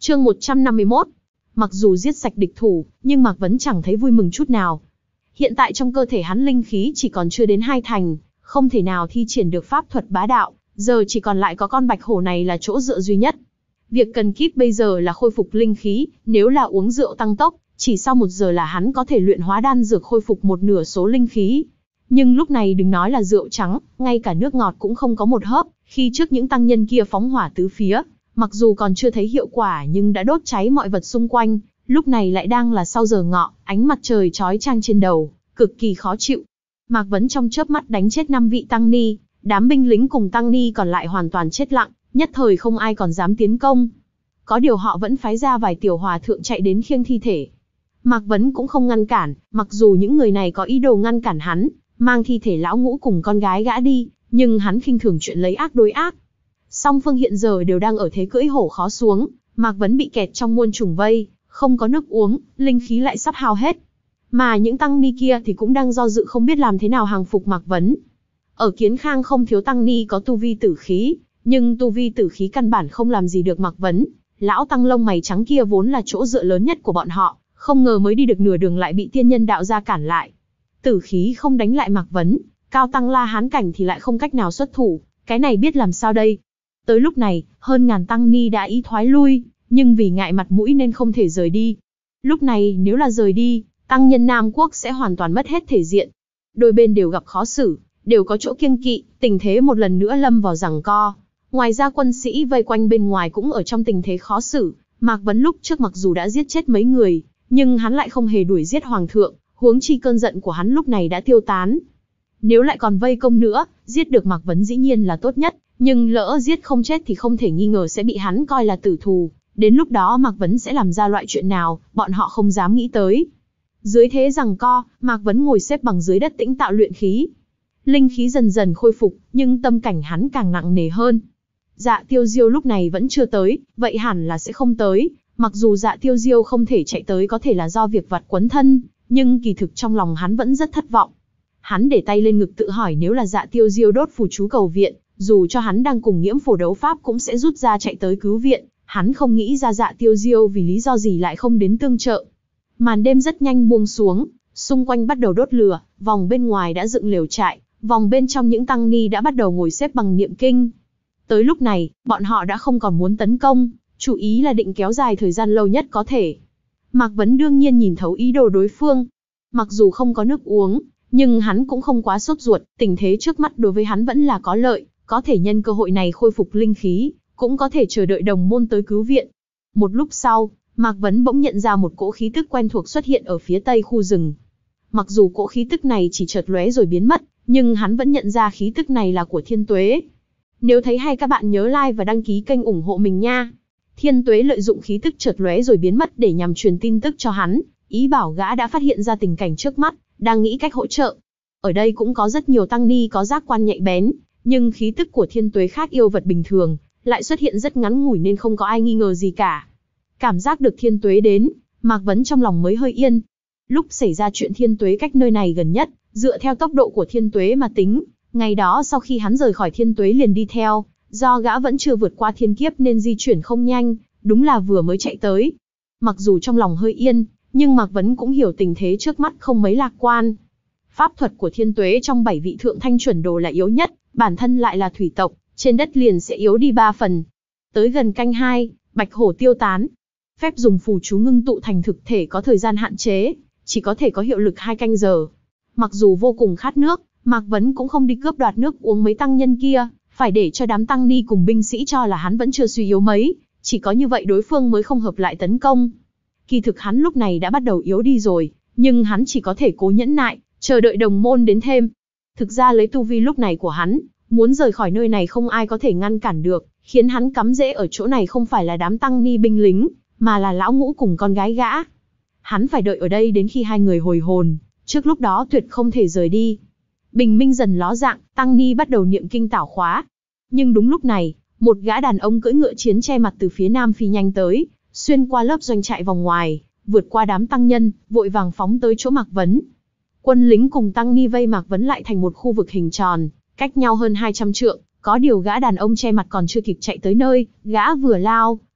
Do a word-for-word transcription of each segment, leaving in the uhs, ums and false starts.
Chương một trăm năm mươi mốt. Mặc dù giết sạch địch thủ, nhưng Mạc Vấn chẳng thấy vui mừng chút nào. Hiện tại trong cơ thể hắn linh khí chỉ còn chưa đến hai thành, không thể nào thi triển được pháp thuật bá đạo, giờ chỉ còn lại có con bạch hổ này là chỗ dựa duy nhất. Việc cần kíp bây giờ là khôi phục linh khí, nếu là uống rượu tăng tốc, chỉ sau một giờ là hắn có thể luyện hóa đan dược khôi phục một nửa số linh khí. Nhưng lúc này đừng nói là rượu trắng, ngay cả nước ngọt cũng không có một hớp, khi trước những tăng nhân kia phóng hỏa tứ phía, mặc dù còn chưa thấy hiệu quả nhưng đã đốt cháy mọi vật xung quanh, lúc này lại đang là sau giờ ngọ, ánh mặt trời chói chang trên đầu, cực kỳ khó chịu. Mạc Vấn trong chớp mắt đánh chết năm vị tăng ni, đám binh lính cùng tăng ni còn lại hoàn toàn chết lặng, nhất thời không ai còn dám tiến công. Có điều họ vẫn phái ra vài tiểu hòa thượng chạy đến khiêng thi thể. Mạc Vấn cũng không ngăn cản, mặc dù những người này có ý đồ ngăn cản hắn, mang thi thể lão ngũ cùng con gái gã đi, nhưng hắn khinh thường chuyện lấy ác đối ác. Song phương hiện giờ đều đang ở thế cưỡi hổ khó xuống, Mạc Vấn bị kẹt trong muôn trùng vây, không có nước uống, linh khí lại sắp hao hết. Mà những tăng ni kia thì cũng đang do dự không biết làm thế nào hàng phục Mạc Vấn. Ở Kiến Khang không thiếu tăng ni có tu vi tử khí, nhưng tu vi tử khí căn bản không làm gì được Mạc Vấn. Lão tăng lông mày trắng kia vốn là chỗ dựa lớn nhất của bọn họ, không ngờ mới đi được nửa đường lại bị tiên nhân đạo gia cản lại. Tử khí không đánh lại Mạc Vấn, cao tăng La Hán cảnh thì lại không cách nào xuất thủ, cái này biết làm sao đây. Tới lúc này, hơn ngàn tăng ni đã ý thoái lui, nhưng vì ngại mặt mũi nên không thể rời đi. Lúc này nếu là rời đi, tăng nhân Nam Quốc sẽ hoàn toàn mất hết thể diện. Đôi bên đều gặp khó xử, đều có chỗ kiêng kỵ, tình thế một lần nữa lâm vào giằng co. Ngoài ra quân sĩ vây quanh bên ngoài cũng ở trong tình thế khó xử. Mạc Vấn lúc trước mặc dù đã giết chết mấy người, nhưng hắn lại không hề đuổi giết hoàng thượng, huống chi cơn giận của hắn lúc này đã tiêu tán. Nếu lại còn vây công nữa, giết được Mạc Vấn dĩ nhiên là tốt nhất, nhưng lỡ giết không chết thì không thể nghi ngờ sẽ bị hắn coi là tử thù. Đến lúc đó Mạc Vấn sẽ làm ra loại chuyện nào, bọn họ không dám nghĩ tới. Dưới thế giằng co, Mạc Vấn ngồi xếp bằng dưới đất tĩnh tạo luyện khí. Linh khí dần dần khôi phục, nhưng tâm cảnh hắn càng nặng nề hơn. Dạ Tiêu Diêu lúc này vẫn chưa tới, vậy hẳn là sẽ không tới. Mặc dù Dạ Tiêu Diêu không thể chạy tới có thể là do việc vặt quấn thân, nhưng kỳ thực trong lòng hắn vẫn rất thất vọng. Hắn để tay lên ngực tự hỏi nếu là Dạ Tiêu Diêu đốt phù chú cầu viện, dù cho hắn đang cùng Nghiễm Phổ đấu pháp cũng sẽ rút ra chạy tới cứu viện. Hắn không nghĩ ra Dạ Tiêu Diêu vì lý do gì lại không đến tương trợ. Màn đêm rất nhanh buông xuống, xung quanh bắt đầu đốt lửa, vòng bên ngoài đã dựng lều trại, vòng bên trong những tăng ni đã bắt đầu ngồi xếp bằng niệm kinh. Tới lúc này, bọn họ đã không còn muốn tấn công, chủ ý là định kéo dài thời gian lâu nhất có thể. Mạc Vấn đương nhiên nhìn thấu ý đồ đối phương. Mặc dù không có nước uống, nhưng hắn cũng không quá sốt ruột, tình thế trước mắt đối với hắn vẫn là có lợi, có thể nhân cơ hội này khôi phục linh khí, cũng có thể chờ đợi đồng môn tới cứu viện. Một lúc sau, Mạc Vấn bỗng nhận ra một cỗ khí tức quen thuộc xuất hiện ở phía tây khu rừng. Mặc dù cỗ khí tức này chỉ chợt lóe rồi biến mất, nhưng hắn vẫn nhận ra khí tức này là của Thiên Tuế. Nếu thấy hay các bạn nhớ like và đăng ký kênh ủng hộ mình nha. Thiên Tuế lợi dụng khí tức chợt lóe rồi biến mất để nhằm truyền tin tức cho hắn, ý bảo gã đã phát hiện ra tình cảnh trước mắt, đang nghĩ cách hỗ trợ. Ở đây cũng có rất nhiều tăng ni có giác quan nhạy bén, nhưng khí tức của Thiên Tuế khác yêu vật bình thường, lại xuất hiện rất ngắn ngủi nên không có ai nghi ngờ gì cả. Cảm giác được Thiên Tuế đến, Mạc Vấn trong lòng mới hơi yên. Lúc xảy ra chuyện Thiên Tuế cách nơi này gần nhất, dựa theo tốc độ của Thiên Tuế mà tính, ngày đó sau khi hắn rời khỏi Thiên Tuế liền đi theo, do gã vẫn chưa vượt qua thiên kiếp nên di chuyển không nhanh, đúng là vừa mới chạy tới. Mặc dù trong lòng hơi yên, nhưng Mạc Vấn cũng hiểu tình thế trước mắt không mấy lạc quan. Pháp thuật của Thiên Tuế trong bảy vị thượng thanh chuẩn đồ là yếu nhất, bản thân lại là thủy tộc, trên đất liền sẽ yếu đi ba phần. Tới gần canh hai, bạch hổ tiêu tán. Phép dùng phù chú ngưng tụ thành thực thể có thời gian hạn chế, chỉ có thể có hiệu lực hai canh giờ. Mặc dù vô cùng khát nước, Mạc Vấn cũng không đi cướp đoạt nước uống mấy tăng nhân kia, phải để cho đám tăng ni cùng binh sĩ cho là hắn vẫn chưa suy yếu mấy, chỉ có như vậy đối phương mới không hợp lại tấn công. Kỳ thực hắn lúc này đã bắt đầu yếu đi rồi, nhưng hắn chỉ có thể cố nhẫn nại, chờ đợi đồng môn đến thêm. Thực ra lấy tu vi lúc này của hắn, muốn rời khỏi nơi này không ai có thể ngăn cản được, khiến hắn cắm rễ ở chỗ này không phải là đám tăng ni binh lính, mà là lão ngũ cùng con gái gã. Hắn phải đợi ở đây đến khi hai người hồi hồn, trước lúc đó tuyệt không thể rời đi. Bình minh dần ló dạng, tăng ni bắt đầu niệm kinh tảo khóa. Nhưng đúng lúc này, một gã đàn ông cưỡi ngựa chiến che mặt từ phía nam phi nhanh tới, xuyên qua lớp doanh trại vòng ngoài, vượt qua đám tăng nhân, vội vàng phóng tới chỗ Mạc Vấn. Quân lính cùng tăng ni vây Mạc Vấn lại thành một khu vực hình tròn, cách nhau hơn hai trăm trượng, có điều gã đàn ông che mặt còn chưa kịp chạy tới nơi, gã vừa lao,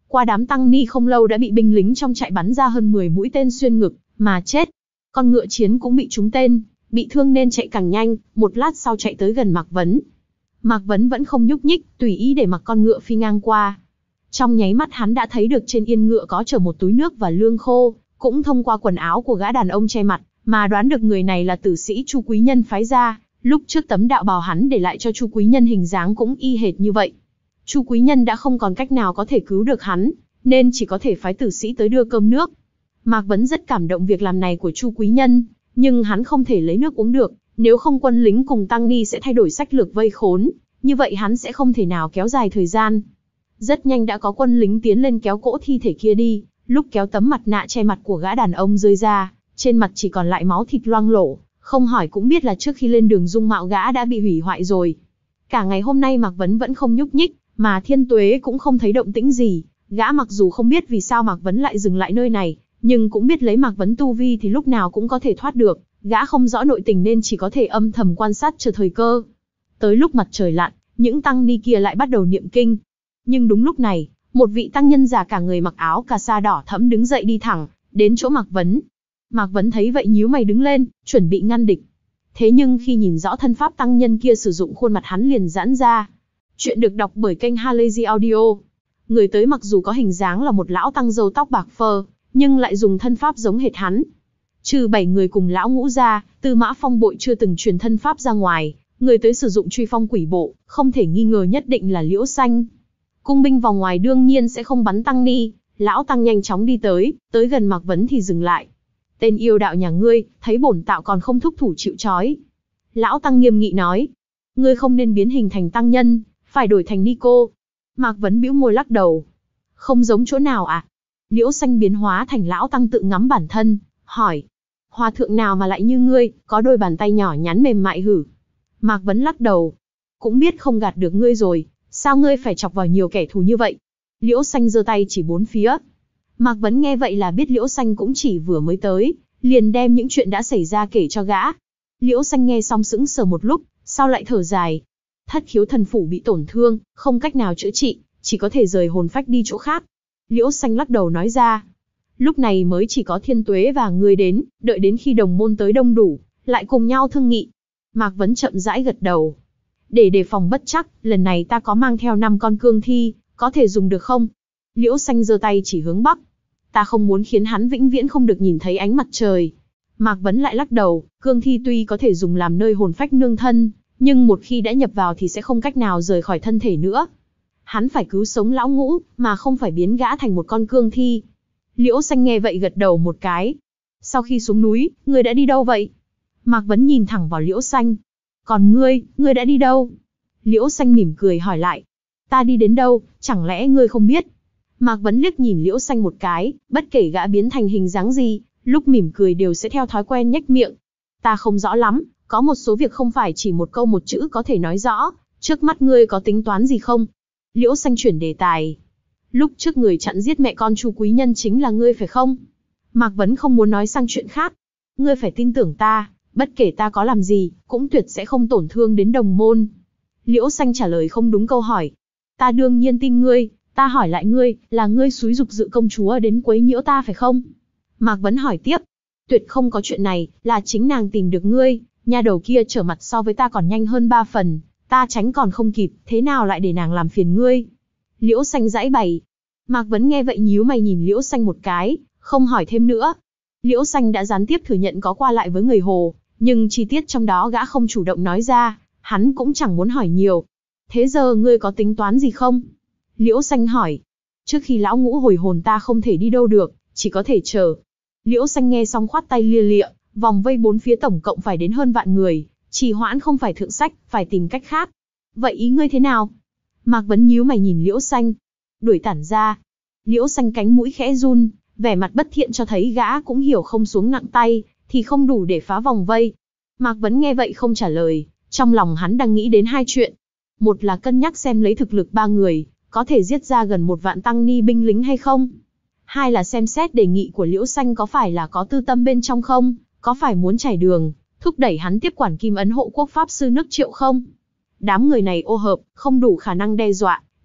qua đám tăng ni không lâu đã bị binh lính trong trại bắn ra hơn mười mũi tên xuyên ngực, mà chết. Con ngựa chiến cũng bị trúng tên, bị thương nên chạy càng nhanh, một lát sau chạy tới gần Mạc Vấn. Mạc Vấn vẫn không nhúc nhích, tùy ý để mặc con ngựa phi ngang qua. Trong nháy mắt hắn đã thấy được trên yên ngựa có chở một túi nước và lương khô, cũng thông qua quần áo của gã đàn ông che mặt, mà đoán được người này là tử sĩ Chu Quý Nhân phái ra. Lúc trước tấm đạo bào hắn để lại cho Chu Quý Nhân hình dáng cũng y hệt như vậy. Chu Quý Nhân đã không còn cách nào có thể cứu được hắn, nên chỉ có thể phái tử sĩ tới đưa cơm nước. Mạc Vấn rất cảm động việc làm này của Chu Quý Nhân, nhưng hắn không thể lấy nước uống được, nếu không quân lính cùng tăng ni sẽ thay đổi sách lược vây khốn, như vậy hắn sẽ không thể nào kéo dài thời gian. Rất nhanh đã có quân lính tiến lên kéo cỗ thi thể kia đi, lúc kéo tấm mặt nạ che mặt của gã đàn ông rơi ra, trên mặt chỉ còn lại máu thịt loang lổ, không hỏi cũng biết là trước khi lên đường dung mạo gã đã bị hủy hoại rồi. Cả ngày hôm nay Mạc Vấn vẫn không nhúc nhích, mà Thiên Tuế cũng không thấy động tĩnh gì, gã mặc dù không biết vì sao Mạc Vấn lại dừng lại nơi này, nhưng cũng biết lấy Mạc Vấn tu vi thì lúc nào cũng có thể thoát được, gã không rõ nội tình nên chỉ có thể âm thầm quan sát chờ thời cơ. Tới lúc mặt trời lặn, những tăng ni kia lại bắt đầu niệm kinh. Nhưng đúng lúc này, một vị tăng nhân già cả người mặc áo cà sa đỏ thẫm đứng dậy đi thẳng đến chỗ Mạc Vấn. Mạc Vấn thấy vậy nhíu mày đứng lên, chuẩn bị ngăn địch. Thế nhưng khi nhìn rõ thân pháp tăng nhân kia sử dụng, khuôn mặt hắn liền giãn ra. Chuyện được đọc bởi kênh Halazy Audio. Người tới mặc dù có hình dáng là một lão tăng râu tóc bạc phơ, nhưng lại dùng thân pháp giống hệt hắn. Trừ bảy người cùng lão ngũ ra, Tư Mã Phong Bội chưa từng truyền thân pháp ra ngoài, người tới sử dụng truy phong quỷ bộ, không thể nghi ngờ nhất định là Liễu Xanh. Cung binh vòng ngoài đương nhiên sẽ không bắn tăng ni, lão tăng nhanh chóng đi tới, tới gần Mạc Vấn thì dừng lại. Tên yêu đạo nhà ngươi, thấy bổn tạo còn không thúc thủ chịu trói. Lão tăng nghiêm nghị nói, ngươi không nên biến hình thành tăng nhân, phải đổi thành ni cô. Mạc Vấn bĩu môi lắc đầu, không giống chỗ nào à? Liễu Xanh biến hóa thành lão tăng tự ngắm bản thân, hỏi, hòa thượng nào mà lại như ngươi, có đôi bàn tay nhỏ nhắn mềm mại hử? Mạc Vấn lắc đầu, cũng biết không gạt được ngươi rồi, sao ngươi phải chọc vào nhiều kẻ thù như vậy? Liễu Xanh giơ tay chỉ bốn phía. Mạc Vấn nghe vậy là biết Liễu Xanh cũng chỉ vừa mới tới, liền đem những chuyện đã xảy ra kể cho gã. Liễu Xanh nghe xong sững sờ một lúc, sau lại thở dài. Thất khiếu thần phủ bị tổn thương, không cách nào chữa trị, chỉ có thể rời hồn phách đi chỗ khác. Liễu Xanh lắc đầu nói ra, lúc này mới chỉ có Thiên Tuế và ngươi đến, đợi đến khi đồng môn tới đông đủ, lại cùng nhau thương nghị. Mạc Vấn chậm rãi gật đầu. Để đề phòng bất chắc, lần này ta có mang theo năm con cương thi, có thể dùng được không? Liễu Xanh giơ tay chỉ hướng bắc. Ta không muốn khiến hắn vĩnh viễn không được nhìn thấy ánh mặt trời. Mạc Vấn lại lắc đầu, cương thi tuy có thể dùng làm nơi hồn phách nương thân, nhưng một khi đã nhập vào thì sẽ không cách nào rời khỏi thân thể nữa. Hắn phải cứu sống lão ngũ, mà không phải biến gã thành một con cương thi. Liễu Xanh nghe vậy gật đầu một cái. Sau khi xuống núi, ngươi đã đi đâu vậy? Mạc Vấn nhìn thẳng vào Liễu Xanh. Còn ngươi, ngươi đã đi đâu? Liễu Xanh mỉm cười hỏi lại. Ta đi đến đâu, chẳng lẽ ngươi không biết? Mạc Vấn liếc nhìn Liễu Xanh một cái, bất kể gã biến thành hình dáng gì, lúc mỉm cười đều sẽ theo thói quen nhếch miệng. Ta không rõ lắm, có một số việc không phải chỉ một câu một chữ có thể nói rõ, trước mắt ngươi có tính toán gì không? Liễu Xanh chuyển đề tài. Lúc trước người chặn giết mẹ con Chu Quý Nhân chính là ngươi phải không? Mạc Vấn không muốn nói sang chuyện khác. Ngươi phải tin tưởng ta, bất kể ta có làm gì, cũng tuyệt sẽ không tổn thương đến đồng môn. Liễu Xanh trả lời không đúng câu hỏi. Ta đương nhiên tin ngươi, ta hỏi lại ngươi, là ngươi xúi giục Dự công chúa đến quấy nhiễu ta phải không? Mạc Vấn hỏi tiếp. Tuyệt không có chuyện này, là chính nàng tìm được ngươi, nha đầu kia trở mặt so với ta còn nhanh hơn ba phần, ta tránh còn không kịp, thế nào lại để nàng làm phiền ngươi? Liễu Xanh giãi bày. Mạc Vấn nghe vậy nhíu mày nhìn Liễu Xanh một cái, không hỏi thêm nữa. Liễu Xanh đã gián tiếp thừa nhận có qua lại với người Hồ, nhưng chi tiết trong đó gã không chủ động nói ra, hắn cũng chẳng muốn hỏi nhiều. Thế giờ ngươi có tính toán gì không? Liễu Xanh hỏi. Trước khi lão ngũ hồi hồn ta không thể đi đâu được, chỉ có thể chờ. Liễu Xanh nghe xong khoát tay lia lịa, vòng vây bốn phía tổng cộng phải đến hơn vạn người, trì hoãn không phải thượng sách, phải tìm cách khác. Vậy ý ngươi thế nào? Mạc Vấn nhíu mày nhìn Liễu Xanh. Đuổi tản ra. Liễu Xanh cánh mũi khẽ run, vẻ mặt bất thiện cho thấy gã cũng hiểu không xuống nặng tay, thì không đủ để phá vòng vây. Mạc Vấn nghe vậy không trả lời, trong lòng hắn đang nghĩ đến hai chuyện. Một là cân nhắc xem lấy thực lực ba người, có thể giết ra gần một vạn tăng ni binh lính hay không. Hai là xem xét đề nghị của Liễu Xanh có phải là có tư tâm bên trong không, có phải muốn trải đường, thúc đẩy hắn tiếp quản Kim Ấn hộ quốc pháp sư nước Triệu không. Đám người này ô hợp, không đủ khả năng đe dọa,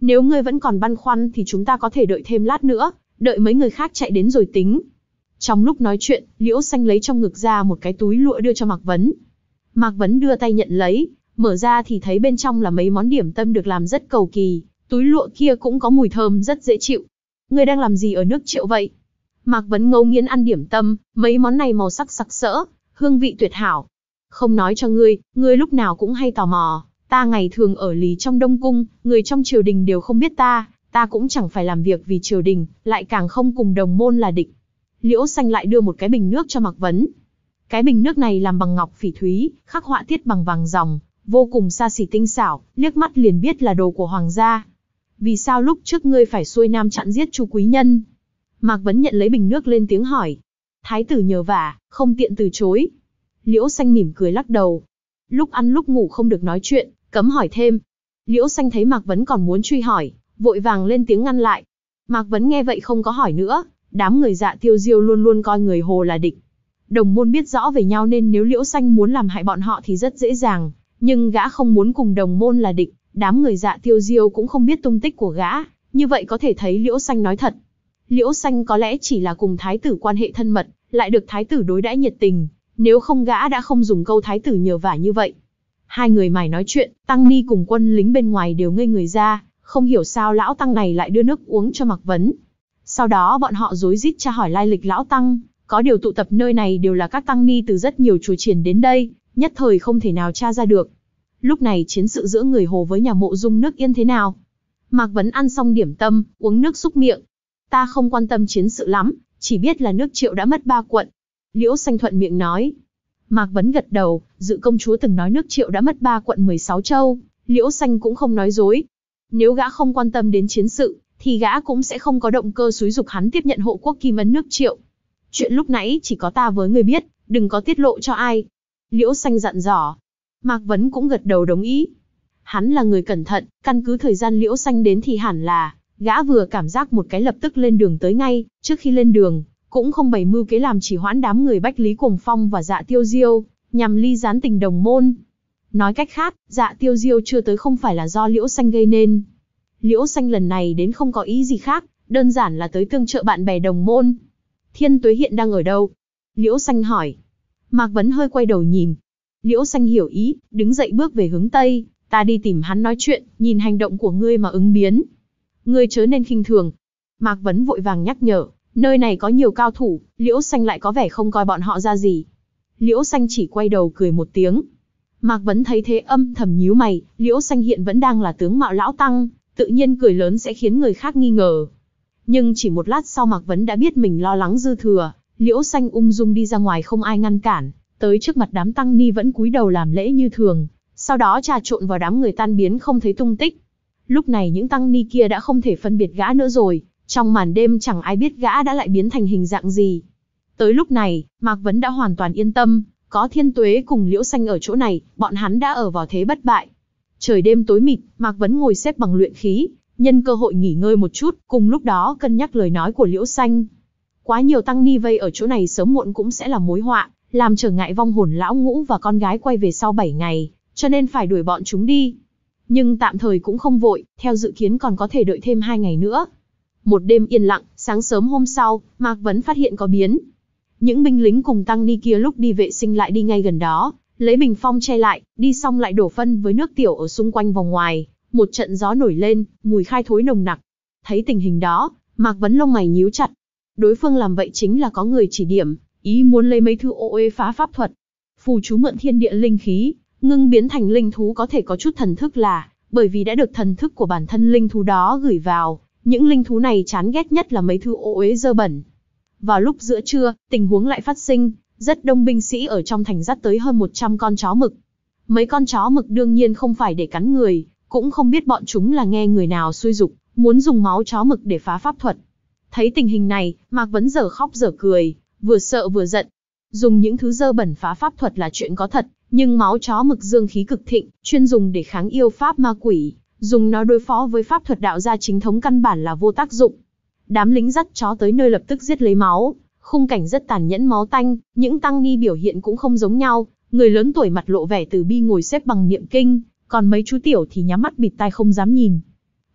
Nếu ngươi vẫn còn băn khoăn thì chúng ta có thể đợi thêm lát nữa, đợi mấy người khác chạy đến rồi tính. Trong lúc nói chuyện, Liễu Xanh lấy trong ngực ra một cái túi lụa đưa cho Mạc Vấn. Mạc Vấn đưa tay nhận lấy, mở ra thì thấy bên trong là mấy món điểm tâm được làm rất cầu kỳ, túi lụa kia cũng có mùi thơm rất dễ chịu. Ngươi đang làm gì ở nước Triệu vậy? Mạc Vấn ngấu nghiến ăn điểm tâm, mấy món này màu sắc sặc sỡ, hương vị tuyệt hảo. Không nói cho ngươi, ngươi lúc nào cũng hay tò mò, ta ngày thường ở lì trong Đông Cung, người trong triều đình đều không biết ta, ta cũng chẳng phải làm việc vì triều đình, lại càng không cùng đồng môn là địch. Liễu Xanh lại đưa một cái bình nước cho Mạc Vấn. Cái bình nước này làm bằng ngọc phỉ thúy, khắc họa tiết bằng vàng ròng, vô cùng xa xỉ tinh xảo, liếc mắt liền biết là đồ của hoàng gia. Vì sao lúc trước ngươi phải xuôi nam chặn giết Chu quý nhân? Mạc Vấn nhận lấy bình nước lên tiếng hỏi. Thái tử nhờ vả, không tiện từ chối. Liễu Xanh mỉm cười lắc đầu. Lúc ăn lúc ngủ không được nói chuyện, cấm hỏi thêm. Liễu Xanh thấy Mạc Vấn còn muốn truy hỏi, vội vàng lên tiếng ngăn lại. Mạc Vấn nghe vậy không có hỏi nữa, đám người Dạ Tiêu Diêu luôn luôn coi người Hồ là địch. Đồng môn biết rõ về nhau nên nếu Liễu Xanh muốn làm hại bọn họ thì rất dễ dàng, nhưng gã không muốn cùng đồng môn là địch, đám người Dạ Tiêu Diêu cũng không biết tung tích của gã, như vậy có thể thấy Liễu Xanh nói thật. Liễu Xanh có lẽ chỉ là cùng thái tử quan hệ thân mật, lại được thái tử đối đãi nhiệt tình, nếu không gã đã không dùng câu thái tử nhờ vả như vậy. Hai người mải nói chuyện, Tăng Ni cùng quân lính bên ngoài đều ngây người ra, không hiểu sao lão Tăng này lại đưa nước uống cho Mạc Vấn. Sau đó bọn họ rối rít tra hỏi lai lịch lão Tăng, có điều tụ tập nơi này đều là các Tăng Ni từ rất nhiều chùa chiền đến đây, nhất thời không thể nào tra ra được. Lúc này chiến sự giữa người Hồ với nhà Mộ Dung nước Yên thế nào? Mạc Vấn ăn xong điểm tâm, uống nước xúc miệng. Ta không quan tâm chiến sự lắm, chỉ biết là nước Triệu đã mất ba quận. Liễu Xanh thuận miệng nói. Mạc Vấn gật đầu, Dự công chúa từng nói nước Triệu đã mất ba quận mười sáu châu, Liễu Xanh cũng không nói dối. Nếu gã không quan tâm đến chiến sự, thì gã cũng sẽ không có động cơ xúi giục hắn tiếp nhận hộ quốc kim ấn nước Triệu. Chuyện lúc nãy chỉ có ta với người biết, đừng có tiết lộ cho ai. Liễu Xanh dặn dò. Mạc Vấn cũng gật đầu đồng ý. Hắn là người cẩn thận, căn cứ thời gian Liễu Xanh đến thì hẳn là, gã vừa cảm giác một cái lập tức lên đường tới ngay, trước khi lên đường, cũng không bày mưu kế làm trì hoãn đám người Bách Lý Cuồng Phong và Dạ Tiêu Diêu, nhằm ly gián tình đồng môn. Nói cách khác, Dạ Tiêu Diêu chưa tới không phải là do Liễu Xanh gây nên. Liễu Xanh lần này đến không có ý gì khác, đơn giản là tới tương trợ bạn bè đồng môn. Thiên Tuế hiện đang ở đâu? Liễu Xanh hỏi. Mạc Vấn hơi quay đầu nhìn. Liễu Xanh hiểu ý, đứng dậy bước về hướng Tây, ta đi tìm hắn nói chuyện, nhìn hành động của ngươi mà ứng biến. Ngươi chớ nên khinh thường. Mạc Vấn vội vàng nhắc nhở, nơi này có nhiều cao thủ, Liễu Xanh lại có vẻ không coi bọn họ ra gì. Liễu Xanh chỉ quay đầu cười một tiếng. Mạc Vấn thấy thế âm thầm nhíu mày, Liễu Xanh hiện vẫn đang là tướng mạo lão Tăng, tự nhiên cười lớn sẽ khiến người khác nghi ngờ. Nhưng chỉ một lát sau Mạc Vấn đã biết mình lo lắng dư thừa, Liễu Xanh ung dung đi ra ngoài không ai ngăn cản, tới trước mặt đám Tăng Ni vẫn cúi đầu làm lễ như thường, sau đó trà trộn vào đám người tan biến không thấy tung tích. Lúc này những Tăng Ni kia đã không thể phân biệt gã nữa rồi, trong màn đêm chẳng ai biết gã đã lại biến thành hình dạng gì. Tới lúc này, Mạc Vấn đã hoàn toàn yên tâm, có Thiên Tuế cùng Liễu Xanh ở chỗ này, bọn hắn đã ở vào thế bất bại. Trời đêm tối mịt, Mạc Vấn ngồi xếp bằng luyện khí, nhân cơ hội nghỉ ngơi một chút, cùng lúc đó cân nhắc lời nói của Liễu Xanh. Quá nhiều Tăng Ni vây ở chỗ này sớm muộn cũng sẽ là mối họa, làm trở ngại vong hồn lão ngũ và con gái quay về sau bảy ngày, cho nên phải đuổi bọn chúng đi. Nhưng tạm thời cũng không vội, theo dự kiến còn có thể đợi thêm hai ngày nữa. Một đêm yên lặng, sáng sớm hôm sau, Mạc Vấn phát hiện có biến. Những binh lính cùng Tăng Ni kia lúc đi vệ sinh lại đi ngay gần đó, lấy bình phong che lại, đi xong lại đổ phân với nước tiểu ở xung quanh vòng ngoài, một trận gió nổi lên, mùi khai thối nồng nặc. Thấy tình hình đó, Mạc Vấn lông mày nhíu chặt. Đối phương làm vậy chính là có người chỉ điểm, ý muốn lấy mấy thứ ô uế phá pháp thuật. Phù chú mượn thiên địa linh khí, ngưng biến thành linh thú có thể có chút thần thức là, bởi vì đã được thần thức của bản thân linh thú đó gửi vào, những linh thú này chán ghét nhất là mấy thứ ô uế dơ bẩn. Vào lúc giữa trưa, tình huống lại phát sinh, rất đông binh sĩ ở trong thành dắt tới hơn một trăm con chó mực. Mấy con chó mực đương nhiên không phải để cắn người, cũng không biết bọn chúng là nghe người nào xui dục, muốn dùng máu chó mực để phá pháp thuật. Thấy tình hình này, Mạc Vấn dở khóc dở cười, vừa sợ vừa giận. Dùng những thứ dơ bẩn phá pháp thuật là chuyện có thật, nhưng máu chó mực dương khí cực thịnh, chuyên dùng để kháng yêu pháp ma quỷ, dùng nó đối phó với pháp thuật đạo gia chính thống căn bản là vô tác dụng. Đám lính dắt chó tới nơi lập tức giết lấy máu, khung cảnh rất tàn nhẫn máu tanh, những Tăng Ni biểu hiện cũng không giống nhau, người lớn tuổi mặt lộ vẻ từ bi ngồi xếp bằng niệm kinh, còn mấy chú tiểu thì nhắm mắt bịt tai không dám nhìn.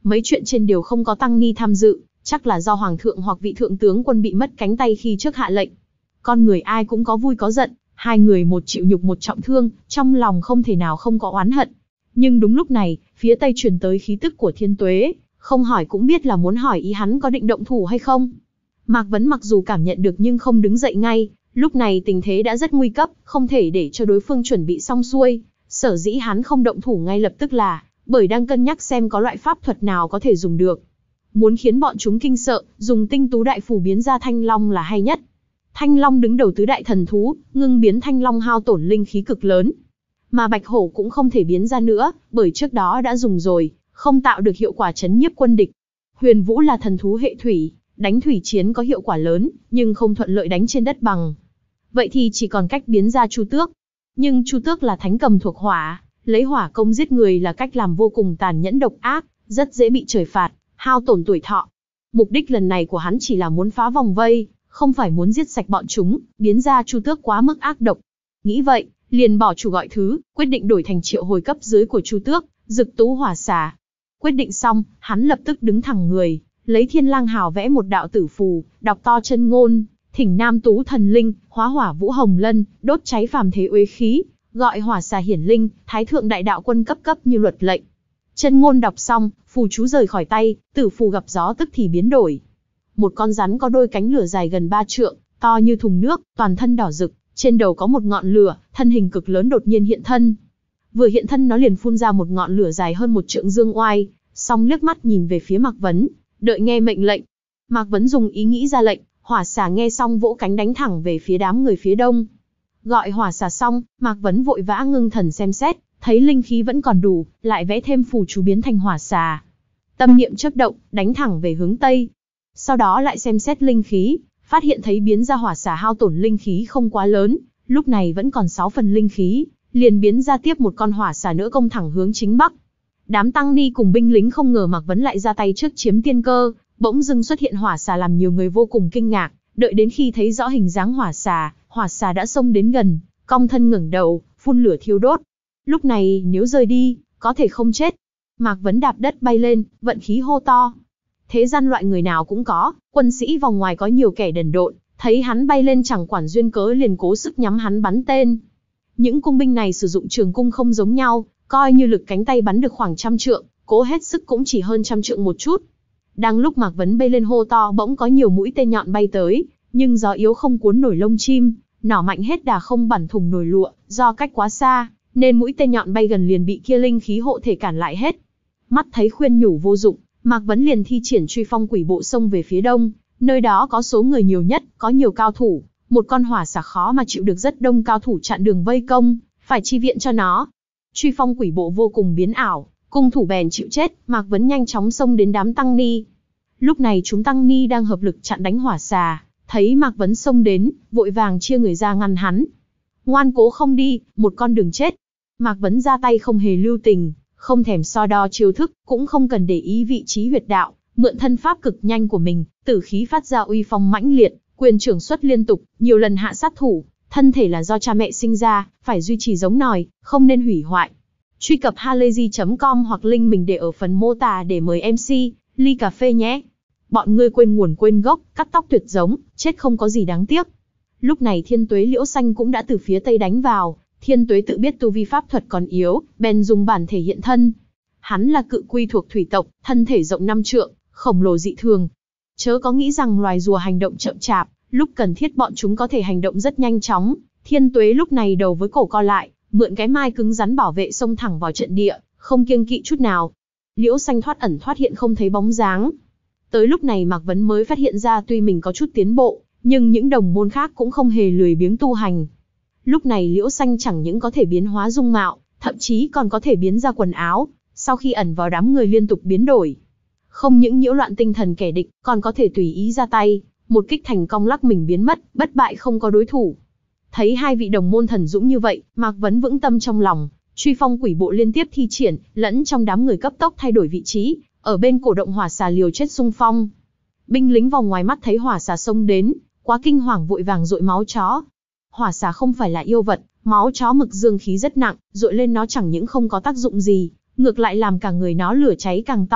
Mấy chuyện trên đều không có tăng ni tham dự, chắc là do hoàng thượng hoặc vị thượng tướng quân bị mất cánh tay khi trước hạ lệnh. Con người ai cũng có vui có giận, hai người một chịu nhục một trọng thương, trong lòng không thể nào không có oán hận. Nhưng đúng lúc này, phía tây truyền tới khí tức của Thiên Tuế, không hỏi cũng biết là muốn hỏi ý hắn có định động thủ hay không. Mạc Vấn mặc dù cảm nhận được nhưng không đứng dậy ngay, lúc này tình thế đã rất nguy cấp, không thể để cho đối phương chuẩn bị xong xuôi. Sở dĩ hắn không động thủ ngay lập tức là bởi đang cân nhắc xem có loại pháp thuật nào có thể dùng được. Muốn khiến bọn chúng kinh sợ, dùng tinh tú đại phù biến ra thanh long là hay nhất. Thanh long đứng đầu tứ đại thần thú, ngưng biến thanh long hao tổn linh khí cực lớn. Mà bạch hổ cũng không thể biến ra nữa, bởi trước đó đã dùng rồi, không tạo được hiệu quả chấn nhiếp quân địch. Huyền vũ là thần thú hệ thủy, đánh thủy chiến có hiệu quả lớn, nhưng không thuận lợi đánh trên đất bằng. Vậy thì chỉ còn cách biến ra chu tước. Nhưng chu tước là thánh cầm thuộc hỏa, lấy hỏa công giết người là cách làm vô cùng tàn nhẫn độc ác, rất dễ bị trời phạt, hao tổn tuổi thọ. Mục đích lần này của hắn chỉ là muốn phá vòng vây, không phải muốn giết sạch bọn chúng, biến ra chu tước quá mức ác độc. Nghĩ vậy, liền bỏ chủ gọi thứ, quyết định đổi thành triệu hồi cấp dưới của chu tước, Dực Tú Hỏa Xà. Quyết định xong, hắn lập tức đứng thẳng người, lấy thiên lang hào vẽ một đạo tử phù, đọc to chân ngôn, thỉnh nam tú thần linh, hóa hỏa vũ hồng lân, đốt cháy phàm thế uế khí, gọi hỏa xà hiển linh, thái thượng đại đạo quân cấp cấp như luật lệnh. Chân ngôn đọc xong, phù chú rời khỏi tay, tử phù gặp gió tức thì biến đổi. Một con rắn có đôi cánh lửa dài gần ba trượng, to như thùng nước, toàn thân đỏ rực, trên đầu có một ngọn lửa, thân hình cực lớn đột nhiên hiện thân. Vừa hiện thân nó liền phun ra một ngọn lửa dài hơn một trượng dương oai, xong liếc mắt nhìn về phía Mạc Vấn, đợi nghe mệnh lệnh. Mạc Vấn dùng ý nghĩ ra lệnh, hỏa xà nghe xong vỗ cánh đánh thẳng về phía đám người phía đông. Gọi hỏa xà xong, Mạc Vấn vội vã ngưng thần xem xét, thấy linh khí vẫn còn đủ, lại vẽ thêm phù chú biến thành hỏa xà. Tâm niệm chớp động, đánh thẳng về hướng tây. Sau đó lại xem xét linh khí, phát hiện thấy biến ra hỏa xà hao tổn linh khí không quá lớn, lúc này vẫn còn sáu phần linh khí, liền biến ra tiếp một con hỏa xà nữa công thẳng hướng chính bắc. Đám tăng ni cùng binh lính không ngờ Mạc Vấn lại ra tay trước chiếm tiên cơ, bỗng dưng xuất hiện hỏa xà làm nhiều người vô cùng kinh ngạc, đợi đến khi thấy rõ hình dáng hỏa xà, hỏa xà đã xông đến gần, cong thân ngẩng đầu, phun lửa thiêu đốt. Lúc này nếu rời đi, có thể không chết. Mạc Vấn đạp đất bay lên, vận khí hô to. Thế gian loại người nào cũng có, quân sĩ vòng ngoài có nhiều kẻ đần độn, thấy hắn bay lên chẳng quản duyên cớ liền cố sức nhắm hắn bắn tên. Những cung binh này sử dụng trường cung không giống nhau, coi như lực cánh tay bắn được khoảng trăm trượng, cố hết sức cũng chỉ hơn trăm trượng một chút. Đang lúc Mạc Vấn bay lên hô to bỗng có nhiều mũi tên nhọn bay tới, nhưng gió yếu không cuốn nổi lông chim, nỏ mạnh hết đà không bắn thủng nổi lụa, do cách quá xa, nên mũi tên nhọn bay gần liền bị kia linh khí hộ thể cản lại hết. Mắt thấy khuyên nhủ vô dụng, Mạc Vấn liền thi triển truy phong quỷ bộ xông về phía đông, nơi đó có số người nhiều nhất, có nhiều cao thủ, một con hỏa xà khó mà chịu được rất đông cao thủ chặn đường vây công, phải chi viện cho nó. Truy phong quỷ bộ vô cùng biến ảo, cung thủ bèn chịu chết, Mạc Vấn nhanh chóng xông đến đám tăng ni. Lúc này chúng tăng ni đang hợp lực chặn đánh hỏa xà, thấy Mạc Vấn xông đến, vội vàng chia người ra ngăn hắn. Ngoan cố không đi, một con đường chết. Mạc Vấn ra tay không hề lưu tình, không thèm so đo chiêu thức, cũng không cần để ý vị trí huyệt đạo, mượn thân pháp cực nhanh của mình, tử khí phát ra uy phong mãnh liệt, quyền trưởng xuất liên tục, nhiều lần hạ sát thủ. Thân thể là do cha mẹ sinh ra, phải duy trì giống nòi, không nên hủy hoại. Truy cập halayzi chấm com hoặc link mình để ở phần mô tả để mời em xê, ly cà phê nhé. Bọn ngươi quên nguồn quên gốc, cắt tóc tuyệt giống, chết không có gì đáng tiếc. Lúc này Thiên Tuế Liễu Xanh cũng đã từ phía tây đánh vào, Thiên Tuế tự biết tu vi pháp thuật còn yếu, bèn dùng bản thể hiện thân. Hắn là cự quy thuộc thủy tộc, thân thể rộng năm trượng, khổng lồ dị thường. Chớ có nghĩ rằng loài rùa hành động chậm chạp, lúc cần thiết bọn chúng có thể hành động rất nhanh chóng. Thiên Tuế lúc này đầu với cổ co lại, mượn cái mai cứng rắn bảo vệ xông thẳng vào trận địa, không kiêng kỵ chút nào. Liễu Xanh thoát ẩn thoát hiện không thấy bóng dáng. Tới lúc này Mạc Vấn mới phát hiện ra tuy mình có chút tiến bộ, nhưng những đồng môn khác cũng không hề lười biếng tu hành. Lúc này Liễu Xanh chẳng những có thể biến hóa dung mạo, thậm chí còn có thể biến ra quần áo, sau khi ẩn vào đám người liên tục biến đổi. Không những nhiễu loạn tinh thần kẻ địch, còn có thể tùy ý ra tay, một kích thành công lắc mình biến mất, bất bại không có đối thủ. Thấy hai vị đồng môn thần dũng như vậy, Mạc Vấn vững tâm trong lòng, truy phong quỷ bộ liên tiếp thi triển, lẫn trong đám người cấp tốc thay đổi vị trí, ở bên cổ động hỏa xà liều chết xung phong. Binh lính vòng ngoài mắt thấy hỏa xà xông đến, quá kinh hoàng vội vàng dội máu chó. Hỏa xà không phải là yêu vật, máu chó mực dương khí rất nặng, dội lên nó chẳng những không có tác dụng gì, ngược lại làm cả người nó lửa cháy càng to,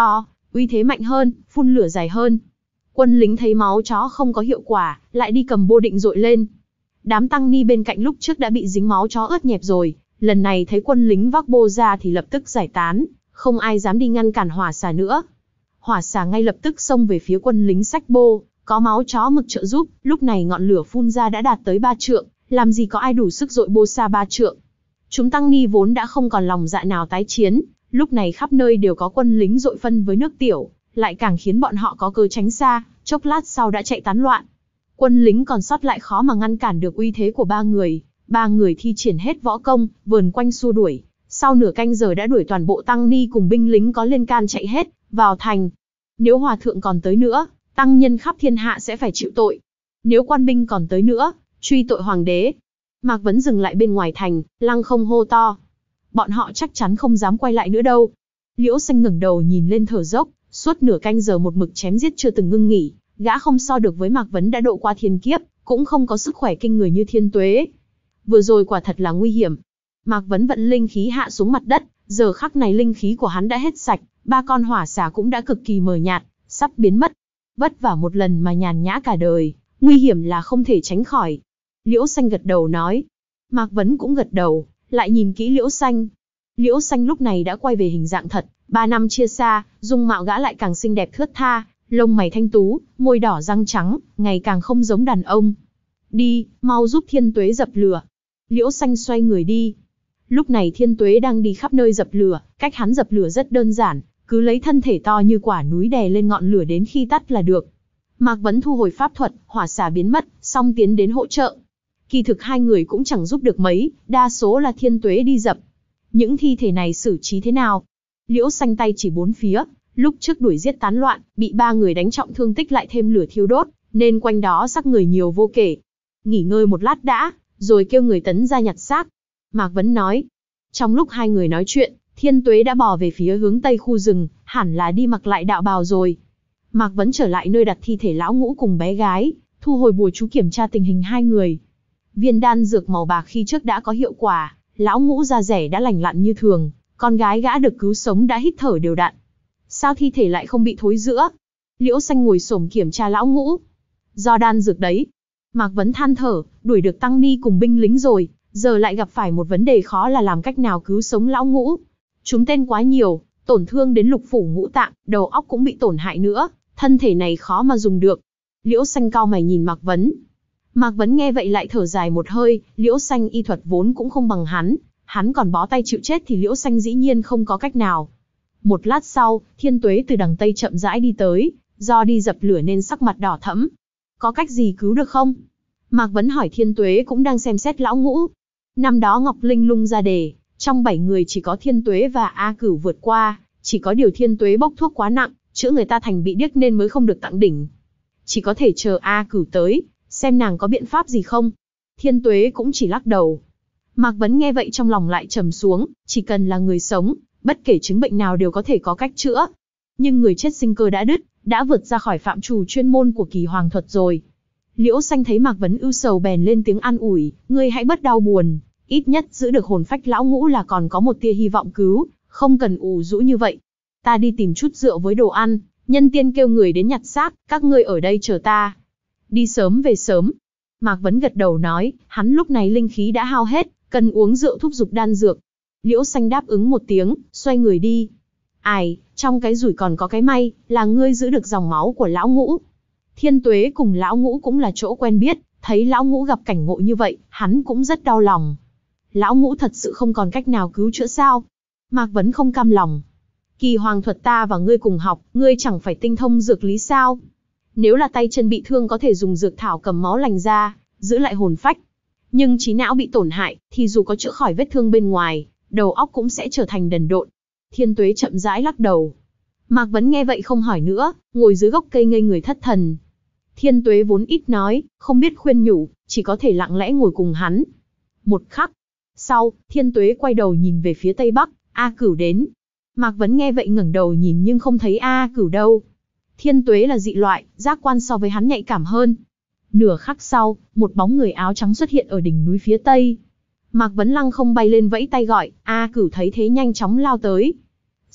uy thế mạnh hơn, phun lửa dài hơn. Quân lính thấy máu chó không có hiệu quả, lại đi cầm bô định dội lên. Đám tăng ni bên cạnh lúc trước đã bị dính máu chó ướt nhẹp rồi, lần này thấy quân lính vác bô ra thì lập tức giải tán, không ai dám đi ngăn cản hỏa xà nữa. Hỏa xà ngay lập tức xông về phía quân lính xách bô, có máu chó mực trợ giúp, lúc này ngọn lửa phun ra đã đạt tới ba trượng, làm gì có ai đủ sức dội bô xa ba trượng. Chúng tăng ni vốn đã không còn lòng dạ nào tái chiến, lúc này khắp nơi đều có quân lính dội phân với nước tiểu, lại càng khiến bọn họ có cơ tránh xa, chốc lát sau đã chạy tán loạn. Quân lính còn sót lại khó mà ngăn cản được uy thế của ba người, ba người thi triển hết võ công, vờn quanh xua đuổi, sau nửa canh giờ đã đuổi toàn bộ tăng ni cùng binh lính có liên can chạy hết vào thành. Nếu hòa thượng còn tới nữa, tăng nhân khắp thiên hạ sẽ phải chịu tội. Nếu quan binh còn tới nữa, truy tội hoàng đế. Mạc Vấn dừng lại bên ngoài thành, lăng không hô to. Bọn họ chắc chắn không dám quay lại nữa đâu. Liễu Xanh ngẩng đầu nhìn lên thở dốc, suốt nửa canh giờ một mực chém giết chưa từng ngưng nghỉ, gã không so được với Mạc Vấn đã độ qua thiên kiếp, cũng không có sức khỏe kinh người như Thiên Tuế. Vừa rồi quả thật là nguy hiểm. Mạc Vấn vận linh khí hạ xuống mặt đất, giờ khắc này linh khí của hắn đã hết sạch, ba con hỏa xà cũng đã cực kỳ mờ nhạt, sắp biến mất. Vất vả một lần mà nhàn nhã cả đời, nguy hiểm là không thể tránh khỏi. Liễu Xanh gật đầu nói. Mạc Vấn cũng gật đầu, lại nhìn kỹ Liễu Xanh. Liễu Xanh lúc này đã quay về hình dạng thật, ba năm chia xa, dung mạo gã lại càng xinh đẹp thướt tha, lông mày thanh tú, môi đỏ răng trắng, ngày càng không giống đàn ông. Đi, mau giúp Thiên Tuế dập lửa. Liễu Xanh xoay người đi. Lúc này Thiên Tuế đang đi khắp nơi dập lửa, cách hắn dập lửa rất đơn giản, cứ lấy thân thể to như quả núi đè lên ngọn lửa đến khi tắt là được. Mạc Vấn thu hồi pháp thuật, hỏa xà biến mất, xong tiến đến hỗ trợ. Kỳ thực hai người cũng chẳng giúp được mấy, đa số là Thiên Tuế đi dập. Những thi thể này xử trí thế nào? Liễu Xanh tay chỉ bốn phía, lúc trước đuổi giết tán loạn, bị ba người đánh trọng thương tích lại thêm lửa thiêu đốt, nên quanh đó xác người nhiều vô kể. Nghỉ ngơi một lát đã, rồi kêu người tấn ra nhặt xác. Mạc Vấn nói. Trong lúc hai người nói chuyện, Thiên Tuế đã bò về phía hướng tây khu rừng, hẳn là đi mặc lại đạo bào rồi. Mạc Vấn trở lại nơi đặt thi thể lão ngũ cùng bé gái, thu hồi bùa chú kiểm tra tình hình hai người. Viên đan dược màu bạc khi trước đã có hiệu quả, lão ngũ da rẻ đã lành lặn như thường, con gái gã được cứu sống đã hít thở đều đặn. Sao thi thể lại không bị thối rữa? Liễu Xanh ngồi xổm kiểm tra lão ngũ. Do đan dược đấy. Mạc Vấn than thở, đuổi được tăng ni cùng binh lính rồi, giờ lại gặp phải một vấn đề khó là làm cách nào cứu sống lão ngũ. Chúng tên quá nhiều, tổn thương đến lục phủ ngũ tạng, đầu óc cũng bị tổn hại nữa, thân thể này khó mà dùng được. Liễu Xanh cau mày nhìn Mạc Vấn. Mạc Vấn nghe vậy lại thở dài một hơi, Liễu Xanh y thuật vốn cũng không bằng hắn, hắn còn bó tay chịu chết thì Liễu Xanh dĩ nhiên không có cách nào. Một lát sau, Thiên Tuế từ đằng tây chậm rãi đi tới, do đi dập lửa nên sắc mặt đỏ thẫm. Có cách gì cứu được không? Mạc Vấn hỏi. Thiên Tuế cũng đang xem xét lão ngũ. Năm đó Ngọc Linh lung ra đề, trong bảy người chỉ có Thiên Tuế và A Cửu vượt qua, chỉ có điều Thiên Tuế bốc thuốc quá nặng, chữa người ta thành bị điếc nên mới không được tặng đỉnh. Chỉ có thể chờ A Cửu tới, xem nàng có biện pháp gì không. Thiên Tuế cũng chỉ lắc đầu. Mạc Vấn nghe vậy trong lòng lại trầm xuống, chỉ cần là người sống, bất kể chứng bệnh nào đều có thể có cách chữa. Nhưng người chết sinh cơ đã đứt, đã vượt ra khỏi phạm trù chuyên môn của Kỳ Hoàng thuật rồi. Liễu Xanh thấy Mạc Vấn ưu sầu bèn lên tiếng an ủi, ngươi hãy bớt đau buồn, ít nhất giữ được hồn phách lão ngũ là còn có một tia hy vọng cứu, không cần ù rũ như vậy. Ta đi tìm chút rượu với đồ ăn, nhân tiên kêu người đến nhặt xác, các ngươi ở đây chờ ta. Đi sớm về sớm. Mạc Vấn gật đầu nói, hắn lúc này linh khí đã hao hết, cần uống rượu thúc dục đan dược. Liễu Xanh đáp ứng một tiếng, xoay người đi. Ai, trong cái rủi còn có cái may, là ngươi giữ được dòng máu của lão ngũ. Thiên Tuế cùng lão ngũ cũng là chỗ quen biết, thấy lão ngũ gặp cảnh ngộ như vậy, hắn cũng rất đau lòng. Lão ngũ thật sự không còn cách nào cứu chữa sao? Mạc Vấn không cam lòng. Kỳ Hoàng thuật ta và ngươi cùng học, ngươi chẳng phải tinh thông dược lý sao? Nếu là tay chân bị thương có thể dùng dược thảo cầm máu lành ra, giữ lại hồn phách. Nhưng trí não bị tổn hại, thì dù có chữa khỏi vết thương bên ngoài, đầu óc cũng sẽ trở thành đần độn. Thiên Tuế chậm rãi lắc đầu. Mạc Vấn nghe vậy không hỏi nữa, ngồi dưới gốc cây ngây người thất thần. Thiên Tuế vốn ít nói, không biết khuyên nhủ, chỉ có thể lặng lẽ ngồi cùng hắn. Một khắc sau, Thiên Tuế quay đầu nhìn về phía tây bắc, A Cửu đến. Mạc Vấn nghe vậy ngẩng đầu nhìn nhưng không thấy A Cửu đâu. Thiên Tuế là dị loại, giác quan so với hắn nhạy cảm hơn. Nửa khắc sau, một bóng người áo trắng xuất hiện ở đỉnh núi phía tây. Mạc Vấn lăng không bay lên vẫy tay gọi, A Cửu thấy thế nhanh chóng lao tới.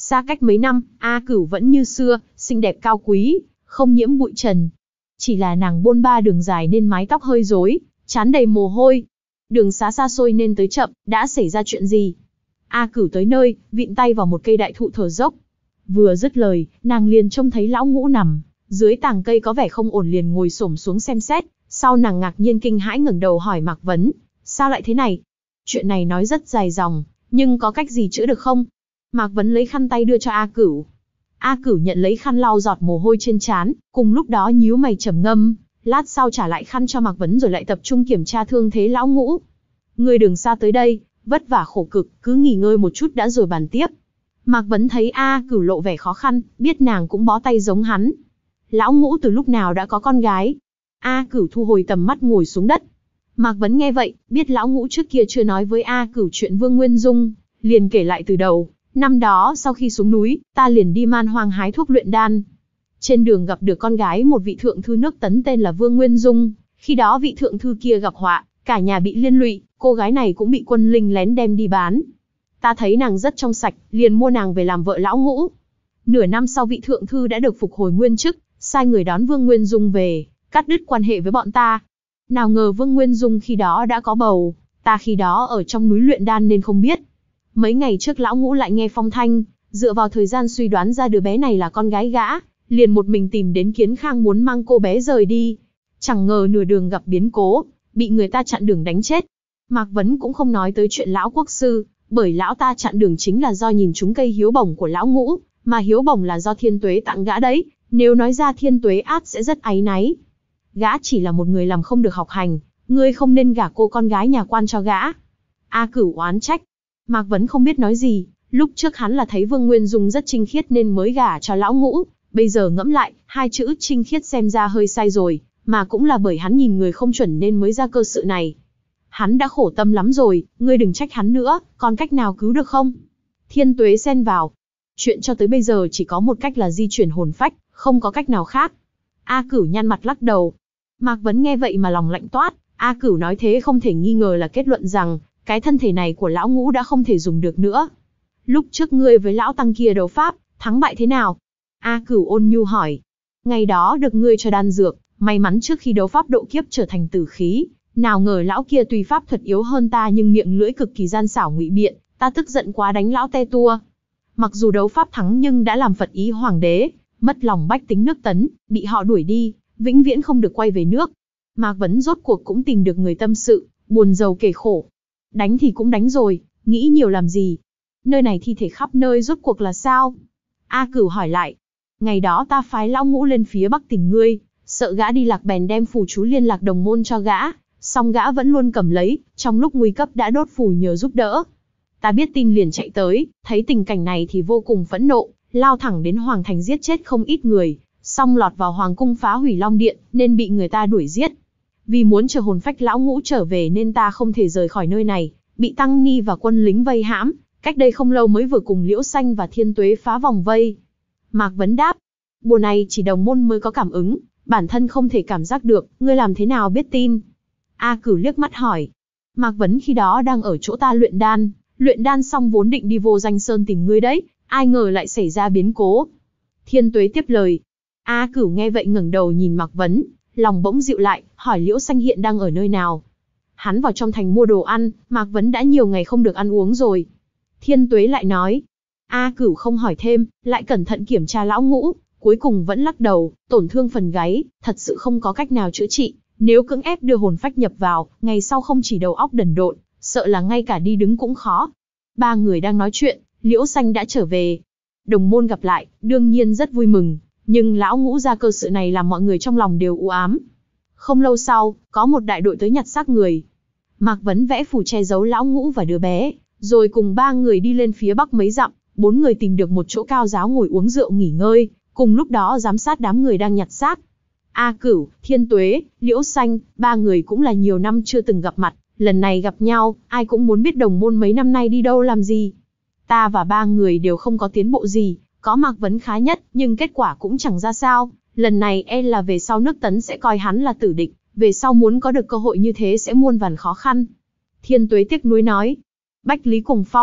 Xa cách mấy năm, A Cửu vẫn như xưa, xinh đẹp cao quý, không nhiễm bụi trần. Chỉ là nàng bôn ba đường dài nên mái tóc hơi rối, trán đầy mồ hôi. Đường xá xa xôi nên tới chậm, đã xảy ra chuyện gì? A Cửu tới nơi, vịn tay vào một cây đại thụ thở dốc. Vừa dứt lời, nàng liền trông thấy lão Ngũ nằm dưới tàng cây có vẻ không ổn, liền ngồi xổm xuống xem xét. Sau nàng ngạc nhiên kinh hãi ngẩng đầu hỏi Mạc Vấn, sao lại thế này? Chuyện này nói rất dài dòng, nhưng có cách gì chữa được không? Mạc Vấn lấy khăn tay đưa cho A Cửu. A Cửu nhận lấy khăn lau giọt mồ hôi trên trán, cùng lúc đó nhíu mày trầm ngâm, lát sau trả lại khăn cho Mạc Vấn rồi lại tập trung kiểm tra thương thế lão Ngũ. Người đường xa tới đây, vất vả khổ cực, cứ nghỉ ngơi một chút đã rồi bàn tiếp. Mạc Vấn thấy A Cửu lộ vẻ khó khăn, biết nàng cũng bó tay giống hắn. Lão Ngũ từ lúc nào đã có con gái? A Cửu thu hồi tầm mắt ngồi xuống đất. Mạc Vấn nghe vậy, biết lão Ngũ trước kia chưa nói với A Cửu chuyện Vương Nguyên Dung, liền kể lại từ đầu. Năm đó sau khi xuống núi, ta liền đi man hoang hái thuốc luyện đan. Trên đường gặp được con gái một vị thượng thư nước Tấn tên là Vương Nguyên Dung. Khi đó vị thượng thư kia gặp họa, cả nhà bị liên lụy, cô gái này cũng bị quân linh lén đem đi bán. Ta thấy nàng rất trong sạch, liền mua nàng về làm vợ lão Ngũ. Nửa năm sau vị thượng thư đã được phục hồi nguyên chức, sai người đón Vương Nguyên Dung về, cắt đứt quan hệ với bọn ta. Nào ngờ Vương Nguyên Dung khi đó đã có bầu, ta khi đó ở trong núi luyện đan nên không biết. Mấy ngày trước lão Ngũ lại nghe phong thanh, dựa vào thời gian suy đoán ra đứa bé này là con gái gã, liền một mình tìm đến Kiến Khang muốn mang cô bé rời đi. Chẳng ngờ nửa đường gặp biến cố, bị người ta chặn đường đánh chết. Mạc Vấn cũng không nói tới chuyện lão quốc sư, bởi lão ta chặn đường chính là do nhìn trúng cây hiếu bổng của lão Ngũ, mà hiếu bổng là do Thiên Tuế tặng gã đấy, nếu nói ra Thiên Tuế át sẽ rất áy náy. Gã chỉ là một người làm không được học hành, ngươi không nên gả cô con gái nhà quan cho gã. A Cửu oán trách. Mạc Vấn không biết nói gì, lúc trước hắn là thấy Vương Nguyên Dung rất trinh khiết nên mới gả cho lão Ngũ, bây giờ ngẫm lại, hai chữ trinh khiết xem ra hơi sai rồi, mà cũng là bởi hắn nhìn người không chuẩn nên mới ra cơ sự này. Hắn đã khổ tâm lắm rồi, ngươi đừng trách hắn nữa, còn cách nào cứu được không? Thiên Tuế xen vào. Chuyện cho tới bây giờ chỉ có một cách là di chuyển hồn phách, không có cách nào khác. A Cửu nhăn mặt lắc đầu. Mạc Vấn nghe vậy mà lòng lạnh toát, A Cửu nói thế không thể nghi ngờ là kết luận rằng, cái thân thể này của lão Ngũ đã không thể dùng được nữa. Lúc trước ngươi với lão tăng kia đấu pháp, thắng bại thế nào? A Cửu ôn nhu hỏi. Ngày đó được ngươi cho đan dược, may mắn trước khi đấu pháp độ kiếp trở thành tử khí. Nào ngờ lão kia tuy pháp thuật yếu hơn ta nhưng miệng lưỡi cực kỳ gian xảo ngụy biện, ta tức giận quá đánh lão te tua. Mặc dù đấu pháp thắng nhưng đã làm phật ý hoàng đế, mất lòng bách tính nước Tấn, bị họ đuổi đi, vĩnh viễn không được quay về nước. Mạc Vấn rốt cuộc cũng tìm được người tâm sự, buồn rầu kể khổ. Đánh thì cũng đánh rồi, nghĩ nhiều làm gì? Nơi này thi thể khắp nơi rốt cuộc là sao? A Cửu hỏi lại. Ngày đó ta phái lão Ngũ lên phía bắc tìm ngươi, sợ gã đi lạc bèn đem phù chú liên lạc đồng môn cho gã, song gã vẫn luôn cầm lấy, trong lúc nguy cấp đã đốt phù nhờ giúp đỡ. Ta biết tin liền chạy tới, thấy tình cảnh này thì vô cùng phẫn nộ, lao thẳng đến Hoàng Thành giết chết không ít người, song lọt vào Hoàng Cung phá hủy Long Điện, nên bị người ta đuổi giết. Vì muốn chờ hồn phách lão Ngũ trở về nên ta không thể rời khỏi nơi này, bị Tăng Ni và quân lính vây hãm, cách đây không lâu mới vừa cùng Liễu Xanh và Thiên Tuế phá vòng vây. Mạc Vấn đáp, bộ này chỉ đồng môn mới có cảm ứng, bản thân không thể cảm giác được, ngươi làm thế nào biết tin? A Cửu liếc mắt hỏi. Mạc Vấn khi đó đang ở chỗ ta luyện đan, luyện đan xong vốn định đi Vô Danh Sơn tìm ngươi đấy, ai ngờ lại xảy ra biến cố. Thiên Tuế tiếp lời. A Cửu nghe vậy ngẩng đầu nhìn Mạc Vấn, lòng bỗng dịu lại, hỏi Liễu Xanh hiện đang ở nơi nào. Hắn vào trong thành mua đồ ăn, Mạc Vấn đã nhiều ngày không được ăn uống rồi. Thiên Tuế lại nói. A Cửu không hỏi thêm, lại cẩn thận kiểm tra lão Ngũ, cuối cùng vẫn lắc đầu, tổn thương phần gáy, thật sự không có cách nào chữa trị. Nếu cưỡng ép đưa hồn phách nhập vào, ngày sau không chỉ đầu óc đần độn, sợ là ngay cả đi đứng cũng khó. Ba người đang nói chuyện, Liễu Xanh đã trở về. Đồng môn gặp lại, đương nhiên rất vui mừng, nhưng lão Ngũ ra cơ sự này làm mọi người trong lòng đều u ám. Không lâu sau, có một đại đội tới nhặt xác người. Mạc Vấn vẽ phù che giấu lão Ngũ và đứa bé, rồi cùng ba người đi lên phía bắc mấy dặm, bốn người tìm được một chỗ cao giáo ngồi uống rượu nghỉ ngơi, cùng lúc đó giám sát đám người đang nhặt xác. A Cửu, Thiên Tuế, Liễu Xanh, ba người cũng là nhiều năm chưa từng gặp mặt, lần này gặp nhau, ai cũng muốn biết đồng môn mấy năm nay đi đâu làm gì. Ta và ba người đều không có tiến bộ gì, có Mạc Vấn khá nhất, nhưng kết quả cũng chẳng ra sao, lần này e là về sau nước Tấn sẽ coi hắn là tử địch, về sau muốn có được cơ hội như thế sẽ muôn vàn khó khăn. Thiên Tuế tiếc nuối nói. Bách Lý cùng Phong,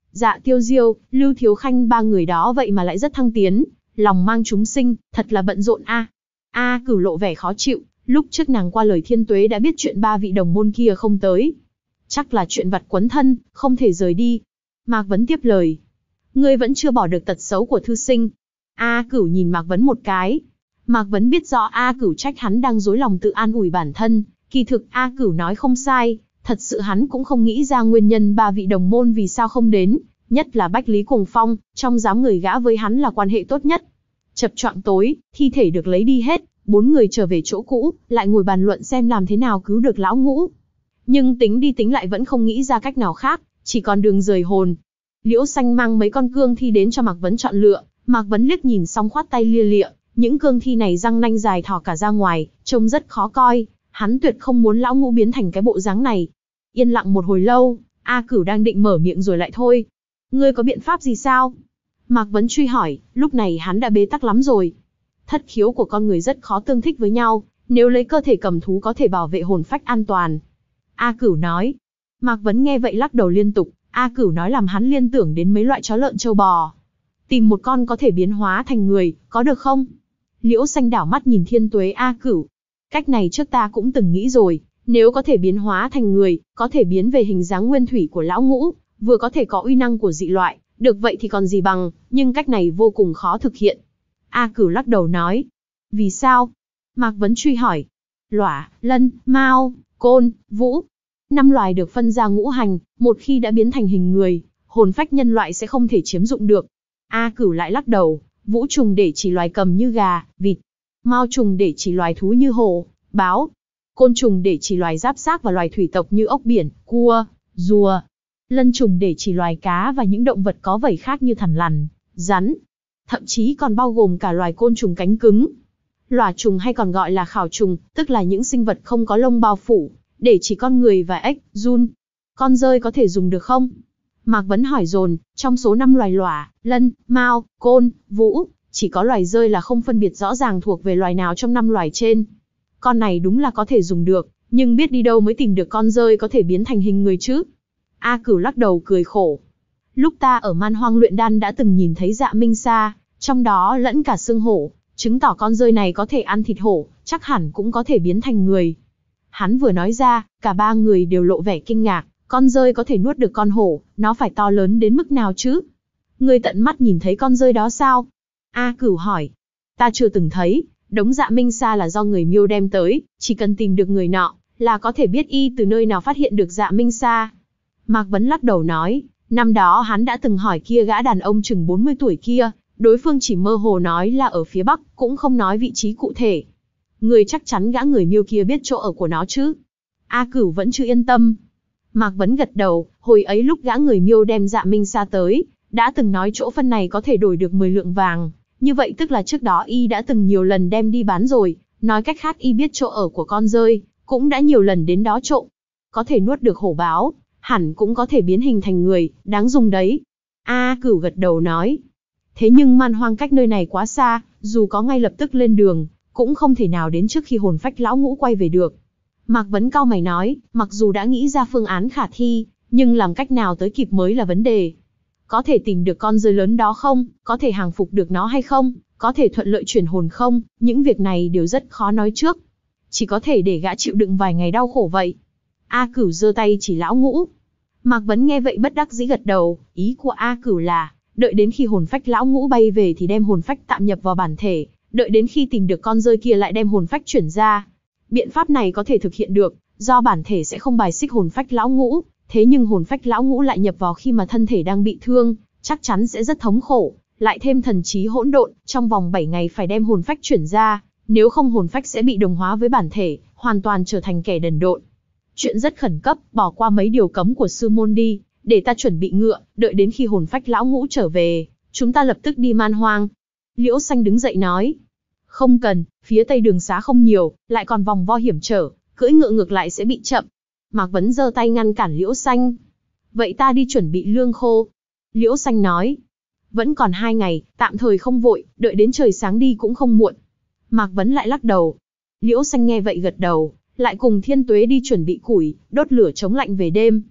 Dạ Tiêu Diêu, Lưu Thiếu Khanh ba người đó vậy mà lại rất thăng tiến, lòng mang chúng sinh, thật là bận rộn a. A Cửu lộ vẻ khó chịu, lúc trước nàng qua lời Thiên Tuế đã biết chuyện ba vị đồng môn kia không tới. Chắc là chuyện vặt quấn thân, không thể rời đi. Mạc Vấn tiếp lời. Ngươi vẫn chưa bỏ được tật xấu của thư sinh. A Cửu nhìn Mạc Vấn một cái. Mạc Vấn biết rõ A Cửu trách hắn đang dối lòng tự an ủi bản thân. Kỳ thực A Cửu nói không sai, thật sự hắn cũng không nghĩ ra nguyên nhân ba vị đồng môn vì sao không đến. Nhất là Bách Lý Cuồng Phong, trong đám người gã với hắn là quan hệ tốt nhất. Chập choạng tối, thi thể được lấy đi hết, bốn người trở về chỗ cũ, lại ngồi bàn luận xem làm thế nào cứu được lão Ngũ. Nhưng tính đi tính lại vẫn không nghĩ ra cách nào khác, chỉ còn đường rời hồn. Liễu Xanh mang mấy con cương thi đến cho Mạc Vấn chọn lựa, Mạc Vấn liếc nhìn xong khoát tay lia lịa, những cương thi này răng nanh dài thò cả ra ngoài, trông rất khó coi, hắn tuyệt không muốn lão Ngũ biến thành cái bộ dáng này. Yên lặng một hồi lâu, A Cửu đang định mở miệng rồi lại thôi. Ngươi có biện pháp gì sao? Mạc Vấn truy hỏi, lúc này hắn đã bế tắc lắm rồi. Thất khiếu của con người rất khó tương thích với nhau, nếu lấy cơ thể cầm thú có thể bảo vệ hồn phách an toàn. A Cửu nói. Mạc Vấn nghe vậy lắc đầu liên tục, A Cửu nói làm hắn liên tưởng đến mấy loại chó lợn trâu bò. Tìm một con có thể biến hóa thành người, có được không? Liễu Xanh đảo mắt nhìn Thiên Tuế A Cửu. Cách này trước ta cũng từng nghĩ rồi, nếu có thể biến hóa thành người, có thể biến về hình dáng nguyên thủy của lão Ngũ, vừa có thể có uy năng của dị loại, được vậy thì còn gì bằng, nhưng cách này vô cùng khó thực hiện. A Cửu lắc đầu nói. Vì sao? Mạc Vấn truy hỏi. Lỏa, Lân, Mao, Côn, Vũ. Năm loài được phân ra ngũ hành, một khi đã biến thành hình người, hồn phách nhân loại sẽ không thể chiếm dụng được. A Cửu lại lắc đầu. Vũ trùng để chỉ loài cầm như gà, vịt. Mao trùng để chỉ loài thú như hổ, báo. Côn trùng để chỉ loài giáp xác và loài thủy tộc như ốc biển, cua, rùa. Lân trùng để chỉ loài cá và những động vật có vảy khác như thằn lằn, rắn. Thậm chí còn bao gồm cả loài côn trùng cánh cứng. Lỏa trùng hay còn gọi là khảo trùng, tức là những sinh vật không có lông bao phủ, để chỉ con người và ếch, giun. Con dơi có thể dùng được không? Mạc Vấn hỏi dồn, trong số năm loài lỏa, lân, mao, côn, vũ, chỉ có loài dơi là không phân biệt rõ ràng thuộc về loài nào trong năm loài trên. Con này đúng là có thể dùng được, nhưng biết đi đâu mới tìm được con dơi có thể biến thành hình người chứ? A Cửu lắc đầu cười khổ. Lúc ta ở Man Hoang luyện đan đã từng nhìn thấy dạ minh sa, trong đó lẫn cả xương hổ, chứng tỏ con dơi này có thể ăn thịt hổ, chắc hẳn cũng có thể biến thành người. Hắn vừa nói ra, cả ba người đều lộ vẻ kinh ngạc, con dơi có thể nuốt được con hổ, nó phải to lớn đến mức nào chứ? Ngươi tận mắt nhìn thấy con dơi đó sao? A Cửu hỏi. Ta chưa từng thấy, đống dạ minh sa là do người Miêu đem tới, chỉ cần tìm được người nọ, là có thể biết y từ nơi nào phát hiện được dạ minh sa. Mạc Vấn lắc đầu nói, năm đó hắn đã từng hỏi kia gã đàn ông chừng bốn mươi tuổi kia, đối phương chỉ mơ hồ nói là ở phía Bắc, cũng không nói vị trí cụ thể. Người chắc chắn gã người Miêu kia biết chỗ ở của nó chứ? A Cửu vẫn chưa yên tâm. Mạc Vấn gật đầu, hồi ấy lúc gã người Miêu đem dạ minh sa tới, đã từng nói chỗ phân này có thể đổi được mười lượng vàng, như vậy tức là trước đó y đã từng nhiều lần đem đi bán rồi, nói cách khác y biết chỗ ở của con dơi, cũng đã nhiều lần đến đó trộm. Có thể nuốt được hổ báo, hẳn cũng có thể biến hình thành người, đáng dùng đấy. A Cửu gật đầu nói. Thế nhưng Man Hoang cách nơi này quá xa, dù có ngay lập tức lên đường, cũng không thể nào đến trước khi hồn phách lão Ngũ quay về được. Mạc Vấn cau mày nói, mặc dù đã nghĩ ra phương án khả thi, nhưng làm cách nào tới kịp mới là vấn đề. Có thể tìm được con dơi lớn đó không? Có thể hàng phục được nó hay không? Có thể thuận lợi chuyển hồn không? Những việc này đều rất khó nói trước. Chỉ có thể để gã chịu đựng vài ngày đau khổ vậy. A Cửu giơ tay chỉ lão Ngũ. Mạc Vấn nghe vậy bất đắc dĩ gật đầu, ý của A Cửu là, đợi đến khi hồn phách lão Ngũ bay về thì đem hồn phách tạm nhập vào bản thể, đợi đến khi tìm được con dơi kia lại đem hồn phách chuyển ra. Biện pháp này có thể thực hiện được, do bản thể sẽ không bài xích hồn phách lão Ngũ, thế nhưng hồn phách lão Ngũ lại nhập vào khi mà thân thể đang bị thương, chắc chắn sẽ rất thống khổ, lại thêm thần trí hỗn độn, trong vòng bảy ngày phải đem hồn phách chuyển ra, nếu không hồn phách sẽ bị đồng hóa với bản thể, hoàn toàn trở thành kẻ đần độn. Chuyện rất khẩn cấp, bỏ qua mấy điều cấm của sư môn đi, để ta chuẩn bị ngựa, đợi đến khi hồn phách lão Ngũ trở về, chúng ta lập tức đi Man Hoang. Liễu Xanh đứng dậy nói. Không cần, phía tây đường xá không nhiều, lại còn vòng vo hiểm trở, cưỡi ngựa ngược lại sẽ bị chậm. Mạc Vấn giơ tay ngăn cản Liễu Xanh. Vậy ta đi chuẩn bị lương khô. Liễu Xanh nói. Vẫn còn hai ngày, tạm thời không vội, đợi đến trời sáng đi cũng không muộn. Mạc Vấn lại lắc đầu. Liễu Xanh nghe vậy gật đầu, lại cùng Thiên Tuế đi chuẩn bị củi, đốt lửa chống lạnh về đêm.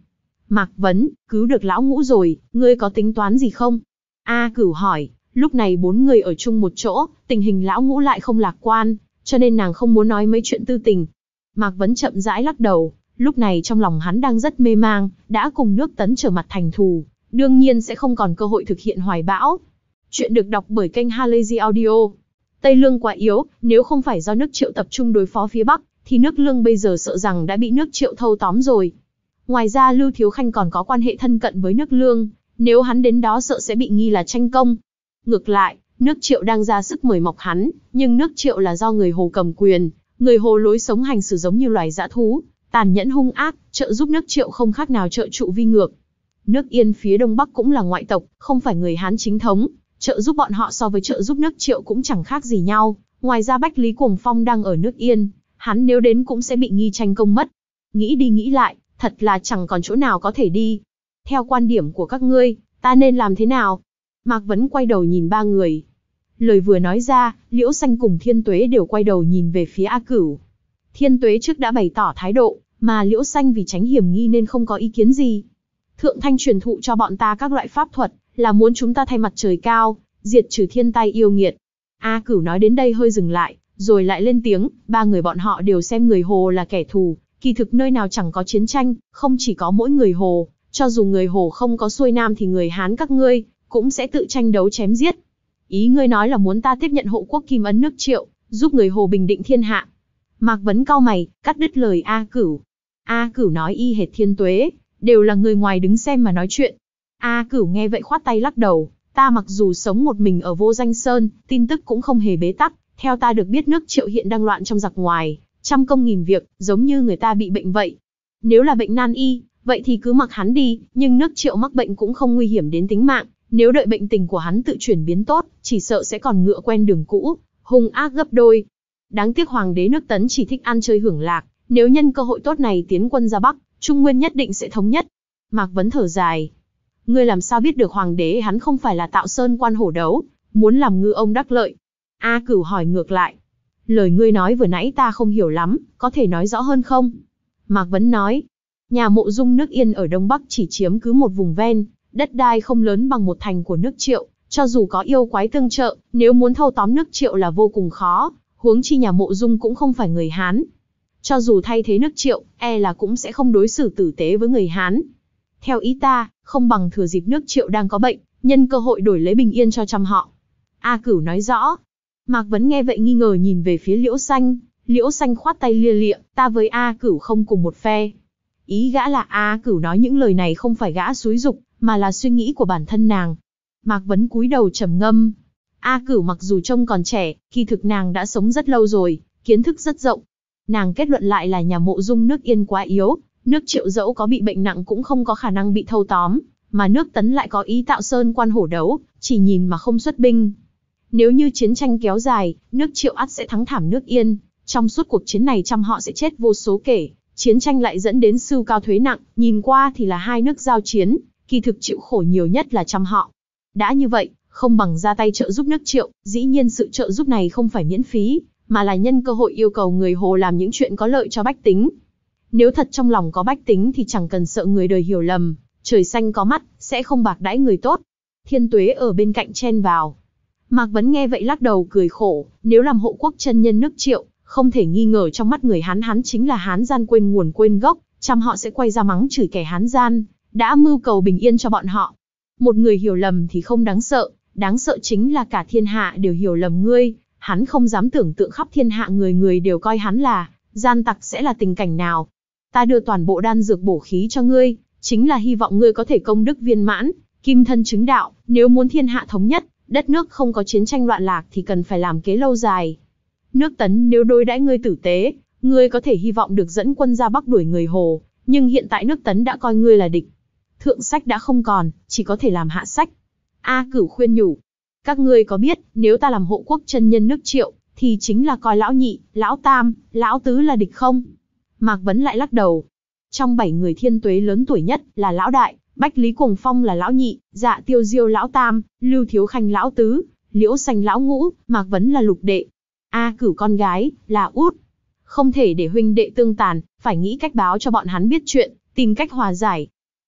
Mạc Vấn, cứu được lão Ngũ rồi, ngươi có tính toán gì không? A Cửu hỏi, lúc này bốn người ở chung một chỗ, tình hình lão Ngũ lại không lạc quan, cho nên nàng không muốn nói mấy chuyện tư tình. Mạc Vấn chậm rãi lắc đầu, lúc này trong lòng hắn đang rất mê mang, đã cùng nước Tấn trở mặt thành thù, đương nhiên sẽ không còn cơ hội thực hiện hoài bão. Chuyện được đọc bởi kênh Halazy Audio. Tây Lương quá yếu, nếu không phải do nước Triệu tập trung đối phó phía Bắc, thì nước Lương bây giờ sợ rằng đã bị nước Triệu thâu tóm rồi. Ngoài ra Lưu Thiếu Khanh còn có quan hệ thân cận với nước Lương, nếu hắn đến đó sợ sẽ bị nghi là tranh công. Ngược lại, nước Triệu đang ra sức mời mọc hắn, nhưng nước Triệu là do người Hồ cầm quyền, người Hồ lối sống hành xử giống như loài dã thú, tàn nhẫn hung ác, trợ giúp nước Triệu không khác nào trợ trụ vi ngược. Nước Yên phía đông bắc cũng là ngoại tộc, không phải người Hán chính thống, trợ giúp bọn họ so với trợ giúp nước Triệu cũng chẳng khác gì nhau. Ngoài ra Bách Lý Cuồng Phong đang ở nước Yên, hắn nếu đến cũng sẽ bị nghi tranh công mất. Nghĩ đi nghĩ lại, thật là chẳng còn chỗ nào có thể đi. Theo quan điểm của các ngươi, ta nên làm thế nào? Mạc Vấn quay đầu nhìn ba người. Lời vừa nói ra, Liễu Xanh cùng Thiên Tuế đều quay đầu nhìn về phía A Cửu. Thiên Tuế trước đã bày tỏ thái độ, mà Liễu Xanh vì tránh hiểm nghi nên không có ý kiến gì. Thượng Thanh truyền thụ cho bọn ta các loại pháp thuật, là muốn chúng ta thay mặt trời cao, diệt trừ thiên tai yêu nghiệt. A Cửu nói đến đây hơi dừng lại, rồi lại lên tiếng, ba người bọn họ đều xem người Hồ là kẻ thù, kỳ thực nơi nào chẳng có chiến tranh, không chỉ có mỗi người Hồ, cho dù người Hồ không có xuôi nam thì người Hán các ngươi, cũng sẽ tự tranh đấu chém giết. Ý ngươi nói là muốn ta tiếp nhận hộ quốc Kim Ấn nước Triệu, giúp người Hồ bình định thiên hạ. Mạc Vấn cau mày, cắt đứt lời A Cửu. A Cửu nói y hệt Thiên Tuế, đều là người ngoài đứng xem mà nói chuyện. A Cửu nghe vậy khoát tay lắc đầu, ta mặc dù sống một mình ở Vô Danh Sơn, tin tức cũng không hề bế tắc, theo ta được biết nước Triệu hiện đang loạn trong giặc ngoài, trăm công nghìn việc, giống như người ta bị bệnh vậy. Nếu là bệnh nan y, vậy thì cứ mặc hắn đi, nhưng nước Triệu mắc bệnh cũng không nguy hiểm đến tính mạng, nếu đợi bệnh tình của hắn tự chuyển biến tốt, chỉ sợ sẽ còn ngựa quen đường cũ, hung ác gấp đôi. Đáng tiếc hoàng đế nước Tấn chỉ thích ăn chơi hưởng lạc, nếu nhân cơ hội tốt này tiến quân ra Bắc, Trung Nguyên nhất định sẽ thống nhất. Mạc Vấn thở dài. Ngươi làm sao biết được hoàng đế hắn không phải là tạo sơn quan hổ đấu, muốn làm ngư ông đắc lợi? A Cửu hỏi ngược lại. Lời ngươi nói vừa nãy ta không hiểu lắm, có thể nói rõ hơn không? Mạc Vấn nói. Nhà Mộ Dung nước Yên ở Đông Bắc chỉ chiếm cứ một vùng ven, đất đai không lớn bằng một thành của nước Triệu, cho dù có yêu quái tương trợ, nếu muốn thâu tóm nước Triệu là vô cùng khó, huống chi nhà Mộ Dung cũng không phải người Hán. Cho dù thay thế nước Triệu, e là cũng sẽ không đối xử tử tế với người Hán. Theo ý ta, không bằng thừa dịp nước Triệu đang có bệnh, nhân cơ hội đổi lấy bình yên cho trăm họ. A Cửu nói rõ. Mạc Vấn nghe vậy nghi ngờ nhìn về phía Liễu Xanh, Liễu Xanh khoát tay lia lịa, ta với A Cửu không cùng một phe. Ý gã là A Cửu nói những lời này không phải gã xúi giục, mà là suy nghĩ của bản thân nàng. Mạc Vấn cúi đầu trầm ngâm. A Cửu mặc dù trông còn trẻ, kỳ thực nàng đã sống rất lâu rồi, kiến thức rất rộng. Nàng kết luận lại là nhà Mộ Dung nước Yên quá yếu, nước Triệu dẫu có bị bệnh nặng cũng không có khả năng bị thâu tóm, mà nước Tấn lại có ý tạo sơn quan hổ đấu, chỉ nhìn mà không xuất binh. Nếu như chiến tranh kéo dài, nước Triệu ắt sẽ thắng thảm nước Yên, trong suốt cuộc chiến này trăm họ sẽ chết vô số kể, chiến tranh lại dẫn đến sưu cao thuế nặng, nhìn qua thì là hai nước giao chiến, kỳ thực chịu khổ nhiều nhất là trăm họ. Đã như vậy, không bằng ra tay trợ giúp nước Triệu, dĩ nhiên sự trợ giúp này không phải miễn phí, mà là nhân cơ hội yêu cầu người Hồ làm những chuyện có lợi cho bách tính. Nếu thật trong lòng có bách tính thì chẳng cần sợ người đời hiểu lầm, trời xanh có mắt, sẽ không bạc đãi người tốt. Thiên Tuế ở bên cạnh chen vào. Mạc Vấn nghe vậy lắc đầu cười khổ, nếu làm hộ quốc chân nhân nước Triệu, không thể nghi ngờ trong mắt người Hán hắn chính là Hán gian quên nguồn quên gốc, trăm họ sẽ quay ra mắng chửi kẻ Hán gian, đã mưu cầu bình yên cho bọn họ. Một người hiểu lầm thì không đáng sợ, đáng sợ chính là cả thiên hạ đều hiểu lầm ngươi, hắn không dám tưởng tượng khắp thiên hạ người người đều coi hắn là gian tặc sẽ là tình cảnh nào. Ta đưa toàn bộ đan dược bổ khí cho ngươi, chính là hy vọng ngươi có thể công đức viên mãn, kim thân chứng đạo, nếu muốn thiên hạ thống nhất, đất nước không có chiến tranh loạn lạc thì cần phải làm kế lâu dài. Nước Tấn nếu đối đãi ngươi tử tế, ngươi có thể hy vọng được dẫn quân ra Bắc đuổi người Hồ, nhưng hiện tại nước Tấn đã coi ngươi là địch. Thượng sách đã không còn, chỉ có thể làm hạ sách. A Cửu khuyên nhủ. Các ngươi có biết, nếu ta làm hộ quốc chân nhân nước Triệu, thì chính là coi lão nhị, lão tam, lão tứ là địch không? Mạc Vấn lại lắc đầu. Trong bảy người Thiên Tuế lớn tuổi nhất là lão đại, Bách Lý Cuồng Phong là lão nhị, Dạ Tiêu Diêu lão tam, Lưu Thiếu Khanh lão tứ, Liễu Xanh lão ngũ, Mạc Vấn là lục đệ. A Cửu con gái, là út. Không thể để huynh đệ tương tàn, phải nghĩ cách báo cho bọn hắn biết chuyện, tìm cách hòa giải.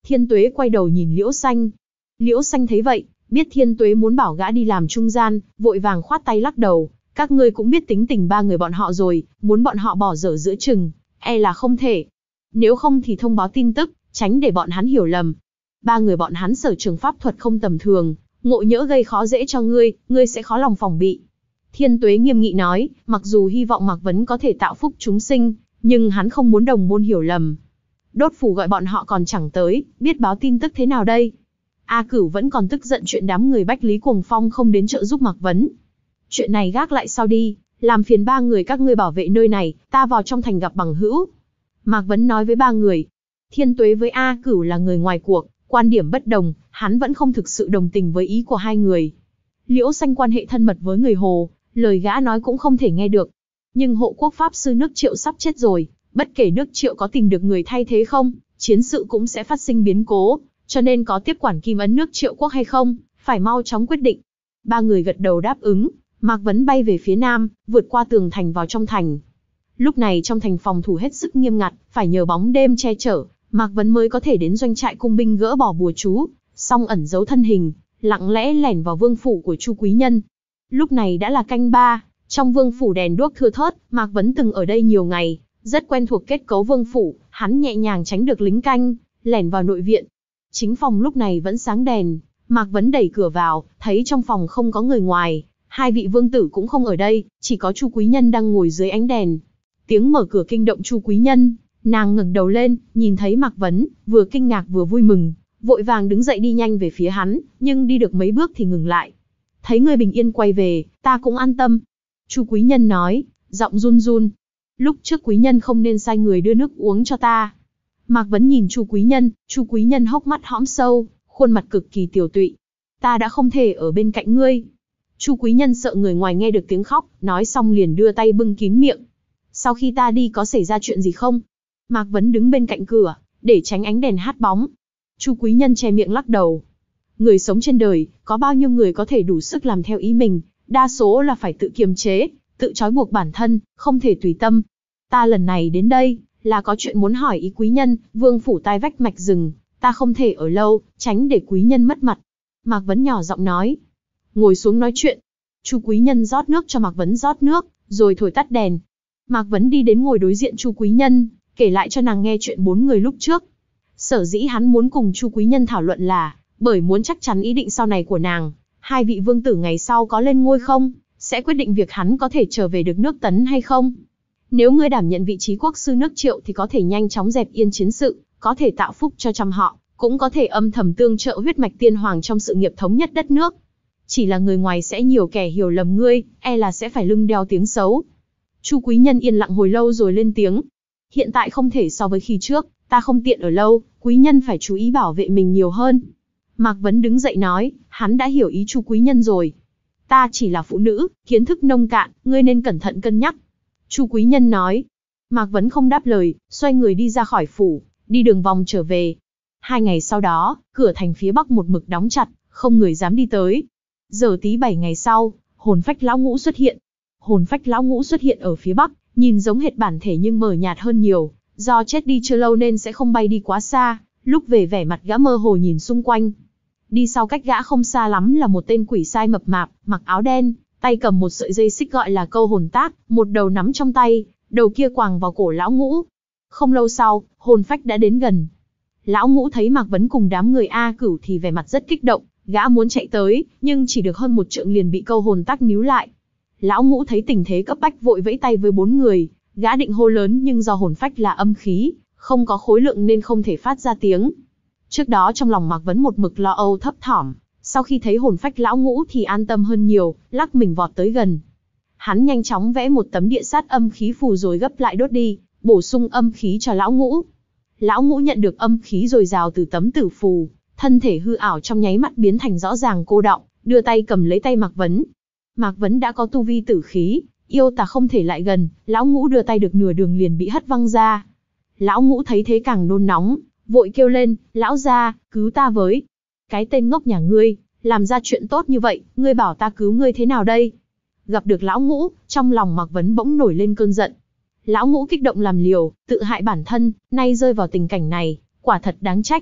Thiên Tuế quay đầu nhìn Liễu Xanh. Liễu Xanh thấy vậy, biết Thiên Tuế muốn bảo gã đi làm trung gian, vội vàng khoát tay lắc đầu. Các ngươi cũng biết tính tình ba người bọn họ rồi, muốn bọn họ bỏ dở giữa chừng, e là không thể. Nếu không thì thông báo tin tức, tránh để bọn hắn hiểu lầm. Ba người bọn hắn sở trường pháp thuật không tầm thường, ngộ nhỡ gây khó dễ cho ngươi, ngươi sẽ khó lòng phòng bị. Thiên Tuế nghiêm nghị nói, mặc dù hy vọng Mạc Vấn có thể tạo phúc chúng sinh, nhưng hắn không muốn đồng môn hiểu lầm. Đốt phủ gọi bọn họ còn chẳng tới, biết báo tin tức thế nào đây? A Cửu vẫn còn tức giận chuyện đám người Bách Lý Cuồng Phong không đến trợ giúp Mạc Vấn. Chuyện này gác lại sau đi, làm phiền ba người các ngươi bảo vệ nơi này, ta vào trong thành gặp bằng hữu. Mạc Vấn nói với ba người. Thiên Tuế với A Cửu là người ngoài cuộc, quan điểm bất đồng, hắn vẫn không thực sự đồng tình với ý của hai người. Liễu Xanh quan hệ thân mật với người Hồ, lời gã nói cũng không thể nghe được. Nhưng hộ quốc pháp sư nước Triệu sắp chết rồi, bất kể nước Triệu có tìm được người thay thế không, chiến sự cũng sẽ phát sinh biến cố, cho nên có tiếp quản kim ấn nước Triệu quốc hay không, phải mau chóng quyết định. Ba người gật đầu đáp ứng, Mạc Vấn bay về phía nam, vượt qua tường thành vào trong thành. Lúc này trong thành phòng thủ hết sức nghiêm ngặt, phải nhờ bóng đêm che chở, Mạc Vấn mới có thể đến doanh trại cung binh gỡ bỏ bùa chú, xong ẩn giấu thân hình, lặng lẽ lẻn vào vương phủ của Chu Quý Nhân. Lúc này đã là canh ba, trong vương phủ đèn đuốc thưa thớt, Mạc Vấn từng ở đây nhiều ngày, rất quen thuộc kết cấu vương phủ, hắn nhẹ nhàng tránh được lính canh, lẻn vào nội viện. Chính phòng lúc này vẫn sáng đèn, Mạc Vấn đẩy cửa vào, thấy trong phòng không có người ngoài, hai vị vương tử cũng không ở đây, chỉ có Chu Quý Nhân đang ngồi dưới ánh đèn. Tiếng mở cửa kinh động Chu Quý Nhân, nàng ngẩng đầu lên, nhìn thấy Mạc Vấn, vừa kinh ngạc vừa vui mừng, vội vàng đứng dậy đi nhanh về phía hắn, nhưng đi được mấy bước thì ngừng lại. Thấy ngươi bình yên quay về, ta cũng an tâm. Chu Quý Nhân nói, giọng run run. Lúc trước Quý Nhân không nên sai người đưa nước uống cho ta. Mạc Vấn nhìn Chu Quý Nhân, Chu Quý Nhân hốc mắt hõm sâu, khuôn mặt cực kỳ tiều tụy. Ta đã không thể ở bên cạnh ngươi. Chu Quý Nhân sợ người ngoài nghe được tiếng khóc, nói xong liền đưa tay bưng kín miệng. Sau khi ta đi có xảy ra chuyện gì không? Mạc Vấn đứng bên cạnh cửa, để tránh ánh đèn hát bóng. Chu Quý Nhân che miệng lắc đầu. Người sống trên đời, có bao nhiêu người có thể đủ sức làm theo ý mình, đa số là phải tự kiềm chế, tự trói buộc bản thân, không thể tùy tâm. Ta lần này đến đây, là có chuyện muốn hỏi ý Quý Nhân, vương phủ tai vách mạch rừng, ta không thể ở lâu, tránh để Quý Nhân mất mặt. Mạc Vấn nhỏ giọng nói. Ngồi xuống nói chuyện. Chu Quý Nhân rót nước cho Mạc Vấn rót nước, rồi thổi tắt đèn. Mạc Vấn đi đến ngồi đối diện Chu Quý Nhân, kể lại cho nàng nghe chuyện bốn người lúc trước. Sở dĩ hắn muốn cùng Chu Quý Nhân thảo luận là, bởi muốn chắc chắn ý định sau này của nàng, hai vị vương tử ngày sau có lên ngôi không, sẽ quyết định việc hắn có thể trở về được nước Tấn hay không. Nếu ngươi đảm nhận vị trí quốc sư nước Triệu thì có thể nhanh chóng dẹp yên chiến sự, có thể tạo phúc cho trăm họ, cũng có thể âm thầm tương trợ huyết mạch tiên hoàng trong sự nghiệp thống nhất đất nước. Chỉ là người ngoài sẽ nhiều kẻ hiểu lầm ngươi, e là sẽ phải lưng đeo tiếng xấu. Chu Quý Nhân yên lặng hồi lâu rồi lên tiếng. Hiện tại không thể so với khi trước, ta không tiện ở lâu, Quý Nhân phải chú ý bảo vệ mình nhiều hơn. Mạc Vấn đứng dậy nói, hắn đã hiểu ý Chu Quý Nhân rồi. Ta chỉ là phụ nữ, kiến thức nông cạn, ngươi nên cẩn thận cân nhắc. Chu Quý Nhân nói. Mạc Vấn không đáp lời, xoay người đi ra khỏi phủ, đi đường vòng trở về. Hai ngày sau đó, cửa thành phía bắc một mực đóng chặt, không người dám đi tới. Giờ tí bảy ngày sau, hồn phách lão ngũ xuất hiện. Hồn phách lão ngũ xuất hiện ở phía bắc, nhìn giống hệt bản thể nhưng mờ nhạt hơn nhiều, do chết đi chưa lâu nên sẽ không bay đi quá xa, lúc về vẻ mặt gã mơ hồ nhìn xung quanh. Đi sau cách gã không xa lắm là một tên quỷ sai mập mạp, mặc áo đen, tay cầm một sợi dây xích gọi là câu hồn tác, một đầu nắm trong tay, đầu kia quàng vào cổ lão ngũ. Không lâu sau, hồn phách đã đến gần. Lão ngũ thấy Mạc Vấn cùng đám người A Cửu thì vẻ mặt rất kích động, gã muốn chạy tới, nhưng chỉ được hơn một trượng liền bị câu hồn tác níu lại. Lão ngũ thấy tình thế cấp bách vội vẫy tay với bốn người, gã định hô lớn nhưng do hồn phách là âm khí, không có khối lượng nên không thể phát ra tiếng. Trước đó trong lòng Mạc Vấn một mực lo âu thấp thỏm, sau khi thấy hồn phách lão ngũ thì an tâm hơn nhiều, lắc mình vọt tới gần. Hắn nhanh chóng vẽ một tấm địa sát âm khí phù rồi gấp lại đốt đi, bổ sung âm khí cho lão ngũ. Lão ngũ nhận được âm khí dồi dào từ tấm tử phù, thân thể hư ảo trong nháy mắt biến thành rõ ràng cô đọng, đưa tay cầm lấy tay Mạc Vấn. Mạc Vấn đã có tu vi tử khí, yêu tà không thể lại gần, lão ngũ đưa tay được nửa đường liền bị hất văng ra. Lão ngũ thấy thế càng nôn nóng, vội kêu lên, lão gia, cứu ta với. Cái tên ngốc nhà ngươi, làm ra chuyện tốt như vậy, ngươi bảo ta cứu ngươi thế nào đây? Gặp được lão ngũ, trong lòng Mạc Vấn bỗng nổi lên cơn giận. Lão ngũ kích động làm liều, tự hại bản thân, nay rơi vào tình cảnh này, quả thật đáng trách.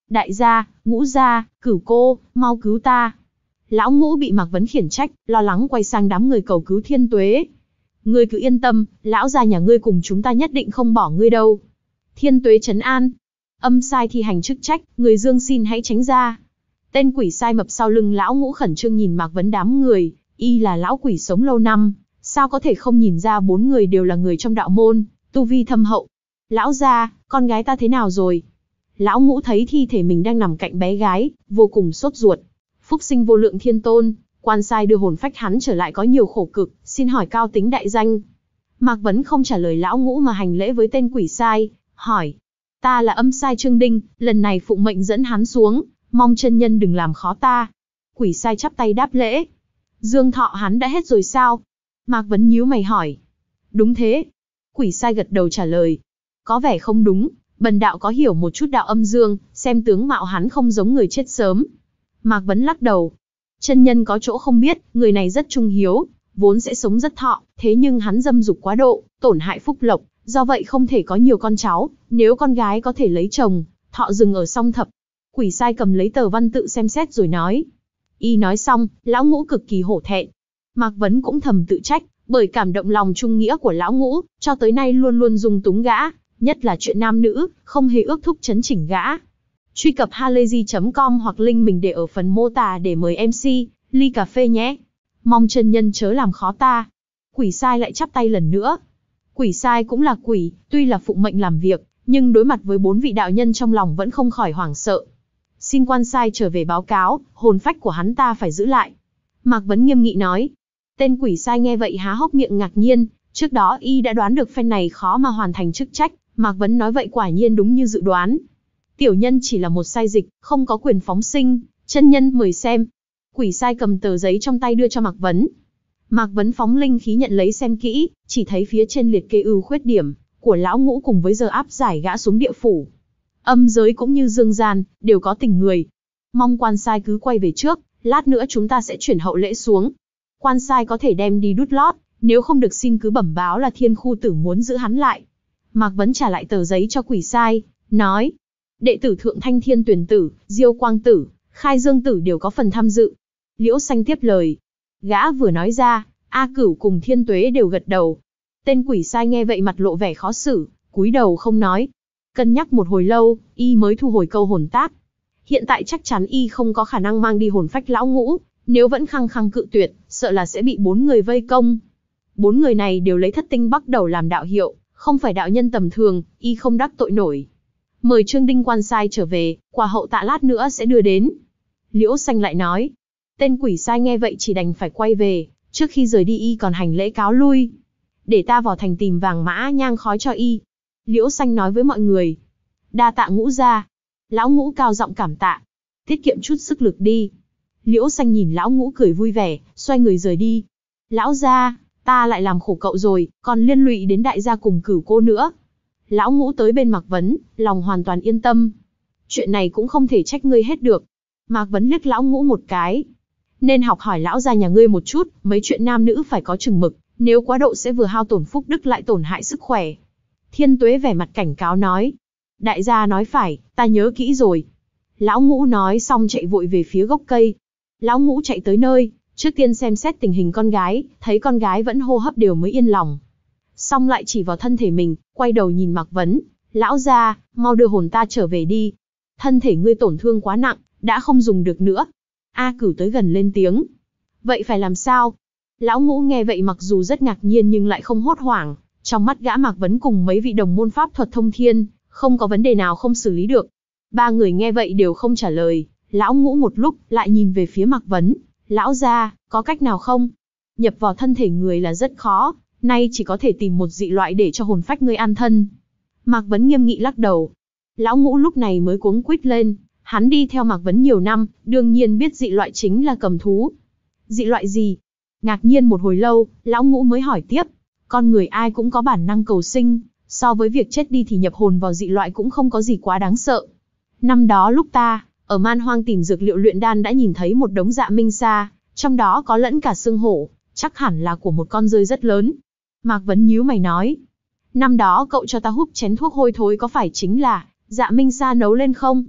Đại gia, Ngũ gia, Cửu cô, mau cứu ta. Lão Ngũ bị Mạc Vấn khiển trách, lo lắng quay sang đám người cầu cứu Thiên Tuế. Ngươi cứ yên tâm, lão gia nhà ngươi cùng chúng ta nhất định không bỏ ngươi đâu. Thiên Tuế trấn an. Âm sai thi hành chức trách, người Dương xin hãy tránh ra. Tên quỷ sai mập sau lưng Lão Ngũ khẩn trương nhìn Mạc Vấn đám người, y là lão quỷ sống lâu năm, sao có thể không nhìn ra bốn người đều là người trong đạo môn, tu vi thâm hậu. Lão gia, con gái ta thế nào rồi? Lão Ngũ thấy thi thể mình đang nằm cạnh bé gái, vô cùng sốt ruột. Phúc sinh vô lượng thiên tôn, quan sai đưa hồn phách hắn trở lại có nhiều khổ cực, xin hỏi cao tính đại danh. Mạc Vấn không trả lời Lão Ngũ mà hành lễ với tên quỷ sai, hỏi. Ta là âm sai Trương Đinh, lần này phụng mệnh dẫn hắn xuống, mong chân nhân đừng làm khó ta. Quỷ sai chắp tay đáp lễ. Dương thọ hắn đã hết rồi sao? Mạc Vấn nhíu mày hỏi. Đúng thế. Quỷ sai gật đầu trả lời. Có vẻ không đúng, bần đạo có hiểu một chút đạo âm dương, xem tướng mạo hắn không giống người chết sớm. Mạc Vấn lắc đầu. Chân nhân có chỗ không biết, người này rất trung hiếu, vốn sẽ sống rất thọ, thế nhưng hắn dâm dục quá độ, tổn hại phúc lộc, do vậy không thể có nhiều con cháu, nếu con gái có thể lấy chồng, thọ dừng ở song thập. Quỷ sai cầm lấy tờ văn tự xem xét rồi nói. Y nói xong, Lão Ngũ cực kỳ hổ thẹn. Mạc Vấn cũng thầm tự trách, bởi cảm động lòng trung nghĩa của Lão Ngũ, cho tới nay luôn luôn dung túng gã, nhất là chuyện nam nữ, không hề ước thúc chấn chỉnh gã. Truy cập halayzi chấm com hoặc link mình để ở phần mô tả để mời em xê, ly cà phê nhé. Mong chân nhân chớ làm khó ta. Quỷ sai lại chắp tay lần nữa. Quỷ sai cũng là quỷ, tuy là phụng mệnh làm việc, nhưng đối mặt với bốn vị đạo nhân trong lòng vẫn không khỏi hoảng sợ. Xin quan sai trở về báo cáo, hồn phách của hắn ta phải giữ lại. Mạc Vấn nghiêm nghị nói. Tên quỷ sai nghe vậy há hốc miệng ngạc nhiên, trước đó y đã đoán được phen này khó mà hoàn thành chức trách, Mạc Vấn nói vậy quả nhiên đúng như dự đoán. Tiểu nhân chỉ là một sai dịch, không có quyền phóng sinh, chân nhân mời xem. Quỷ sai cầm tờ giấy trong tay đưa cho Mạc Vấn. Mạc Vấn phóng linh khí nhận lấy xem kỹ, chỉ thấy phía trên liệt kê ưu khuyết điểm của Lão Ngũ cùng với giờ áp giải gã xuống địa phủ. Âm giới cũng như dương gian, đều có tình người. Mong quan sai cứ quay về trước, lát nữa chúng ta sẽ chuyển hậu lễ xuống. Quan sai có thể đem đi đút lót, nếu không được xin cứ bẩm báo là Thiên Khu Tử muốn giữ hắn lại. Mạc Vấn trả lại tờ giấy cho quỷ sai, nói. Đệ tử Thượng Thanh Thiên Tuyển Tử, Diêu Quang Tử, Khai Dương Tử đều có phần tham dự. Liễu Xanh tiếp lời. Gã vừa nói ra, A Cửu cùng Thiên Tuế đều gật đầu. Tên quỷ sai nghe vậy mặt lộ vẻ khó xử, cúi đầu không nói. Cân nhắc một hồi lâu, y mới thu hồi câu hồn tác. Hiện tại chắc chắn y không có khả năng mang đi hồn phách Lão Ngũ, nếu vẫn khăng khăng cự tuyệt, sợ là sẽ bị bốn người vây công. Bốn người này đều lấy thất tinh bắc đầu làm đạo hiệu, không phải đạo nhân tầm thường, y không đắc tội nổi. Mời Trương Đinh quan sai trở về, quà hậu tạ lát nữa sẽ đưa đến. Liễu Xanh lại nói. Tên quỷ sai nghe vậy chỉ đành phải quay về, trước khi rời đi y còn hành lễ cáo lui. Để ta vào thành tìm vàng mã nhang khói cho y. Liễu Xanh nói với mọi người. Đa tạ Ngũ gia. Lão Ngũ cao giọng cảm tạ. Tiết kiệm chút sức lực đi. Liễu Xanh nhìn Lão Ngũ cười vui vẻ, xoay người rời đi. Lão gia, ta lại làm khổ cậu rồi, còn liên lụy đến đại gia cùng Cửu cô nữa. Lão Ngũ tới bên Mạc Vấn, lòng hoàn toàn yên tâm. Chuyện này cũng không thể trách ngươi hết được. Mạc Vấn liếc Lão Ngũ một cái. Nên học hỏi lão gia nhà ngươi một chút, mấy chuyện nam nữ phải có chừng mực, nếu quá độ sẽ vừa hao tổn phúc đức lại tổn hại sức khỏe. Thiên Tuế vẻ mặt cảnh cáo nói. Đại gia nói phải, ta nhớ kỹ rồi. Lão Ngũ nói xong chạy vội về phía gốc cây. Lão Ngũ chạy tới nơi, trước tiên xem xét tình hình con gái, thấy con gái vẫn hô hấp đều mới yên lòng. Xong lại chỉ vào thân thể mình, quay đầu nhìn Mạc Vấn. Lão gia, mau đưa hồn ta trở về đi. Thân thể ngươi tổn thương quá nặng, đã không dùng được nữa. A Cửu tới gần lên tiếng. Vậy phải làm sao? Lão Ngũ nghe vậy mặc dù rất ngạc nhiên nhưng lại không hốt hoảng. Trong mắt gã Mạc Vấn cùng mấy vị đồng môn pháp thuật thông thiên, không có vấn đề nào không xử lý được. Ba người nghe vậy đều không trả lời. Lão Ngũ một lúc lại nhìn về phía Mạc Vấn. Lão gia, có cách nào không? Nhập vào thân thể người là rất khó, nay chỉ có thể tìm một dị loại để cho hồn phách ngươi an thân. Mạc Vấn nghiêm nghị lắc đầu. Lão Ngũ lúc này mới cuống quýt lên. Hắn đi theo Mạc Vấn nhiều năm, đương nhiên biết dị loại chính là cầm thú. Dị loại gì? Ngạc nhiên một hồi lâu, Lão Ngũ mới hỏi tiếp. Con người ai cũng có bản năng cầu sinh, so với việc chết đi thì nhập hồn vào dị loại cũng không có gì quá đáng sợ. Năm đó lúc ta, ở man hoang tìm dược liệu luyện đan đã nhìn thấy một đống dạ minh sa, trong đó có lẫn cả xương hổ, chắc hẳn là của một con rơi rất lớn. Mạc Vấn nhíu mày nói. Năm đó cậu cho ta húp chén thuốc hôi thối có phải chính là dạ minh sa nấu lên không?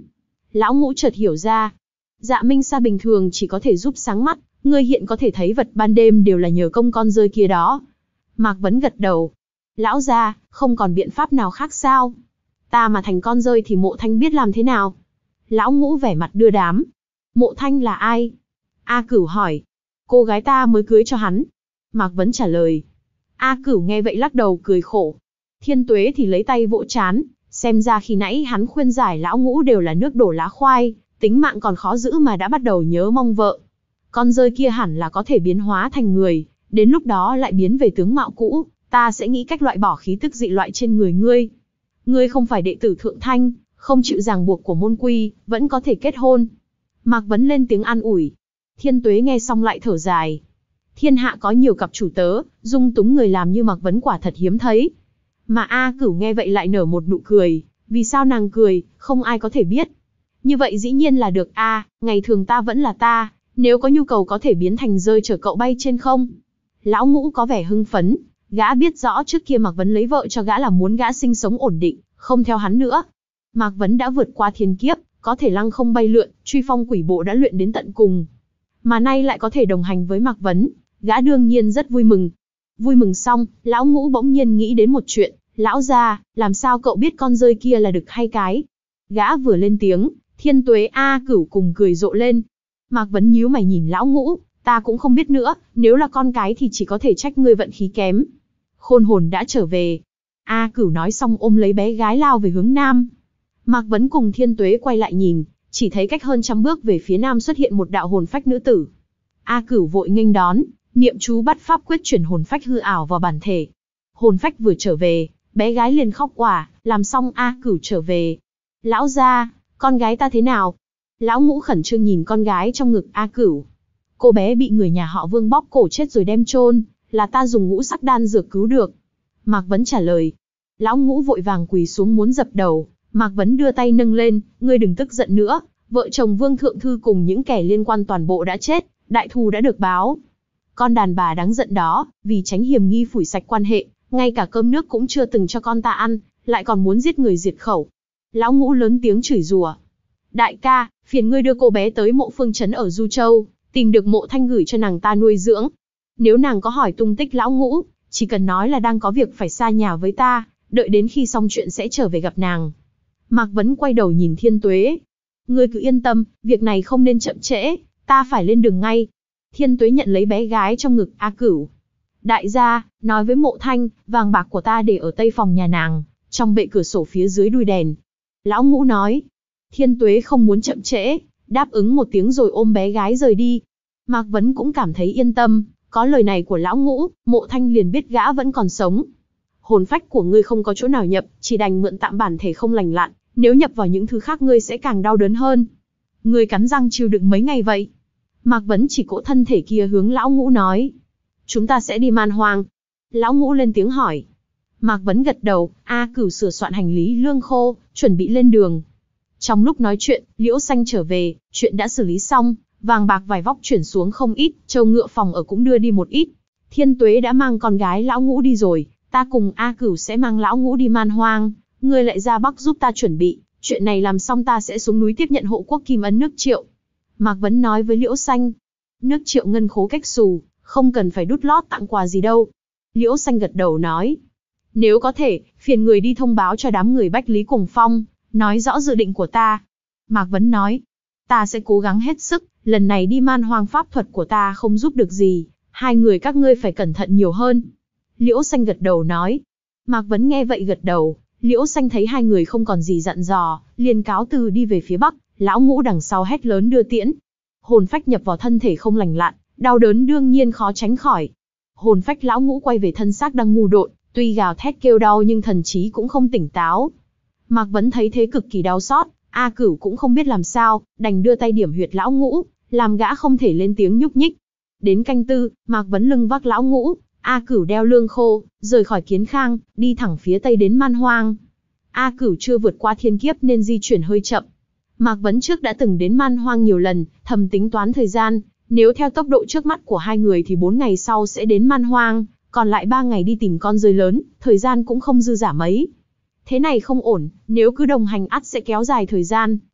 Lão Ngũ chợt hiểu ra. Dạ Minh Sa bình thường chỉ có thể giúp sáng mắt, ngươi hiện có thể thấy vật ban đêm đều là nhờ công con rơi kia đó. Mạc Vấn gật đầu. Lão gia, không còn biện pháp nào khác sao? Ta mà thành con rơi thì Mộ Thanh biết làm thế nào? Lão Ngũ vẻ mặt đưa đám. Mộ Thanh là ai? A Cửu hỏi. Cô gái ta mới cưới cho hắn. Mạc Vấn trả lời. A Cửu nghe vậy lắc đầu cười khổ. Thiên Tuế thì lấy tay vỗ chán, xem ra khi nãy hắn khuyên giải Lão Ngũ đều là nước đổ lá khoai, tính mạng còn khó giữ mà đã bắt đầu nhớ mong vợ. Con rơi kia hẳn là có thể biến hóa thành người, đến lúc đó lại biến về tướng mạo cũ, ta sẽ nghĩ cách loại bỏ khí tức dị loại trên người ngươi. Ngươi không phải đệ tử Thượng Thanh, không chịu ràng buộc của môn quy, vẫn có thể kết hôn. Mạc Vấn lên tiếng an ủi. Thiên Tuế nghe xong lại thở dài. Thiên hạ có nhiều cặp chủ tớ, dung túng người làm như Mạc Vấn quả thật hiếm thấy. Mà A Cửu nghe vậy lại nở một nụ cười, vì sao nàng cười, không ai có thể biết. Như vậy dĩ nhiên là được a, ngày thường ta vẫn là ta, nếu có nhu cầu có thể biến thành rơi chở cậu bay trên không. Lão Ngũ có vẻ hưng phấn, gã biết rõ trước kia Mạc Vấn lấy vợ cho gã là muốn gã sinh sống ổn định, không theo hắn nữa. Mạc Vấn đã vượt qua thiên kiếp, có thể lăng không bay lượn, truy phong quỷ bộ đã luyện đến tận cùng. Mà nay lại có thể đồng hành với Mạc Vấn, gã đương nhiên rất vui mừng. Vui mừng xong, Lão Ngũ bỗng nhiên nghĩ đến một chuyện. Lão gia, làm sao cậu biết con rơi kia là đực hay cái? Gã vừa lên tiếng, Thiên Tuế A Cửu cùng cười rộ lên. Mạc Vấn nhíu mày nhìn Lão Ngũ, ta cũng không biết nữa, nếu là con cái thì chỉ có thể trách ngươi vận khí kém. Khôn hồn đã trở về. A Cửu nói xong ôm lấy bé gái lao về hướng nam. Mạc Vấn cùng Thiên Tuế quay lại nhìn, chỉ thấy cách hơn trăm bước về phía nam xuất hiện một đạo hồn phách nữ tử. A Cửu vội nghênh đón, niệm chú bắt pháp quyết chuyển hồn phách hư ảo vào bản thể. Hồn phách vừa trở về, bé gái liền khóc òa, làm xong A Cửu trở về. Lão gia, con gái ta thế nào? Lão Ngũ khẩn trương nhìn con gái trong ngực A Cửu. Cô bé bị người nhà họ Vương bóp cổ chết rồi đem chôn, là ta dùng ngũ sắc đan dược cứu được. Mạc Vấn trả lời. Lão Ngũ vội vàng quỳ xuống muốn dập đầu, Mạc Vấn đưa tay nâng lên, ngươi đừng tức giận nữa, vợ chồng Vương Thượng Thư cùng những kẻ liên quan toàn bộ đã chết, đại thù đã được báo. Con đàn bà đáng giận đó, vì tránh hiểm nghi phủi sạch quan hệ, ngay cả cơm nước cũng chưa từng cho con ta ăn, lại còn muốn giết người diệt khẩu. Lão Ngũ lớn tiếng chửi rủa. Đại ca, phiền ngươi đưa cô bé tới Mộ Phương Trấn ở Du Châu, tìm được Mộ Thanh gửi cho nàng ta nuôi dưỡng. Nếu nàng có hỏi tung tích Lão Ngũ, chỉ cần nói là đang có việc phải xa nhà với ta, đợi đến khi xong chuyện sẽ trở về gặp nàng. Mạc Vấn quay đầu nhìn Thiên Tuế. Ngươi cứ yên tâm, việc này không nên chậm trễ, ta phải lên đường ngay. Thiên Tuế nhận lấy bé gái trong ngực A Cửu. Đại gia, nói với Mộ Thanh, vàng bạc của ta để ở tây phòng nhà nàng, trong bệ cửa sổ phía dưới đuôi đèn. Lão Ngũ nói. Thiên Tuế không muốn chậm trễ, đáp ứng một tiếng rồi ôm bé gái rời đi. Mạc Vấn cũng cảm thấy yên tâm, có lời này của Lão Ngũ, Mộ Thanh liền biết gã vẫn còn sống. Hồn phách của ngươi không có chỗ nào nhập, chỉ đành mượn tạm bản thể không lành lặn, nếu nhập vào những thứ khác ngươi sẽ càng đau đớn hơn. Ngươi cắn răng chịu đựng mấy ngày vậy? Mạc Vấn chỉ cỗ thân thể kia hướng Lão Ngũ nói. Chúng ta sẽ đi Man Hoang. Lão Ngũ lên tiếng hỏi. Mạc Vấn gật đầu, A Cửu sửa soạn hành lý lương khô, chuẩn bị lên đường. Trong lúc nói chuyện, Liễu Xanh trở về, chuyện đã xử lý xong, vàng bạc vải vóc chuyển xuống không ít, trâu ngựa phòng ở cũng đưa đi một ít. Thiên Tuế đã mang con gái Lão Ngũ đi rồi, ta cùng A Cửu sẽ mang Lão Ngũ đi Man Hoang, ngươi lại ra Bắc giúp ta chuẩn bị, chuyện này làm xong ta sẽ xuống núi tiếp nhận hộ quốc kim ấn nước Triệu. Mạc Vấn nói với Liễu Xanh, nước Triệu ngân khố cách xù, không cần phải đút lót tặng quà gì đâu. Liễu Xanh gật đầu nói, nếu có thể, phiền người đi thông báo cho đám người Bách Lý Cuồng Phong, nói rõ dự định của ta. Mạc Vấn nói, ta sẽ cố gắng hết sức, lần này đi Man Hoang pháp thuật của ta không giúp được gì, hai người các ngươi phải cẩn thận nhiều hơn. Liễu Xanh gật đầu nói. Mạc Vấn nghe vậy gật đầu, Liễu Xanh thấy hai người không còn gì dặn dò, liền cáo từ đi về phía Bắc, Lão Ngũ đằng sau hét lớn đưa tiễn. Hồn phách nhập vào thân thể không lành lặn, đau đớn đương nhiên khó tránh khỏi. Hồn phách Lão Ngũ quay về thân xác đang ngu độn, tuy gào thét kêu đau nhưng thần trí cũng không tỉnh táo. Mạc Vấn thấy thế cực kỳ đau xót, A Cửu cũng không biết làm sao, đành đưa tay điểm huyệt Lão Ngũ, làm gã không thể lên tiếng nhúc nhích. Đến canh tư, Mạc Vấn lưng vác Lão Ngũ, A Cửu đeo lương khô, rời khỏi Kiến Khang, đi thẳng phía tây đến Man Hoang. A Cửu chưa vượt qua thiên kiếp nên di chuyển hơi chậm. Mạc Vấn trước đã từng đến Man Hoang nhiều lần, thầm tính toán thời gian, nếu theo tốc độ trước mắt của hai người thì bốn ngày sau sẽ đến Man Hoang, còn lại ba ngày đi tìm con rơi lớn, thời gian cũng không dư dả mấy. Thế này không ổn, nếu cứ đồng hành ắt sẽ kéo dài thời gian,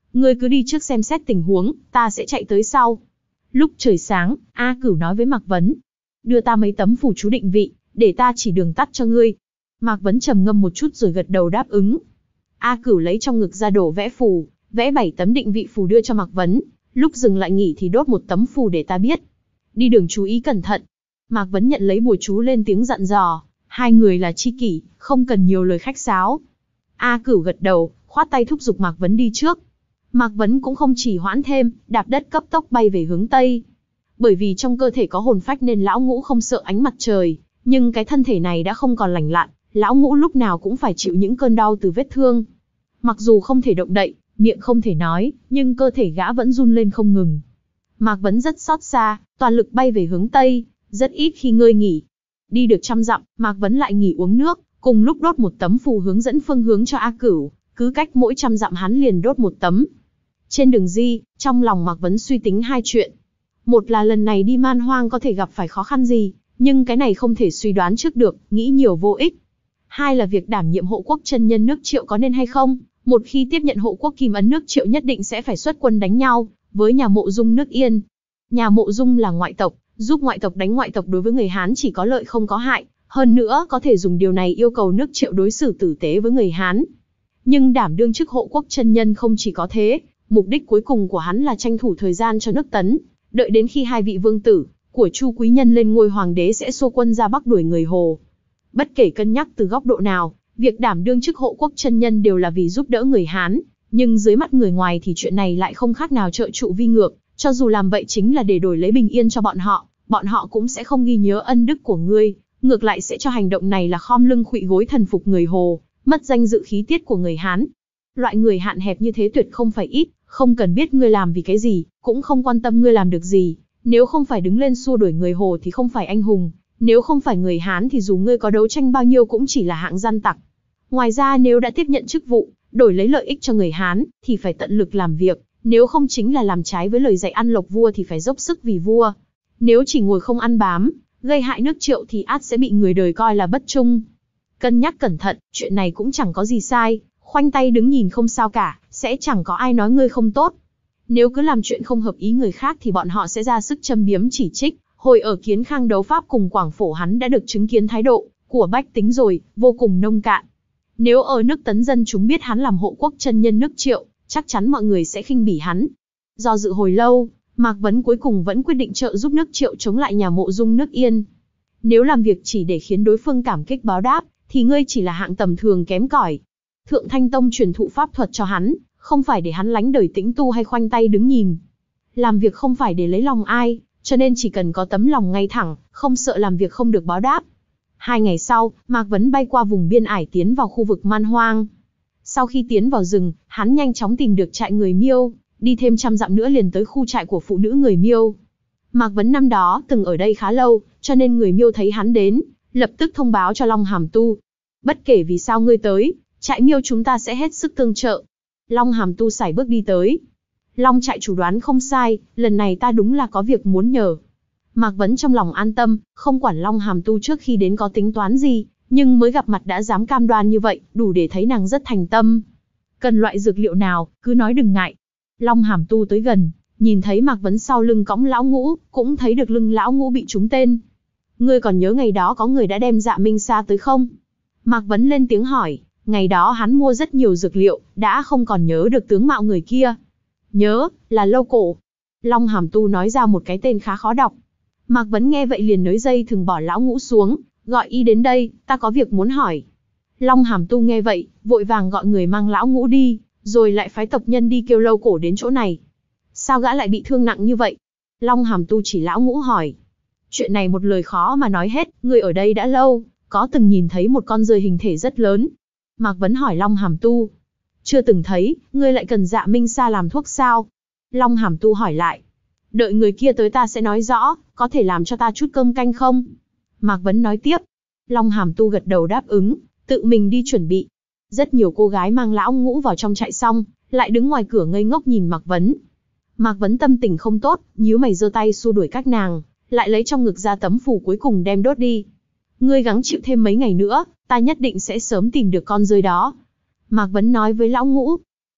Ngươi cứ đi trước xem xét tình huống, ta sẽ chạy tới sau. Lúc trời sáng, A Cửu nói với Mạc Vấn. Đưa ta mấy tấm phù chú định vị, để ta chỉ đường tắt cho ngươi. Mạc Vấn trầm ngâm một chút rồi gật đầu đáp ứng. A Cửu lấy trong ngực ra đồ vẽ phù, vẽ bảy tấm định vị phù đưa cho Mạc Vấn. Lúc dừng lại nghỉ thì đốt một tấm phù để ta biết. Đi đường chú ý cẩn thận. Mạc Vấn nhận lấy bùa chú lên tiếng dặn dò. Hai người là tri kỷ, không cần nhiều lời khách sáo. A Cửu gật đầu, khoát tay thúc giục Mạc Vấn đi trước. Mạc Vấn cũng không chỉ hoãn thêm, đạp đất cấp tốc bay về hướng Tây. Bởi vì trong cơ thể có hồn phách nên lão ngũ không sợ ánh mặt trời, nhưng cái thân thể này đã không còn lành lặn, lão ngũ lúc nào cũng phải chịu những cơn đau từ vết thương. Mặc dù không thể động đậy, miệng không thể nói, nhưng cơ thể gã vẫn run lên không ngừng. Mạc Vấn rất xót xa, toàn lực bay về hướng Tây, rất ít khi ngơi nghỉ. Đi được trăm dặm, Mạc Vấn lại nghỉ uống nước, cùng lúc đốt một tấm phù hướng dẫn phương hướng cho A Cửu, cứ cách mỗi trăm dặm hắn liền đốt một tấm. Trên đường di, trong lòng Mạc Vấn suy tính hai chuyện. Một là lần này đi man hoang có thể gặp phải khó khăn gì, nhưng cái này không thể suy đoán trước được, nghĩ nhiều vô ích. Hai là việc đảm nhiệm hộ quốc chân nhân nước Triệu có nên hay không, một khi tiếp nhận hộ quốc kim ấn nước Triệu nhất định sẽ phải xuất quân đánh nhau với nhà Mộ Dung nước Yên. Nhà Mộ Dung là ngoại tộc, giúp ngoại tộc đánh ngoại tộc đối với người Hán chỉ có lợi không có hại, hơn nữa có thể dùng điều này yêu cầu nước Triệu đối xử tử tế với người Hán. Nhưng đảm đương chức hộ quốc chân nhân không chỉ có thế, mục đích cuối cùng của hắn là tranh thủ thời gian cho nước Tấn, đợi đến khi hai vị vương tử của Chu Quý Nhân lên ngôi hoàng đế sẽ xô quân ra Bắc đuổi người Hồ. Bất kể cân nhắc từ góc độ nào, việc đảm đương chức hộ quốc chân nhân đều là vì giúp đỡ người Hán, nhưng dưới mắt người ngoài thì chuyện này lại không khác nào trợ trụ vi ngược, cho dù làm vậy chính là để đổi lấy bình yên cho bọn họ, bọn họ cũng sẽ không ghi nhớ ân đức của ngươi, ngược lại sẽ cho hành động này là khom lưng khuỵu gối thần phục người Hồ, mất danh dự khí tiết của người Hán. Loại người hạn hẹp như thế tuyệt không phải ít, không cần biết ngươi làm vì cái gì, cũng không quan tâm ngươi làm được gì, nếu không phải đứng lên xua đuổi người Hồ thì không phải anh hùng, nếu không phải người Hán thì dù ngươi có đấu tranh bao nhiêu cũng chỉ là hạng gian tặc. Ngoài ra nếu đã tiếp nhận chức vụ, đổi lấy lợi ích cho người Hán, thì phải tận lực làm việc, nếu không chính là làm trái với lời dạy ăn lộc vua thì phải dốc sức vì vua. Nếu chỉ ngồi không ăn bám, gây hại nước Triệu thì ắt sẽ bị người đời coi là bất trung. Cân nhắc cẩn thận, chuyện này cũng chẳng có gì sai, khoanh tay đứng nhìn không sao cả, sẽ chẳng có ai nói ngươi không tốt. Nếu cứ làm chuyện không hợp ý người khác thì bọn họ sẽ ra sức châm biếm chỉ trích. Hồi ở Kiến Khang đấu pháp cùng Quảng Phổ hắn đã được chứng kiến thái độ của bách tính rồi, vô cùng nông cạn. Nếu ở nước Tấn dân chúng biết hắn làm hộ quốc chân nhân nước Triệu, chắc chắn mọi người sẽ khinh bỉ hắn. Do dự hồi lâu, Mạc Vấn cuối cùng vẫn quyết định trợ giúp nước Triệu chống lại nhà Mộ Dung nước Yên. Nếu làm việc chỉ để khiến đối phương cảm kích báo đáp, thì ngươi chỉ là hạng tầm thường kém cỏi. Thượng Thanh Tông truyền thụ pháp thuật cho hắn, không phải để hắn lánh đời tĩnh tu hay khoanh tay đứng nhìn. Làm việc không phải để lấy lòng ai, cho nên chỉ cần có tấm lòng ngay thẳng, không sợ làm việc không được báo đáp. Hai ngày sau, Mạc Vấn bay qua vùng biên ải tiến vào khu vực man hoang. Sau khi tiến vào rừng, hắn nhanh chóng tìm được trại người Miêu, đi thêm trăm dặm nữa liền tới khu trại của phụ nữ người Miêu. Mạc Vấn năm đó từng ở đây khá lâu, cho nên người Miêu thấy hắn đến, lập tức thông báo cho Long Hàm Tu. Bất kể vì sao ngươi tới, trại Miêu chúng ta sẽ hết sức tương trợ. Long Hàm Tu sải bước đi tới. Long trại chủ đoán không sai, lần này ta đúng là có việc muốn nhờ. Mạc Vấn trong lòng an tâm, không quản Long Hàm Tu trước khi đến có tính toán gì, nhưng mới gặp mặt đã dám cam đoan như vậy, đủ để thấy nàng rất thành tâm. Cần loại dược liệu nào, cứ nói đừng ngại. Long Hàm Tu tới gần, nhìn thấy Mạc Vấn sau lưng cõng lão ngũ, cũng thấy được lưng lão ngũ bị trúng tên. Ngươi còn nhớ ngày đó có người đã đem Dạ Minh Sa tới không? Mạc Vấn lên tiếng hỏi, ngày đó hắn mua rất nhiều dược liệu, đã không còn nhớ được tướng mạo người kia. Nhớ, là Lâu Cổ. Long Hàm Tu nói ra một cái tên khá khó đọc. Mạc Vấn nghe vậy liền nới dây thừng bỏ lão ngũ xuống, gọi y đến đây, ta có việc muốn hỏi. Long Hàm Tu nghe vậy, vội vàng gọi người mang lão ngũ đi, rồi lại phái tộc nhân đi kêu Lâu Cổ đến chỗ này. Sao gã lại bị thương nặng như vậy? Long Hàm Tu chỉ lão ngũ hỏi. Chuyện này một lời khó mà nói hết, người ở đây đã lâu, có từng nhìn thấy một con rơi hình thể rất lớn. Mạc Vấn hỏi Long Hàm Tu. Chưa từng thấy, ngươi lại cần Dạ Minh Sa làm thuốc sao? Long Hàm Tu hỏi lại. Đợi người kia tới ta sẽ nói rõ, có thể làm cho ta chút cơm canh không? Mạc Vấn nói tiếp. Long Hàm Tu gật đầu đáp ứng, tự mình đi chuẩn bị. Rất nhiều cô gái mang lão ngũ vào trong trại xong, lại đứng ngoài cửa ngây ngốc nhìn Mạc Vấn. Mạc Vấn tâm tình không tốt, nhíu mày giơ tay xua đuổi các nàng, lại lấy trong ngực ra tấm phù cuối cùng đem đốt đi. Ngươi gắng chịu thêm mấy ngày nữa, ta nhất định sẽ sớm tìm được con rơi đó. Mạc Vấn nói với lão ngũ.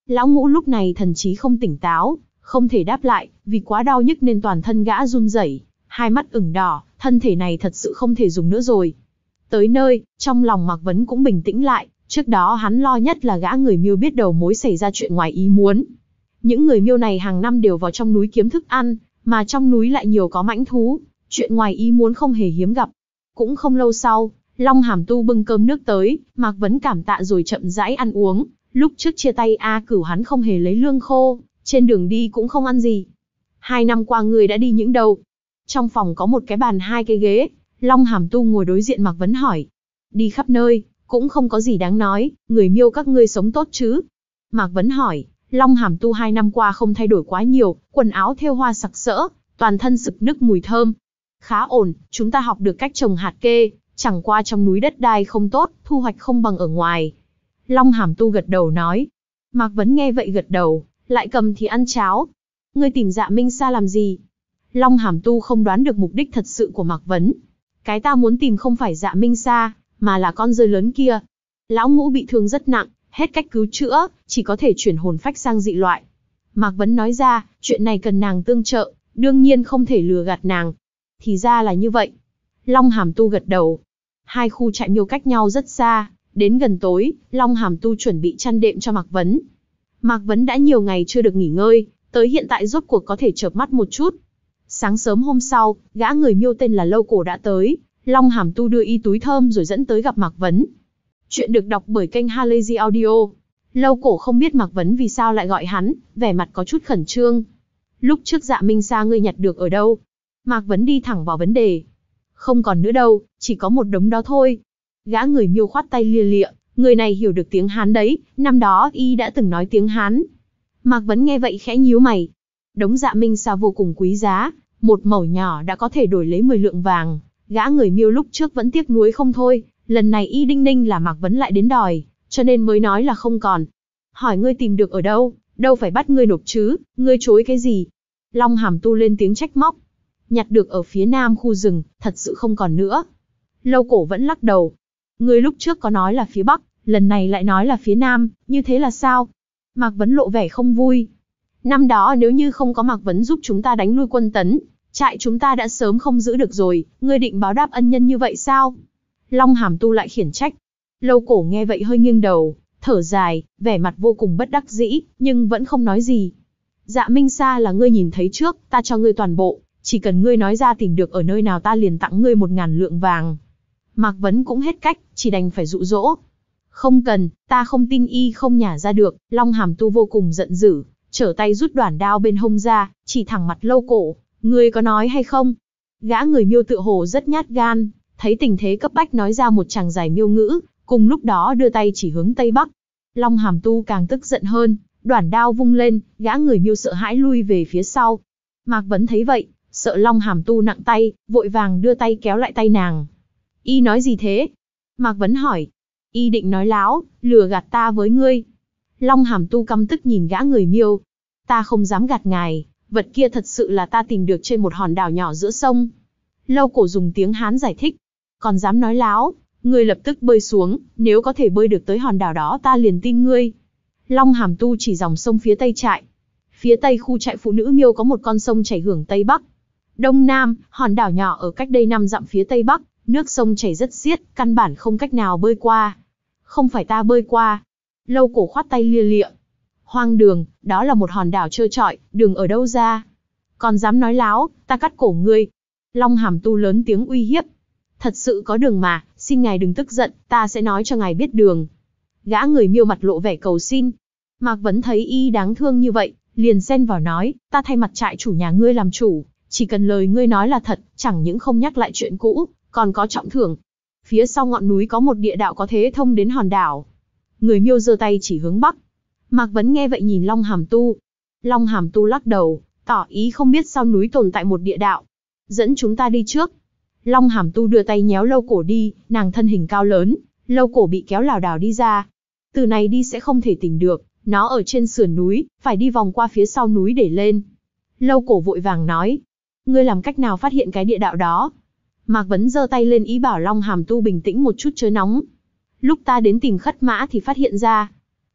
Lão Ngũ lúc này thần trí không tỉnh táo, không thể đáp lại, vì quá đau nhức nên toàn thân gã run rẩy, hai mắt ửng đỏ, thân thể này thật sự không thể dùng nữa rồi. Tới nơi, trong lòng Mạc Vấn cũng bình tĩnh lại, trước đó hắn lo nhất là gã người Miêu biết đầu mối xảy ra chuyện ngoài ý muốn. Những người Miêu này hàng năm đều vào trong núi kiếm thức ăn, mà trong núi lại nhiều có mãnh thú, chuyện ngoài ý muốn không hề hiếm gặp. Cũng không lâu sau, Long Hàm Tu bưng cơm nước tới, Mạc Vấn cảm tạ rồi chậm rãi ăn uống. Lúc trước chia tay A Cửu hắn không hề lấy lương khô, trên đường đi cũng không ăn gì. Hai năm qua người đã đi những đâu? Trong phòng có một cái bàn hai cái ghế, Long Hàm Tu ngồi đối diện Mạc Vấn hỏi. Đi khắp nơi, cũng không có gì đáng nói, người Miêu các ngươi sống tốt chứ? Mạc Vấn hỏi. Long Hàm Tu hai năm qua không thay đổi quá nhiều, quần áo thêu hoa sặc sỡ, toàn thân sực nức mùi thơm. Khá ổn, chúng ta học được cách trồng hạt kê, chẳng qua trong núi đất đai không tốt, thu hoạch không bằng ở ngoài. Long Hàm Tu gật đầu nói. Mạc Vấn nghe vậy gật đầu, lại cầm thì ăn cháo. Ngươi tìm Dạ Minh Sa làm gì? Long Hàm Tu không đoán được mục đích thật sự của Mạc Vấn. Cái ta muốn tìm không phải Dạ Minh Sa, mà là con rơi lớn kia. Lão Ngũ bị thương rất nặng, hết cách cứu chữa, chỉ có thể chuyển hồn phách sang dị loại. Mạc Vấn nói ra, chuyện này cần nàng tương trợ, đương nhiên không thể lừa gạt nàng. Thì ra là như vậy. Long Hàm Tu gật đầu. Hai khu trại Miêu cách nhau rất xa, đến gần tối, Long Hàm Tu chuẩn bị chăn đệm cho Mạc Vấn. Mạc Vấn đã nhiều ngày chưa được nghỉ ngơi, tới hiện tại rốt cuộc có thể chợp mắt một chút. Sáng sớm hôm sau, gã người Miêu tên là Lâu Cổ đã tới, Long Hàm Tu đưa y túi thơm rồi dẫn tới gặp Mạc Vấn. Chuyện được đọc bởi kênh Halazy Audio. Lâu Cổ không biết Mạc Vấn vì sao lại gọi hắn, vẻ mặt có chút khẩn trương. Lúc trước Dạ Minh Sa ngươi nhặt được ở đâu? Mạc Vấn đi thẳng vào vấn đề. Không còn nữa đâu, chỉ có một đống đó thôi. Gã người Miêu khoát tay lia lịa, người này hiểu được tiếng Hán đấy, năm đó y đã từng nói tiếng Hán. Mạc Vấn nghe vậy khẽ nhíu mày. Đống Dạ Minh Sa vô cùng quý giá, một mẩu nhỏ đã có thể đổi lấy mười lượng vàng. Gã người Miêu lúc trước vẫn tiếc nuối không thôi, lần này y đinh ninh là Mạc Vấn lại đến đòi, cho nên mới nói là không còn. Hỏi ngươi tìm được ở đâu, đâu phải bắt ngươi nộp chứ, ngươi chối cái gì? Long Hàm Tu lên tiếng trách móc. Nhặt được ở phía nam khu rừng, thật sự không còn nữa. Lâu Cổ vẫn lắc đầu. Ngươi lúc trước có nói là phía bắc, lần này lại nói là phía nam, như thế là sao? Mạc Vấn lộ vẻ không vui. Năm đó nếu như không có Mạc Vấn giúp chúng ta đánh lui quân Tấn, trại chúng ta đã sớm không giữ được rồi, ngươi định báo đáp ân nhân như vậy sao? Long Hàm Tu lại khiển trách. Lâu Cổ nghe vậy hơi nghiêng đầu, thở dài, vẻ mặt vô cùng bất đắc dĩ, nhưng vẫn không nói gì. Dạ Minh Sa là ngươi nhìn thấy trước, ta cho ngươi toàn bộ, chỉ cần ngươi nói ra tìm được ở nơi nào ta liền tặng ngươi một ngàn lượng vàng. Mạc Vấn cũng hết cách, chỉ đành phải dụ dỗ. Không cần, ta không tin y không nhả ra được. Long Hàm Tu vô cùng giận dữ, trở tay rút đoản đao bên hông ra, chỉ thẳng mặt Lâu Cổ. Ngươi có nói hay không? Gã người Miêu tựa hồ rất nhát gan, thấy tình thế cấp bách nói ra một tràng dài miêu ngữ, cùng lúc đó đưa tay chỉ hướng tây bắc. Long Hàm Tu càng tức giận hơn, đoản đao vung lên, gã người Miêu sợ hãi lui về phía sau. Mạc Vấn thấy vậy, sợ Long Hàm Tu nặng tay, vội vàng đưa tay kéo lại tay nàng. Y nói gì thế? Mạc Vấn hỏi. Y định nói láo, lừa gạt ta với ngươi. Long Hàm Tu căm tức nhìn gã người Miêu. Ta không dám gạt ngài, vật kia thật sự là ta tìm được trên một hòn đảo nhỏ giữa sông. Lâu Cổ dùng tiếng Hán giải thích. Còn dám nói láo, ngươi lập tức bơi xuống, nếu có thể bơi được tới hòn đảo đó ta liền tin ngươi. Long Hàm Tu chỉ dòng sông phía tây trại. Phía tây khu trại phụ nữ Miêu có một con sông chảy hưởng tây bắc. Đông Nam, hòn đảo nhỏ ở cách đây năm dặm phía tây bắc, nước sông chảy rất xiết, căn bản không cách nào bơi qua. Không phải ta bơi qua. Lâu Cổ khoát tay lia lịa. Hoang đường, đó là một hòn đảo trơ trọi, đường ở đâu ra? Còn dám nói láo, ta cắt cổ ngươi. Long Hàm Tu lớn tiếng uy hiếp. Thật sự có đường mà, xin ngài đừng tức giận, ta sẽ nói cho ngài biết đường. Gã người Miêu mặt lộ vẻ cầu xin. Mạc Vấn thấy y đáng thương như vậy, liền xen vào nói, ta thay mặt trại chủ nhà ngươi làm chủ, chỉ cần lời ngươi nói là thật, chẳng những không nhắc lại chuyện cũ, còn có trọng thưởng. Phía sau ngọn núi có một địa đạo có thế thông đến hòn đảo. Người Miêu giơ tay chỉ hướng bắc. Mạc Vấn nghe vậy nhìn Long Hàm Tu. Long Hàm Tu lắc đầu, tỏ ý không biết sau núi tồn tại một địa đạo. Dẫn chúng ta đi trước. Long Hàm Tu đưa tay nhéo Lâu Cổ đi, nàng thân hình cao lớn, Lâu Cổ bị kéo lảo đảo đi ra. Từ này đi sẽ không thể tìm được, nó ở trên sườn núi, phải đi vòng qua phía sau núi để lên. Lâu Cổ vội vàng nói, ngươi làm cách nào phát hiện cái địa đạo đó? Mạc Vấn giơ tay lên ý bảo Long Hàm Tu bình tĩnh một chút chớ nóng. Lúc ta đến tìm Khất Mã thì phát hiện ra.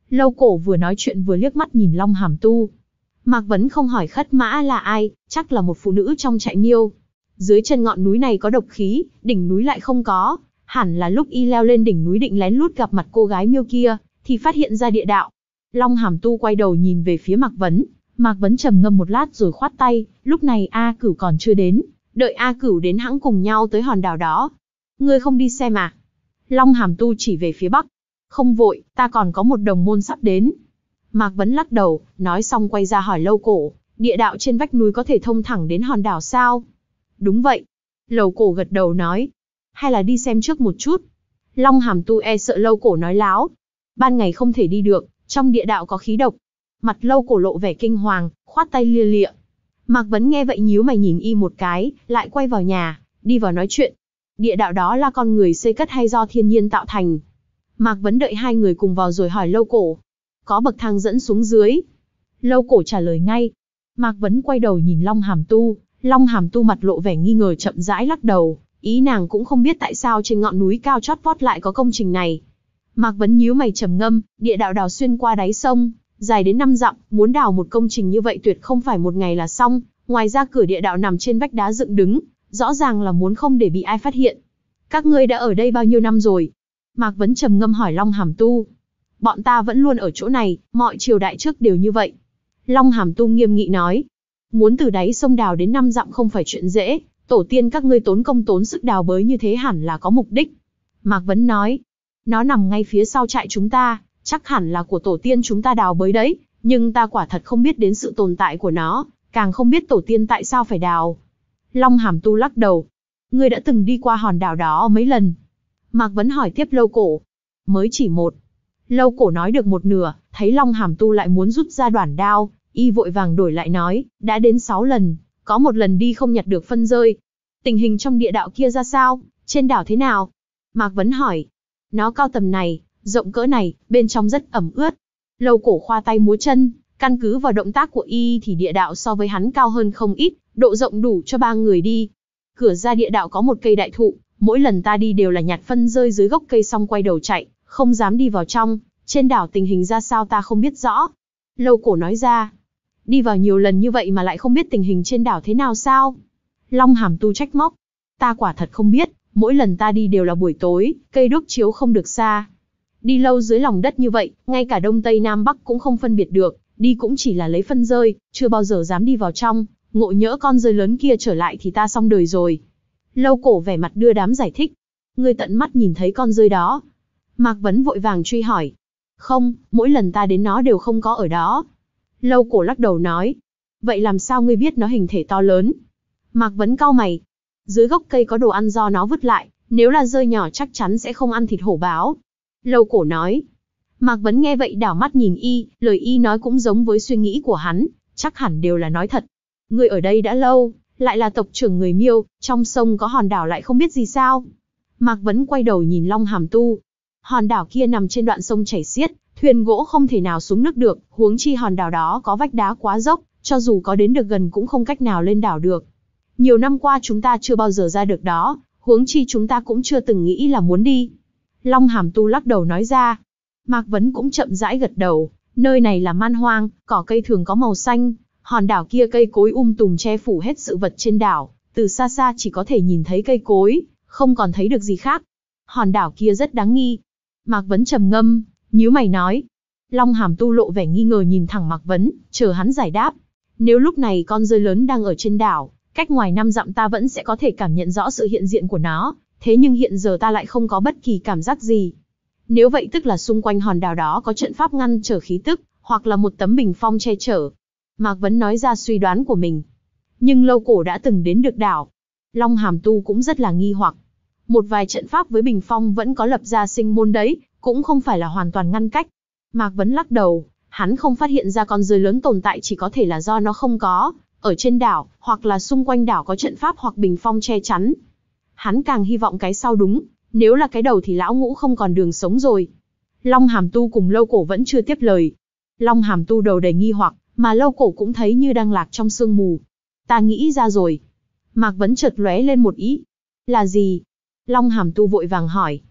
Lâu Cổ vừa nói chuyện vừa liếc mắt nhìn Long Hàm Tu. Mạc Vấn không hỏi Khất Mã là ai, chắc là một phụ nữ trong trại miêu. Dưới chân ngọn núi này có độc khí, đỉnh núi lại không có, hẳn là lúc y leo lên đỉnh núi định lén lút gặp mặt cô gái miêu kia, thì phát hiện ra địa đạo. Long Hàm Tu quay đầu nhìn về phía Mạc Vấn, Mạc Vấn trầm ngâm một lát rồi khoát tay, lúc này A Cửu còn chưa đến, đợi A Cửu đến hãng cùng nhau tới hòn đảo đó. Ngươi không đi xem à? Long Hàm Tu chỉ về phía bắc. Không vội, ta còn có một đồng môn sắp đến. Mạc Vấn lắc đầu, nói xong quay ra hỏi Lâu Cổ, địa đạo trên vách núi có thể thông thẳng đến hòn đảo sao? Đúng vậy. Lâu Cổ gật đầu nói. Hay là đi xem trước một chút? Long Hàm Tu e sợ Lâu Cổ nói láo. Ban ngày không thể đi được, trong địa đạo có khí độc. Mặt Lâu Cổ lộ vẻ kinh hoàng, khoát tay lia lịa. Mạc Vấn nghe vậy nhíu mày nhìn y một cái, lại quay vào nhà, đi vào nói chuyện. Địa đạo đó là con người xây cất hay do thiên nhiên tạo thành? Mạc Vấn đợi hai người cùng vào rồi hỏi Lâu Cổ. Có bậc thang dẫn xuống dưới. Lâu Cổ trả lời ngay. Mạc Vấn quay đầu nhìn Long Hàm Tu, Long Hàm Tu mặt lộ vẻ nghi ngờ chậm rãi lắc đầu, ý nàng cũng không biết tại sao trên ngọn núi cao chót vót lại có công trình này. Mạc Vấn nhíu mày trầm ngâm, địa đạo đào xuyên qua đáy sông, dài đến năm dặm, muốn đào một công trình như vậy tuyệt không phải một ngày là xong, ngoài ra cửa địa đạo nằm trên vách đá dựng đứng, rõ ràng là muốn không để bị ai phát hiện. Các ngươi đã ở đây bao nhiêu năm rồi? Mạc Vấn trầm ngâm hỏi Long Hàm Tu. Bọn ta vẫn luôn ở chỗ này, mọi triều đại trước đều như vậy. Long Hàm Tu nghiêm nghị nói. Muốn từ đáy sông đào đến năm dặm không phải chuyện dễ, tổ tiên các ngươi tốn công tốn sức đào bới như thế hẳn là có mục đích. Mạc Vấn nói. Nó nằm ngay phía sau trại chúng ta, chắc hẳn là của tổ tiên chúng ta đào bới đấy, nhưng ta quả thật không biết đến sự tồn tại của nó, càng không biết tổ tiên tại sao phải đào. Long Hàm Tu lắc đầu. Ngươi đã từng đi qua hòn đảo đó mấy lần? Mạc Vấn hỏi tiếp Lâu Cổ. Mới chỉ một. Lâu Cổ nói được một nửa, thấy Long Hàm Tu lại muốn rút ra đoản đao, y vội vàng đổi lại nói, đã đến sáu lần, có một lần đi không nhặt được phân rơi. Tình hình trong địa đạo kia ra sao, trên đảo thế nào? Mạc Vấn hỏi. Nó cao tầm này, rộng cỡ này, bên trong rất ẩm ướt. Lâu Cổ khoa tay múa chân, căn cứ vào động tác của y thì địa đạo so với hắn cao hơn không ít, độ rộng đủ cho ba người đi. Cửa ra địa đạo có một cây đại thụ, mỗi lần ta đi đều là nhặt phân rơi dưới gốc cây xong quay đầu chạy, không dám đi vào trong. Trên đảo tình hình ra sao ta không biết rõ. Lâu Cổ nói ra. Đi vào nhiều lần như vậy mà lại không biết tình hình trên đảo thế nào sao? Long Hàm Tu trách móc. Ta quả thật không biết, mỗi lần ta đi đều là buổi tối, cây đuốc chiếu không được xa. Đi lâu dưới lòng đất như vậy, ngay cả đông tây nam bắc cũng không phân biệt được, đi cũng chỉ là lấy phân rơi, chưa bao giờ dám đi vào trong, ngộ nhỡ con rơi lớn kia trở lại thì ta xong đời rồi. Lâu Cổ vẻ mặt đưa đám giải thích. Ngươi tận mắt nhìn thấy con rơi đó? Mạc Vấn vội vàng truy hỏi. Không, mỗi lần ta đến nó đều không có ở đó. Lâu Cổ lắc đầu nói. Vậy làm sao ngươi biết nó hình thể to lớn? Mạc Vấn cau mày. Dưới gốc cây có đồ ăn do nó vứt lại, nếu là rơi nhỏ chắc chắn sẽ không ăn thịt hổ báo. Lâu Cổ nói. Mạc Vấn nghe vậy đảo mắt nhìn y, lời y nói cũng giống với suy nghĩ của hắn, chắc hẳn đều là nói thật. Ngươi ở đây đã lâu, lại là tộc trưởng người Miêu, trong sông có hòn đảo lại không biết gì sao? Mạc Vấn quay đầu nhìn Long Hàm Tu. Hòn đảo kia nằm trên đoạn sông chảy xiết, thuyền gỗ không thể nào xuống nước được, huống chi hòn đảo đó có vách đá quá dốc, cho dù có đến được gần cũng không cách nào lên đảo được. Nhiều năm qua chúng ta chưa bao giờ ra được đó, huống chi chúng ta cũng chưa từng nghĩ là muốn đi. Long Hàm Tu lắc đầu nói ra. Mạc Vấn cũng chậm rãi gật đầu, nơi này là man hoang, cỏ cây thường có màu xanh, hòn đảo kia cây cối um tùm che phủ hết sự vật trên đảo, từ xa xa chỉ có thể nhìn thấy cây cối, không còn thấy được gì khác. Hòn đảo kia rất đáng nghi. Mạc Vấn trầm ngâm, nhíu mày nói. Long Hàm Tu lộ vẻ nghi ngờ nhìn thẳng Mạc Vấn, chờ hắn giải đáp. Nếu lúc này con rơi lớn đang ở trên đảo, cách ngoài năm dặm ta vẫn sẽ có thể cảm nhận rõ sự hiện diện của nó, thế nhưng hiện giờ ta lại không có bất kỳ cảm giác gì. Nếu vậy tức là xung quanh hòn đảo đó có trận pháp ngăn trở khí tức, hoặc là một tấm bình phong che chở. Mạc Vấn nói ra suy đoán của mình. Nhưng Lâu Cổ đã từng đến được đảo. Long Hàm Tu cũng rất là nghi hoặc. Một vài trận pháp với bình phong vẫn có lập ra sinh môn đấy, cũng không phải là hoàn toàn ngăn cách. Mạc Vấn lắc đầu, hắn không phát hiện ra con rơi lớn tồn tại chỉ có thể là do nó không có ở trên đảo, hoặc là xung quanh đảo có trận pháp hoặc bình phong che chắn. Hắn càng hy vọng cái sau đúng, nếu là cái đầu thì lão ngũ không còn đường sống rồi. Long Hàm Tu cùng Lâu Cổ vẫn chưa tiếp lời. Long Hàm Tu đầu đầy nghi hoặc, mà Lâu Cổ cũng thấy như đang lạc trong sương mù. Ta nghĩ ra rồi. Mạc Vấn chợt lóe lên một ý. Là gì? Long Hàm Tu vội vàng hỏi.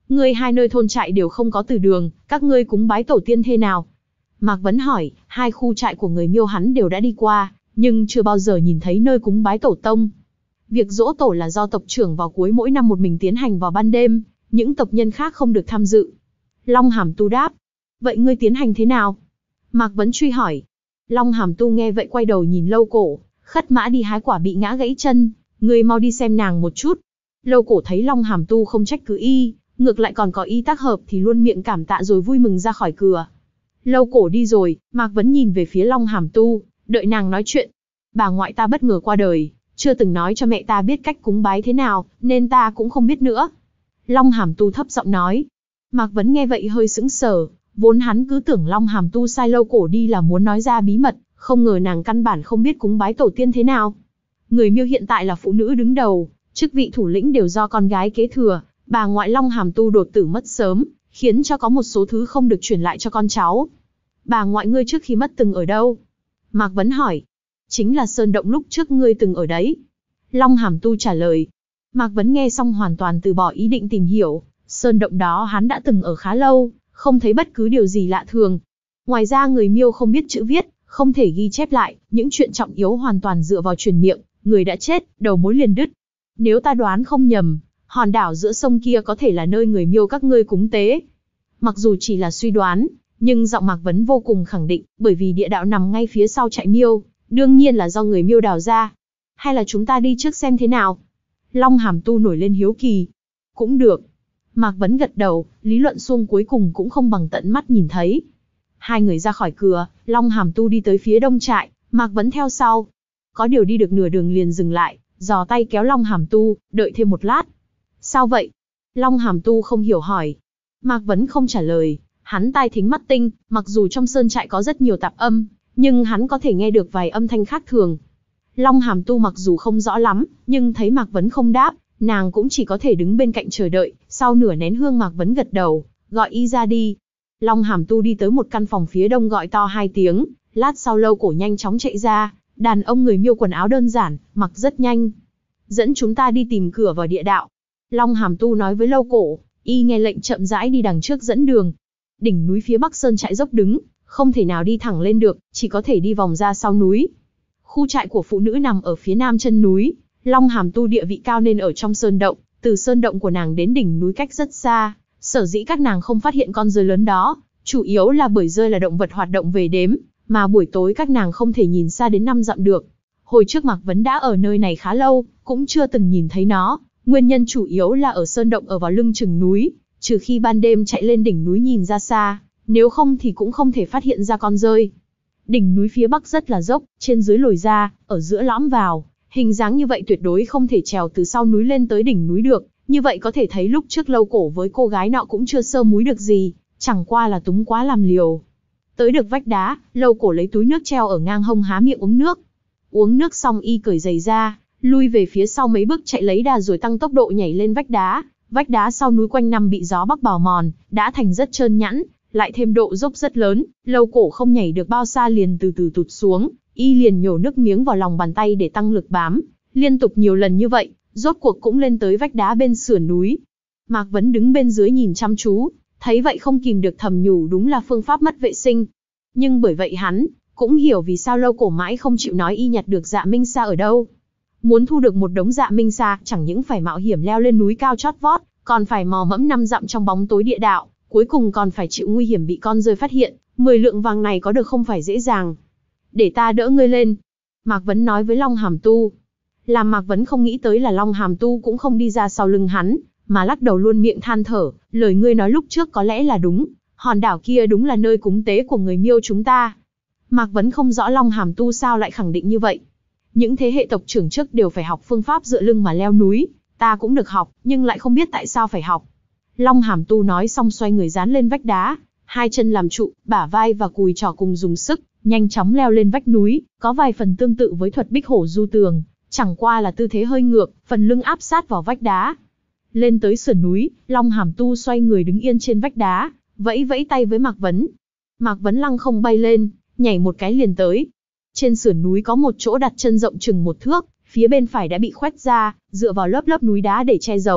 Ngươi hai nơi thôn trại đều không có từ đường, các ngươi cúng bái tổ tiên thế nào? Mạc Vấn hỏi, hai khu trại của người Miêu hắn đều đã đi qua, nhưng chưa bao giờ nhìn thấy nơi cúng bái tổ tông. Việc giỗ tổ là do tộc trưởng vào cuối mỗi năm một mình tiến hành vào ban đêm, những tộc nhân khác không được tham dự. Long Hàm Tu đáp, vậy ngươi tiến hành thế nào? Mạc Vấn truy hỏi. Long Hàm Tu nghe vậy quay đầu nhìn Lâu Cổ, khất mã đi hái quả bị ngã gãy chân, ngươi mau đi xem nàng một chút. Lâu Cổ thấy Long Hàm Tu không trách cứ y, ngược lại còn có ý tác hợp thì luôn miệng cảm tạ rồi vui mừng ra khỏi cửa. Lâu Cổ đi rồi, Mạc Vấn nhìn về phía Long Hàm Tu, đợi nàng nói chuyện. Bà ngoại ta bất ngờ qua đời, chưa từng nói cho mẹ ta biết cách cúng bái thế nào, nên ta cũng không biết nữa. Long Hàm Tu thấp giọng nói. Mạc Vấn nghe vậy hơi sững sờ, vốn hắn cứ tưởng Long Hàm Tu sai Lâu Cổ đi là muốn nói ra bí mật, không ngờ nàng căn bản không biết cúng bái tổ tiên thế nào. Người Miêu hiện tại là phụ nữ đứng đầu, chức vị thủ lĩnh đều do con gái kế thừa, bà ngoại Long Hàm Tu đột tử mất sớm, khiến cho có một số thứ không được truyền lại cho con cháu. Bà ngoại ngươi trước khi mất từng ở đâu? Mạc Vấn hỏi. Chính là sơn động lúc trước ngươi từng ở đấy. Long Hàm Tu trả lời. Mạc Vấn nghe xong hoàn toàn từ bỏ ý định tìm hiểu, sơn động đó hắn đã từng ở khá lâu, không thấy bất cứ điều gì lạ thường. Ngoài ra người Miêu không biết chữ viết, không thể ghi chép lại, những chuyện trọng yếu hoàn toàn dựa vào truyền miệng, người đã chết, đầu mối liền đứt. Nếu ta đoán không nhầm, hòn đảo giữa sông kia có thể là nơi người Miêu các ngươi cúng tế. Mặc dù chỉ là suy đoán, nhưng giọng Mạc Vấn vô cùng khẳng định, bởi vì địa đạo nằm ngay phía sau trại Miêu, đương nhiên là do người Miêu đào ra. Hay là chúng ta đi trước xem thế nào? Long Hàm Tu nổi lên hiếu kỳ. Cũng được. Mạc Vấn gật đầu, lý luận xuông cuối cùng cũng không bằng tận mắt nhìn thấy. Hai người ra khỏi cửa, Long Hàm Tu đi tới phía đông trại, Mạc Vấn theo sau. Có điều đi được nửa đường liền dừng lại, giò tay kéo Long Hàm Tu, đợi thêm một lát. Sao vậy? Long Hàm Tu không hiểu hỏi. Mạc Vấn không trả lời, hắn tai thính mắt tinh, mặc dù trong sơn trại có rất nhiều tạp âm, nhưng hắn có thể nghe được vài âm thanh khác thường. Long Hàm Tu mặc dù không rõ lắm, nhưng thấy Mạc Vấn không đáp, nàng cũng chỉ có thể đứng bên cạnh chờ đợi. Sau nửa nén hương Mạc Vấn gật đầu, gọi y ra đi. Long Hàm Tu đi tới một căn phòng phía đông gọi to hai tiếng, lát sau Lâu Cổ nhanh chóng chạy ra, đàn ông người Miêu quần áo đơn giản, mặc rất nhanh. Dẫn chúng ta đi tìm cửa vào địa đạo. Long Hàm Tu nói với Lâu Cổ, y nghe lệnh chậm rãi đi đằng trước dẫn đường. Đỉnh núi phía bắc sơn trại dốc đứng, không thể nào đi thẳng lên được, chỉ có thể đi vòng ra sau núi. Khu trại của phụ nữ nằm ở phía nam chân núi, Long Hàm Tu địa vị cao nên ở trong sơn động, từ sơn động của nàng đến đỉnh núi cách rất xa, sở dĩ các nàng không phát hiện con rơi lớn đó, chủ yếu là bởi rơi là động vật hoạt động về đếm, mà buổi tối các nàng không thể nhìn xa đến năm dặm được. Hồi trước Mạc Vấn đã ở nơi này khá lâu, cũng chưa từng nhìn thấy nó, nguyên nhân chủ yếu là ở sơn động ở vào lưng chừng núi, trừ khi ban đêm chạy lên đỉnh núi nhìn ra xa, nếu không thì cũng không thể phát hiện ra con rơi. Đỉnh núi phía bắc rất là dốc, trên dưới lồi ra, ở giữa lõm vào, hình dáng như vậy tuyệt đối không thể trèo từ sau núi lên tới đỉnh núi được, như vậy có thể thấy lúc trước Lâu Cổ với cô gái nọ cũng chưa sơ múi được gì, chẳng qua là túng quá làm liều. Tới được vách đá, Lâu Cổ lấy túi nước treo ở ngang hông há miệng uống nước. Uống nước xong y cởi giày ra, lui về phía sau mấy bước chạy lấy đà rồi tăng tốc độ nhảy lên vách đá. Vách đá sau núi quanh năm bị gió bắc bào mòn, đã thành rất trơn nhẵn, lại thêm độ dốc rất lớn, Lâu Cổ không nhảy được bao xa liền từ từ tụt xuống, y liền nhổ nước miếng vào lòng bàn tay để tăng lực bám, liên tục nhiều lần như vậy, rốt cuộc cũng lên tới vách đá bên sườn núi. Mạc Vấn đứng bên dưới nhìn chăm chú, thấy vậy không kìm được thầm nhủ đúng là phương pháp mất vệ sinh. Nhưng bởi vậy hắn cũng hiểu vì sao Lâu Cổ mãi không chịu nói y nhặt được Dạ Minh Sa ở đâu. Muốn thu được một đống Dạ Minh Sa, chẳng những phải mạo hiểm leo lên núi cao chót vót, còn phải mò mẫm năm dặm trong bóng tối địa đạo, cuối cùng còn phải chịu nguy hiểm bị con rơi phát hiện. Mười lượng vàng này có được không phải dễ dàng. Để ta đỡ ngươi lên. Mạc Vấn nói với Long Hàm Tu. Làm Mạc Vấn không nghĩ tới là Long Hàm Tu cũng không đi ra sau lưng hắn, mà lắc đầu luôn miệng than thở, lời ngươi nói lúc trước có lẽ là đúng, hòn đảo kia đúng là nơi cúng tế của người Miêu chúng ta. Mạc Vấn không rõ Long Hàm Tu sao lại khẳng định như vậy. Những thế hệ tộc trưởng trước đều phải học phương pháp dựa lưng mà leo núi, ta cũng được học, nhưng lại không biết tại sao phải học. Long Hàm Tu nói xong xoay người dán lên vách đá, hai chân làm trụ, bả vai và cùi trỏ cùng dùng sức, nhanh chóng leo lên vách núi, có vài phần tương tự với thuật bích hổ du tường, chẳng qua là tư thế hơi ngược, phần lưng áp sát vào vách đá. Lên tới sườn núi, Long Hàm Tu xoay người đứng yên trên vách đá, vẫy vẫy tay với Mạc Vấn. Mạc Vấn lăng không bay lên, nhảy một cái liền tới. Trên sườn núi có một chỗ đặt chân rộng chừng một thước, phía bên phải đã bị khoét ra, dựa vào lớp lớp núi đá để che giấu,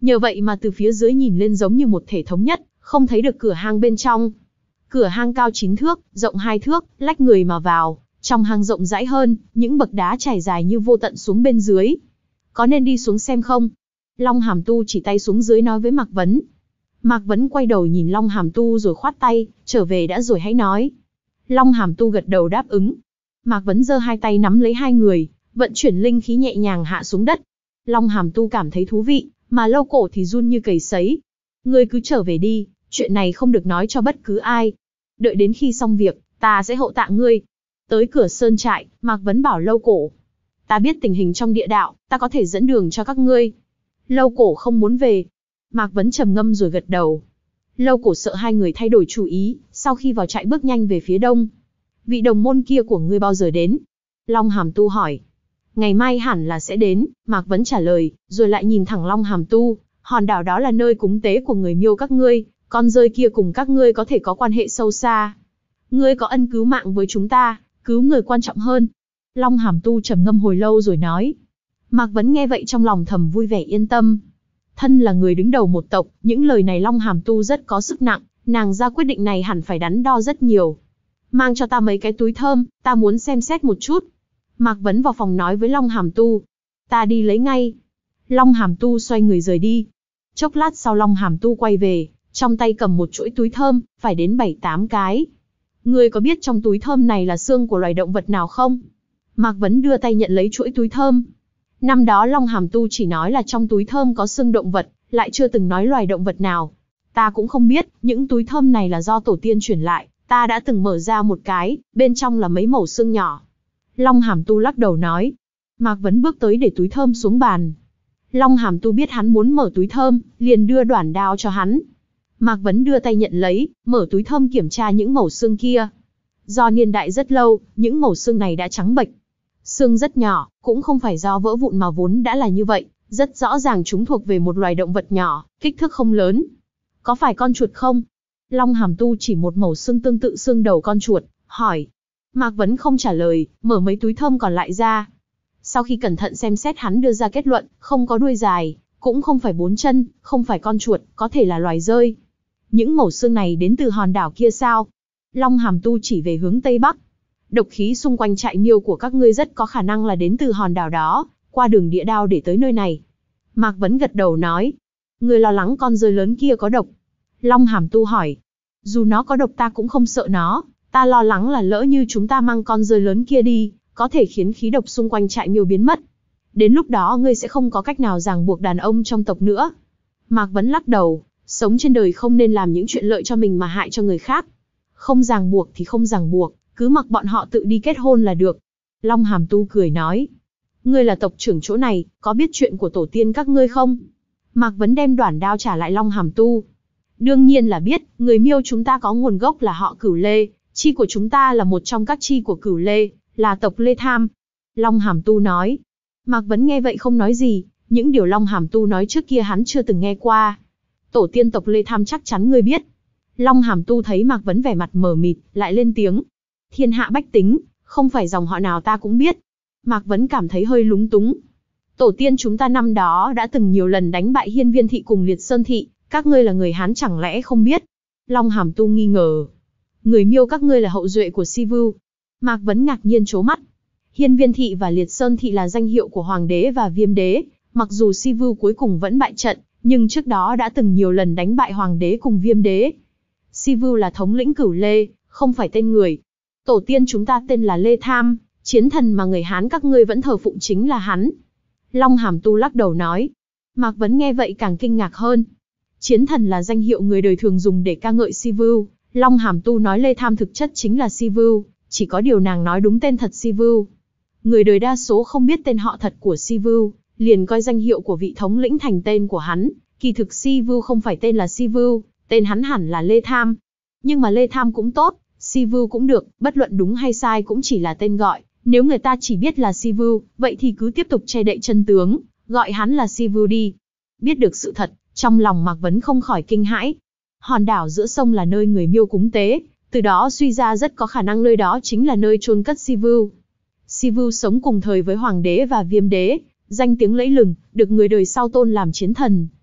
Nhờ vậy mà từ phía dưới nhìn lên giống như một thể thống nhất, không thấy được cửa hang bên trong. Cửa hang cao chín thước, rộng hai thước, lách người mà vào, trong hang rộng rãi hơn, những bậc đá trải dài như vô tận xuống bên dưới. Có nên đi xuống xem không? Long Hàm Tu chỉ tay xuống dưới nói với Mạc Vấn. Mạc Vấn quay đầu nhìn Long Hàm Tu rồi khoát tay, trở về đã rồi hãy nói. Long Hàm Tu gật đầu đáp ứng. Mạc Vấn giơ hai tay nắm lấy hai người, vận chuyển linh khí nhẹ nhàng hạ xuống đất. Long Hàm Tu cảm thấy thú vị, mà Lâu Cổ thì run như cầy sấy. Ngươi cứ trở về đi, chuyện này không được nói cho bất cứ ai. Đợi đến khi xong việc, ta sẽ hộ tạ ngươi. Tới cửa sơn trại, Mạc Vấn bảo Lâu Cổ. Ta biết tình hình trong địa đạo, ta có thể dẫn đường cho các ngươi. Lâu Cổ không muốn về. Mạc Vấn trầm ngâm rồi gật đầu. Lâu Cổ sợ hai người thay đổi chủ ý, sau khi vào trại bước nhanh về phía đông. Vị đồng môn kia của ngươi bao giờ đến? Long Hàm Tu hỏi. Ngày mai hẳn là sẽ đến, Mạc Vấn trả lời, rồi lại nhìn thẳng Long Hàm Tu. Hòn đảo đó là nơi cúng tế của người Miêu các ngươi, con rơi kia cùng các ngươi có thể có quan hệ sâu xa. Ngươi có ân cứu mạng với chúng ta, cứu người quan trọng hơn. Long Hàm Tu trầm ngâm hồi lâu rồi nói. Mạc Vấn nghe vậy trong lòng thầm vui vẻ yên tâm. Thân là người đứng đầu một tộc, những lời này Long Hàm Tu rất có sức nặng, nàng ra quyết định này hẳn phải đắn đo rất nhiều. Mang cho ta mấy cái túi thơm, ta muốn xem xét một chút. Mạc Vấn vào phòng nói với Long Hàm Tu. Ta đi lấy ngay. Long Hàm Tu xoay người rời đi. Chốc lát sau Long Hàm Tu quay về, trong tay cầm một chuỗi túi thơm, phải đến bảy tám cái. Ngươi có biết trong túi thơm này là xương của loài động vật nào không? Mạc Vấn đưa tay nhận lấy chuỗi túi thơm. Năm đó Long Hàm Tu chỉ nói là trong túi thơm có xương động vật, lại chưa từng nói loài động vật nào. Ta cũng không biết, những túi thơm này là do tổ tiên truyền lại, ta đã từng mở ra một cái, bên trong là mấy mẩu xương nhỏ. Long Hàm Tu lắc đầu nói. Mạc Vấn bước tới để túi thơm xuống bàn. Long Hàm Tu biết hắn muốn mở túi thơm, liền đưa đoản đao cho hắn. Mạc Vấn đưa tay nhận lấy, mở túi thơm kiểm tra những mẩu xương kia. Do niên đại rất lâu, những mẩu xương này đã trắng bệch. Xương rất nhỏ, cũng không phải do vỡ vụn mà vốn đã là như vậy, rất rõ ràng chúng thuộc về một loài động vật nhỏ, kích thước không lớn. Có phải con chuột không? Long Hàm Tu chỉ một mẩu xương tương tự xương đầu con chuột, hỏi. Mạc Vấn không trả lời, mở mấy túi thơm còn lại ra. Sau khi cẩn thận xem xét hắn đưa ra kết luận, không có đuôi dài, cũng không phải bốn chân, không phải con chuột, có thể là loài dơi. Những mẩu xương này đến từ hòn đảo kia sao? Long Hàm Tu chỉ về hướng Tây Bắc. Độc khí xung quanh trại Miêu của các ngươi rất có khả năng là đến từ hòn đảo đó, qua đường địa đao để tới nơi này. Mạc Vấn gật đầu nói. Ngươi lo lắng con rơi lớn kia có độc. Long Hàm Tu hỏi. Dù nó có độc ta cũng không sợ nó, ta lo lắng là lỡ như chúng ta mang con rơi lớn kia đi, có thể khiến khí độc xung quanh trại Miêu biến mất. Đến lúc đó ngươi sẽ không có cách nào ràng buộc đàn ông trong tộc nữa. Mạc Vấn lắc đầu, sống trên đời không nên làm những chuyện lợi cho mình mà hại cho người khác. Không ràng buộc thì không ràng buộc, cứ mặc bọn họ tự đi kết hôn là được. Long Hàm Tu cười nói. Ngươi là tộc trưởng chỗ này, có biết chuyện của tổ tiên các ngươi không? Mạc Vấn đem đoản đao trả lại Long Hàm Tu. Đương nhiên là biết, người Miêu chúng ta có nguồn gốc là họ Cửu Lê, chi của chúng ta là một trong các chi của Cửu Lê, là tộc Lê Tham. Long Hàm Tu nói. Mạc Vấn nghe vậy không nói gì, những điều Long Hàm Tu nói trước kia hắn chưa từng nghe qua. Tổ tiên tộc Lê Tham chắc chắn ngươi biết. Long Hàm Tu thấy Mạc Vấn vẻ mặt mờ mịt, lại lên tiếng. Thiên hạ bách tính, không phải dòng họ nào ta cũng biết. Mạc Vấn cảm thấy hơi lúng túng. Tổ tiên chúng ta năm đó đã từng nhiều lần đánh bại Hiên Viên Thị cùng Liệt Sơn Thị, các ngươi là người Hán chẳng lẽ không biết? Long Hàm Tu nghi ngờ. Người Miêu các ngươi là hậu duệ của Si Vưu. Mạc Vấn ngạc nhiên trố mắt. Hiên Viên Thị và Liệt Sơn Thị là danh hiệu của Hoàng đế và Viêm đế, mặc dù Si Vưu cuối cùng vẫn bại trận, nhưng trước đó đã từng nhiều lần đánh bại Hoàng đế cùng Viêm đế. Si Vưu là thống lĩnh Cửu Lê, không phải tên người. Tổ tiên chúng ta tên là Lê Tham, chiến thần mà người Hán các ngươi vẫn thờ phụng chính là hắn. Long Hàm Tu lắc đầu nói. Mạc Vấn nghe vậy càng kinh ngạc hơn. Chiến thần là danh hiệu người đời thường dùng để ca ngợi Si Vưu. Long Hàm Tu nói Lê Tham thực chất chính là Si Vưu, chỉ có điều nàng nói đúng tên thật Si Vưu. Người đời đa số không biết tên họ thật của Si Vưu, liền coi danh hiệu của vị thống lĩnh thành tên của hắn. Kỳ thực Si Vưu không phải tên là Si Vưu, tên hắn hẳn là Lê Tham. Nhưng mà Lê Tham cũng tốt, Si Vưu cũng được, bất luận đúng hay sai cũng chỉ là tên gọi. Nếu người ta chỉ biết là Si Vưu, vậy thì cứ tiếp tục che đậy chân tướng, gọi hắn là Si Vưu đi. Biết được sự thật, trong lòng Mạc Vấn không khỏi kinh hãi. Hòn đảo giữa sông là nơi người Miêu cúng tế, từ đó suy ra rất có khả năng nơi đó chính là nơi chôn cất Si Vưu. Si Vưu sống cùng thời với Hoàng đế và Viêm đế, danh tiếng lẫy lừng, được người đời sau tôn làm chiến thần.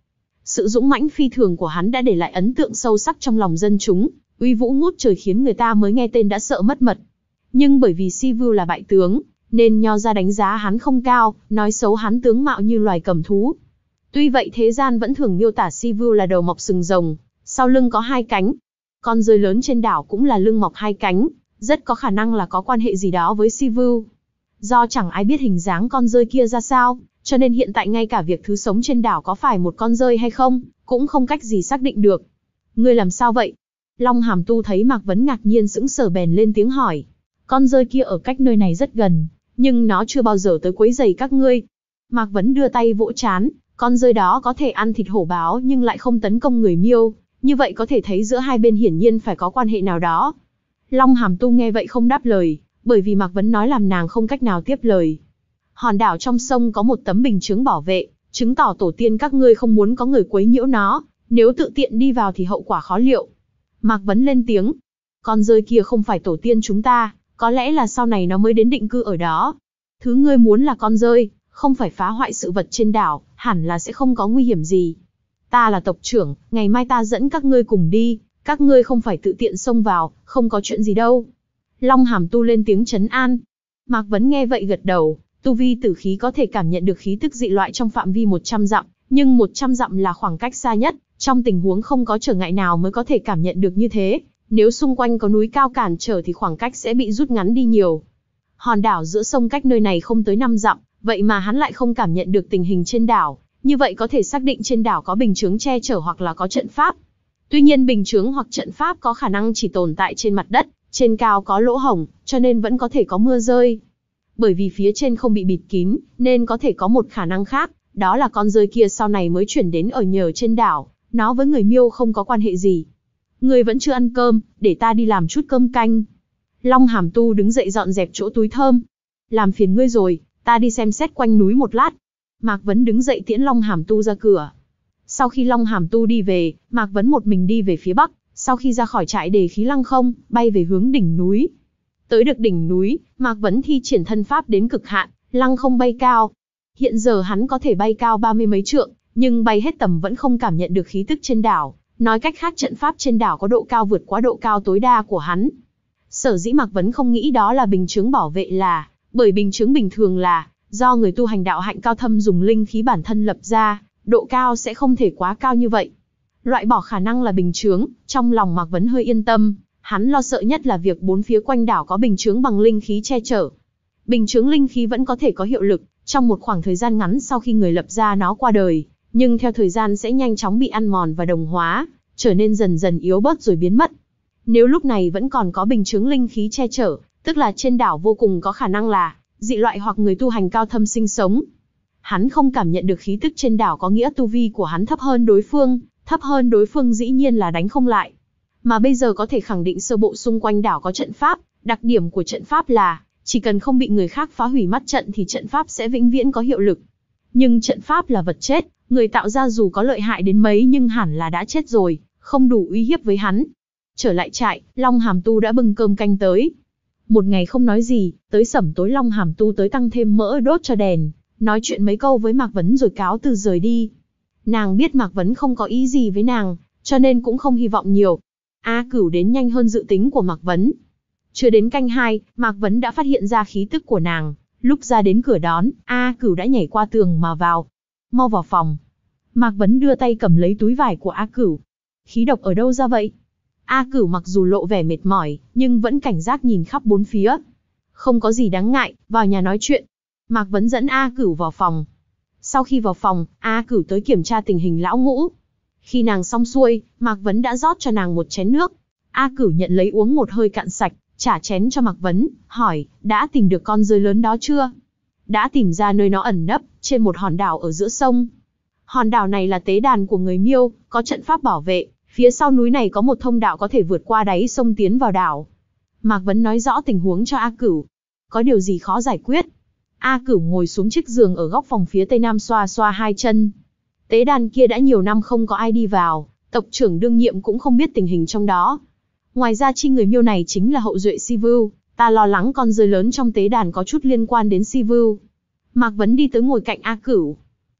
Sự dũng mãnh phi thường của hắn đã để lại ấn tượng sâu sắc trong lòng dân chúng, uy vũ ngút trời khiến người ta mới nghe tên đã sợ mất mật. Nhưng bởi vì Sivu là bại tướng, nên Nho gia đánh giá hắn không cao, nói xấu hắn tướng mạo như loài cầm thú. Tuy vậy thế gian vẫn thường miêu tả Sivu là đầu mọc sừng rồng, sau lưng có hai cánh. Con rơi lớn trên đảo cũng là lưng mọc hai cánh, rất có khả năng là có quan hệ gì đó với Sivu. Do chẳng ai biết hình dáng con rơi kia ra sao, cho nên hiện tại ngay cả việc thứ sống trên đảo có phải một con rơi hay không, cũng không cách gì xác định được. Ngươi làm sao vậy? Long Hàm Tu thấy Mạc Vấn ngạc nhiên sững sờ bèn lên tiếng hỏi. Con rơi kia ở cách nơi này rất gần, nhưng nó chưa bao giờ tới quấy rầy các ngươi. Mạc Vấn đưa tay vỗ trán, con rơi đó có thể ăn thịt hổ báo nhưng lại không tấn công người miêu, như vậy có thể thấy giữa hai bên hiển nhiên phải có quan hệ nào đó. Long Hàm Tu nghe vậy không đáp lời, bởi vì Mạc Vấn nói làm nàng không cách nào tiếp lời. Hòn đảo trong sông có một tấm bình chướng bảo vệ, chứng tỏ tổ tiên các ngươi không muốn có người quấy nhiễu nó, nếu tự tiện đi vào thì hậu quả khó liệu. Mạc Vấn lên tiếng, con rơi kia không phải tổ tiên chúng ta, có lẽ là sau này nó mới đến định cư ở đó. Thứ ngươi muốn là con rơi, không phải phá hoại sự vật trên đảo, hẳn là sẽ không có nguy hiểm gì. Ta là tộc trưởng, ngày mai ta dẫn các ngươi cùng đi, các ngươi không phải tự tiện xông vào, không có chuyện gì đâu. Long Hàm Tu lên tiếng trấn an. Mạc Vấn nghe vậy gật đầu, tu vi tử khí có thể cảm nhận được khí tức dị loại trong phạm vi một trăm dặm, nhưng một trăm dặm là khoảng cách xa nhất, trong tình huống không có trở ngại nào mới có thể cảm nhận được như thế. Nếu xung quanh có núi cao cản trở thì khoảng cách sẽ bị rút ngắn đi nhiều. Hòn đảo giữa sông cách nơi này không tới năm dặm, vậy mà hắn lại không cảm nhận được tình hình trên đảo, như vậy có thể xác định trên đảo có bình chướng che chở hoặc là có trận pháp. Tuy nhiên bình chướng hoặc trận pháp có khả năng chỉ tồn tại trên mặt đất, trên cao có lỗ hổng, cho nên vẫn có thể có mưa rơi. Bởi vì phía trên không bị bịt kín, nên có thể có một khả năng khác, đó là con rơi kia sau này mới chuyển đến ở nhờ trên đảo, nó với người miêu không có quan hệ gì. Ngươi vẫn chưa ăn cơm, để ta đi làm chút cơm canh. Long Hàm Tu đứng dậy dọn dẹp chỗ túi thơm. Làm phiền ngươi rồi, ta đi xem xét quanh núi một lát. Mạc Vấn đứng dậy tiễn Long Hàm Tu ra cửa. Sau khi Long Hàm Tu đi về, Mạc Vấn một mình đi về phía bắc, sau khi ra khỏi trại đề khí lăng không, bay về hướng đỉnh núi. Tới được đỉnh núi, Mạc Vấn thi triển thân pháp đến cực hạn, lăng không bay cao. Hiện giờ hắn có thể bay cao ba mươi mấy trượng, nhưng bay hết tầm vẫn không cảm nhận được khí tức trên đảo. Nói cách khác trận pháp trên đảo có độ cao vượt quá độ cao tối đa của hắn. Sở dĩ Mạc Vấn không nghĩ đó là bình chướng bảo vệ là, bởi bình chướng bình thường là, do người tu hành đạo hạnh cao thâm dùng linh khí bản thân lập ra, độ cao sẽ không thể quá cao như vậy. Loại bỏ khả năng là bình chướng, trong lòng Mạc Vấn hơi yên tâm, hắn lo sợ nhất là việc bốn phía quanh đảo có bình chướng bằng linh khí che chở. Bình chướng linh khí vẫn có thể có hiệu lực, trong một khoảng thời gian ngắn sau khi người lập ra nó qua đời, nhưng theo thời gian sẽ nhanh chóng bị ăn mòn và đồng hóa, trở nên dần dần yếu bớt rồi biến mất. Nếu lúc này vẫn còn có bình chướng linh khí che chở, tức là trên đảo vô cùng có khả năng là dị loại hoặc người tu hành cao thâm sinh sống. Hắn không cảm nhận được khí tức trên đảo có nghĩa tu vi của hắn thấp hơn đối phương, thấp hơn đối phương dĩ nhiên là đánh không lại. Mà bây giờ có thể khẳng định sơ bộ xung quanh đảo có trận pháp, đặc điểm của trận pháp là chỉ cần không bị người khác phá hủy mắt trận thì trận pháp sẽ vĩnh viễn có hiệu lực. Nhưng trận pháp là vật chết, người tạo ra dù có lợi hại đến mấy nhưng hẳn là đã chết rồi, không đủ uy hiếp với hắn. Trở lại trại, Long Hàm Tu đã bưng cơm canh tới. Một ngày không nói gì, tới sẩm tối Long Hàm Tu tới tăng thêm mỡ đốt cho đèn, nói chuyện mấy câu với Mạc Vấn rồi cáo từ rời đi. Nàng biết Mạc Vấn không có ý gì với nàng, cho nên cũng không hy vọng nhiều. A Cửu đến nhanh hơn dự tính của Mạc Vấn. Chưa đến canh hai, Mạc Vấn đã phát hiện ra khí tức của nàng. Lúc ra đến cửa đón, A Cửu đã nhảy qua tường mà vào. Mau vào phòng. Mạc Vấn đưa tay cầm lấy túi vải của A Cửu. Khí độc ở đâu ra vậy? A Cửu mặc dù lộ vẻ mệt mỏi, nhưng vẫn cảnh giác nhìn khắp bốn phía. Không có gì đáng ngại, vào nhà nói chuyện. Mạc Vấn dẫn A Cửu vào phòng. Sau khi vào phòng, A Cửu tới kiểm tra tình hình lão ngũ. Khi nàng xong xuôi, Mạc Vấn đã rót cho nàng một chén nước. A Cửu nhận lấy uống một hơi cạn sạch, trả chén cho Mạc Vấn, hỏi, đã tìm được con rơi lớn đó chưa? Đã tìm ra nơi nó ẩn nấp, trên một hòn đảo ở giữa sông. Hòn đảo này là tế đàn của người Miêu, có trận pháp bảo vệ, phía sau núi này có một thông đạo có thể vượt qua đáy sông tiến vào đảo. Mạc Vấn nói rõ tình huống cho A Cửu. Có điều gì khó giải quyết? A Cửu ngồi xuống chiếc giường ở góc phòng phía tây nam xoa xoa hai chân. Tế đàn kia đã nhiều năm không có ai đi vào, tộc trưởng đương nhiệm cũng không biết tình hình trong đó. Ngoài ra chi người Miêu này chính là hậu duệ Sivu, ta lo lắng con rơi lớn trong tế đàn có chút liên quan đến Sivu. Mạc Vấn đi tới ngồi cạnh A Cửu.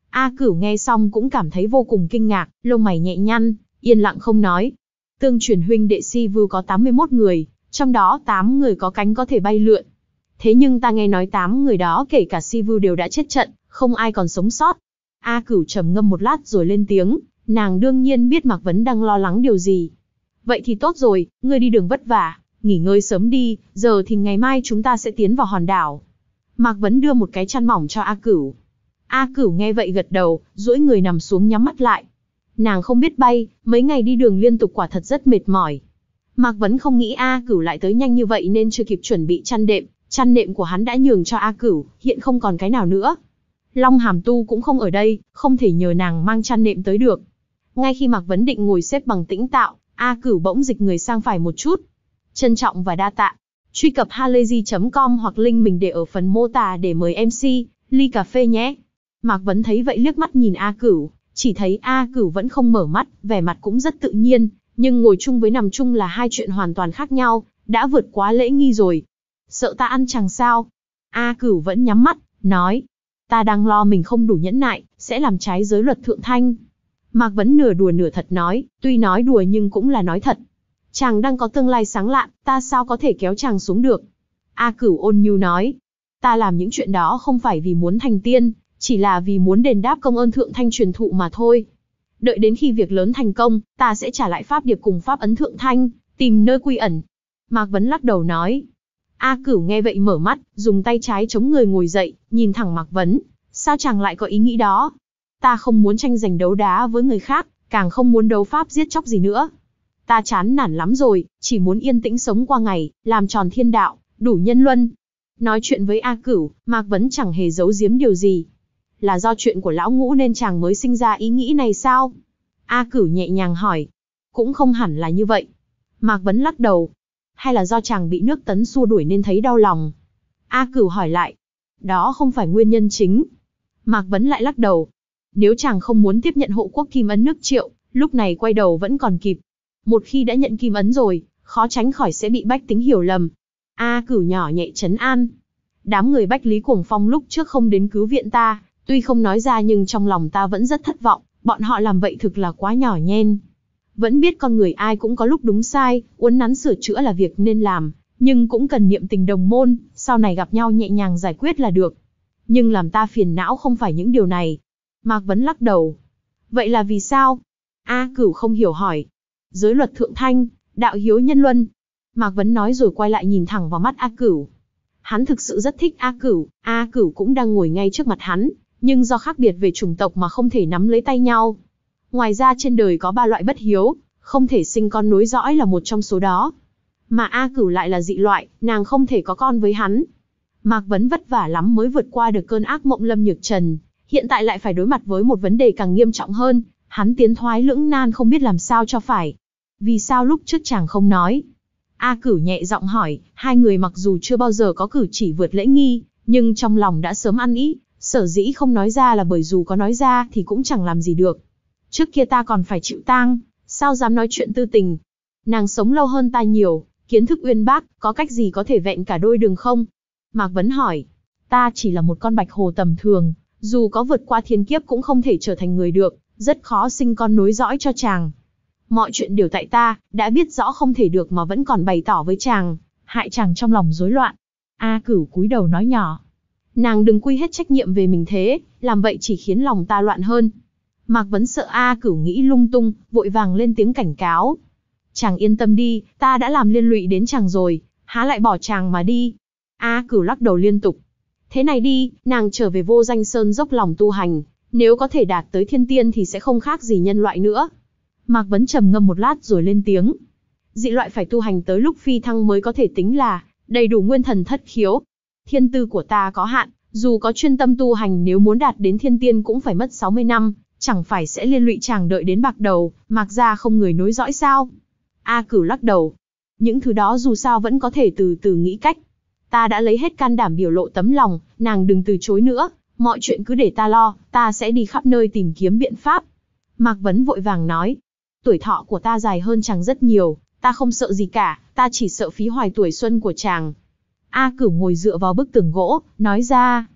A Cửu nghe xong cũng cảm thấy vô cùng kinh ngạc, lông mày nhẹ nhăn, yên lặng không nói. Tương truyền huynh đệ Si Vu có tám mươi mốt người, trong đó tám người có cánh có thể bay lượn. Thế nhưng ta nghe nói tám người đó kể cả Si Vu đều đã chết trận, không ai còn sống sót. A Cửu trầm ngâm một lát rồi lên tiếng, nàng đương nhiên biết Mạc Vấn đang lo lắng điều gì. Vậy thì tốt rồi, ngươi đi đường vất vả, nghỉ ngơi sớm đi, giờ thì ngày mai chúng ta sẽ tiến vào hòn đảo. Mạc Vấn đưa một cái chăn mỏng cho A Cửu. A Cửu nghe vậy gật đầu, duỗi người nằm xuống nhắm mắt lại. Nàng không biết bay, mấy ngày đi đường liên tục quả thật rất mệt mỏi. Mạc Vấn không nghĩ A Cửu lại tới nhanh như vậy nên chưa kịp chuẩn bị chăn đệm, chăn nệm của hắn đã nhường cho A Cửu, hiện không còn cái nào nữa. Long Hàm Tu cũng không ở đây, không thể nhờ nàng mang chăn nệm tới được. Ngay khi Mạc Vấn định ngồi xếp bằng tĩnh tạo, A Cửu bỗng dịch người sang phải một chút. Trân trọng và đa tạ. Truy cập halayzi chấm com hoặc link mình để ở phần mô tả để mời em xê, ly cà phê nhé. Mạc Vấn thấy vậy liếc mắt nhìn A Cửu, chỉ thấy A Cửu vẫn không mở mắt, vẻ mặt cũng rất tự nhiên, nhưng ngồi chung với nằm chung là hai chuyện hoàn toàn khác nhau, đã vượt quá lễ nghi rồi. Sợ ta ăn chàng sao? A Cửu vẫn nhắm mắt, nói. Ta đang lo mình không đủ nhẫn nại, sẽ làm trái giới luật thượng thanh. Mạc Vấn nửa đùa nửa thật nói, tuy nói đùa nhưng cũng là nói thật. Chàng đang có tương lai sáng lạn, ta sao có thể kéo chàng xuống được? A Cửu ôn nhu nói. Ta làm những chuyện đó không phải vì muốn thành tiên, chỉ là vì muốn đền đáp công ơn thượng thanh truyền thụ mà thôi. Đợi đến khi việc lớn thành công, ta sẽ trả lại pháp điệp cùng pháp ấn thượng thanh, tìm nơi quy ẩn. Mạc Vấn lắc đầu nói. A Cửu nghe vậy mở mắt, dùng tay trái chống người ngồi dậy, nhìn thẳng Mạc Vấn. Sao chàng lại có ý nghĩ đó? Ta không muốn tranh giành đấu đá với người khác, càng không muốn đấu pháp giết chóc gì nữa. Ta chán nản lắm rồi, chỉ muốn yên tĩnh sống qua ngày, làm tròn thiên đạo, đủ nhân luân. Nói chuyện với A Cửu, Mạc Vấn chẳng hề giấu giếm điều gì. Là do chuyện của lão Ngũ nên chàng mới sinh ra ý nghĩ này sao? A Cửu nhẹ nhàng hỏi. Cũng không hẳn là như vậy. Mạc Vấn lắc đầu. Hay là do chàng bị nước Tấn xua đuổi nên thấy đau lòng? A Cửu hỏi lại. Đó không phải nguyên nhân chính. Mạc Vấn lại lắc đầu. Nếu chàng không muốn tiếp nhận hộ quốc kim ấn nước Triệu, lúc này quay đầu vẫn còn kịp. Một khi đã nhận kim ấn rồi, khó tránh khỏi sẽ bị bách tính hiểu lầm. A Cửu nhỏ nhẹ trấn an. Đám người Bách Lý Cuồng Phong lúc trước không đến cứu viện ta, tuy không nói ra nhưng trong lòng ta vẫn rất thất vọng, bọn họ làm vậy thực là quá nhỏ nhen. Vẫn biết con người ai cũng có lúc đúng sai, uốn nắn sửa chữa là việc nên làm, nhưng cũng cần niệm tình đồng môn, sau này gặp nhau nhẹ nhàng giải quyết là được. Nhưng làm ta phiền não không phải những điều này. Mạc Vấn lắc đầu. Vậy là vì sao? A Cửu không hiểu hỏi. Giới luật thượng thanh, đạo hiếu nhân luân. Mạc Vấn nói rồi quay lại nhìn thẳng vào mắt A Cửu. Hắn thực sự rất thích A Cửu, A Cửu cũng đang ngồi ngay trước mặt hắn, nhưng do khác biệt về chủng tộc mà không thể nắm lấy tay nhau. Ngoài ra trên đời có ba loại bất hiếu, không thể sinh con nối dõi là một trong số đó. Mà A Cửu lại là dị loại, nàng không thể có con với hắn. Mạc Vấn vất vả lắm mới vượt qua được cơn ác mộng Lâm Nhược Trần, hiện tại lại phải đối mặt với một vấn đề càng nghiêm trọng hơn, hắn tiến thoái lưỡng nan không biết làm sao cho phải. Vì sao lúc trước chàng không nói? A Cửu nhẹ giọng hỏi, hai người mặc dù chưa bao giờ có cử chỉ vượt lễ nghi, nhưng trong lòng đã sớm ăn ý, sở dĩ không nói ra là bởi dù có nói ra thì cũng chẳng làm gì được. Trước kia ta còn phải chịu tang, sao dám nói chuyện tư tình? Nàng sống lâu hơn ta nhiều, kiến thức uyên bác, có cách gì có thể vẹn cả đôi đường không? Mạc Vấn hỏi, ta chỉ là một con bạch hồ tầm thường, dù có vượt qua thiên kiếp cũng không thể trở thành người được, rất khó sinh con nối dõi cho chàng. Mọi chuyện đều tại ta, đã biết rõ không thể được mà vẫn còn bày tỏ với chàng, hại chàng trong lòng rối loạn. A Cửu cúi đầu nói nhỏ. Nàng đừng quy hết trách nhiệm về mình thế, làm vậy chỉ khiến lòng ta loạn hơn. Mạc Vấn sợ A Cửu nghĩ lung tung, vội vàng lên tiếng cảnh cáo. Chàng yên tâm đi, ta đã làm liên lụy đến chàng rồi, há lại bỏ chàng mà đi. A Cửu lắc đầu liên tục. Thế này đi, nàng trở về Vô Danh Sơn dốc lòng tu hành, nếu có thể đạt tới thiên tiên thì sẽ không khác gì nhân loại nữa. Mạc Vấn trầm ngâm một lát rồi lên tiếng. Dị loại phải tu hành tới lúc phi thăng mới có thể tính là đầy đủ nguyên thần thất khiếu. Thiên tư của ta có hạn, dù có chuyên tâm tu hành nếu muốn đạt đến thiên tiên cũng phải mất sáu mươi năm, chẳng phải sẽ liên lụy chàng đợi đến bạc đầu, Mạc gia không người nối dõi sao? A Cửu lắc đầu. Những thứ đó dù sao vẫn có thể từ từ nghĩ cách. Ta đã lấy hết can đảm biểu lộ tấm lòng, nàng đừng từ chối nữa, mọi chuyện cứ để ta lo, ta sẽ đi khắp nơi tìm kiếm biện pháp. Mạc Vấn vội vàng nói. Tuổi thọ của ta dài hơn chàng rất nhiều, ta không sợ gì cả, ta chỉ sợ phí hoài tuổi xuân của chàng. A Cửu ngồi dựa vào bức tường gỗ, nói ra.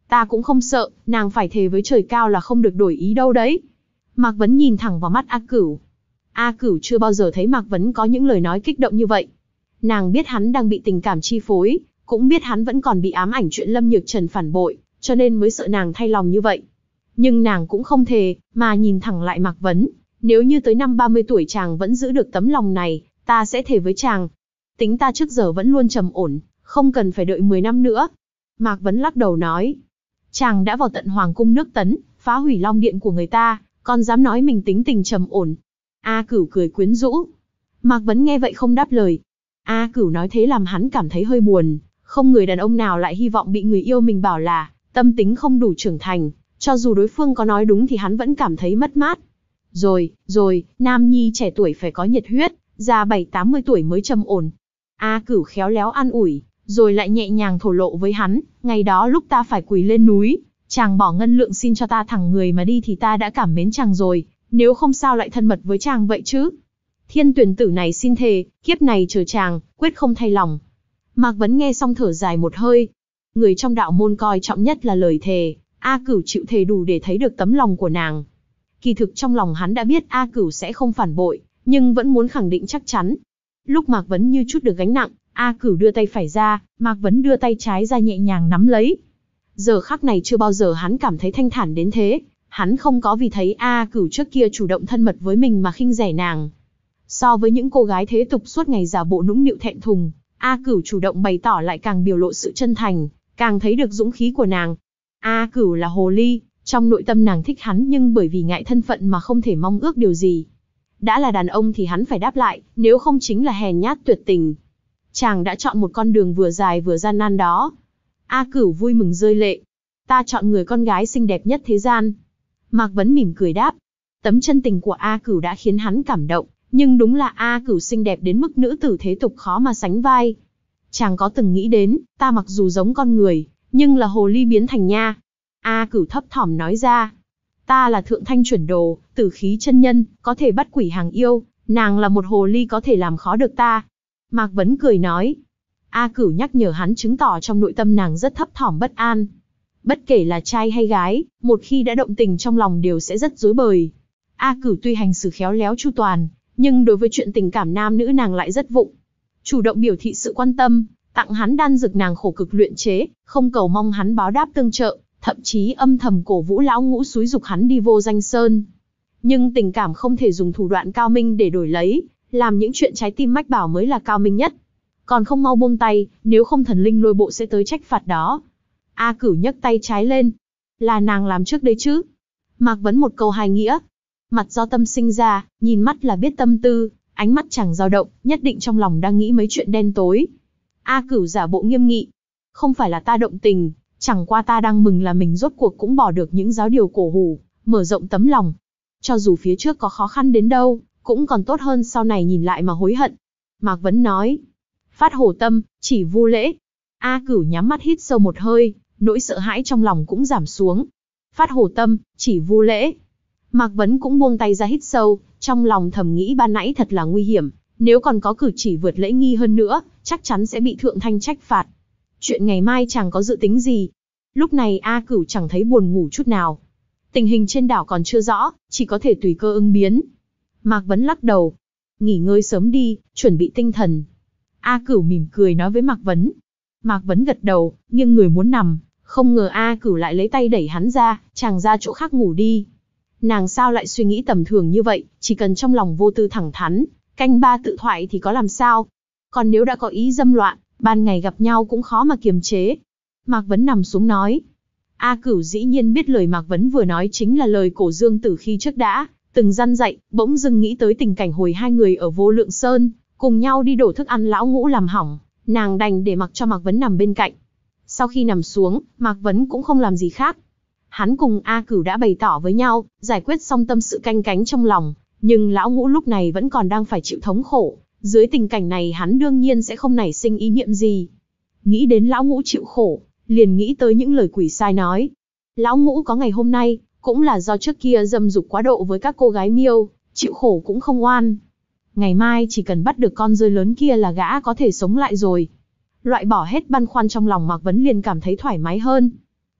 Ta cũng không sợ, nàng phải thề với trời cao là không được đổi ý đâu đấy. Mạc Vấn nhìn thẳng vào mắt A Cửu. A Cửu chưa bao giờ thấy Mạc Vấn có những lời nói kích động như vậy. Nàng biết hắn đang bị tình cảm chi phối, cũng biết hắn vẫn còn bị ám ảnh chuyện Lâm Nhược Trần phản bội, cho nên mới sợ nàng thay lòng như vậy. Nhưng nàng cũng không thề, mà nhìn thẳng lại Mạc Vấn. Nếu như tới năm ba mươi tuổi chàng vẫn giữ được tấm lòng này, ta sẽ thề với chàng. Tính ta trước giờ vẫn luôn trầm ổn, không cần phải đợi mười năm nữa. Mạc Vấn lắc đầu nói. Chàng đã vào tận Hoàng cung nước Tấn, phá hủy Long Điện của người ta, còn dám nói mình tính tình trầm ổn. A Cửu cười quyến rũ. Mạc Vấn nghe vậy không đáp lời. A Cửu nói thế làm hắn cảm thấy hơi buồn, không người đàn ông nào lại hy vọng bị người yêu mình bảo là tâm tính không đủ trưởng thành, cho dù đối phương có nói đúng thì hắn vẫn cảm thấy mất mát. Rồi, rồi, nam nhi trẻ tuổi phải có nhiệt huyết, già bảy tám mươi tuổi mới trầm ổn. A Cửu khéo léo an ủi, rồi lại nhẹ nhàng thổ lộ với hắn, ngày đó lúc ta phải quỳ lên núi, chàng bỏ ngân lượng xin cho ta thẳng người mà đi thì ta đã cảm mến chàng rồi, nếu không sao lại thân mật với chàng vậy chứ. Thiên tuyển tử này xin thề, kiếp này chờ chàng, quyết không thay lòng. Mạc Vấn nghe xong thở dài một hơi. Người trong đạo môn coi trọng nhất là lời thề, A Cửu chịu thề đủ để thấy được tấm lòng của nàng. Kỳ thực trong lòng hắn đã biết A Cửu sẽ không phản bội, nhưng vẫn muốn khẳng định chắc chắn. Lúc Mạc Vấn như chút được gánh nặng, A Cửu đưa tay phải ra, Mạc Vấn đưa tay trái ra nhẹ nhàng nắm lấy. Giờ khắc này chưa bao giờ hắn cảm thấy thanh thản đến thế, hắn không có vì thấy A Cửu trước kia chủ động thân mật với mình mà khinh rẻ nàng. So với những cô gái thế tục suốt ngày giả bộ nũng nịu thẹn thùng, A Cửu chủ động bày tỏ lại càng biểu lộ sự chân thành, càng thấy được dũng khí của nàng. A Cửu là hồ ly, trong nội tâm nàng thích hắn nhưng bởi vì ngại thân phận mà không thể mong ước điều gì. Đã là đàn ông thì hắn phải đáp lại, nếu không chính là hèn nhát tuyệt tình. Chàng đã chọn một con đường vừa dài vừa gian nan đó. A Cửu vui mừng rơi lệ. Ta chọn người con gái xinh đẹp nhất thế gian. Mạc Vấn mỉm cười đáp. Tấm chân tình của A Cửu đã khiến hắn cảm động, nhưng đúng là A Cửu xinh đẹp đến mức nữ tử thế tục khó mà sánh vai. Chàng có từng nghĩ đến, ta mặc dù giống con người, nhưng là hồ ly biến thành nha. A Cửu thấp thỏm nói ra. Ta là thượng thanh chuẩn đồ, tử khí chân nhân, có thể bắt quỷ hàng yêu, nàng là một hồ ly có thể làm khó được ta. Mạc Vấn cười nói. A Cửu nhắc nhở hắn chứng tỏ trong nội tâm nàng rất thấp thỏm bất an. Bất kể là trai hay gái, một khi đã động tình trong lòng đều sẽ rất rối bời. A Cửu tuy hành xử khéo léo chu toàn, nhưng đối với chuyện tình cảm nam nữ nàng lại rất vụng. Chủ động biểu thị sự quan tâm, tặng hắn đan dược nàng khổ cực luyện chế, không cầu mong hắn báo đáp tương trợ, thậm chí âm thầm cổ vũ lão ngũ xúi dục hắn đi vô danh sơn. Nhưng tình cảm không thể dùng thủ đoạn cao minh để đổi lấy, làm những chuyện trái tim mách bảo mới là cao minh nhất. Còn không mau buông tay, nếu không thần linh lôi bộ sẽ tới trách phạt đó. A Cửu nhấc tay trái lên. Là nàng làm trước đấy chứ? Mạc Vấn một câu hai nghĩa. Mặt do tâm sinh ra, nhìn mắt là biết tâm tư, ánh mắt chẳng dao động, nhất định trong lòng đang nghĩ mấy chuyện đen tối. A Cửu giả bộ nghiêm nghị. Không phải là ta động tình, chẳng qua ta đang mừng là mình rốt cuộc cũng bỏ được những giáo điều cổ hủ, mở rộng tấm lòng. Cho dù phía trước có khó khăn đến đâu, cũng còn tốt hơn sau này nhìn lại mà hối hận. Mạc Vấn nói. Phát hổ tâm, chỉ vu lễ. A Cửu nhắm mắt hít sâu một hơi, nỗi sợ hãi trong lòng cũng giảm xuống. Phát hổ tâm, chỉ vu lễ. Mạc Vấn cũng buông tay ra hít sâu, trong lòng thầm nghĩ ban nãy thật là nguy hiểm, nếu còn có cử chỉ vượt lễ nghi hơn nữa, chắc chắn sẽ bị thượng thanh trách phạt. Chuyện ngày mai chẳng có dự tính gì. Lúc này A Cửu chẳng thấy buồn ngủ chút nào. Tình hình trên đảo còn chưa rõ, chỉ có thể tùy cơ ứng biến. Mạc Vấn lắc đầu. Nghỉ ngơi sớm đi, chuẩn bị tinh thần. A Cửu mỉm cười nói với Mạc Vấn. Mạc Vấn gật đầu, nghiêng người muốn nằm, không ngờ A Cửu lại lấy tay đẩy hắn ra, chàng ra chỗ khác ngủ đi. Nàng sao lại suy nghĩ tầm thường như vậy, chỉ cần trong lòng vô tư thẳng thắn, canh ba tự thoại thì có làm sao. Còn nếu đã có ý dâm loạn, ban ngày gặp nhau cũng khó mà kiềm chế. Mạc Vấn nằm xuống nói. A Cửu dĩ nhiên biết lời Mạc Vấn vừa nói chính là lời cổ dương tử khi trước đã từng răn dạy, bỗng dưng nghĩ tới tình cảnh hồi hai người ở Vô Lượng Sơn, cùng nhau đi đổ thức ăn lão ngũ làm hỏng, nàng đành để mặc cho Mạc Vấn nằm bên cạnh. Sau khi nằm xuống, Mạc Vấn cũng không làm gì khác. Hắn cùng A Cửu đã bày tỏ với nhau, giải quyết xong tâm sự canh cánh trong lòng, nhưng lão ngũ lúc này vẫn còn đang phải chịu thống khổ. Dưới tình cảnh này hắn đương nhiên sẽ không nảy sinh ý niệm gì. Nghĩ đến lão ngũ chịu khổ, liền nghĩ tới những lời quỷ sai nói. Lão ngũ có ngày hôm nay, cũng là do trước kia dâm dục quá độ với các cô gái miêu, chịu khổ cũng không oan. Ngày mai chỉ cần bắt được con rơi lớn kia là gã có thể sống lại rồi. Loại bỏ hết băn khoăn trong lòng Mạc Vấn liền cảm thấy thoải mái hơn.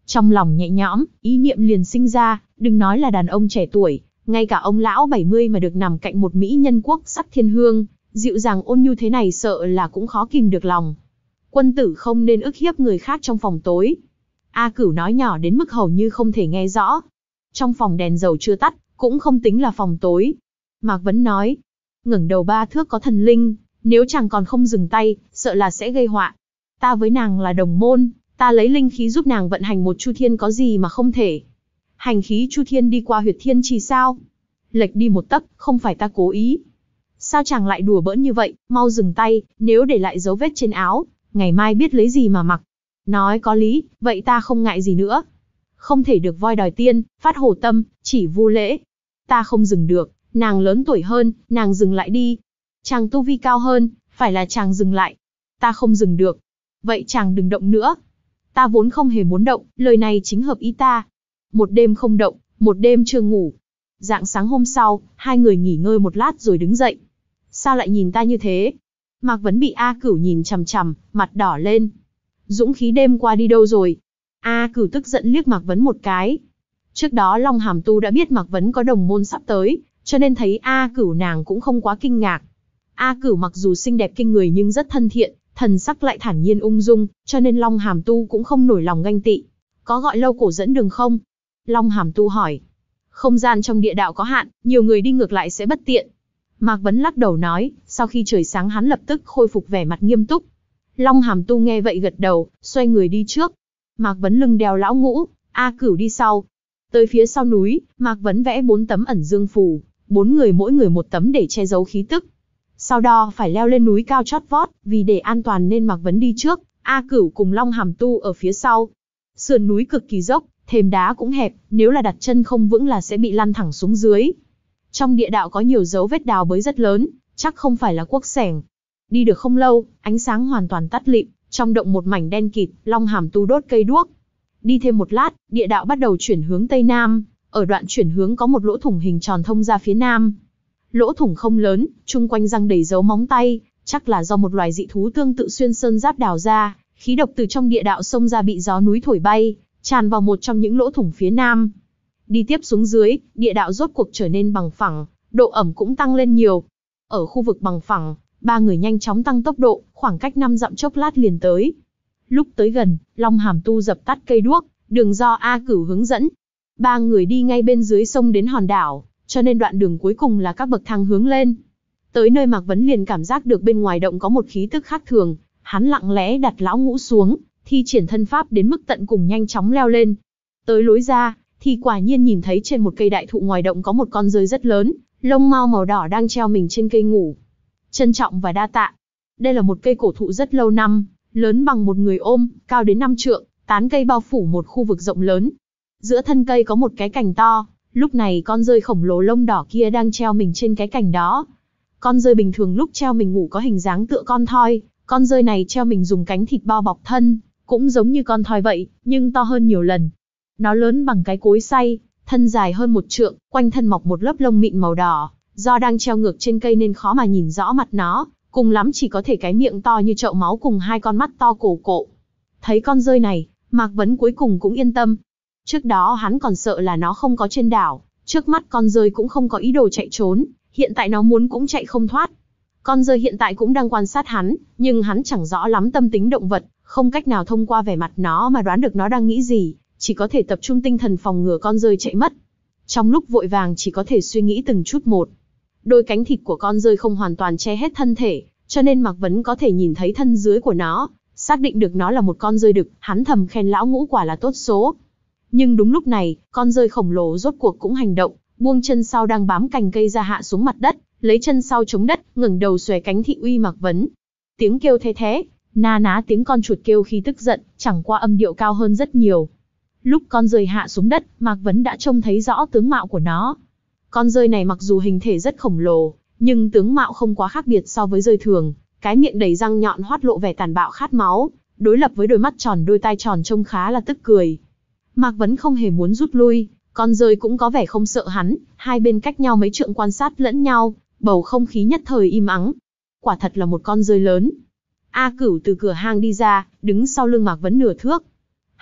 Trong lòng nhẹ nhõm, ý niệm liền sinh ra, đừng nói là đàn ông trẻ tuổi, ngay cả ông lão bảy mươi mà được nằm cạnh một mỹ nhân quốc sắc thiên hương, dịu dàng ôn nhu thế này sợ là cũng khó kìm được lòng. Quân tử không nên ức hiếp người khác trong phòng tối. A Cửu nói nhỏ đến mức hầu như không thể nghe rõ. Trong phòng đèn dầu chưa tắt, cũng không tính là phòng tối. Mạc Vấn nói, ngẩng đầu ba thước có thần linh, nếu chàng còn không dừng tay, sợ là sẽ gây họa. Ta với nàng là đồng môn, ta lấy linh khí giúp nàng vận hành một chu thiên có gì mà không thể. Hành khí chu thiên đi qua huyệt thiên trì sao? Lệch đi một tấc, không phải ta cố ý. Sao chàng lại đùa bỡn như vậy, mau dừng tay, nếu để lại dấu vết trên áo, ngày mai biết lấy gì mà mặc. Nói có lý, vậy ta không ngại gì nữa. Không thể được voi đòi tiên, phát hổ tâm, chỉ vu lễ. Ta không dừng được, nàng lớn tuổi hơn, nàng dừng lại đi. Chàng tu vi cao hơn, phải là chàng dừng lại. Ta không dừng được. Vậy chàng đừng động nữa. Ta vốn không hề muốn động, lời này chính hợp ý ta. Một đêm không động, một đêm chưa ngủ. Rạng sáng hôm sau, hai người nghỉ ngơi một lát rồi đứng dậy. Sao lại nhìn ta như thế? Mạc Vấn bị A Cửu nhìn chằm chằm, mặt đỏ lên. Dũng khí đêm qua đi đâu rồi? A Cửu tức giận liếc Mạc Vấn một cái. Trước đó Long Hàm Tu đã biết Mạc Vấn có đồng môn sắp tới, cho nên thấy A Cửu nàng cũng không quá kinh ngạc. A Cửu mặc dù xinh đẹp kinh người nhưng rất thân thiện, thần sắc lại thản nhiên ung dung, cho nên Long Hàm Tu cũng không nổi lòng ganh tị. Có gọi lâu cổ dẫn đường không? Long Hàm Tu hỏi. Không gian trong địa đạo có hạn, nhiều người đi ngược lại sẽ bất tiện. Mạc Vấn lắc đầu nói, sau khi trời sáng hắn lập tức khôi phục vẻ mặt nghiêm túc. Long Hàm Tu nghe vậy gật đầu, xoay người đi trước. Mạc Vấn lưng đeo lão ngũ, A Cửu đi sau. Tới phía sau núi, Mạc Vấn vẽ bốn tấm ẩn dương phù, bốn người mỗi người một tấm để che giấu khí tức. Sau đó phải leo lên núi cao chót vót, vì để an toàn nên Mạc Vấn đi trước, A Cửu cùng Long Hàm Tu ở phía sau. Sườn núi cực kỳ dốc, thềm đá cũng hẹp, nếu là đặt chân không vững là sẽ bị lăn thẳng xuống dưới. Trong địa đạo có nhiều dấu vết đào bới rất lớn, chắc không phải là cuốc xẻng. Đi được không lâu, ánh sáng hoàn toàn tắt lịm, trong động một mảnh đen kịt, Long Hàm Tu đốt cây đuốc. Đi thêm một lát, địa đạo bắt đầu chuyển hướng tây nam, ở đoạn chuyển hướng có một lỗ thủng hình tròn thông ra phía nam. Lỗ thủng không lớn, chung quanh răng đầy dấu móng tay, chắc là do một loài dị thú tương tự xuyên sơn giáp đào ra, khí độc từ trong địa đạo xông ra bị gió núi thổi bay, tràn vào một trong những lỗ thủng phía nam. Đi tiếp xuống dưới, địa đạo rốt cuộc trở nên bằng phẳng, độ ẩm cũng tăng lên nhiều. Ở khu vực bằng phẳng, ba người nhanh chóng tăng tốc độ, khoảng cách năm dặm chốc lát liền tới. Lúc tới gần, Long Hàm Tu dập tắt cây đuốc, đường do A Cửu hướng dẫn. Ba người đi ngay bên dưới sông đến hòn đảo, cho nên đoạn đường cuối cùng là các bậc thang hướng lên. Tới nơi Mạc Vấn liền cảm giác được bên ngoài động có một khí tức khác thường, hắn lặng lẽ đặt lão ngũ xuống, thi triển thân pháp đến mức tận cùng nhanh chóng leo lên. Tới lối ra, thì quả nhiên nhìn thấy trên một cây đại thụ ngoài động có một con rơi rất lớn, lông mao màu đỏ đang treo mình trên cây ngủ. Trân trọng và đa tạ. Đây là một cây cổ thụ rất lâu năm, lớn bằng một người ôm, cao đến năm trượng, tán cây bao phủ một khu vực rộng lớn. Giữa thân cây có một cái cành to, lúc này con rơi khổng lồ lông đỏ kia đang treo mình trên cái cành đó. Con rơi bình thường lúc treo mình ngủ có hình dáng tựa con thoi, con rơi này treo mình dùng cánh thịt bao bọc thân, cũng giống như con thoi vậy, nhưng to hơn nhiều lần. Nó lớn bằng cái cối xay, thân dài hơn một trượng, quanh thân mọc một lớp lông mịn màu đỏ, do đang treo ngược trên cây nên khó mà nhìn rõ mặt nó, cùng lắm chỉ có thể cái miệng to như chậu máu cùng hai con mắt to cổ cộ. Thấy con rơi này, Mạc Vấn cuối cùng cũng yên tâm. Trước đó hắn còn sợ là nó không có trên đảo, trước mắt con rơi cũng không có ý đồ chạy trốn, hiện tại nó muốn cũng chạy không thoát. Con rơi hiện tại cũng đang quan sát hắn, nhưng hắn chẳng rõ lắm tâm tính động vật, không cách nào thông qua vẻ mặt nó mà đoán được nó đang nghĩ gì, chỉ có thể tập trung tinh thần phòng ngừa con rơi chạy mất. Trong lúc vội vàng chỉ có thể suy nghĩ từng chút một. Đôi cánh thịt của con rơi không hoàn toàn che hết thân thể, cho nên Mạc Vấn có thể nhìn thấy thân dưới của nó, xác định được nó là một con rơi đực, hắn thầm khen lão ngũ quả là tốt số. Nhưng đúng lúc này, con rơi khổng lồ rốt cuộc cũng hành động, buông chân sau đang bám cành cây ra hạ xuống mặt đất, lấy chân sau chống đất, ngẩng đầu xòe cánh thị uy Mạc Vấn. Tiếng kêu the thé, na ná tiếng con chuột kêu khi tức giận, chẳng qua âm điệu cao hơn rất nhiều. Lúc con rơi hạ xuống đất, Mạc Vấn đã trông thấy rõ tướng mạo của nó. Con rơi này mặc dù hình thể rất khổng lồ, nhưng tướng mạo không quá khác biệt so với rơi thường, cái miệng đầy răng nhọn hoắt lộ vẻ tàn bạo khát máu, đối lập với đôi mắt tròn đôi tai tròn trông khá là tức cười. Mạc Vấn không hề muốn rút lui, con rơi cũng có vẻ không sợ hắn, hai bên cách nhau mấy trượng quan sát lẫn nhau, bầu không khí nhất thời im ắng. Quả thật là một con rơi lớn. A Cửu từ cửa hang đi ra, đứng sau lưng Mạc Vấn nửa thước.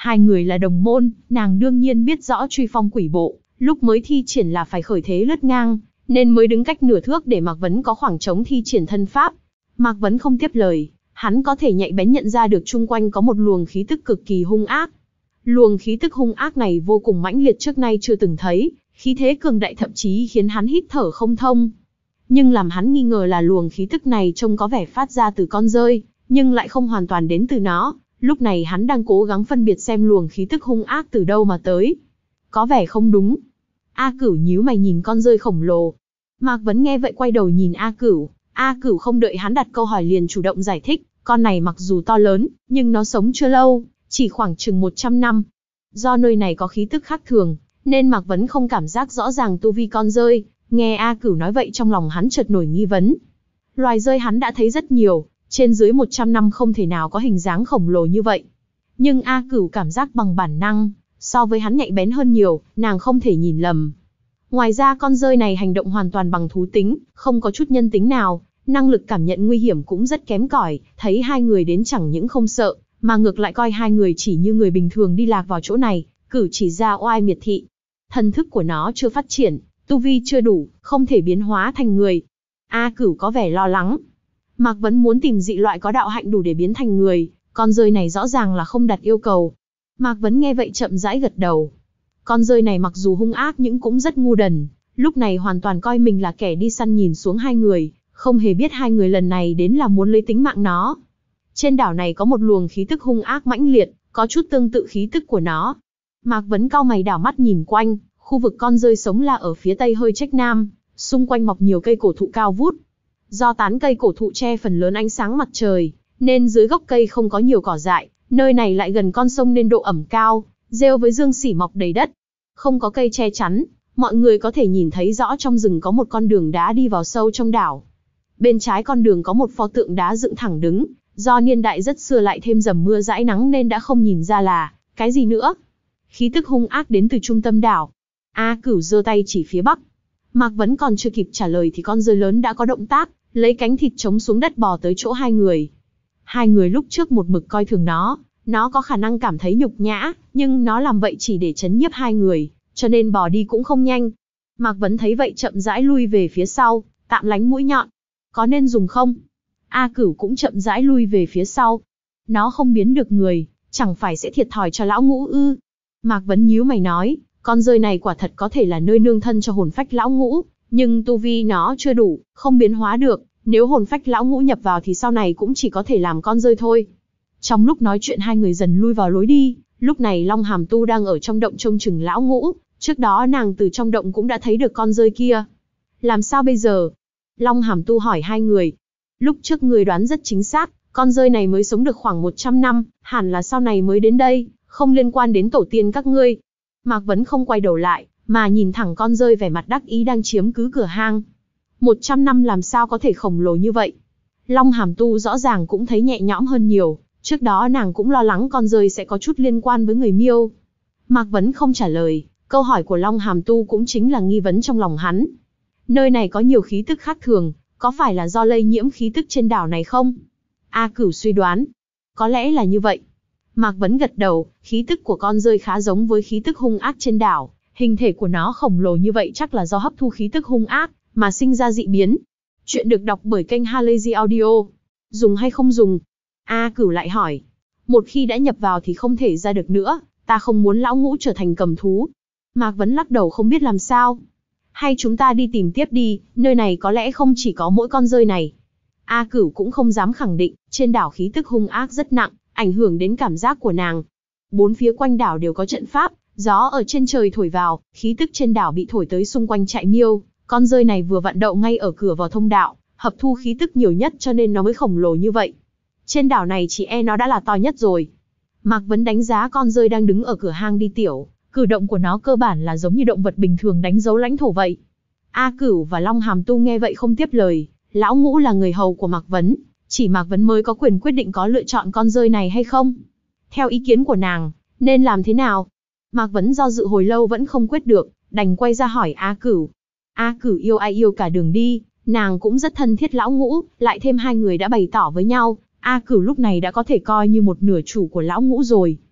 Hai người là đồng môn, nàng đương nhiên biết rõ truy phong quỷ bộ, lúc mới thi triển là phải khởi thế lướt ngang, nên mới đứng cách nửa thước để Mạc Vấn có khoảng trống thi triển thân pháp. Mạc Vấn không tiếp lời, hắn có thể nhạy bén nhận ra được chung quanh có một luồng khí tức cực kỳ hung ác. Luồng khí tức hung ác này vô cùng mãnh liệt trước nay chưa từng thấy, khí thế cường đại thậm chí khiến hắn hít thở không thông. Nhưng làm hắn nghi ngờ là luồng khí tức này trông có vẻ phát ra từ con rơi, nhưng lại không hoàn toàn đến từ nó. Lúc này hắn đang cố gắng phân biệt xem luồng khí tức hung ác từ đâu mà tới. Có vẻ không đúng. A Cửu nhíu mày nhìn con rơi khổng lồ. Mạc Vấn nghe vậy quay đầu nhìn A Cửu. A Cửu không đợi hắn đặt câu hỏi liền chủ động giải thích. Con này mặc dù to lớn, nhưng nó sống chưa lâu, chỉ khoảng chừng một trăm năm. Do nơi này có khí tức khác thường, nên Mạc Vấn không cảm giác rõ ràng tu vi con rơi. Nghe A Cửu nói vậy trong lòng hắn chợt nổi nghi vấn. Loài rơi hắn đã thấy rất nhiều, trên dưới một trăm năm không thể nào có hình dáng khổng lồ như vậy. Nhưng A Cửu cảm giác bằng bản năng, so với hắn nhạy bén hơn nhiều, nàng không thể nhìn lầm. Ngoài ra con rơi này hành động hoàn toàn bằng thú tính, không có chút nhân tính nào, năng lực cảm nhận nguy hiểm cũng rất kém cỏi, thấy hai người đến chẳng những không sợ, mà ngược lại coi hai người chỉ như người bình thường đi lạc vào chỗ này, cử chỉ ra oai miệt thị. Thần thức của nó chưa phát triển, tu vi chưa đủ, không thể biến hóa thành người. A Cửu có vẻ lo lắng. Mạc Vấn muốn tìm dị loại có đạo hạnh đủ để biến thành người, con rơi này rõ ràng là không đặt yêu cầu. Mạc Vấn nghe vậy chậm rãi gật đầu. Con rơi này mặc dù hung ác nhưng cũng rất ngu đần, lúc này hoàn toàn coi mình là kẻ đi săn nhìn xuống hai người, không hề biết hai người lần này đến là muốn lấy tính mạng nó. Trên đảo này có một luồng khí tức hung ác mãnh liệt, có chút tương tự khí tức của nó. Mạc Vấn cau mày đảo mắt nhìn quanh, khu vực con rơi sống là ở phía tây hơi trách nam, xung quanh mọc nhiều cây cổ thụ cao vút. Do tán cây cổ thụ che phần lớn ánh sáng mặt trời, nên dưới gốc cây không có nhiều cỏ dại, nơi này lại gần con sông nên độ ẩm cao, rêu với dương xỉ mọc đầy đất. Không có cây che chắn, mọi người có thể nhìn thấy rõ trong rừng có một con đường đá đi vào sâu trong đảo. Bên trái con đường có một pho tượng đá dựng thẳng đứng, do niên đại rất xưa lại thêm dầm mưa dãi nắng nên đã không nhìn ra là cái gì nữa. Khí tức hung ác đến từ trung tâm đảo. A Cửu giơ tay chỉ phía bắc. Mạc Vấn còn chưa kịp trả lời thì con rơi lớn đã có động tác, lấy cánh thịt chống xuống đất bò tới chỗ hai người. Hai người lúc trước một mực coi thường nó, nó có khả năng cảm thấy nhục nhã, nhưng nó làm vậy chỉ để chấn nhiếp hai người, cho nên bò đi cũng không nhanh. Mạc Vấn thấy vậy chậm rãi lui về phía sau, tạm lánh mũi nhọn. Có nên dùng không? A Cửu cũng chậm rãi lui về phía sau. Nó không biến được người, chẳng phải sẽ thiệt thòi cho lão ngũ ư? Mạc Vấn nhíu mày nói, con rơi này quả thật có thể là nơi nương thân cho hồn phách lão ngũ, nhưng tu vi nó chưa đủ, không biến hóa được, nếu hồn phách lão ngũ nhập vào thì sau này cũng chỉ có thể làm con rơi thôi. Trong lúc nói chuyện hai người dần lui vào lối đi, lúc này Long Hàm Tu đang ở trong động trông chừng lão ngũ, trước đó nàng từ trong động cũng đã thấy được con rơi kia. Làm sao bây giờ? Long Hàm Tu hỏi hai người. Lúc trước người đoán rất chính xác, con rơi này mới sống được khoảng một trăm năm, hẳn là sau này mới đến đây, không liên quan đến tổ tiên các ngươi. Mạc Vấn không quay đầu lại, mà nhìn thẳng con rơi vẻ mặt đắc ý đang chiếm cứ cửa hang. một trăm năm làm sao có thể khổng lồ như vậy? Long Hàm Tu rõ ràng cũng thấy nhẹ nhõm hơn nhiều, trước đó nàng cũng lo lắng con rơi sẽ có chút liên quan với người Miêu. Mạc Vấn không trả lời, câu hỏi của Long Hàm Tu cũng chính là nghi vấn trong lòng hắn. Nơi này có nhiều khí tức khác thường, có phải là do lây nhiễm khí tức trên đảo này không? A Cửu suy đoán, có lẽ là như vậy. Mạc Vấn gật đầu, khí tức của con rơi khá giống với khí tức hung ác trên đảo, hình thể của nó khổng lồ như vậy chắc là do hấp thu khí tức hung ác mà sinh ra dị biến. Chuyện được đọc bởi kênh Halazy Audio. Dùng hay không dùng? A Cửu lại hỏi. Một khi đã nhập vào thì không thể ra được nữa, ta không muốn lão ngũ trở thành cầm thú. Mạc Vấn lắc đầu không biết làm sao. Hay chúng ta đi tìm tiếp đi, nơi này có lẽ không chỉ có mỗi con rơi này. A Cửu cũng không dám khẳng định, trên đảo khí tức hung ác rất nặng, ảnh hưởng đến cảm giác của nàng. Bốn phía quanh đảo đều có trận pháp, gió ở trên trời thổi vào, khí tức trên đảo bị thổi tới xung quanh trại Miêu. Con rơi này vừa vặn đậu ngay ở cửa vào thông đạo, hấp thu khí tức nhiều nhất cho nên nó mới khổng lồ như vậy. Trên đảo này chỉ e nó đã là to nhất rồi. Mạc Vấn đánh giá con rơi đang đứng ở cửa hang đi tiểu, cử động của nó cơ bản là giống như động vật bình thường đánh dấu lãnh thổ vậy. A Cửu và Long Hàm Tu nghe vậy không tiếp lời, lão ngũ là người hầu của Mạc Vấn, chỉ Mạc Vấn mới có quyền quyết định có lựa chọn con rơi này hay không. Theo ý kiến của nàng, nên làm thế nào? Mạc Vấn do dự hồi lâu vẫn không quyết được, đành quay ra hỏi A Cửu. A Cửu yêu ai yêu cả đường đi, nàng cũng rất thân thiết lão ngũ, lại thêm hai người đã bày tỏ với nhau, A Cửu lúc này đã có thể coi như một nửa chủ của lão ngũ rồi.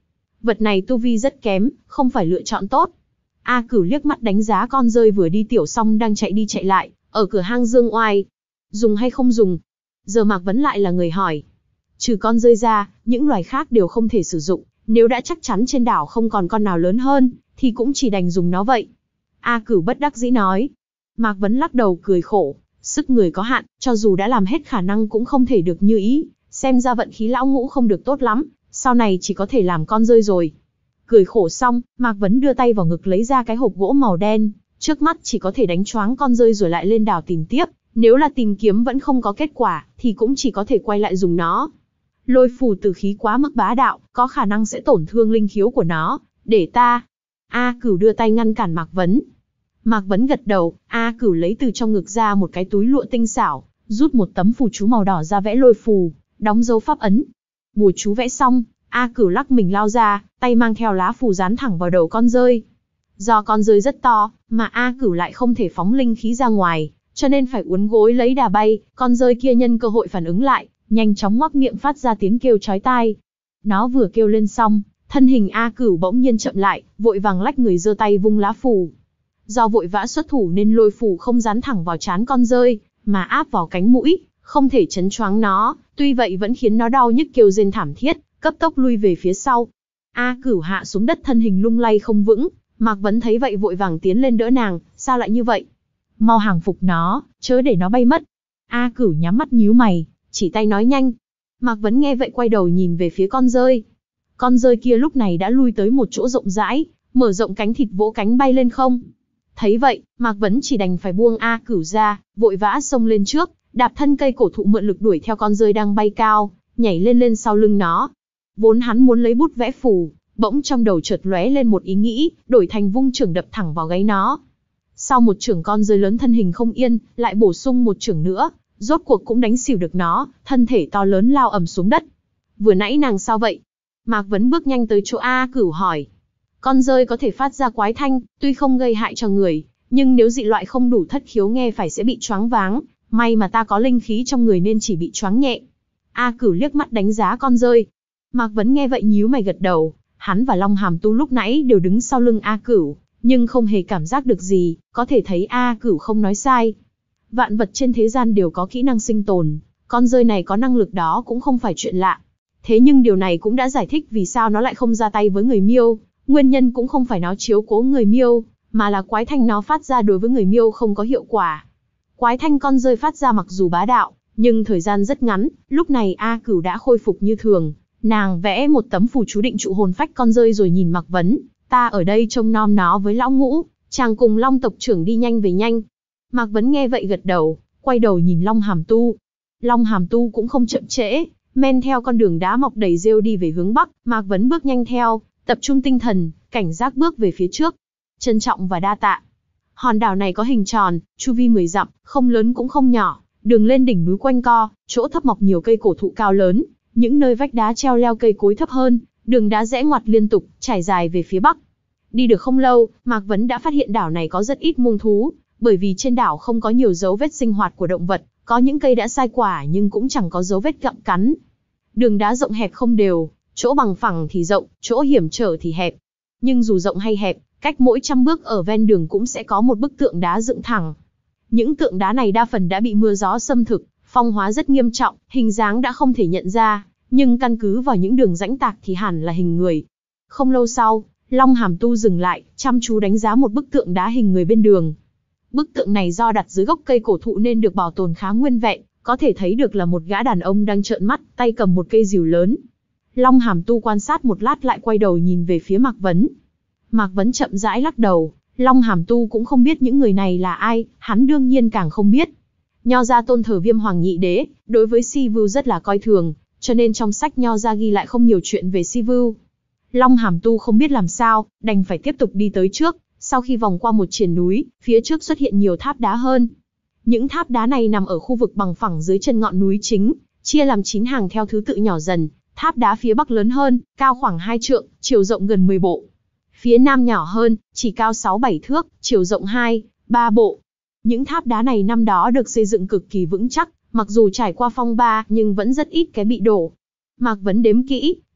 Vật này tu vi rất kém, không phải lựa chọn tốt. A Cửu liếc mắt đánh giá con rơi vừa đi tiểu xong đang chạy đi chạy lại, ở cửa hang Dương Oai. Dùng hay không dùng? Giờ Mạc Vấn lại là người hỏi. Trừ con rơi ra, những loài khác đều không thể sử dụng. Nếu đã chắc chắn trên đảo không còn con nào lớn hơn, thì cũng chỉ đành dùng nó vậy. A Cửu bất đắc dĩ nói. Mạc Vấn lắc đầu cười khổ. Sức người có hạn, cho dù đã làm hết khả năng cũng không thể được như ý. Xem ra vận khí lão ngũ không được tốt lắm, sau này chỉ có thể làm con rơi rồi. Cười khổ xong, Mạc Vấn đưa tay vào ngực lấy ra cái hộp gỗ màu đen. Trước mắt chỉ có thể đánh choáng con rơi rồi lại lên đảo tìm tiếp. Nếu là tìm kiếm vẫn không có kết quả, thì cũng chỉ có thể quay lại dùng nó. Lôi phù tử khí quá mức bá đạo, có khả năng sẽ tổn thương linh khiếu của nó. Để ta. A Cửu đưa tay ngăn cản Mạc Vấn. Mạc Vấn gật đầu, A Cửu lấy từ trong ngực ra một cái túi lụa tinh xảo, rút một tấm phù chú màu đỏ ra vẽ lôi phù, đóng dấu pháp ấn. Bùa chú vẽ xong, A Cửu lắc mình lao ra, tay mang theo lá phù dán thẳng vào đầu con rơi. Do con rơi rất to, mà A Cửu lại không thể phóng linh khí ra ngoài, cho nên phải uốn gối lấy đà bay. Con rơi kia nhân cơ hội phản ứng lại, nhanh chóng ngoác miệng phát ra tiếng kêu chói tai. Nó vừa kêu lên xong, thân hình A Cửu bỗng nhiên chậm lại, vội vàng lách người giơ tay vung lá phù. Do vội vã xuất thủ nên lôi phù không dán thẳng vào trán con rơi, mà áp vào cánh mũi, không thể chấn choáng nó, tuy vậy vẫn khiến nó đau nhức kêu rên thảm thiết, cấp tốc lui về phía sau. A Cửu hạ xuống đất thân hình lung lay không vững, Mạc Vấn thấy vậy vội vàng tiến lên đỡ nàng, sao lại như vậy? Mau hàng phục nó, chớ để nó bay mất. A Cửu nhắm mắt nhíu mày, chỉ tay nói nhanh. Mạc Vấn nghe vậy quay đầu nhìn về phía con rơi. Con rơi kia lúc này đã lui tới một chỗ rộng rãi, mở rộng cánh thịt vỗ cánh bay lên không. Thấy vậy, Mạc Vấn chỉ đành phải buông A Cửu ra, vội vã xông lên trước, đạp thân cây cổ thụ mượn lực đuổi theo con rơi đang bay cao, nhảy lên lên sau lưng nó. Vốn hắn muốn lấy bút vẽ phù, bỗng trong đầu chợt lóe lên một ý nghĩ, đổi thành vung chưởng đập thẳng vào gáy nó. Sau một chưởng con rơi lớn thân hình không yên, lại bổ sung một chưởng nữa, rốt cuộc cũng đánh xỉu được nó, thân thể to lớn lao ầm xuống đất. Vừa nãy nàng sao vậy? Mạc Vấn bước nhanh tới chỗ A Cửu hỏi. Con rơi có thể phát ra quái thanh, tuy không gây hại cho người, nhưng nếu dị loại không đủ thất khiếu nghe phải sẽ bị choáng váng, may mà ta có linh khí trong người nên chỉ bị choáng nhẹ. A Cửu liếc mắt đánh giá con rơi. Mạc Vấn nghe vậy nhíu mày gật đầu, hắn và Long Hàm Tu lúc nãy đều đứng sau lưng A Cửu, nhưng không hề cảm giác được gì, có thể thấy A Cửu không nói sai. Vạn vật trên thế gian đều có kỹ năng sinh tồn, con rơi này có năng lực đó cũng không phải chuyện lạ. Thế nhưng điều này cũng đã giải thích vì sao nó lại không ra tay với người Miêu, nguyên nhân cũng không phải nó chiếu cố người Miêu, mà là quái thanh nó phát ra đối với người Miêu không có hiệu quả. Quái thanh con rơi phát ra mặc dù bá đạo, nhưng thời gian rất ngắn, lúc này A Cửu đã khôi phục như thường. Nàng vẽ một tấm phù chú định trụ hồn phách con rơi rồi nhìn Mạc Vấn, ta ở đây trông nom nó với lão ngũ, chàng cùng Long tộc trưởng đi nhanh về nhanh. Mạc Vấn nghe vậy gật đầu, quay đầu nhìn Long Hàm Tu. Long Hàm Tu cũng không chậm trễ, men theo con đường đá mọc đầy rêu đi về hướng bắc. Mạc Vấn bước nhanh theo, tập trung tinh thần, cảnh giác bước về phía trước. Trân trọng và đa tạ. Hòn đảo này có hình tròn, chu vi mười dặm, không lớn cũng không nhỏ, đường lên đỉnh núi quanh co, chỗ thấp mọc nhiều cây cổ thụ cao lớn, những nơi vách đá treo leo cây cối thấp hơn, đường đá rẽ ngoặt liên tục, trải dài về phía bắc. Đi được không lâu, Mạc Vấn đã phát hiện đảo này có rất ít muông thú, bởi vì trên đảo không có nhiều dấu vết sinh hoạt của động vật, có những cây đã sai quả nhưng cũng chẳng có dấu vết gặm cắn. Đường đá rộng hẹp không đều, chỗ bằng phẳng thì rộng, chỗ hiểm trở thì hẹp. Nhưng dù rộng hay hẹp, cách mỗi trăm bước ở ven đường cũng sẽ có một bức tượng đá dựng thẳng. Những tượng đá này đa phần đã bị mưa gió xâm thực, phong hóa rất nghiêm trọng, hình dáng đã không thể nhận ra, nhưng căn cứ vào những đường rãnh tạc thì hẳn là hình người. Không lâu sau, Long Hàm Tu dừng lại, chăm chú đánh giá một bức tượng đá hình người bên đường. Bức tượng này do đặt dưới gốc cây cổ thụ nên được bảo tồn khá nguyên vẹn, có thể thấy được là một gã đàn ông đang trợn mắt, tay cầm một cây rìu lớn. Long Hàm Tu quan sát một lát lại quay đầu nhìn về phía Mạc Vấn. Mạc Vấn chậm rãi lắc đầu, Long Hàm Tu cũng không biết những người này là ai, hắn đương nhiên càng không biết. Nho gia tôn thờ Viêm Hoàng Nhị Đế, đối với Si Vưu rất là coi thường, cho nên trong sách Nho gia ghi lại không nhiều chuyện về Si Vưu. Long Hàm Tu không biết làm sao, đành phải tiếp tục đi tới trước, sau khi vòng qua một triền núi, phía trước xuất hiện nhiều tháp đá hơn. Những tháp đá này nằm ở khu vực bằng phẳng dưới chân ngọn núi chính, chia làm chín hàng theo thứ tự nhỏ dần, tháp đá phía bắc lớn hơn, cao khoảng hai trượng, chiều rộng gần mười bộ. Phía nam nhỏ hơn, chỉ cao sáu bảy thước, chiều rộng hai, ba bộ. Những tháp đá này năm đó được xây dựng cực kỳ vững chắc, mặc dù trải qua phong ba nhưng vẫn rất ít cái bị đổ. Mạc Vấn đếm kỹ,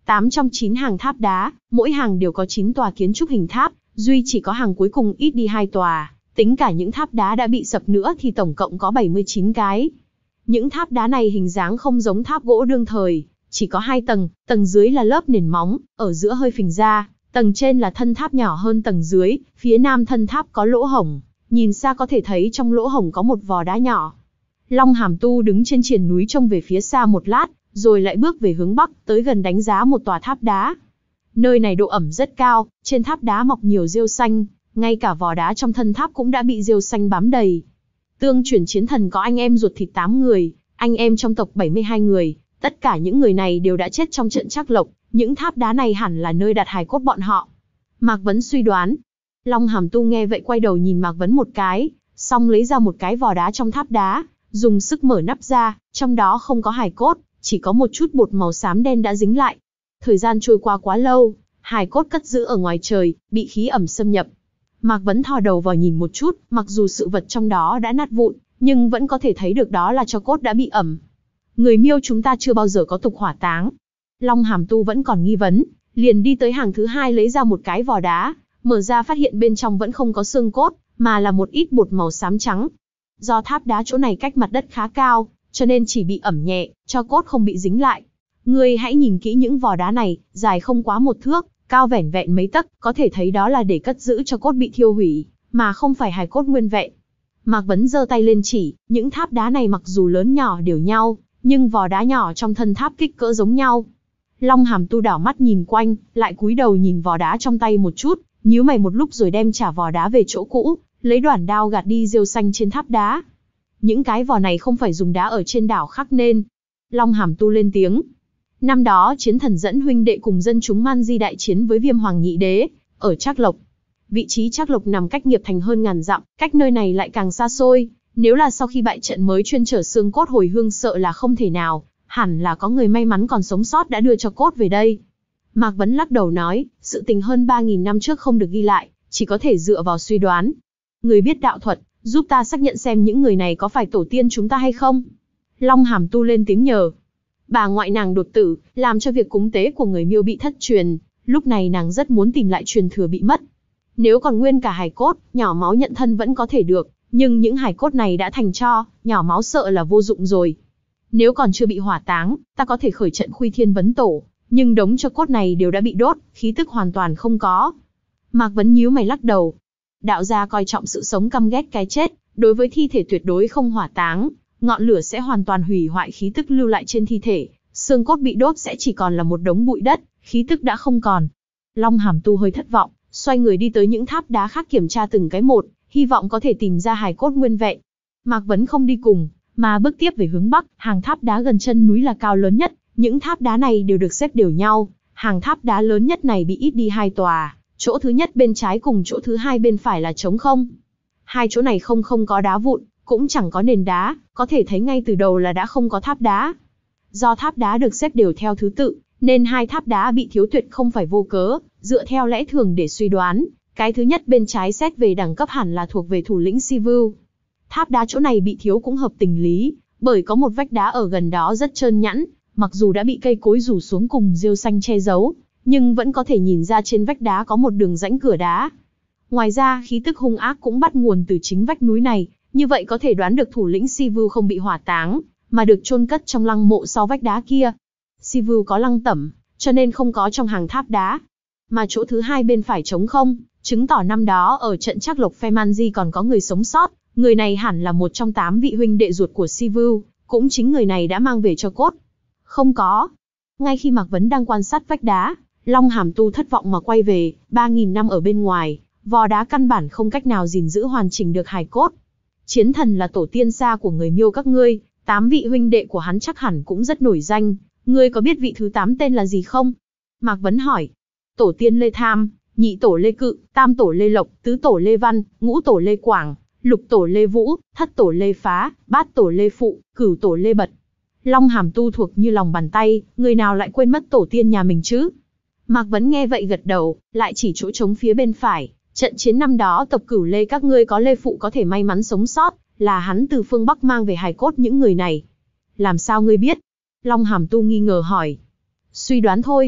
Tám trong chín hàng tháp đá, mỗi hàng đều có chín tòa kiến trúc hình tháp, duy chỉ có hàng cuối cùng ít đi hai tòa, tính cả những tháp đá đã bị sập nữa thì tổng cộng có bảy mươi chín cái. Những tháp đá này hình dáng không giống tháp gỗ đương thời, chỉ có hai tầng, tầng dưới là lớp nền móng, ở giữa hơi phình ra, tầng trên là thân tháp nhỏ hơn tầng dưới, phía nam thân tháp có lỗ hổng, nhìn xa có thể thấy trong lỗ hổng có một vò đá nhỏ. Long Hàm Tu đứng trên triền núi trông về phía xa một lát, rồi lại bước về hướng bắc, tới gần đánh giá một tòa tháp đá. Nơi này độ ẩm rất cao, trên tháp đá mọc nhiều rêu xanh, ngay cả vỏ đá trong thân tháp cũng đã bị rêu xanh bám đầy. Tương truyền chiến thần có anh em ruột thịt tám người, anh em trong tộc bảy mươi hai người, tất cả những người này đều đã chết trong trận Trác Lộc, những tháp đá này hẳn là nơi đặt hài cốt bọn họ. Mạc Vấn suy đoán. Long Hàm Tu nghe vậy quay đầu nhìn Mạc Vấn một cái, xong lấy ra một cái vỏ đá trong tháp đá, dùng sức mở nắp ra, trong đó không có hài cốt, chỉ có một chút bột màu xám đen đã dính lại. Thời gian trôi qua quá lâu, hài cốt cất giữ ở ngoài trời, bị khí ẩm xâm nhập. Mạc Vấn thò đầu vào nhìn một chút, mặc dù sự vật trong đó đã nát vụn, nhưng vẫn có thể thấy được đó là tro cốt đã bị ẩm. Người Miêu chúng ta chưa bao giờ có tục hỏa táng. Long Hàm Tu vẫn còn nghi vấn, liền đi tới hàng thứ hai lấy ra một cái vỏ đá, mở ra phát hiện bên trong vẫn không có xương cốt, mà là một ít bột màu xám trắng. Do tháp đá chỗ này cách mặt đất khá cao, cho nên chỉ bị ẩm nhẹ, tro cốt không bị dính lại. Ngươi hãy nhìn kỹ những vỏ đá này, dài không quá một thước, cao vẻn vẹn mấy tấc, có thể thấy đó là để cất giữ cho cốt bị thiêu hủy, mà không phải hài cốt nguyên vẹn. Mạc Vấn giơ tay lên chỉ, những tháp đá này mặc dù lớn nhỏ đều nhau, nhưng vỏ đá nhỏ trong thân tháp kích cỡ giống nhau. Long Hàm Tu đảo mắt nhìn quanh, lại cúi đầu nhìn vỏ đá trong tay một chút, nhíu mày một lúc rồi đem trả vỏ đá về chỗ cũ, lấy đoản đao gạt đi rêu xanh trên tháp đá. Những cái vỏ này không phải dùng đá ở trên đảo khắc nên. Long Hàm Tu lên tiếng. Năm đó chiến thần dẫn huynh đệ cùng dân chúng Man Di đại chiến với Viêm Hoàng Nhị Đế, ở Trác Lộc. Vị trí Trác Lộc nằm cách Nghiệp Thành hơn ngàn dặm, cách nơi này lại càng xa xôi. Nếu là sau khi bại trận mới chuyên chở xương cốt hồi hương sợ là không thể nào, hẳn là có người may mắn còn sống sót đã đưa cho cốt về đây. Mạc Vấn lắc đầu nói, sự tình hơn ba nghìn năm trước không được ghi lại, chỉ có thể dựa vào suy đoán. Người biết đạo thuật, giúp ta xác nhận xem những người này có phải tổ tiên chúng ta hay không? Long Hàm Tu lên tiếng nhờ. Bà ngoại nàng đột tử, làm cho việc cúng tế của người Miêu bị thất truyền, lúc này nàng rất muốn tìm lại truyền thừa bị mất. Nếu còn nguyên cả hài cốt, nhỏ máu nhận thân vẫn có thể được, nhưng những hài cốt này đã thành tro, nhỏ máu sợ là vô dụng rồi. Nếu còn chưa bị hỏa táng, ta có thể khởi trận Khuy Thiên Vấn Tổ, nhưng đống cho cốt này đều đã bị đốt, khí tức hoàn toàn không có. Mạc Vấn nhíu mày lắc đầu. Đạo gia coi trọng sự sống căm ghét cái chết, đối với thi thể tuyệt đối không hỏa táng, ngọn lửa sẽ hoàn toàn hủy hoại khí tức lưu lại trên thi thể, xương cốt bị đốt sẽ chỉ còn là một đống bụi đất, khí tức đã không còn. Long Hàm Tu hơi thất vọng, xoay người đi tới những tháp đá khác kiểm tra từng cái một, hy vọng có thể tìm ra hài cốt nguyên vẹn. Mạc Vấn không đi cùng, mà bước tiếp về hướng bắc, hàng tháp đá gần chân núi là cao lớn nhất, những tháp đá này đều được xếp đều nhau, hàng tháp đá lớn nhất này bị ít đi hai tòa, chỗ thứ nhất bên trái cùng chỗ thứ hai bên phải là trống không. Hai chỗ này không không có đá vụn, cũng chẳng có nền đá, có thể thấy ngay từ đầu là đã không có tháp đá. Do tháp đá được xếp đều theo thứ tự, nên hai tháp đá bị thiếu tuyệt không phải vô cớ, dựa theo lẽ thường để suy đoán, cái thứ nhất bên trái xét về đẳng cấp hẳn là thuộc về thủ lĩnh Sivu. Tháp đá chỗ này bị thiếu cũng hợp tình lý, bởi có một vách đá ở gần đó rất trơn nhẵn, mặc dù đã bị cây cối rủ xuống cùng rêu xanh che giấu, nhưng vẫn có thể nhìn ra trên vách đá có một đường rãnh cửa đá. Ngoài ra, khí tức hung ác cũng bắt nguồn từ chính vách núi này, như vậy có thể đoán được thủ lĩnh Sivu không bị hỏa táng, mà được chôn cất trong lăng mộ sau vách đá kia. Sivu có lăng tẩm, cho nên không có trong hàng tháp đá. Mà chỗ thứ hai bên phải trống không, chứng tỏ năm đó ở trận Trác Lộc phe Man Di còn có người sống sót, người này hẳn là một trong tám vị huynh đệ ruột của Sivu, cũng chính người này đã mang về cho cốt. Không có. Ngay khi Mạc Vấn đang quan sát vách đá, Long Hàm Tu thất vọng mà quay về, ba nghìn năm ở bên ngoài, vò đá căn bản không cách nào gìn giữ hoàn chỉnh được hài cốt. Chiến thần là tổ tiên xa của người Miêu các ngươi, tám vị huynh đệ của hắn chắc hẳn cũng rất nổi danh, ngươi có biết vị thứ tám tên là gì không? Mạc Vấn hỏi. Tổ tiên Lê Tham, nhị tổ Lê Cự, tam tổ Lê Lộc, tứ tổ Lê Văn, ngũ tổ Lê Quảng, lục tổ Lê Vũ, thất tổ Lê Phá, bát tổ Lê Phụ, cửu tổ Lê Bật. Long Hàm Tu thuộc như lòng bàn tay, người nào lại quên mất tổ tiên nhà mình chứ? Mạc Vấn nghe vậy gật đầu, lại chỉ chỗ trống phía bên phải. Trận chiến năm đó tộc Cửu Lê các ngươi có Lê Phụ có thể may mắn sống sót, là hắn từ phương Bắc mang về hài cốt những người này. Làm sao ngươi biết? Long Hàm Tu nghi ngờ hỏi. Suy đoán thôi.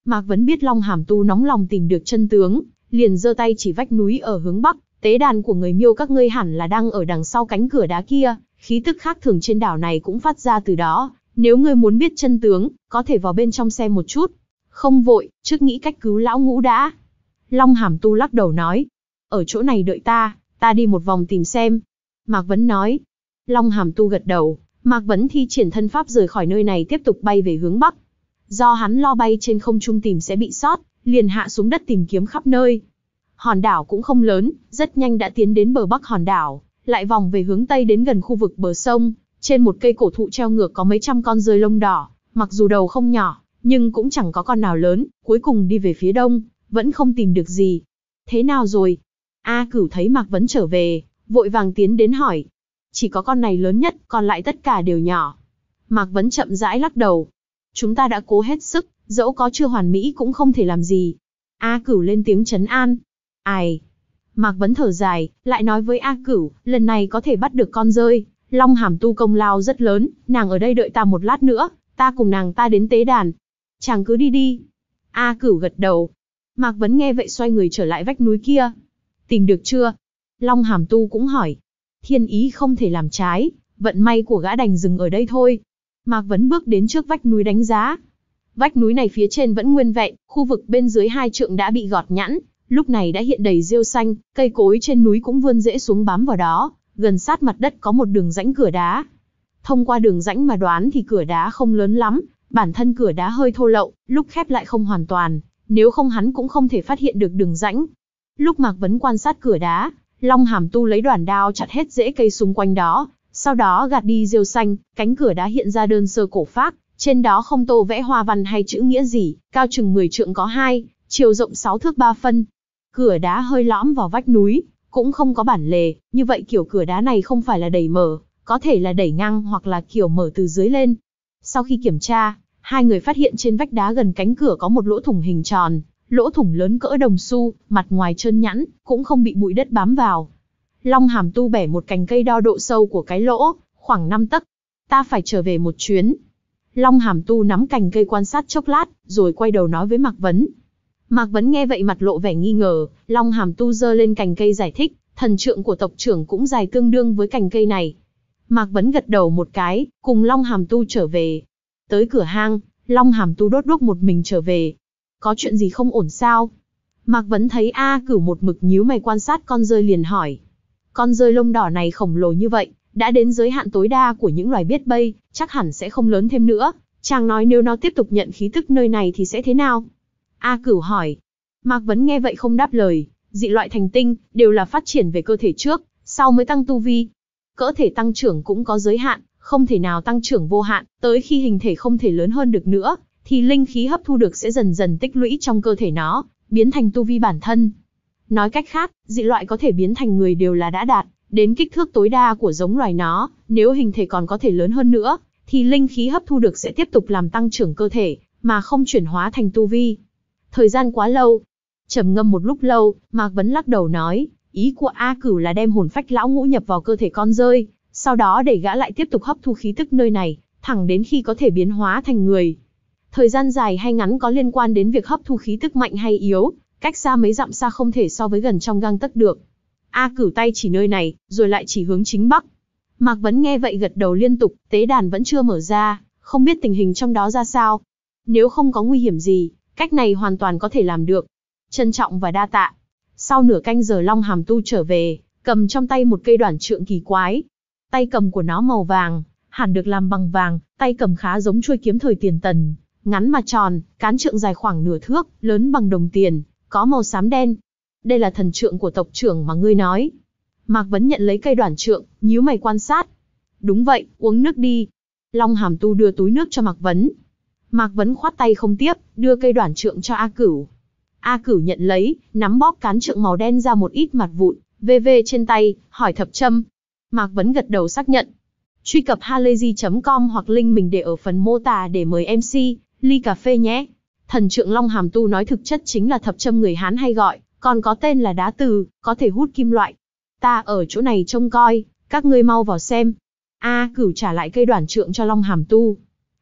Mạc Vấn biết Long Hàm Tu nóng lòng tìm được chân tướng, liền giơ tay chỉ vách núi ở hướng bắc, tế đàn của người Miêu các ngươi hẳn là đang ở đằng sau cánh cửa đá kia, khí tức khác thường trên đảo này cũng phát ra từ đó, nếu ngươi muốn biết chân tướng, có thể vào bên trong xem một chút. Không vội, trước nghĩ cách cứu lão Ngũ đã. Long Hàm Tu lắc đầu nói, ở chỗ này đợi ta, ta đi một vòng tìm xem. Mạc Vấn nói. Long Hàm Tu gật đầu, Mạc Vấn thi triển thân pháp rời khỏi nơi này tiếp tục bay về hướng bắc. Do hắn lo bay trên không trung tìm sẽ bị sót, liền hạ xuống đất tìm kiếm khắp nơi. Hòn đảo cũng không lớn, rất nhanh đã tiến đến bờ bắc hòn đảo, lại vòng về hướng tây đến gần khu vực bờ sông. Trên một cây cổ thụ treo ngược có mấy trăm con rơi lông đỏ, mặc dù đầu không nhỏ, nhưng cũng chẳng có con nào lớn. Cuối cùng đi về phía đông, vẫn không tìm được gì. Thế nào rồi? A Cửu thấy Mạc Vấn trở về, vội vàng tiến đến hỏi. Chỉ có con này lớn nhất, còn lại tất cả đều nhỏ. Mạc Vấn chậm rãi lắc đầu. Chúng ta đã cố hết sức, dẫu có chưa hoàn mỹ cũng không thể làm gì. A Cửu lên tiếng trấn an. Ai? Mạc Vấn thở dài, lại nói với A Cửu, lần này có thể bắt được con rơi, Long Hàm Tu công lao rất lớn, nàng ở đây đợi ta một lát nữa, ta cùng nàng ta đến tế đàn. Chàng cứ đi đi. A Cửu gật đầu. Mạc Vấn nghe vậy xoay người trở lại vách núi kia. Tìm được chưa? Long Hàm Tu cũng hỏi. Thiên ý không thể làm trái, vận may của gã đành dừng ở đây thôi. Mạc Vấn bước đến trước vách núi đánh giá. Vách núi này phía trên vẫn nguyên vẹn, khu vực bên dưới hai trượng đã bị gọt nhẵn, lúc này đã hiện đầy rêu xanh, cây cối trên núi cũng vươn rễ xuống bám vào đó, gần sát mặt đất có một đường rãnh cửa đá. Thông qua đường rãnh mà đoán thì cửa đá không lớn lắm, bản thân cửa đá hơi thô lậu, lúc khép lại không hoàn toàn, nếu không hắn cũng không thể phát hiện được đường rãnh. Lúc Mạc Vấn quan sát cửa đá, Long Hàm Tu lấy đoản đao chặt hết rễ cây xung quanh đó, sau đó gạt đi rêu xanh, cánh cửa đá hiện ra đơn sơ cổ phác, trên đó không tô vẽ hoa văn hay chữ nghĩa gì, cao chừng mười trượng có hai, chiều rộng sáu thước ba phân. Cửa đá hơi lõm vào vách núi, cũng không có bản lề, như vậy kiểu cửa đá này không phải là đẩy mở, có thể là đẩy ngang hoặc là kiểu mở từ dưới lên. Sau khi kiểm tra, hai người phát hiện trên vách đá gần cánh cửa có một lỗ thủng hình tròn, lỗ thủng lớn cỡ đồng xu, mặt ngoài trơn nhẵn, cũng không bị bụi đất bám vào. Long Hàm Tu bẻ một cành cây đo độ sâu của cái lỗ, khoảng năm tấc. Ta phải trở về một chuyến. Long Hàm Tu nắm cành cây quan sát chốc lát, rồi quay đầu nói với Mạc Vấn. Mạc Vấn nghe vậy mặt lộ vẻ nghi ngờ, Long Hàm Tu giơ lên cành cây giải thích, thần trượng của tộc trưởng cũng dài tương đương với cành cây này. Mạc Vấn gật đầu một cái, cùng Long Hàm Tu trở về. Tới cửa hang, Long Hàm Tu đốt đuốc một mình trở về. Có chuyện gì không ổn sao? Mạc Vấn thấy A Cửu một mực nhíu mày quan sát con rơi liền hỏi. Con rơi lông đỏ này khổng lồ như vậy, đã đến giới hạn tối đa của những loài biết bay, chắc hẳn sẽ không lớn thêm nữa. Chàng nói nếu nó tiếp tục nhận khí tức nơi này thì sẽ thế nào? A Cửu hỏi. Mạc Vấn nghe vậy không đáp lời, dị loại thành tinh, đều là phát triển về cơ thể trước, sau mới tăng tu vi. Cỡ thể tăng trưởng cũng có giới hạn, không thể nào tăng trưởng vô hạn, tới khi hình thể không thể lớn hơn được nữa, thì linh khí hấp thu được sẽ dần dần tích lũy trong cơ thể nó, biến thành tu vi bản thân. Nói cách khác, dị loại có thể biến thành người đều là đã đạt đến kích thước tối đa của giống loài nó, nếu hình thể còn có thể lớn hơn nữa, thì linh khí hấp thu được sẽ tiếp tục làm tăng trưởng cơ thể, mà không chuyển hóa thành tu vi. Thời gian quá lâu. Trầm ngâm một lúc lâu, Mạc Vấn lắc đầu nói, ý của A Cửu là đem hồn phách lão Ngũ nhập vào cơ thể con rơi, sau đó để gã lại tiếp tục hấp thu khí tức nơi này, thẳng đến khi có thể biến hóa thành người. Thời gian dài hay ngắn có liên quan đến việc hấp thu khí tức mạnh hay yếu, cách xa mấy dặm xa không thể so với gần trong gang tấc được. A Cửu tay chỉ nơi này, rồi lại chỉ hướng chính bắc. Mạc Vấn nghe vậy gật đầu liên tục, tế đàn vẫn chưa mở ra, không biết tình hình trong đó ra sao. Nếu không có nguy hiểm gì, cách này hoàn toàn có thể làm được. Trân trọng và đa tạ. Sau nửa canh giờ Long Hàm Tu trở về, cầm trong tay một cây đoản trượng kỳ quái. Tay cầm của nó màu vàng, hẳn được làm bằng vàng, tay cầm khá giống chuôi kiếm thời tiền Tần, ngắn mà tròn, cán trượng dài khoảng nửa thước, lớn bằng đồng tiền, có màu xám đen. Đây là thần trượng của tộc trưởng mà ngươi nói. Mạc Vấn nhận lấy cây đoản trượng, nhíu mày quan sát. Đúng vậy, uống nước đi. Long Hàm Tu đưa túi nước cho Mạc Vấn. Mạc Vấn khoát tay không tiếp, đưa cây đoản trượng cho A Cửu. A Cửu nhận lấy, nắm bóp cán trượng màu đen ra một ít mặt vụn, vê vê trên tay, hỏi Thập Trâm. Mạc Vấn gật đầu xác nhận. Truy cập halayzi chấm com hoặc link mình để ở phần mô tả để mời em xê, ly cà phê nhé. Thần trượng Long Hàm Tu nói thực chất chính là thập châm người Hán hay gọi, còn có tên là đá từ, có thể hút kim loại. Ta ở chỗ này trông coi, các ngươi mau vào xem. A Cửu trả lại cây đoản trượng cho Long Hàm Tu.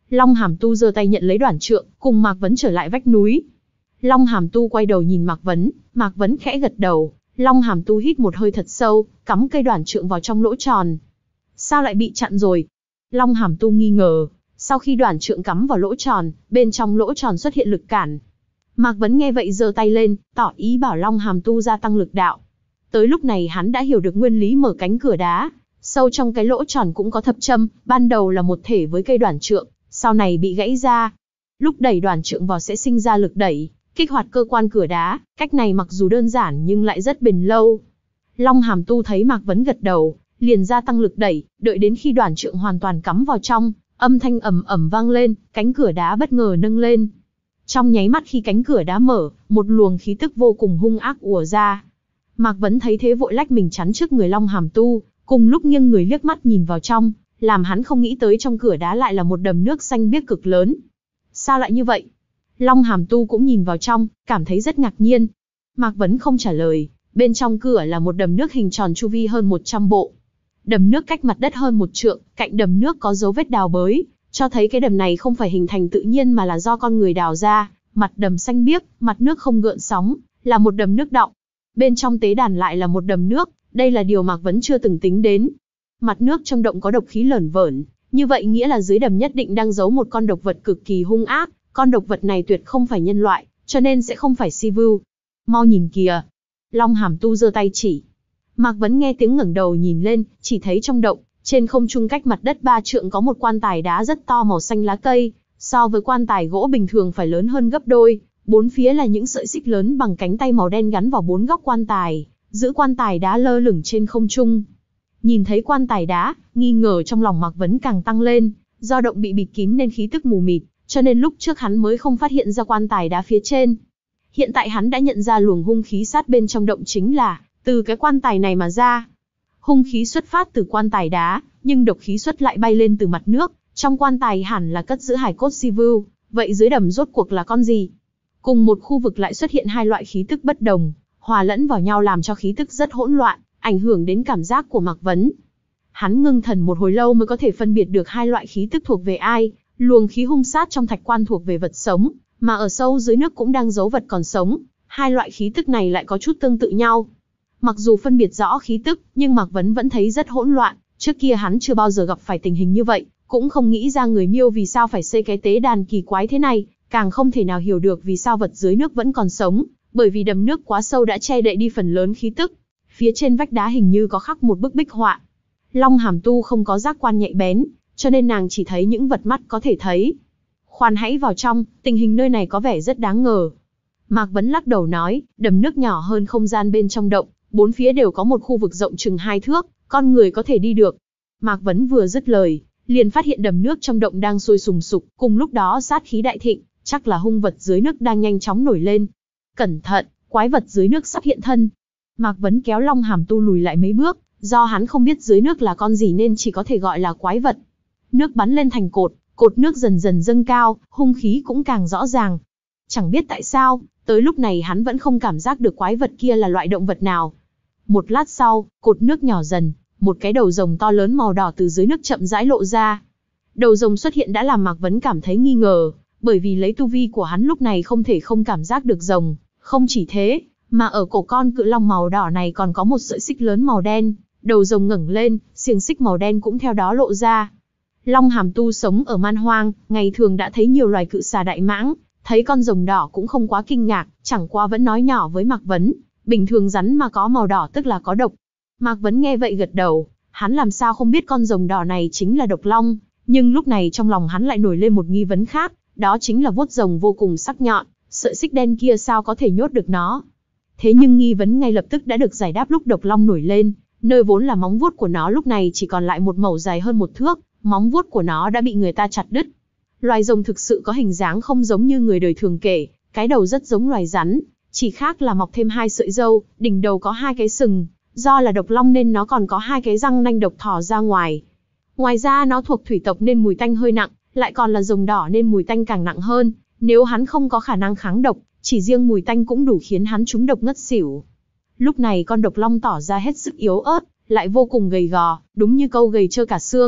Long Hàm Tu giơ tay nhận lấy đoản trượng, cùng Mạc Vấn trở lại vách núi. Long Hàm Tu quay đầu nhìn Mạc Vấn, Mạc Vấn khẽ gật đầu. Long Hàm Tu hít một hơi thật sâu, cắm cây đoản trượng vào trong lỗ tròn. Sao lại bị chặn rồi? Long Hàm Tu nghi ngờ. Sau khi đoản trượng cắm vào lỗ tròn, bên trong lỗ tròn xuất hiện lực cản. Mạc Vấn nghe vậy giơ tay lên, tỏ ý bảo Long Hàm Tu gia tăng lực đạo. Tới lúc này hắn đã hiểu được nguyên lý mở cánh cửa đá. Sâu trong cái lỗ tròn cũng có thập châm, ban đầu là một thể với cây đoản trượng, sau này bị gãy ra. Lúc đẩy đoản trượng vào sẽ sinh ra lực đẩy, kích hoạt cơ quan cửa đá. Cách này mặc dù đơn giản nhưng lại rất bền lâu. Long Hàm Tu thấy Mạc Vấn gật đầu, liền gia tăng lực đẩy, đợi đến khi đoản trượng hoàn toàn cắm vào trong, âm thanh ầm ầm vang lên, cánh cửa đá bất ngờ nâng lên. Trong nháy mắt khi cánh cửa đá mở, một luồng khí tức vô cùng hung ác ùa ra. Mạc Vấn thấy thế vội lách mình chắn trước người Long Hàm Tu, cùng lúc nghiêng người liếc mắt nhìn vào trong, làm hắn không nghĩ tới trong cửa đá lại là một đầm nước xanh biếc cực lớn. Sao lại như vậy? Long Hàm Tu cũng nhìn vào trong, cảm thấy rất ngạc nhiên. Mạc Vấn không trả lời, bên trong cửa là một đầm nước hình tròn chu vi hơn một trăm bộ. Đầm nước cách mặt đất hơn một trượng, cạnh đầm nước có dấu vết đào bới, cho thấy cái đầm này không phải hình thành tự nhiên mà là do con người đào ra. Mặt đầm xanh biếc, mặt nước không gợn sóng, là một đầm nước đọng. Bên trong tế đàn lại là một đầm nước, đây là điều Mạc Vấn chưa từng tính đến. Mặt nước trong động có độc khí lởn vởn, như vậy nghĩa là dưới đầm nhất định đang giấu một con độc vật cực kỳ hung ác, con độc vật này tuyệt không phải nhân loại, cho nên sẽ không phải si vưu. Mau nhìn kìa. Long Hàm Tu giơ tay chỉ. Mạc Vấn nghe tiếng ngẩng đầu nhìn lên, chỉ thấy trong động, trên không trung cách mặt đất ba trượng có một quan tài đá rất to màu xanh lá cây, so với quan tài gỗ bình thường phải lớn hơn gấp đôi, bốn phía là những sợi xích lớn bằng cánh tay màu đen gắn vào bốn góc quan tài, giữ quan tài đá lơ lửng trên không trung. Nhìn thấy quan tài đá, nghi ngờ trong lòng Mạc Vấn càng tăng lên, do động bị bịt kín nên khí tức mù mịt, cho nên lúc trước hắn mới không phát hiện ra quan tài đá phía trên. Hiện tại hắn đã nhận ra luồng hung khí sát bên trong động chính là từ cái quan tài này mà ra. Hung khí xuất phát từ quan tài đá, nhưng độc khí xuất lại bay lên từ mặt nước, trong quan tài hẳn là cất giữ hải cốt si vưu, vậy dưới đầm rốt cuộc là con gì? Cùng một khu vực lại xuất hiện hai loại khí tức bất đồng, hòa lẫn vào nhau làm cho khí tức rất hỗn loạn, ảnh hưởng đến cảm giác của Mạc Vấn. Hắn ngưng thần một hồi lâu mới có thể phân biệt được hai loại khí tức thuộc về ai. Luồng khí hung sát trong thạch quan thuộc về vật sống, mà ở sâu dưới nước cũng đang giấu vật còn sống. Hai loại khí tức này lại có chút tương tự nhau. Mặc dù phân biệt rõ khí tức, nhưng Mạc Vấn vẫn thấy rất hỗn loạn. Trước kia hắn chưa bao giờ gặp phải tình hình như vậy, cũng không nghĩ ra người Miêu vì sao phải xây cái tế đàn kỳ quái thế này, càng không thể nào hiểu được vì sao vật dưới nước vẫn còn sống, bởi vì đầm nước quá sâu đã che đậy đi phần lớn khí tức. Phía trên vách đá hình như có khắc một bức bích họa. Long Hàm Tu không có giác quan nhạy bén, cho nên nàng chỉ thấy những vật mắt có thể thấy. Khoan hãy vào trong, tình hình nơi này có vẻ rất đáng ngờ. Mạc Vấn lắc đầu nói, đầm nước nhỏ hơn không gian bên trong động, bốn phía đều có một khu vực rộng chừng hai thước, con người có thể đi được. Mạc Vấn vừa dứt lời, liền phát hiện đầm nước trong động đang sôi sùng sục, cùng lúc đó sát khí đại thịnh, chắc là hung vật dưới nước đang nhanh chóng nổi lên. Cẩn thận, quái vật dưới nước sắp hiện thân. Mạc Vấn kéo Long Hàm Tu lùi lại mấy bước, do hắn không biết dưới nước là con gì nên chỉ có thể gọi là quái vật. Nước bắn lên thành cột, cột nước dần dần dâng cao, hung khí cũng càng rõ ràng. Chẳng biết tại sao, tới lúc này hắn vẫn không cảm giác được quái vật kia là loại động vật nào. Một lát sau, cột nước nhỏ dần, một cái đầu rồng to lớn màu đỏ từ dưới nước chậm rãi lộ ra. Đầu rồng xuất hiện đã làm Mạc Vấn cảm thấy nghi ngờ, bởi vì lấy tu vi của hắn lúc này không thể không cảm giác được rồng. Không chỉ thế, mà ở cổ con cự long màu đỏ này còn có một sợi xích lớn màu đen, đầu rồng ngẩng lên, xiềng xích màu đen cũng theo đó lộ ra. Long Hàm Tu sống ở man hoang, ngày thường đã thấy nhiều loài cự xà đại mãng, thấy con rồng đỏ cũng không quá kinh ngạc, chẳng qua vẫn nói nhỏ với Mạc Vấn, bình thường rắn mà có màu đỏ tức là có độc. Mạc Vấn nghe vậy gật đầu, hắn làm sao không biết con rồng đỏ này chính là độc long, nhưng lúc này trong lòng hắn lại nổi lên một nghi vấn khác, đó chính là vuốt rồng vô cùng sắc nhọn, sợi xích đen kia sao có thể nhốt được nó. Thế nhưng nghi vấn ngay lập tức đã được giải đáp lúc độc long nổi lên, nơi vốn là móng vuốt của nó lúc này chỉ còn lại một mẩu dài hơn một thước, móng vuốt của nó đã bị người ta chặt đứt. Loài rồng thực sự có hình dáng không giống như người đời thường kể, cái đầu rất giống loài rắn, chỉ khác là mọc thêm hai sợi râu, đỉnh đầu có hai cái sừng, do là độc long nên nó còn có hai cái răng nanh độc thò ra ngoài. Ngoài ra nó thuộc thủy tộc nên mùi tanh hơi nặng, lại còn là rồng đỏ nên mùi tanh càng nặng hơn, nếu hắn không có khả năng kháng độc, chỉ riêng mùi tanh cũng đủ khiến hắn trúng độc ngất xỉu. Lúc này con độc long tỏ ra hết sức yếu ớt, lại vô cùng gầy gò, đúng như câu gầy trơ cả xương,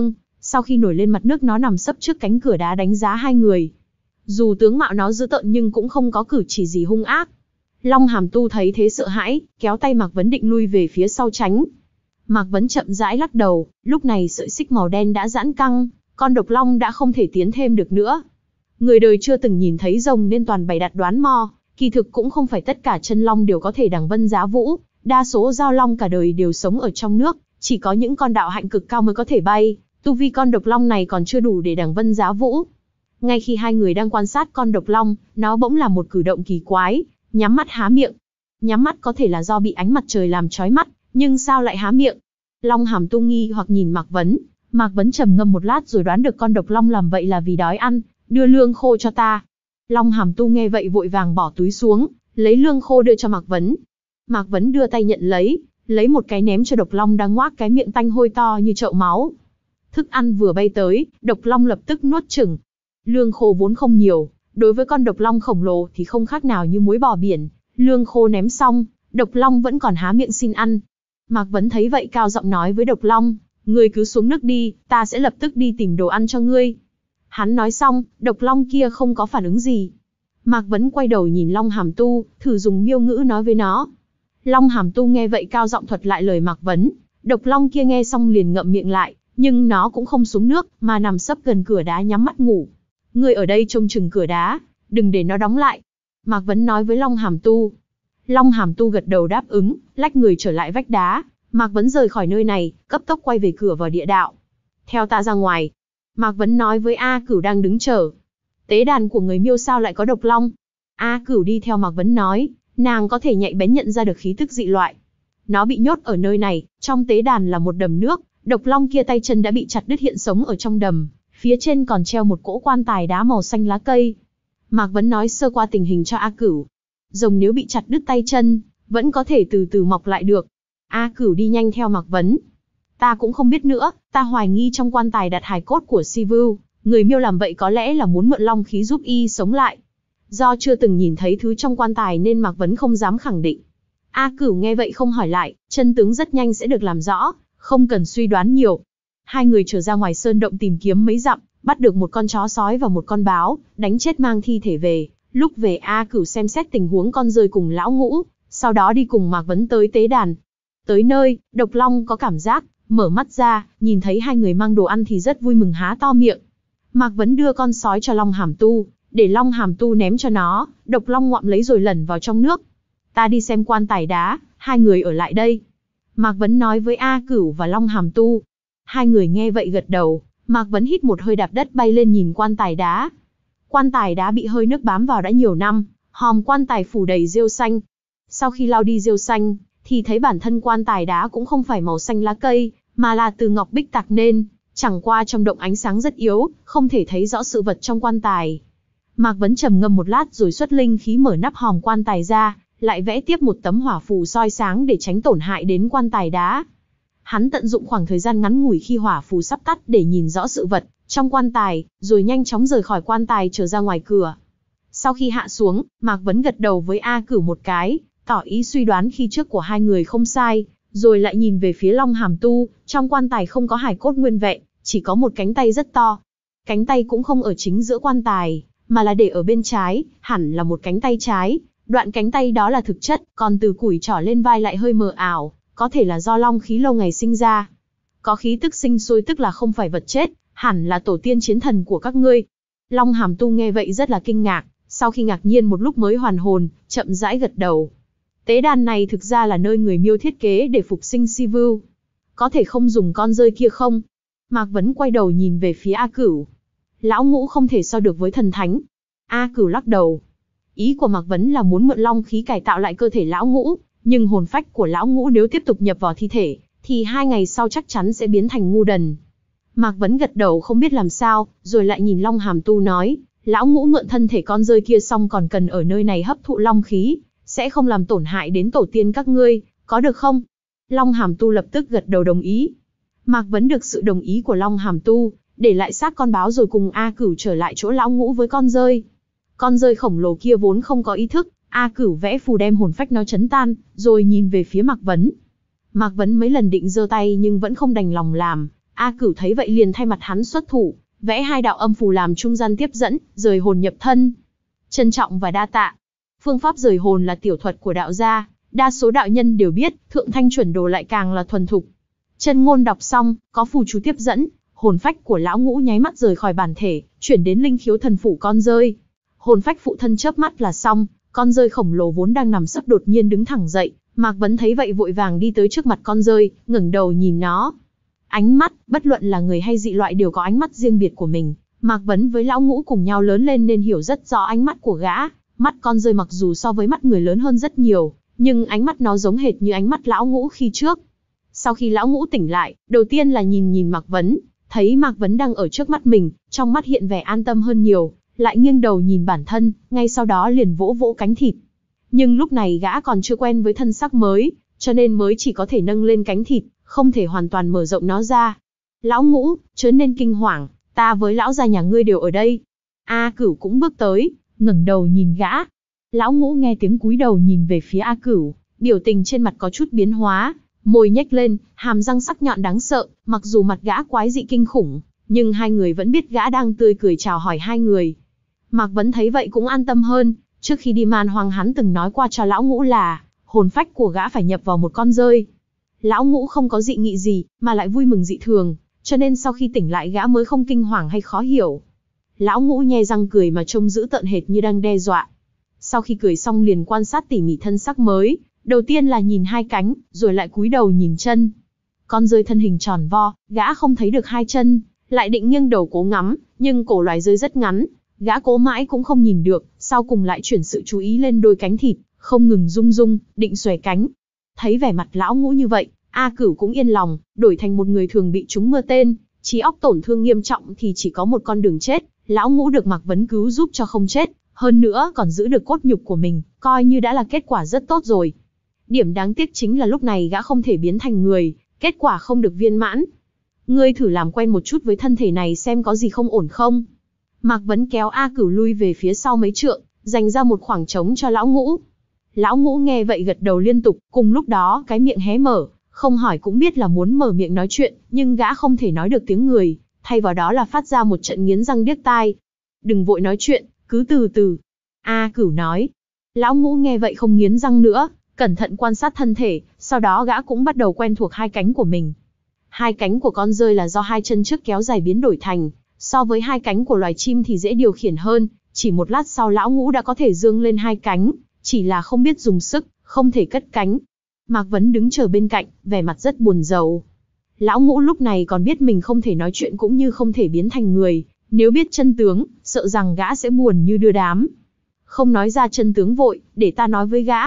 Sau khi nổi lên mặt nước nó nằm sấp trước cánh cửa đá đánh giá hai người. Dù tướng mạo nó dữ tợn nhưng cũng không có cử chỉ gì hung ác. Long Hàm Tu thấy thế sợ hãi, kéo tay Mạc Vấn định lui về phía sau tránh. Mạc Vấn chậm rãi lắc đầu, lúc này sợi xích màu đen đã giãn căng, con độc long đã không thể tiến thêm được nữa. Người đời chưa từng nhìn thấy rồng nên toàn bày đặt đoán mò, kỳ thực cũng không phải tất cả chân long đều có thể đằng vân giá vũ, đa số giao long cả đời đều sống ở trong nước, chỉ có những con đạo hạnh cực cao mới có thể bay, tu vi con độc long này còn chưa đủ để đằng vân giá vũ. Ngay khi hai người đang quan sát con độc long, nó bỗng làm một cử động kỳ quái, nhắm mắt há miệng. Nhắm mắt có thể là do bị ánh mặt trời làm chói mắt, nhưng sao lại há miệng? Long Hàm Tu nghi hoặc nhìn Mạc Vấn, Mạc Vấn trầm ngâm một lát rồi đoán được con độc long làm vậy là vì đói ăn, đưa lương khô cho ta. Long Hàm Tu nghe vậy vội vàng bỏ túi xuống, lấy lương khô đưa cho Mạc Vấn. Mạc Vấn đưa tay nhận lấy, lấy một cái ném cho độc long đang ngoác cái miệng tanh hôi to như chậu máu. Thức ăn vừa bay tới, độc long lập tức nuốt chửng. Lương khô vốn không nhiều, đối với con độc long khổng lồ thì không khác nào như muối bò biển. Lương khô ném xong, độc long vẫn còn há miệng xin ăn. Mạc Vấn thấy vậy cao giọng nói với độc long, ngươi cứ xuống nước đi, ta sẽ lập tức đi tìm đồ ăn cho ngươi. Hắn nói xong, độc long kia không có phản ứng gì. Mạc Vấn quay đầu nhìn Long Hàm Tu, thử dùng miêu ngữ nói với nó. Long Hàm Tu nghe vậy cao giọng thuật lại lời Mạc Vấn. Độc long kia nghe xong liền ngậm miệng lại, nhưng nó cũng không xuống nước, mà nằm sấp gần cửa đá nhắm mắt ngủ. Ngươi ở đây trông chừng cửa đá, đừng để nó đóng lại. Mạc Vấn nói với Long Hàm Tu. Long Hàm Tu gật đầu đáp ứng, lách người trở lại vách đá. Mạc Vấn rời khỏi nơi này, cấp tốc quay về cửa vào địa đạo. Theo ta ra ngoài. Mạc Vấn nói với A Cửu đang đứng chờ. Tế đàn của người Miêu sao lại có độc long? A Cửu đi theo Mạc Vấn nói, nàng có thể nhạy bén nhận ra được khí tức dị loại. Nó bị nhốt ở nơi này, trong tế đàn là một đầm nước, độc long kia tay chân đã bị chặt đứt hiện sống ở trong đầm, phía trên còn treo một cỗ quan tài đá màu xanh lá cây. Mạc Vấn nói sơ qua tình hình cho A Cửu. Rồng nếu bị chặt đứt tay chân, vẫn có thể từ từ mọc lại được. A Cửu đi nhanh theo Mạc Vấn. Ta cũng không biết nữa, ta hoài nghi trong quan tài đặt hài cốt của Si Vưu, người Miêu làm vậy có lẽ là muốn mượn long khí giúp y sống lại. Do chưa từng nhìn thấy thứ trong quan tài nên Mạc Vấn không dám khẳng định. A Cửu nghe vậy không hỏi lại, chân tướng rất nhanh sẽ được làm rõ, không cần suy đoán nhiều. Hai người trở ra ngoài sơn động tìm kiếm mấy dặm, bắt được một con chó sói và một con báo, đánh chết mang thi thể về. Lúc về A Cửu xem xét tình huống con rơi cùng lão ngũ, sau đó đi cùng Mạc Vấn tới tế đàn. Tới nơi, độc long có cảm giác, mở mắt ra, nhìn thấy hai người mang đồ ăn thì rất vui mừng há to miệng. Mạc Vấn đưa con sói cho Long Hàm Tu, để Long Hàm Tu ném cho nó, độc long ngoạm lấy rồi lẩn vào trong nước. Ta đi xem quan tài đá, hai người ở lại đây. Mạc Vấn nói với A Cửu và Long Hàm Tu. Hai người nghe vậy gật đầu, Mạc Vấn hít một hơi đạp đất bay lên nhìn quan tài đá. Quan tài đá bị hơi nước bám vào đã nhiều năm, hòm quan tài phủ đầy rêu xanh. Sau khi lau đi rêu xanh, thì thấy bản thân quan tài đá cũng không phải màu xanh lá cây, mà là từ ngọc bích tạc nên, chẳng qua trong động ánh sáng rất yếu, không thể thấy rõ sự vật trong quan tài. Mạc Vấn trầm ngâm một lát rồi xuất linh khí mở nắp hòm quan tài ra, lại vẽ tiếp một tấm hỏa phù soi sáng để tránh tổn hại đến quan tài đá. Hắn tận dụng khoảng thời gian ngắn ngủi khi hỏa phù sắp tắt để nhìn rõ sự vật trong quan tài, rồi nhanh chóng rời khỏi quan tài trở ra ngoài cửa. Sau khi hạ xuống, Mạc Vấn gật đầu với A Cửu một cái, tỏ ý suy đoán khi trước của hai người không sai, rồi lại nhìn về phía Long Hàm Tu, trong quan tài không có hài cốt nguyên vẹn, chỉ có một cánh tay rất to. Cánh tay cũng không ở chính giữa quan tài, mà là để ở bên trái, hẳn là một cánh tay trái. Đoạn cánh tay đó là thực chất, còn từ cùi trỏ lên vai lại hơi mờ ảo, có thể là do long khí lâu ngày sinh ra. Có khí tức sinh sôi tức là không phải vật chết, hẳn là tổ tiên chiến thần của các ngươi. Long Hàm Tu nghe vậy rất là kinh ngạc, sau khi ngạc nhiên một lúc mới hoàn hồn, chậm rãi gật đầu. Tế đàn này thực ra là nơi người Miêu thiết kế để phục sinh Si Vưu. Có thể không dùng con rơi kia không? Mạc Vấn quay đầu nhìn về phía A Cửu. Lão ngũ không thể so được với thần thánh. A Cửu lắc đầu. Ý của Mạc Vấn là muốn mượn long khí cải tạo lại cơ thể lão ngũ, nhưng hồn phách của lão ngũ nếu tiếp tục nhập vào thi thể, thì hai ngày sau chắc chắn sẽ biến thành ngu đần. Mạc Vấn gật đầu không biết làm sao, rồi lại nhìn Long Hàm Tu nói, lão ngũ mượn thân thể con rơi kia xong còn cần ở nơi này hấp thụ long khí, sẽ không làm tổn hại đến tổ tiên các ngươi, có được không? Long Hàm Tu lập tức gật đầu đồng ý. Mạc Vấn được sự đồng ý của Long Hàm Tu, để lại xác con báo rồi cùng A Cửu trở lại chỗ lão ngũ với con rơi. Con rơi khổng lồ kia vốn không có ý thức, A Cửu vẽ phù đem hồn phách nó chấn tan, rồi nhìn về phía Mạc Vấn. Mạc Vấn mấy lần định giơ tay nhưng vẫn không đành lòng làm, A Cửu thấy vậy liền thay mặt hắn xuất thủ, vẽ hai đạo âm phù làm trung gian tiếp dẫn, rời hồn nhập thân. Trân trọng và đa tạ. Phương pháp rời hồn là tiểu thuật của đạo gia, đa số đạo nhân đều biết, thượng thanh chuẩn đồ lại càng là thuần thục. Chân ngôn đọc xong, có phù chú tiếp dẫn, hồn phách của lão ngũ nháy mắt rời khỏi bản thể, chuyển đến linh khiếu thần phủ con rơi. Hồn phách phụ thân chớp mắt là xong, con rơi khổng lồ vốn đang nằm sấp đột nhiên đứng thẳng dậy, Mạc Vấn thấy vậy vội vàng đi tới trước mặt con rơi, ngẩng đầu nhìn nó. Ánh mắt, bất luận là người hay dị loại đều có ánh mắt riêng biệt của mình. Mạc Vấn với lão ngũ cùng nhau lớn lên nên hiểu rất rõ ánh mắt của gã. Mắt con rơi mặc dù so với mắt người lớn hơn rất nhiều, nhưng ánh mắt nó giống hệt như ánh mắt lão ngũ khi trước. Sau khi lão ngũ tỉnh lại, đầu tiên là nhìn nhìn Mạc Vấn, thấy Mạc Vấn đang ở trước mắt mình, trong mắt hiện vẻ an tâm hơn nhiều, lại nghiêng đầu nhìn bản thân, ngay sau đó liền vỗ vỗ cánh thịt. Nhưng lúc này gã còn chưa quen với thân sắc mới, cho nên mới chỉ có thể nâng lên cánh thịt, không thể hoàn toàn mở rộng nó ra. Lão ngũ, chớ nên kinh hoàng, ta với lão gia nhà ngươi đều ở đây. A Cửu cũng bước tới, ngẩng đầu nhìn gã. Lão ngũ nghe tiếng cúi đầu nhìn về phía A Cửu, biểu tình trên mặt có chút biến hóa, môi nhếch lên, hàm răng sắc nhọn đáng sợ, mặc dù mặt gã quái dị kinh khủng, nhưng hai người vẫn biết gã đang tươi cười chào hỏi hai người. Mạc Vấn thấy vậy cũng an tâm hơn, trước khi đi man hoang hắn từng nói qua cho lão ngũ là, hồn phách của gã phải nhập vào một con rơi. Lão ngũ không có dị nghị gì, mà lại vui mừng dị thường, cho nên sau khi tỉnh lại gã mới không kinh hoàng hay khó hiểu. Lão ngũ nhe răng cười mà trông dữ tợn hệt như đang đe dọa. Sau khi cười xong liền quan sát tỉ mỉ thân sắc mới, đầu tiên là nhìn hai cánh, rồi lại cúi đầu nhìn chân. Con rơi thân hình tròn vo, gã không thấy được hai chân, lại định nghiêng đầu cố ngắm, nhưng cổ loài rơi rất ngắn, gã cố mãi cũng không nhìn được, sau cùng lại chuyển sự chú ý lên đôi cánh thịt, không ngừng rung rung, định xòe cánh. Thấy vẻ mặt lão ngũ như vậy, A Cửu cũng yên lòng, đổi thành một người thường bị trúng mưa tên, trí óc tổn thương nghiêm trọng thì chỉ có một con đường chết, lão ngũ được Mạc Vấn cứu giúp cho không chết, hơn nữa còn giữ được cốt nhục của mình, coi như đã là kết quả rất tốt rồi. Điểm đáng tiếc chính là lúc này gã không thể biến thành người, kết quả không được viên mãn. Ngươi thử làm quen một chút với thân thể này xem có gì không ổn không. Mạc Vấn kéo A Cửu lui về phía sau mấy trượng, dành ra một khoảng trống cho lão ngũ. Lão ngũ nghe vậy gật đầu liên tục, cùng lúc đó cái miệng hé mở, không hỏi cũng biết là muốn mở miệng nói chuyện, nhưng gã không thể nói được tiếng người, thay vào đó là phát ra một trận nghiến răng điếc tai. Đừng vội nói chuyện, cứ từ từ. A Cửu nói. Lão ngũ nghe vậy không nghiến răng nữa, cẩn thận quan sát thân thể, sau đó gã cũng bắt đầu quen thuộc hai cánh của mình. Hai cánh của con rơi là do hai chân trước kéo dài biến đổi thành, so với hai cánh của loài chim thì dễ điều khiển hơn, chỉ một lát sau lão ngũ đã có thể dương lên hai cánh, chỉ là không biết dùng sức, không thể cất cánh. Mạc Vấn đứng chờ bên cạnh, vẻ mặt rất buồn rầu. Lão ngũ lúc này còn biết mình không thể nói chuyện cũng như không thể biến thành người, nếu biết chân tướng, sợ rằng gã sẽ buồn như đưa đám. Không nói ra chân tướng vội, để ta nói với gã.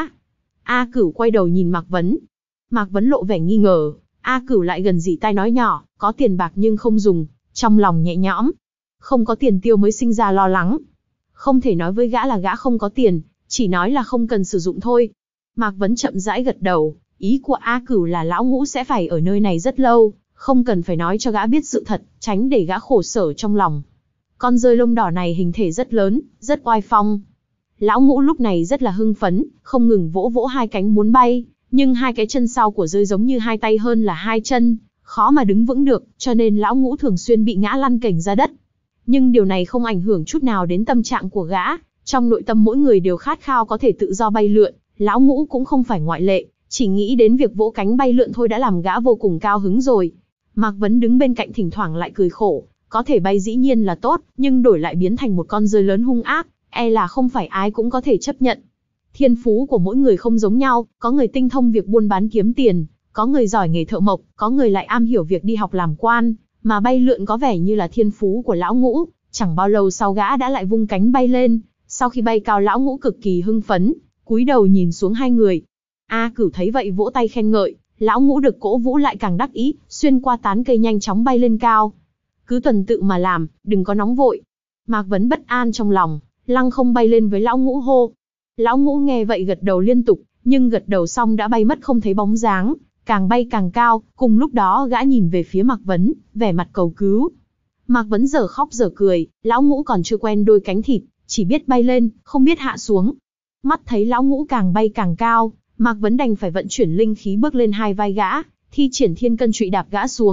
A Cửu quay đầu nhìn Mạc Vấn. Mạc Vấn lộ vẻ nghi ngờ, A Cửu lại gần dỉ tai nói nhỏ, có tiền bạc nhưng không dùng, trong lòng nhẹ nhõm. Không có tiền tiêu mới sinh ra lo lắng. Không thể nói với gã là gã không có tiền, chỉ nói là không cần sử dụng thôi. Mạc Vấn chậm rãi gật đầu, ý của A Cửu là lão ngũ sẽ phải ở nơi này rất lâu, không cần phải nói cho gã biết sự thật, tránh để gã khổ sở trong lòng. Con rơi lông đỏ này hình thể rất lớn, rất oai phong. Lão ngũ lúc này rất là hưng phấn, không ngừng vỗ vỗ hai cánh muốn bay, nhưng hai cái chân sau của rơi giống như hai tay hơn là hai chân, khó mà đứng vững được, cho nên lão ngũ thường xuyên bị ngã lăn kềnh ra đất. Nhưng điều này không ảnh hưởng chút nào đến tâm trạng của gã, trong nội tâm mỗi người đều khát khao có thể tự do bay lượn, lão ngũ cũng không phải ngoại lệ, chỉ nghĩ đến việc vỗ cánh bay lượn thôi đã làm gã vô cùng cao hứng rồi. Mạc Vấn đứng bên cạnh thỉnh thoảng lại cười khổ, có thể bay dĩ nhiên là tốt, nhưng đổi lại biến thành một con rơi lớn hung ác, e là không phải ai cũng có thể chấp nhận. Thiên phú của mỗi người không giống nhau, có người tinh thông việc buôn bán kiếm tiền, có người giỏi nghề thợ mộc, có người lại am hiểu việc đi học làm quan, mà bay lượn có vẻ như là thiên phú của lão ngũ, chẳng bao lâu sau gã đã lại vung cánh bay lên, sau khi bay cao lão ngũ cực kỳ hưng phấn, cúi đầu nhìn xuống hai người. A Cửu thấy vậy vỗ tay khen ngợi, lão ngũ được cổ vũ lại càng đắc ý, xuyên qua tán cây nhanh chóng bay lên cao. Cứ tuần tự mà làm, đừng có nóng vội. Mạc Vấn bất an trong lòng, lăng không bay lên với lão ngũ hô. Lão ngũ nghe vậy gật đầu liên tục, nhưng gật đầu xong đã bay mất không thấy bóng dáng, càng bay càng cao, cùng lúc đó gã nhìn về phía Mạc Vấn, vẻ mặt cầu cứu. Mạc Vấn giờ khóc giờ cười, lão ngũ còn chưa quen đôi cánh thịt, chỉ biết bay lên, không biết hạ xuống. Mắt thấy lão ngũ càng bay càng cao, Mạc Vấn đành phải vận chuyển linh khí bước lên hai vai gã, thi triển thiên cân trụy đạp gã xuống,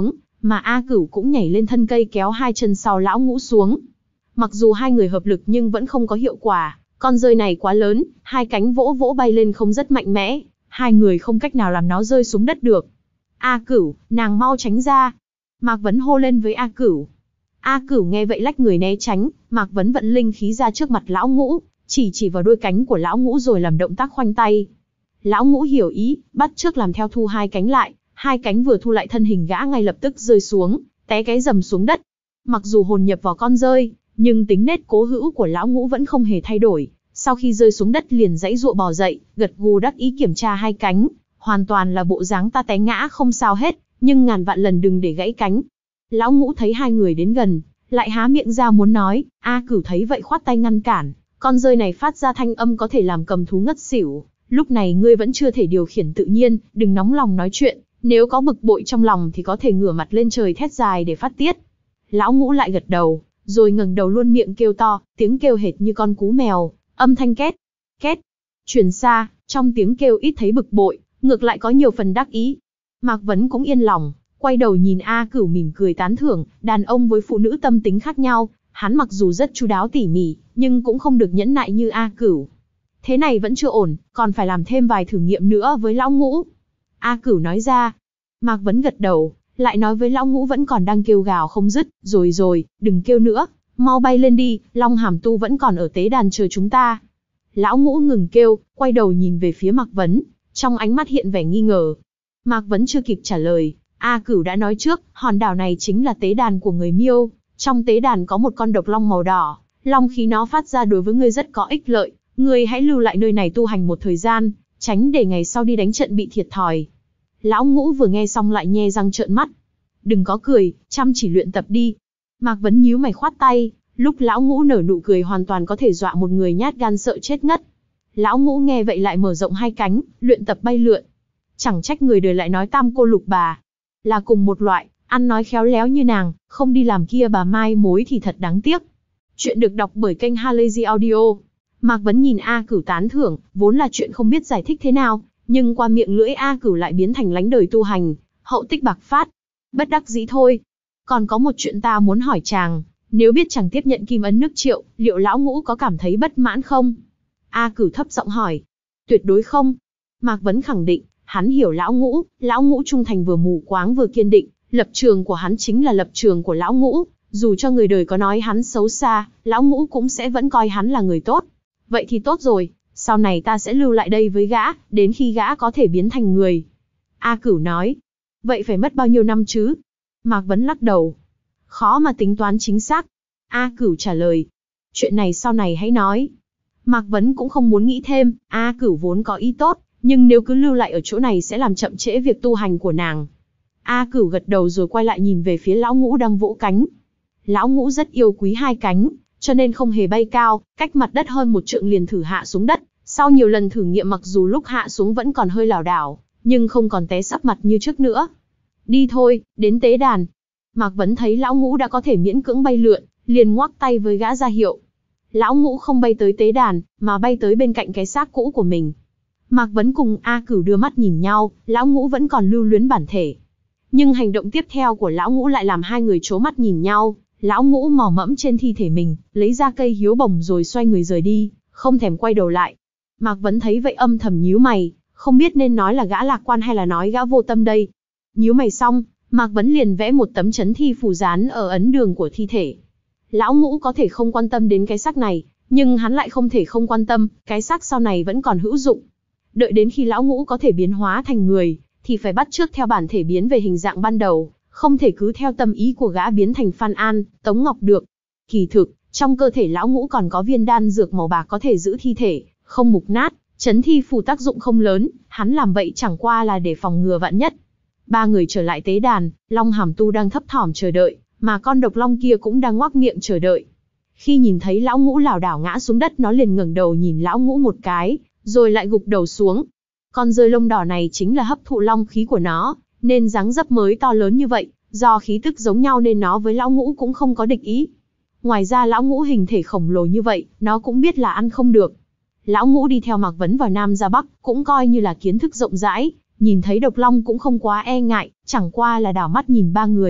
mà A Cửu cũng nhảy lên thân cây kéo hai chân sau lão ngũ xuống. Mặc dù hai người hợp lực nhưng vẫn không có hiệu quả, con rơi này quá lớn, hai cánh vỗ vỗ bay lên không rất mạnh mẽ, hai người không cách nào làm nó rơi xuống đất được. A Cửu, nàng mau tránh ra. Mạc Vấn hô lên với A Cửu. A Cửu nghe vậy lách người né tránh, Mạc Vấn vận linh khí ra trước mặt lão ngũ, chỉ chỉ vào đôi cánh của lão ngũ rồi làm động tác khoanh tay. Lão ngũ hiểu ý, bắt chước làm theo thu hai cánh lại, hai cánh vừa thu lại thân hình gã ngay lập tức rơi xuống, té cái rầm xuống đất. Mặc dù hồn nhập vào con rơi, nhưng tính nết cố hữu của lão ngũ vẫn không hề thay đổi, sau khi rơi xuống đất liền giãy giụa bò dậy, gật gù đắc ý kiểm tra hai cánh, hoàn toàn là bộ dáng ta té ngã không sao hết, nhưng ngàn vạn lần đừng để gãy cánh. Lão ngũ thấy hai người đến gần, lại há miệng ra muốn nói, A Cửu thấy vậy khoát tay ngăn cản, con rơi này phát ra thanh âm có thể làm cầm thú ngất xỉu, lúc này ngươi vẫn chưa thể điều khiển tự nhiên, đừng nóng lòng nói chuyện, nếu có bực bội trong lòng thì có thể ngửa mặt lên trời thét dài để phát tiết. Lão ngũ lại gật đầu, rồi ngẩng đầu luôn miệng kêu to, tiếng kêu hệt như con cú mèo, âm thanh két, két, truyền xa, trong tiếng kêu ít thấy bực bội, ngược lại có nhiều phần đắc ý. Mạc Vấn cũng yên lòng, quay đầu nhìn A Cửu mỉm cười tán thưởng, đàn ông với phụ nữ tâm tính khác nhau, hắn mặc dù rất chu đáo tỉ mỉ, nhưng cũng không được nhẫn nại như A Cửu. Thế này vẫn chưa ổn, còn phải làm thêm vài thử nghiệm nữa với lão ngũ. A Cửu nói ra. Mạc Vấn gật đầu, lại nói với lão ngũ vẫn còn đang kêu gào không dứt, rồi rồi, đừng kêu nữa, mau bay lên đi, Long Hàm Tu vẫn còn ở tế đàn chờ chúng ta. Lão ngũ ngừng kêu, quay đầu nhìn về phía Mạc Vấn, trong ánh mắt hiện vẻ nghi ngờ. Mạc Vấn chưa kịp trả lời, A Cửu đã nói trước, hòn đảo này chính là tế đàn của người Miêu, trong tế đàn có một con độc long màu đỏ, long khí nó phát ra đối với ngươi rất có ích lợi, ngươi hãy lưu lại nơi này tu hành một thời gian, tránh để ngày sau đi đánh trận bị thiệt thòi. Lão ngũ vừa nghe xong lại nhe răng trợn mắt. Đừng có cười, chăm chỉ luyện tập đi. Mạc Vấn nhíu mày khoát tay, lúc lão ngũ nở nụ cười hoàn toàn có thể dọa một người nhát gan sợ chết ngất. Lão ngũ nghe vậy lại mở rộng hai cánh, luyện tập bay lượn. Chẳng trách người đời lại nói tam cô lục bà là cùng một loại, ăn nói khéo léo như nàng, không đi làm kia bà mai mối thì thật đáng tiếc. Chuyện được đọc bởi kênh Halazy Audio. Mạc Vấn nhìn A Cửu tán thưởng, vốn là chuyện không biết giải thích thế nào, nhưng qua miệng lưỡi A Cửu lại biến thành lánh đời tu hành, hậu tích bạc phát. Bất đắc dĩ thôi. Còn có một chuyện ta muốn hỏi chàng, nếu biết chàng tiếp nhận kim ấn nước Triệu, liệu lão ngũ có cảm thấy bất mãn không? A Cửu thấp giọng hỏi. Tuyệt đối không. Mạc Vấn khẳng định, hắn hiểu lão ngũ, lão ngũ trung thành vừa mù quáng vừa kiên định, lập trường của hắn chính là lập trường của lão ngũ, dù cho người đời có nói hắn xấu xa, lão ngũ cũng sẽ vẫn coi hắn là người tốt. Vậy thì tốt rồi, sau này ta sẽ lưu lại đây với gã, đến khi gã có thể biến thành người. A Cửu nói. Vậy phải mất bao nhiêu năm chứ? Mạc Vấn lắc đầu. Khó mà tính toán chính xác. A Cửu trả lời. Chuyện này sau này hãy nói. Mạc Vấn cũng không muốn nghĩ thêm, A Cửu vốn có ý tốt, nhưng nếu cứ lưu lại ở chỗ này sẽ làm chậm trễ việc tu hành của nàng. A Cửu gật đầu rồi quay lại nhìn về phía lão ngũ đang vỗ cánh. Lão ngũ rất yêu quý hai cánh, cho nên không hề bay cao, cách mặt đất hơn một trượng liền thử hạ xuống đất. Sau nhiều lần thử nghiệm mặc dù lúc hạ xuống vẫn còn hơi lảo đảo, nhưng không còn té sấp mặt như trước nữa. Đi thôi, đến tế đàn. Mạc Vấn thấy lão ngũ đã có thể miễn cưỡng bay lượn, liền ngoắc tay với gã ra hiệu. Lão ngũ không bay tới tế đàn, mà bay tới bên cạnh cái xác cũ của mình. Mạc Vấn cùng A Cửu đưa mắt nhìn nhau, lão ngũ vẫn còn lưu luyến bản thể. Nhưng hành động tiếp theo của lão ngũ lại làm hai người trố mắt nhìn nhau. Lão ngũ mò mẫm trên thi thể mình, lấy ra cây hiếu bồng rồi xoay người rời đi, không thèm quay đầu lại. Mạc Vấn thấy vậy âm thầm nhíu mày, không biết nên nói là gã lạc quan hay là nói gã vô tâm đây. Nhíu mày xong, Mạc Vấn liền vẽ một tấm chấn thi phù dán ở ấn đường của thi thể. Lão ngũ có thể không quan tâm đến cái xác này, nhưng hắn lại không thể không quan tâm, cái xác sau này vẫn còn hữu dụng. Đợi đến khi lão ngũ có thể biến hóa thành người, thì phải bắt chước theo bản thể biến về hình dạng ban đầu, không thể cứ theo tâm ý của gã biến thành Phan An, Tống Ngọc được. Kỳ thực, trong cơ thể lão ngũ còn có viên đan dược màu bạc có thể giữ thi thể không mục nát, chấn thi phù tác dụng không lớn, hắn làm vậy chẳng qua là để phòng ngừa vạn nhất. Ba người trở lại tế đàn, Long Hàm Tu đang thấp thỏm chờ đợi, mà con độc long kia cũng đang ngoác miệng chờ đợi. Khi nhìn thấy lão ngũ lảo đảo ngã xuống đất, nó liền ngẩng đầu nhìn lão ngũ một cái, rồi lại gục đầu xuống. Con rơi lông đỏ này chính là hấp thụ long khí của nó, nên dáng dấp mới to lớn như vậy, do khí tức giống nhau nên nó với lão ngũ cũng không có địch ý. Ngoài ra lão ngũ hình thể khổng lồ như vậy, nó cũng biết là ăn không được. Lão ngũ đi theo Mạc Vấn vào Nam ra Bắc, cũng coi như là kiến thức rộng rãi, nhìn thấy độc long cũng không quá e ngại, chẳng qua là đảo mắt nhìn ba người,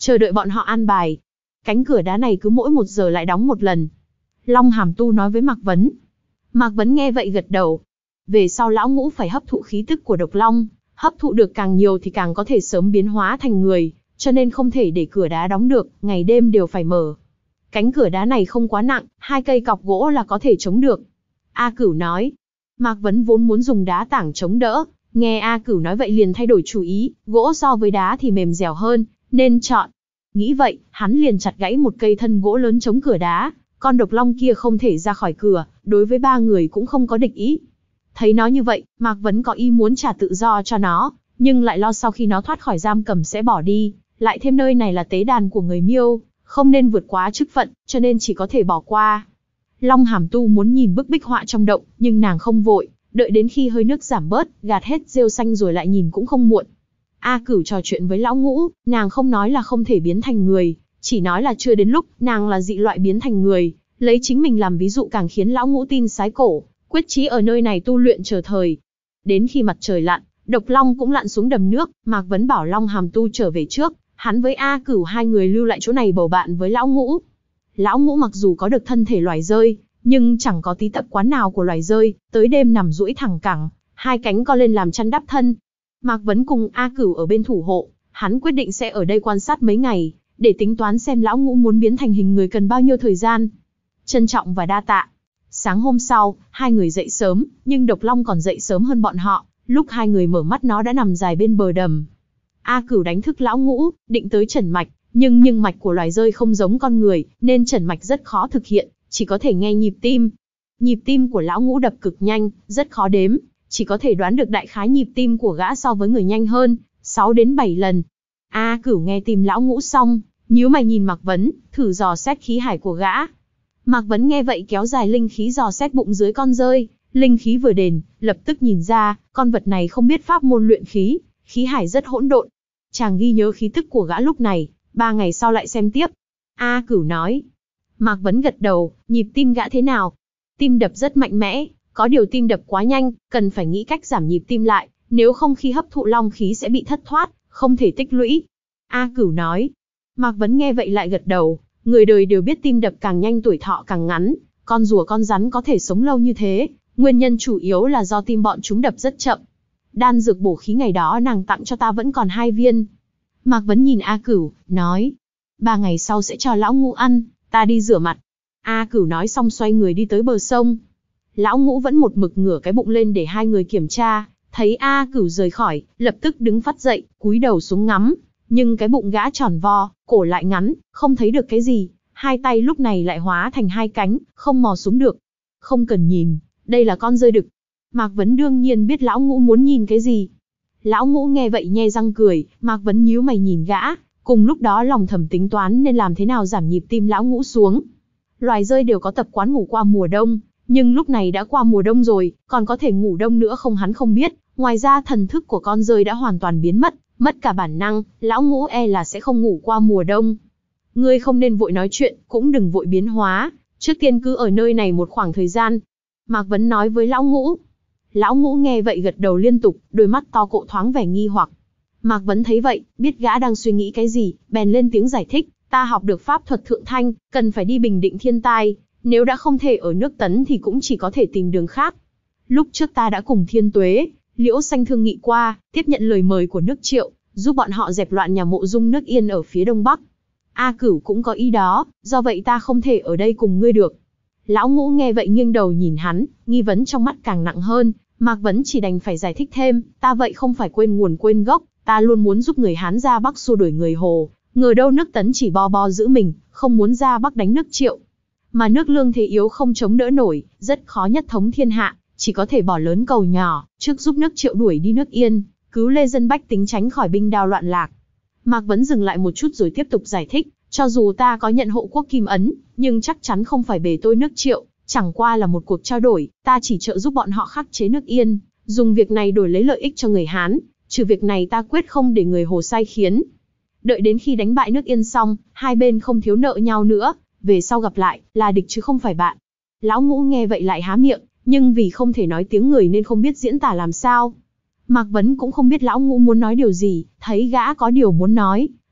chờ đợi bọn họ an bài. Cánh cửa đá này cứ mỗi một giờ lại đóng một lần. Long Hàm Tu nói với Mạc Vấn. Mạc Vấn nghe vậy gật đầu. Về sau lão ngũ phải hấp thụ khí tức của độc long, hấp thụ được càng nhiều thì càng có thể sớm biến hóa thành người, cho nên không thể để cửa đá đóng được, ngày đêm đều phải mở. Cánh cửa đá này không quá nặng, hai cây cọc gỗ là có thể chống được. A Cửu nói. Mạc Vấn vốn muốn dùng đá tảng chống đỡ, nghe A Cửu nói vậy liền thay đổi chủ ý, gỗ so với đá thì mềm dẻo hơn, nên chọn. Nghĩ vậy, hắn liền chặt gãy một cây thân gỗ lớn chống cửa đá, con độc long kia không thể ra khỏi cửa, đối với ba người cũng không có địch ý. Thấy nó như vậy, Mạc Vấn có ý muốn trả tự do cho nó, nhưng lại lo sau khi nó thoát khỏi giam cầm sẽ bỏ đi, lại thêm nơi này là tế đàn của người Miêu, không nên vượt quá chức phận, cho nên chỉ có thể bỏ qua. Long Hàm Tu muốn nhìn bức bích họa trong động, nhưng nàng không vội, đợi đến khi hơi nước giảm bớt, gạt hết rêu xanh rồi lại nhìn cũng không muộn. A Cửu trò chuyện với lão ngũ, nàng không nói là không thể biến thành người, chỉ nói là chưa đến lúc, nàng là dị loại biến thành người, lấy chính mình làm ví dụ càng khiến lão ngũ tin sái cổ, quyết chí ở nơi này tu luyện chờ thời. Đến khi mặt trời lặn, độc long cũng lặn xuống đầm nước, Mạc Vấn bảo Long Hàm Tu trở về trước, hắn với A Cửu hai người lưu lại chỗ này bầu bạn với lão ngũ. Lão ngũ mặc dù có được thân thể loài rơi, nhưng chẳng có tí tập quán nào của loài rơi, tới đêm nằm duỗi thẳng cẳng, hai cánh co lên làm chăn đắp thân. Mạc Vấn cùng A Cửu ở bên thủ hộ, hắn quyết định sẽ ở đây quan sát mấy ngày, để tính toán xem lão ngũ muốn biến thành hình người cần bao nhiêu thời gian. Trân trọng và đa tạ. Sáng hôm sau, hai người dậy sớm, nhưng độc long còn dậy sớm hơn bọn họ, lúc hai người mở mắt nó đã nằm dài bên bờ đầm. A Cửu đánh thức lão ngũ, định tới trần mạch, nhưng nhưng mạch của loài rơi không giống con người, nên trần mạch rất khó thực hiện, chỉ có thể nghe nhịp tim. Nhịp tim của lão ngũ đập cực nhanh, rất khó đếm, chỉ có thể đoán được đại khái nhịp tim của gã so với người nhanh hơn, sáu đến bảy lần. A Cửu nghe tim lão ngũ xong, nhíu mày nhìn Mạc Vấn, thử dò xét khí hải của gã. Mạc Vấn nghe vậy kéo dài linh khí dò xét bụng dưới con rơi, linh khí vừa đền, lập tức nhìn ra, con vật này không biết pháp môn luyện khí, khí hải rất hỗn độn. Chàng ghi nhớ khí tức của gã lúc này, ba ngày sau lại xem tiếp. A Cửu nói. Mạc Vấn gật đầu, nhịp tim gã thế nào? Tim đập rất mạnh mẽ, có điều tim đập quá nhanh, cần phải nghĩ cách giảm nhịp tim lại, nếu không khi hấp thụ long khí sẽ bị thất thoát, không thể tích lũy. A Cửu nói. Mạc Vấn nghe vậy lại gật đầu, người đời đều biết tim đập càng nhanh tuổi thọ càng ngắn, con rùa con rắn có thể sống lâu như thế, nguyên nhân chủ yếu là do tim bọn chúng đập rất chậm. Đan dược bổ khí ngày đó nàng tặng cho ta vẫn còn hai viên. Mạc Vấn nhìn A Cửu, nói. Ba ngày sau sẽ cho lão ngũ ăn, ta đi rửa mặt. A Cửu nói xong xoay người đi tới bờ sông. Lão ngũ vẫn một mực ngửa cái bụng lên để hai người kiểm tra, thấy A Cửu rời khỏi, lập tức đứng phắt dậy, cúi đầu xuống ngắm. Nhưng cái bụng gã tròn vo, cổ lại ngắn, không thấy được cái gì, hai tay lúc này lại hóa thành hai cánh, không mò xuống được. Không cần nhìn, đây là con rơi đực. Mạc Vấn đương nhiên biết lão ngũ muốn nhìn cái gì. Lão ngũ nghe vậy nhe răng cười, Mạc Vấn nhíu mày nhìn gã, cùng lúc đó lòng thầm tính toán nên làm thế nào giảm nhịp tim lão ngũ xuống. Loài rơi đều có tập quán ngủ qua mùa đông, nhưng lúc này đã qua mùa đông rồi, còn có thể ngủ đông nữa không hắn không biết, ngoài ra thần thức của con rơi đã hoàn toàn biến mất, mất cả bản năng, lão ngũ e là sẽ không ngủ qua mùa đông. Ngươi không nên vội nói chuyện, cũng đừng vội biến hóa, trước tiên cứ ở nơi này một khoảng thời gian. Mạc Vấn nói với lão ngũ. Lão ngũ nghe vậy gật đầu liên tục, đôi mắt to cộ thoáng vẻ nghi hoặc. Mạc Vấn thấy vậy, biết gã đang suy nghĩ cái gì, bèn lên tiếng giải thích, ta học được pháp thuật thượng thanh, cần phải đi bình định thiên tai, nếu đã không thể ở nước Tấn thì cũng chỉ có thể tìm đường khác. Lúc trước ta đã cùng Thiên Tuế, Liễu Xanh thương nghị qua, tiếp nhận lời mời của nước Triệu, giúp bọn họ dẹp loạn nhà mộ dung nước Yên ở phía đông bắc. A Cửu cũng có ý đó, do vậy ta không thể ở đây cùng ngươi được. Lão ngũ nghe vậy nghiêng đầu nhìn hắn, nghi vấn trong mắt càng nặng hơn, Mạc Vấn chỉ đành phải giải thích thêm, ta vậy không phải quên nguồn quên gốc, ta luôn muốn giúp người Hán ra Bắc xua đuổi người Hồ, ngờ đâu nước Tấn chỉ bo bo giữ mình, không muốn ra Bắc đánh nước Triệu. Mà nước Lương thế yếu không chống đỡ nổi, rất khó nhất thống thiên hạ, chỉ có thể bỏ lớn cầu nhỏ, trước giúp nước Triệu đuổi đi nước Yên, cứu lê dân bách tính tránh khỏi binh đao loạn lạc. Mạc Vấn dừng lại một chút rồi tiếp tục giải thích, cho dù ta có nhận hộ quốc kim ấn, nhưng chắc chắn không phải bề tôi nước Triệu, chẳng qua là một cuộc trao đổi, ta chỉ trợ giúp bọn họ khắc chế nước Yên, dùng việc này đổi lấy lợi ích cho người Hán, trừ việc này ta quyết không để người Hồ sai khiến. Đợi đến khi đánh bại nước Yên xong, hai bên không thiếu nợ nhau nữa, về sau gặp lại, là địch chứ không phải bạn. Lão ngũ nghe vậy lại há miệng, nhưng vì không thể nói tiếng người nên không biết diễn tả làm sao. Mạc Vấn cũng không biết lão ngũ muốn nói điều gì, thấy gã có điều muốn nói,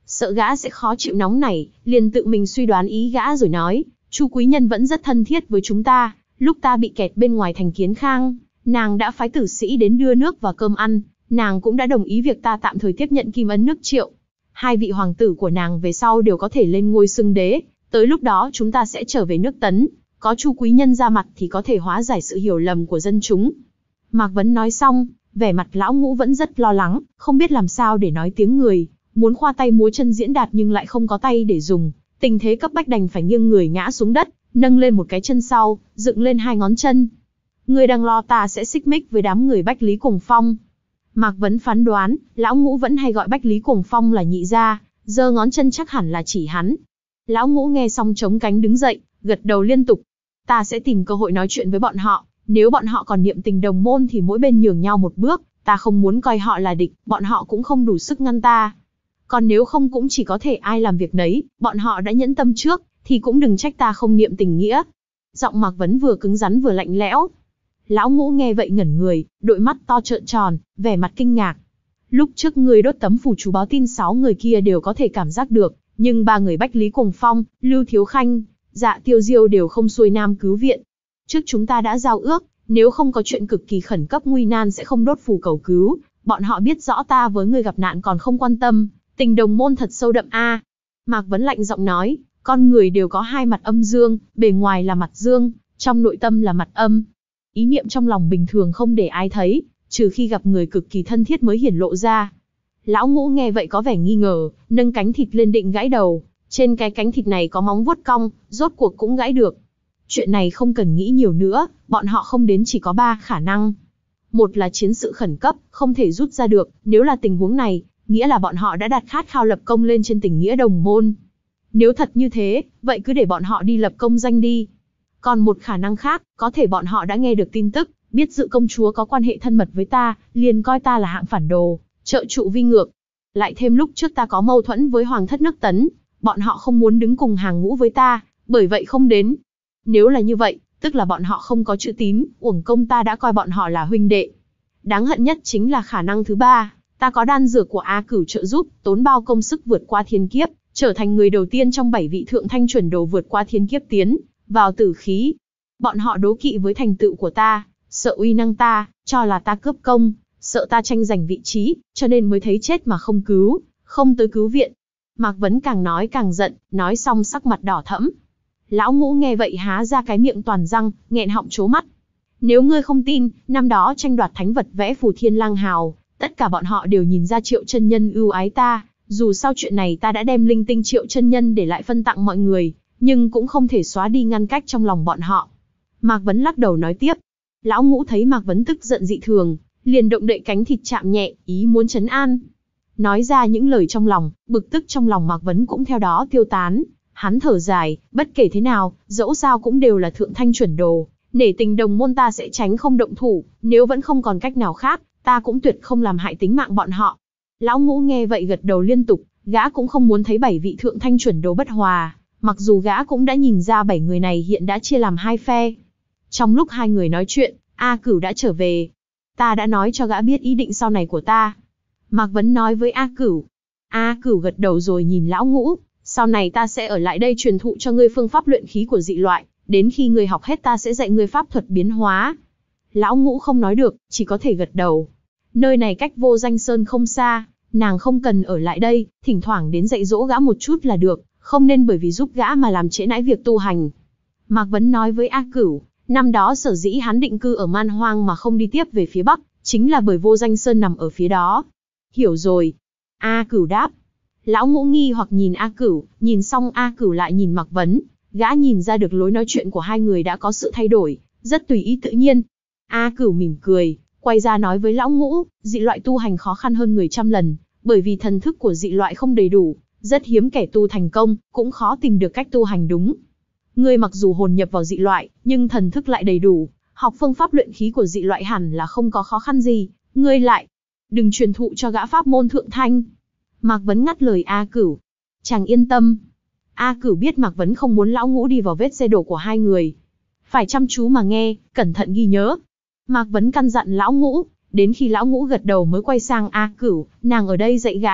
sợ gã sẽ khó chịu nóng nảy, liền tự mình suy đoán ý gã rồi nói, Chu quý nhân vẫn rất thân thiết với chúng ta, lúc ta bị kẹt bên ngoài thành Kiến Khang, nàng đã phái tử sĩ đến đưa nước và cơm ăn, nàng cũng đã đồng ý việc ta tạm thời tiếp nhận kim ấn nước Triệu. Hai vị hoàng tử của nàng về sau đều có thể lên ngôi xưng đế, tới lúc đó chúng ta sẽ trở về nước Tấn, có Chu quý nhân ra mặt thì có thể hóa giải sự hiểu lầm của dân chúng. Mạc Vấn nói xong, vẻ mặt lão ngũ vẫn rất lo lắng, không biết làm sao để nói tiếng người, muốn khoa tay múa chân diễn đạt nhưng lại không có tay để dùng, tình thế cấp bách đành phải nghiêng người ngã xuống đất, nâng lên một cái chân sau, dựng lên hai ngón chân. Người đang lo ta sẽ xích mích với đám người Bách Lý Cuồng Phong. Mạc Vấn phán đoán, lão ngũ vẫn hay gọi Bách Lý Cuồng Phong là nhị gia, giơ ngón chân chắc hẳn là chỉ hắn. Lão ngũ nghe xong chống cánh đứng dậy, gật đầu liên tục. Ta sẽ tìm cơ hội nói chuyện với bọn họ, nếu bọn họ còn niệm tình đồng môn thì mỗi bên nhường nhau một bước, ta không muốn coi họ là địch, bọn họ cũng không đủ sức ngăn ta. Còn nếu không cũng chỉ có thể ai làm việc nấy, bọn họ đã nhẫn tâm trước, thì cũng đừng trách ta không niệm tình nghĩa. Giọng Mạc Vấn vừa cứng rắn vừa lạnh lẽo. Lão ngũ nghe vậy ngẩn người, đôi mắt to trợn tròn, vẻ mặt kinh ngạc. Lúc trước ngươi đốt tấm phù chú báo tin sáu người kia đều có thể cảm giác được, nhưng ba người Bách Lý Cuồng Phong, Lưu Thiếu Khanh, Dạ Tiêu Diêu đều không xuôi nam cứu viện. Trước chúng ta đã giao ước, nếu không có chuyện cực kỳ khẩn cấp nguy nan sẽ không đốt phù cầu cứu, bọn họ biết rõ ta với người gặp nạn còn không quan tâm, tình đồng môn thật sâu đậm a. À. Mạc Vấn lạnh giọng nói, con người đều có hai mặt âm dương, bề ngoài là mặt dương, trong nội tâm là mặt âm. Ý niệm trong lòng bình thường không để ai thấy, trừ khi gặp người cực kỳ thân thiết mới hiển lộ ra. Lão ngũ nghe vậy có vẻ nghi ngờ, nâng cánh thịt lên định gãy đầu, trên cái cánh thịt này có móng vuốt cong, rốt cuộc cũng gãy được. Chuyện này không cần nghĩ nhiều nữa, bọn họ không đến chỉ có ba khả năng. Một là chiến sự khẩn cấp, không thể rút ra được, nếu là tình huống này, nghĩa là bọn họ đã đặt khát khao lập công lên trên tình nghĩa đồng môn. Nếu thật như thế, vậy cứ để bọn họ đi lập công danh đi. Còn một khả năng khác, có thể bọn họ đã nghe được tin tức, biết Dự công chúa có quan hệ thân mật với ta, liền coi ta là hạng phản đồ, trợ trụ vi ngược. Lại thêm lúc trước ta có mâu thuẫn với hoàng thất nước Tấn, bọn họ không muốn đứng cùng hàng ngũ với ta, bởi vậy không đến. Nếu là như vậy, tức là bọn họ không có chữ tín, uổng công ta đã coi bọn họ là huynh đệ. Đáng hận nhất chính là khả năng thứ ba, ta có đan dược của A Cửu trợ giúp, tốn bao công sức vượt qua thiên kiếp, trở thành người đầu tiên trong bảy vị thượng thanh chuẩn đồ vượt qua thiên kiếp tiến vào tử khí. Bọn họ đố kỵ với thành tựu của ta, sợ uy năng ta, cho là ta cướp công, sợ ta tranh giành vị trí, cho nên mới thấy chết mà không cứu, không tới cứu viện. Mạc Vấn càng nói càng giận, nói xong sắc mặt đỏ thẫm. Lão ngũ nghe vậy há ra cái miệng toàn răng, nghẹn họng trố mắt. Nếu ngươi không tin, năm đó tranh đoạt thánh vật vẽ phù thiên lang hào, tất cả bọn họ đều nhìn ra Triệu chân nhân ưu ái ta, dù sau chuyện này ta đã đem linh tinh Triệu chân nhân để lại phân tặng mọi người, nhưng cũng không thể xóa đi ngăn cách trong lòng bọn họ. Mạc Vấn lắc đầu nói tiếp. Lão ngũ thấy Mạc Vấn tức giận dị thường, liền động đậy cánh thịt chạm nhẹ, ý muốn trấn an. Nói ra những lời trong lòng, bực tức trong lòng Mạc Vấn cũng theo đó tiêu tán. Hắn thở dài, bất kể thế nào, dẫu sao cũng đều là thượng thanh chuẩn đồ, nể tình đồng môn ta sẽ tránh không động thủ, nếu vẫn không còn cách nào khác, ta cũng tuyệt không làm hại tính mạng bọn họ. Lão ngũ nghe vậy gật đầu liên tục, gã cũng không muốn thấy bảy vị thượng thanh chuẩn đồ bất hòa, mặc dù gã cũng đã nhìn ra bảy người này hiện đã chia làm hai phe. Trong lúc hai người nói chuyện, A Cửu đã trở về. Ta đã nói cho gã biết ý định sau này của ta. Mạc Vấn nói với A Cửu. A Cửu gật đầu rồi nhìn lão ngũ. Sau này ta sẽ ở lại đây truyền thụ cho ngươi phương pháp luyện khí của dị loại, đến khi ngươi học hết ta sẽ dạy ngươi pháp thuật biến hóa. Lão ngũ không nói được, chỉ có thể gật đầu. Nơi này cách Vô Danh Sơn không xa, nàng không cần ở lại đây, thỉnh thoảng đến dạy dỗ gã một chút là được, không nên bởi vì giúp gã mà làm trễ nải việc tu hành. Mạc Vấn nói với A Cửu, năm đó sở dĩ hắn định cư ở Man Hoang mà không đi tiếp về phía Bắc, chính là bởi Vô Danh Sơn nằm ở phía đó. Hiểu rồi. A Cửu đáp. Lão ngũ nghi hoặc nhìn A Cửu, nhìn xong A Cửu lại nhìn Mạc Vấn, gã nhìn ra được lối nói chuyện của hai người đã có sự thay đổi, rất tùy ý tự nhiên. A Cửu mỉm cười, quay ra nói với lão ngũ, dị loại tu hành khó khăn hơn người trăm lần, bởi vì thần thức của dị loại không đầy đủ, rất hiếm kẻ tu thành công, cũng khó tìm được cách tu hành đúng. Ngươi mặc dù hồn nhập vào dị loại, nhưng thần thức lại đầy đủ, học phương pháp luyện khí của dị loại hẳn là không có khó khăn gì, ngươi lại đừng truyền thụ cho gã pháp môn thượng thanh. Mạc Vấn ngắt lời A Cửu. Chàng yên tâm. A Cửu biết Mạc Vấn không muốn lão ngũ đi vào vết xe đổ của hai người. Phải chăm chú mà nghe, cẩn thận ghi nhớ. Mạc Vấn căn dặn lão ngũ, đến khi lão ngũ gật đầu mới quay sang A Cửu, nàng ở đây dạy gã,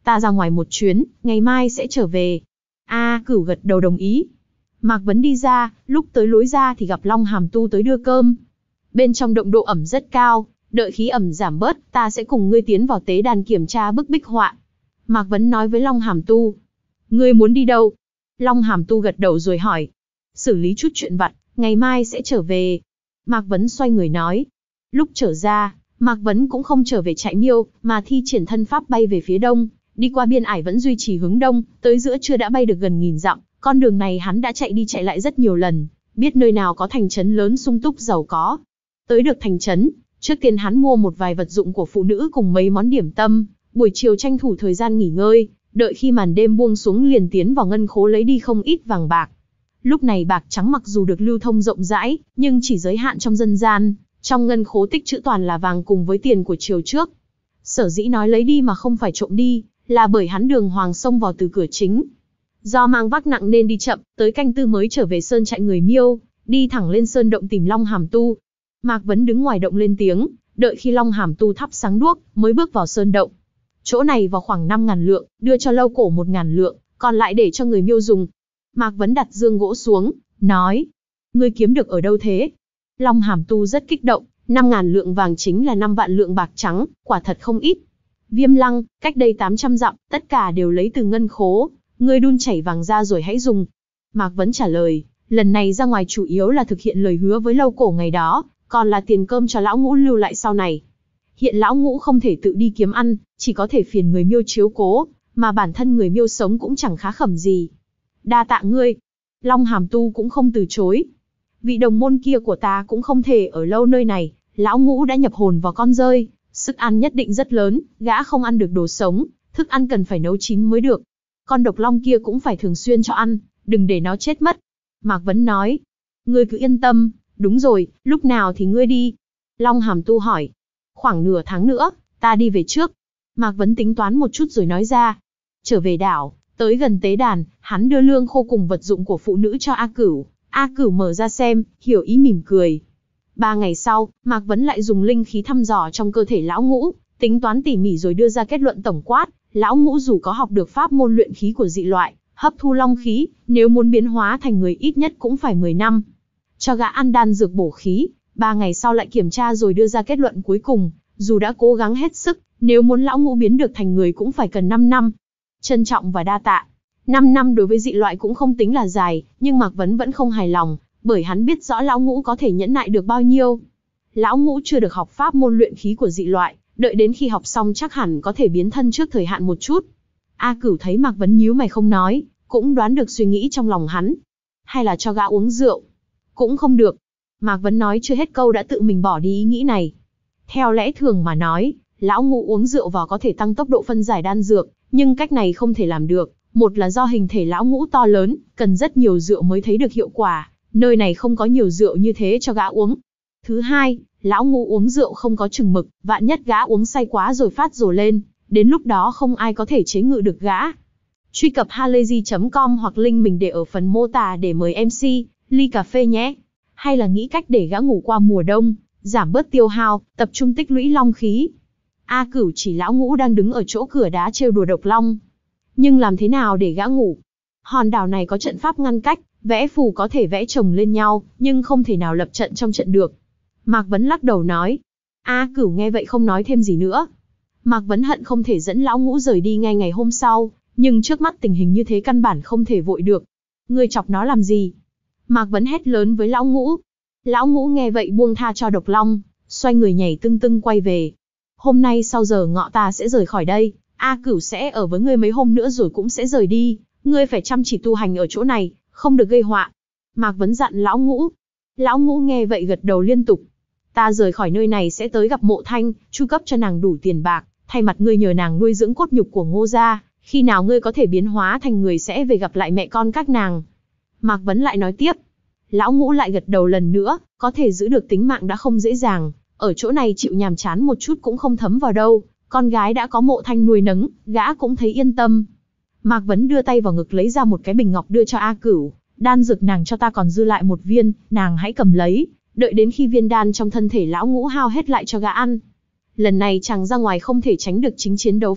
Ta ra ngoài một chuyến, ngày mai sẽ trở về. A Cửu gật đầu đồng ý. Mạc Vấn đi ra, lúc tới lối ra thì gặp Long Hàm Tu tới đưa cơm. Bên trong động độ ẩm rất cao, đợi khí ẩm giảm bớt, ta sẽ cùng ngươi tiến vào tế đàn kiểm tra bức bích họa. Mạc Vấn nói với Long Hàm Tu. Ngươi muốn đi đâu? Long Hàm Tu gật đầu rồi hỏi. Xử lý chút chuyện vặt, ngày mai sẽ trở về. Mạc Vấn xoay người nói. Lúc trở ra, Mạc Vấn cũng không trở về trại miêu, mà thi triển thân pháp bay về phía đông, đi qua biên ải vẫn duy trì hướng đông, tới giữa trưa đã bay được gần nghìn dặm. Con đường này hắn đã chạy đi chạy lại rất nhiều lần, biết nơi nào có thành trấn lớn sung túc giàu có. Tới được thành trấn, trước tiên hắn mua một vài vật dụng của phụ nữ cùng mấy món điểm tâm, buổi chiều tranh thủ thời gian nghỉ ngơi, đợi khi màn đêm buông xuống liền tiến vào ngân khố lấy đi không ít vàng bạc. Lúc này bạc trắng mặc dù được lưu thông rộng rãi, nhưng chỉ giới hạn trong dân gian, trong ngân khố tích trữ toàn là vàng cùng với tiền của triều trước. Sở dĩ nói lấy đi mà không phải trộm đi, là bởi hắn đường hoàng xông vào từ cửa chính. Do mang vác nặng nên đi chậm, tới canh tư mới trở về sơn trại người Miêu, đi thẳng lên sơn động tìm Long Hàm Tu. Mạc Vấn đứng ngoài động lên tiếng, đợi khi Long Hàm Tu thắp sáng đuốc, mới bước vào sơn động. Chỗ này vào khoảng năm ngàn lượng, đưa cho lâu cổ một ngàn lượng, còn lại để cho người Miêu dùng. Mạc Vấn đặt dương gỗ xuống, nói, ngươi kiếm được ở đâu thế? Long Hàm Tu rất kích động, năm ngàn lượng vàng chính là năm vạn lượng bạc trắng, quả thật không ít. Viêm Lăng, cách đây tám trăm dặm, tất cả đều lấy từ ngân khố, ngươi đun chảy vàng ra rồi hãy dùng. Mạc Vấn trả lời, lần này ra ngoài chủ yếu là thực hiện lời hứa với lâu cổ ngày đó, còn là tiền cơm cho lão ngũ lưu lại sau này. Hiện lão ngũ không thể tự đi kiếm ăn, chỉ có thể phiền người Miêu chiếu cố, mà bản thân người Miêu sống cũng chẳng khá khẩm gì. Đa tạ ngươi. Long Hàm Tu cũng không từ chối. Vị đồng môn kia của ta cũng không thể ở lâu nơi này, lão ngũ đã nhập hồn vào con rơi, sức ăn nhất định rất lớn, gã không ăn được đồ sống, thức ăn cần phải nấu chín mới được. Con độc long kia cũng phải thường xuyên cho ăn, đừng để nó chết mất. Mạc Vấn nói, ngươi cứ yên tâm, đúng rồi, lúc nào thì ngươi đi? Long Hàm Tu hỏi, khoảng nửa tháng nữa, ta đi về trước. Mạc Vấn tính toán một chút rồi nói ra, trở về đảo, tới gần tế đàn, hắn đưa lương khô cùng vật dụng của phụ nữ cho A Cửu. A Cửu mở ra xem, hiểu ý mỉm cười. Ba ngày sau, Mạc Vấn lại dùng linh khí thăm dò trong cơ thể lão ngũ, tính toán tỉ mỉ rồi đưa ra kết luận tổng quát. Lão ngũ dù có học được pháp môn luyện khí của dị loại, hấp thu long khí, nếu muốn biến hóa thành người ít nhất cũng phải mười năm. Cho gã ăn đan dược bổ khí, ba ngày sau lại kiểm tra rồi đưa ra kết luận cuối cùng, dù đã cố gắng hết sức, nếu muốn lão ngũ biến được thành người cũng phải cần năm năm. Trân trọng và đa tạ. năm năm đối với dị loại cũng không tính là dài, nhưng Mạc Vấn vẫn không hài lòng, bởi hắn biết rõ lão ngũ có thể nhẫn nại được bao nhiêu. Lão ngũ chưa được học pháp môn luyện khí của dị loại, đợi đến khi học xong chắc hẳn có thể biến thân trước thời hạn một chút. A Cửu thấy Mạc Vấn nhíu mày không nói, cũng đoán được suy nghĩ trong lòng hắn. Hay là cho gã uống rượu? Cũng không được. Mạc Vấn nói chưa hết câu đã tự mình bỏ đi ý nghĩ này. Theo lẽ thường mà nói, lão ngũ uống rượu vào có thể tăng tốc độ phân giải đan dược, nhưng cách này không thể làm được. Một là do hình thể lão ngũ to lớn, cần rất nhiều rượu mới thấy được hiệu quả, nơi này không có nhiều rượu như thế cho gã uống. Thứ hai, lão ngũ uống rượu không có chừng mực, vạn nhất gã uống say quá rồi phát rồ lên, đến lúc đó không ai có thể chế ngự được gã. Truy cập halayzi chấm com hoặc link mình để ở phần mô tả để mời em xê, ly cà phê nhé. Hay là nghĩ cách để gã ngủ qua mùa đông, giảm bớt tiêu hao, tập trung tích lũy long khí. A Cửu chỉ lão ngũ đang đứng ở chỗ cửa đá trêu đùa độc long. Nhưng làm thế nào để gã ngủ? Hòn đảo này có trận pháp ngăn cách, vẽ phù có thể vẽ chồng lên nhau, nhưng không thể nào lập trận trong trận được. Mạc Vấn lắc đầu nói. A Cửu nghe vậy không nói thêm gì nữa. Mạc Vấn hận không thể dẫn lão ngũ rời đi ngay ngày hôm sau, nhưng trước mắt tình hình như thế căn bản không thể vội được. Ngươi chọc nó làm gì? Mạc Vấn hét lớn với lão ngũ. Lão ngũ nghe vậy buông tha cho độc long, xoay người nhảy tưng tưng quay về. Hôm nay sau giờ ngọ ta sẽ rời khỏi đây, A Cửu sẽ ở với ngươi mấy hôm nữa rồi cũng sẽ rời đi, ngươi phải chăm chỉ tu hành ở chỗ này, không được gây họa. Mạc Vấn dặn lão ngũ. Lão ngũ nghe vậy gật đầu liên tục. Ta rời khỏi nơi này sẽ tới gặp Mộ Thanh, chu cấp cho nàng đủ tiền bạc, thay mặt ngươi nhờ nàng nuôi dưỡng cốt nhục của Ngô gia, khi nào ngươi có thể biến hóa thành người sẽ về gặp lại mẹ con các nàng. Mạc Vấn lại nói tiếp. Lão ngũ lại gật đầu lần nữa, có thể giữ được tính mạng đã không dễ dàng, ở chỗ này chịu nhàm chán một chút cũng không thấm vào đâu, con gái đã có Mộ Thanh nuôi nấng, gã cũng thấy yên tâm. Mạc Vấn đưa tay vào ngực lấy ra một cái bình ngọc đưa cho A Cửu, đan dược nàng cho ta còn dư lại một viên, nàng hãy cầm lấy, đợi đến khi viên đan trong thân thể lão ngũ hao hết lại cho gã ăn. Lần này chàng ra ngoài không thể tránh được chính chiến đấu pháp,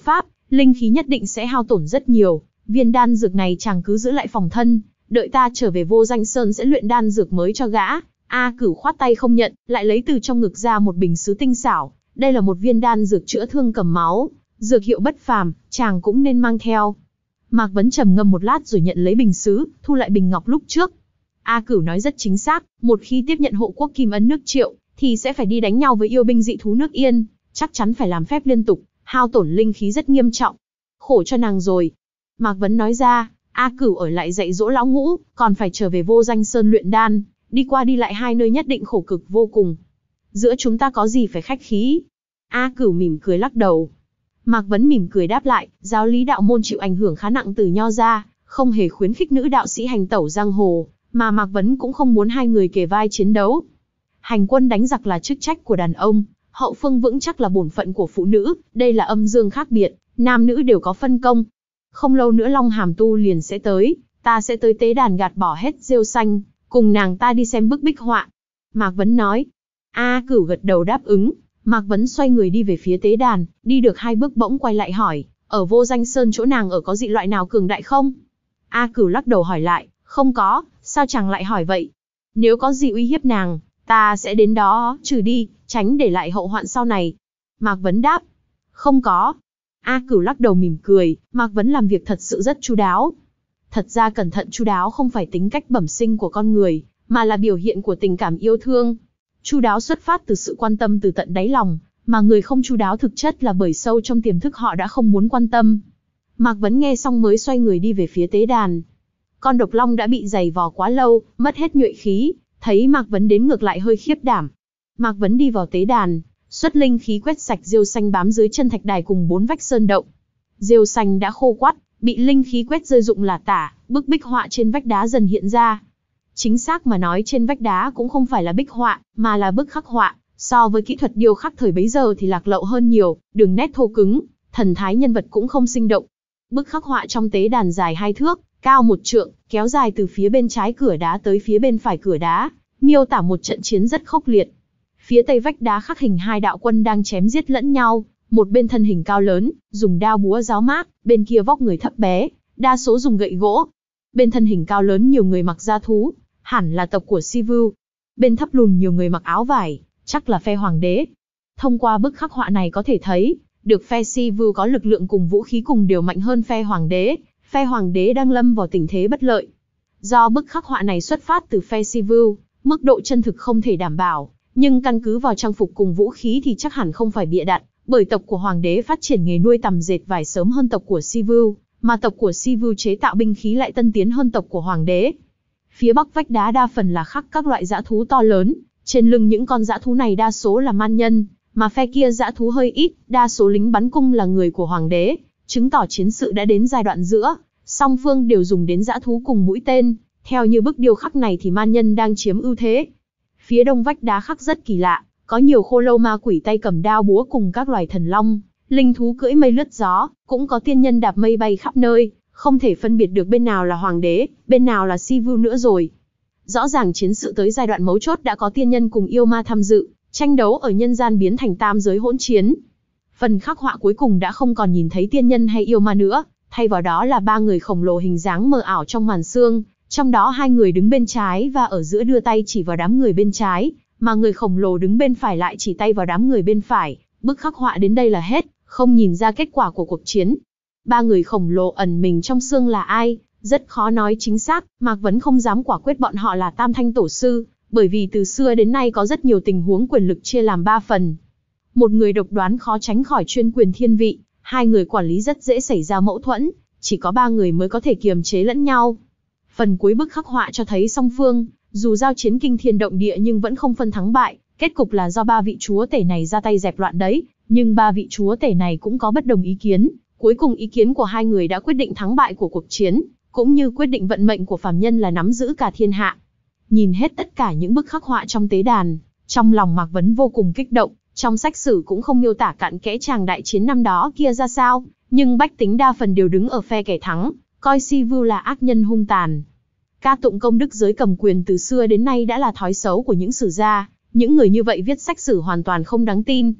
linh khí nhất định sẽ hao tổn rất nhiều, viên đan dược này chàng cứ giữ lại phòng thân, đợi ta trở về Vô Danh Sơn sẽ luyện đan dược mới cho gã. A Cửu khoát tay không nhận, lại lấy từ trong ngực ra một bình sứ tinh xảo, đây là một viên đan dược chữa thương cầm máu, dược hiệu bất phàm, chàng cũng nên mang theo. Mạc Vấn trầm ngâm một lát rồi nhận lấy bình sứ, thu lại bình ngọc lúc trước. A Cửu nói rất chính xác, một khi tiếp nhận hộ quốc kim ấn nước Triệu, thì sẽ phải đi đánh nhau với yêu binh dị thú nước Yên, chắc chắn phải làm phép liên tục, hao tổn linh khí rất nghiêm trọng. Khổ cho nàng rồi. Mạc Vấn nói ra, A Cửu ở lại dạy dỗ lão ngũ, còn phải trở về Vô Danh Sơn luyện đan, đi qua đi lại hai nơi nhất định khổ cực vô cùng. Giữa chúng ta có gì phải khách khí? A Cửu mỉm cười lắc đầu. Mạc Vấn mỉm cười đáp lại, giáo lý đạo môn chịu ảnh hưởng khá nặng từ Nho gia, không hề khuyến khích nữ đạo sĩ hành tẩu giang hồ, mà Mạc Vấn cũng không muốn hai người kề vai chiến đấu. Hành quân đánh giặc là chức trách của đàn ông, hậu phương vững chắc là bổn phận của phụ nữ, đây là âm dương khác biệt, nam nữ đều có phân công. Không lâu nữa Long Hàm Tu liền sẽ tới, ta sẽ tới tế đàn gạt bỏ hết rêu xanh, cùng nàng ta đi xem bức bích họa. Mạc Vấn nói. A Cửu gật đầu đáp ứng, Mạc Vấn xoay người đi về phía tế đàn, đi được hai bước bỗng quay lại hỏi, ở Vô Danh Sơn chỗ nàng ở có dị loại nào cường đại không? A Cửu lắc đầu hỏi lại, không có, sao chàng lại hỏi vậy? Nếu có gì uy hiếp nàng, ta sẽ đến đó trừ đi, tránh để lại hậu hoạn sau này. Mạc Vấn đáp, không có. A Cửu lắc đầu mỉm cười, Mạc Vấn làm việc thật sự rất chu đáo. Thật ra cẩn thận chu đáo không phải tính cách bẩm sinh của con người, mà là biểu hiện của tình cảm yêu thương. Chu đáo xuất phát từ sự quan tâm từ tận đáy lòng, mà người không chu đáo thực chất là bởi sâu trong tiềm thức họ đã không muốn quan tâm. Mạc Vấn nghe xong mới xoay người đi về phía tế đàn. Con độc long đã bị giày vò quá lâu, mất hết nhuệ khí, thấy Mạc Vấn đến ngược lại hơi khiếp đảm. Mạc Vấn đi vào tế đàn, xuất linh khí quét sạch rêu xanh bám dưới chân thạch đài cùng bốn vách sơn động. Rêu xanh đã khô quắt, bị linh khí quét rơi rụng là tả, bức bích họa trên vách đá dần hiện ra. Chính xác mà nói trên vách đá cũng không phải là bích họa, mà là bức khắc họa, so với kỹ thuật điêu khắc thời bấy giờ thì lạc lậu hơn nhiều, đường nét thô cứng, thần thái nhân vật cũng không sinh động. Bức khắc họa trong tế đàn dài hai thước, cao một trượng, kéo dài từ phía bên trái cửa đá tới phía bên phải cửa đá, miêu tả một trận chiến rất khốc liệt. Phía tây vách đá khắc hình hai đạo quân đang chém giết lẫn nhau, một bên thân hình cao lớn, dùng đao búa giáo mát, bên kia vóc người thấp bé, đa số dùng gậy gỗ. Bên thân hình cao lớn nhiều người mặc da thú, hẳn là tộc của Si Vu. Bên thấp lùn nhiều người mặc áo vải, chắc là phe hoàng đế. Thông qua bức khắc họa này có thể thấy, được phe Si Vu có lực lượng cùng vũ khí cùng đều mạnh hơn phe hoàng đế, phe hoàng đế đang lâm vào tình thế bất lợi. Do bức khắc họa này xuất phát từ phe Si Vu, mức độ chân thực không thể đảm bảo, nhưng căn cứ vào trang phục cùng vũ khí thì chắc hẳn không phải bịa đặt, bởi tộc của hoàng đế phát triển nghề nuôi tằm dệt vải sớm hơn tộc của Si Vu, mà tộc của Si Vu chế tạo binh khí lại tân tiến hơn tộc của hoàng đế. Phía bắc vách đá đa phần là khắc các loại dã thú to lớn, trên lưng những con dã thú này đa số là man nhân, mà phe kia dã thú hơi ít, đa số lính bắn cung là người của hoàng đế, chứng tỏ chiến sự đã đến giai đoạn giữa, song phương đều dùng đến dã thú cùng mũi tên, theo như bức điêu khắc này thì man nhân đang chiếm ưu thế. Phía đông vách đá khắc rất kỳ lạ, có nhiều khô lâu ma quỷ tay cầm đao búa cùng các loài thần long, linh thú cưỡi mây lướt gió, cũng có tiên nhân đạp mây bay khắp nơi, không thể phân biệt được bên nào là hoàng đế, bên nào là Si Vu nữa rồi. Rõ ràng chiến sự tới giai đoạn mấu chốt đã có tiên nhân cùng yêu ma tham dự, tranh đấu ở nhân gian biến thành tam giới hỗn chiến. Phần khắc họa cuối cùng đã không còn nhìn thấy tiên nhân hay yêu ma nữa, thay vào đó là ba người khổng lồ hình dáng mờ ảo trong màn sương, trong đó hai người đứng bên trái và ở giữa đưa tay chỉ vào đám người bên trái, mà người khổng lồ đứng bên phải lại chỉ tay vào đám người bên phải. Bức khắc họa đến đây là hết, không nhìn ra kết quả của cuộc chiến. Ba người khổng lồ ẩn mình trong sương là ai, rất khó nói chính xác, Mạc Vấn không dám quả quyết bọn họ là Tam Thanh Tổ Sư, bởi vì từ xưa đến nay có rất nhiều tình huống quyền lực chia làm ba phần. Một người độc đoán khó tránh khỏi chuyên quyền thiên vị, hai người quản lý rất dễ xảy ra mâu thuẫn, chỉ có ba người mới có thể kiềm chế lẫn nhau. Phần cuối bức khắc họa cho thấy song phương, dù giao chiến kinh thiên động địa nhưng vẫn không phân thắng bại, kết cục là do ba vị chúa tể này ra tay dẹp loạn đấy, nhưng ba vị chúa tể này cũng có bất đồng ý kiến, cuối cùng ý kiến của hai người đã quyết định thắng bại của cuộc chiến, cũng như quyết định vận mệnh của phàm nhân là nắm giữ cả thiên hạ. Nhìn hết tất cả những bức khắc họa trong tế đàn, trong lòng Mạc Vấn vô cùng kích động, trong sách sử cũng không miêu tả cặn kẽ tràng đại chiến năm đó kia ra sao, nhưng bách tính đa phần đều đứng ở phe kẻ thắng, coi Si Vu là ác nhân hung tàn. Ca tụng công đức giới cầm quyền từ xưa đến nay đã là thói xấu của những sử gia, những người như vậy viết sách sử hoàn toàn không đáng tin.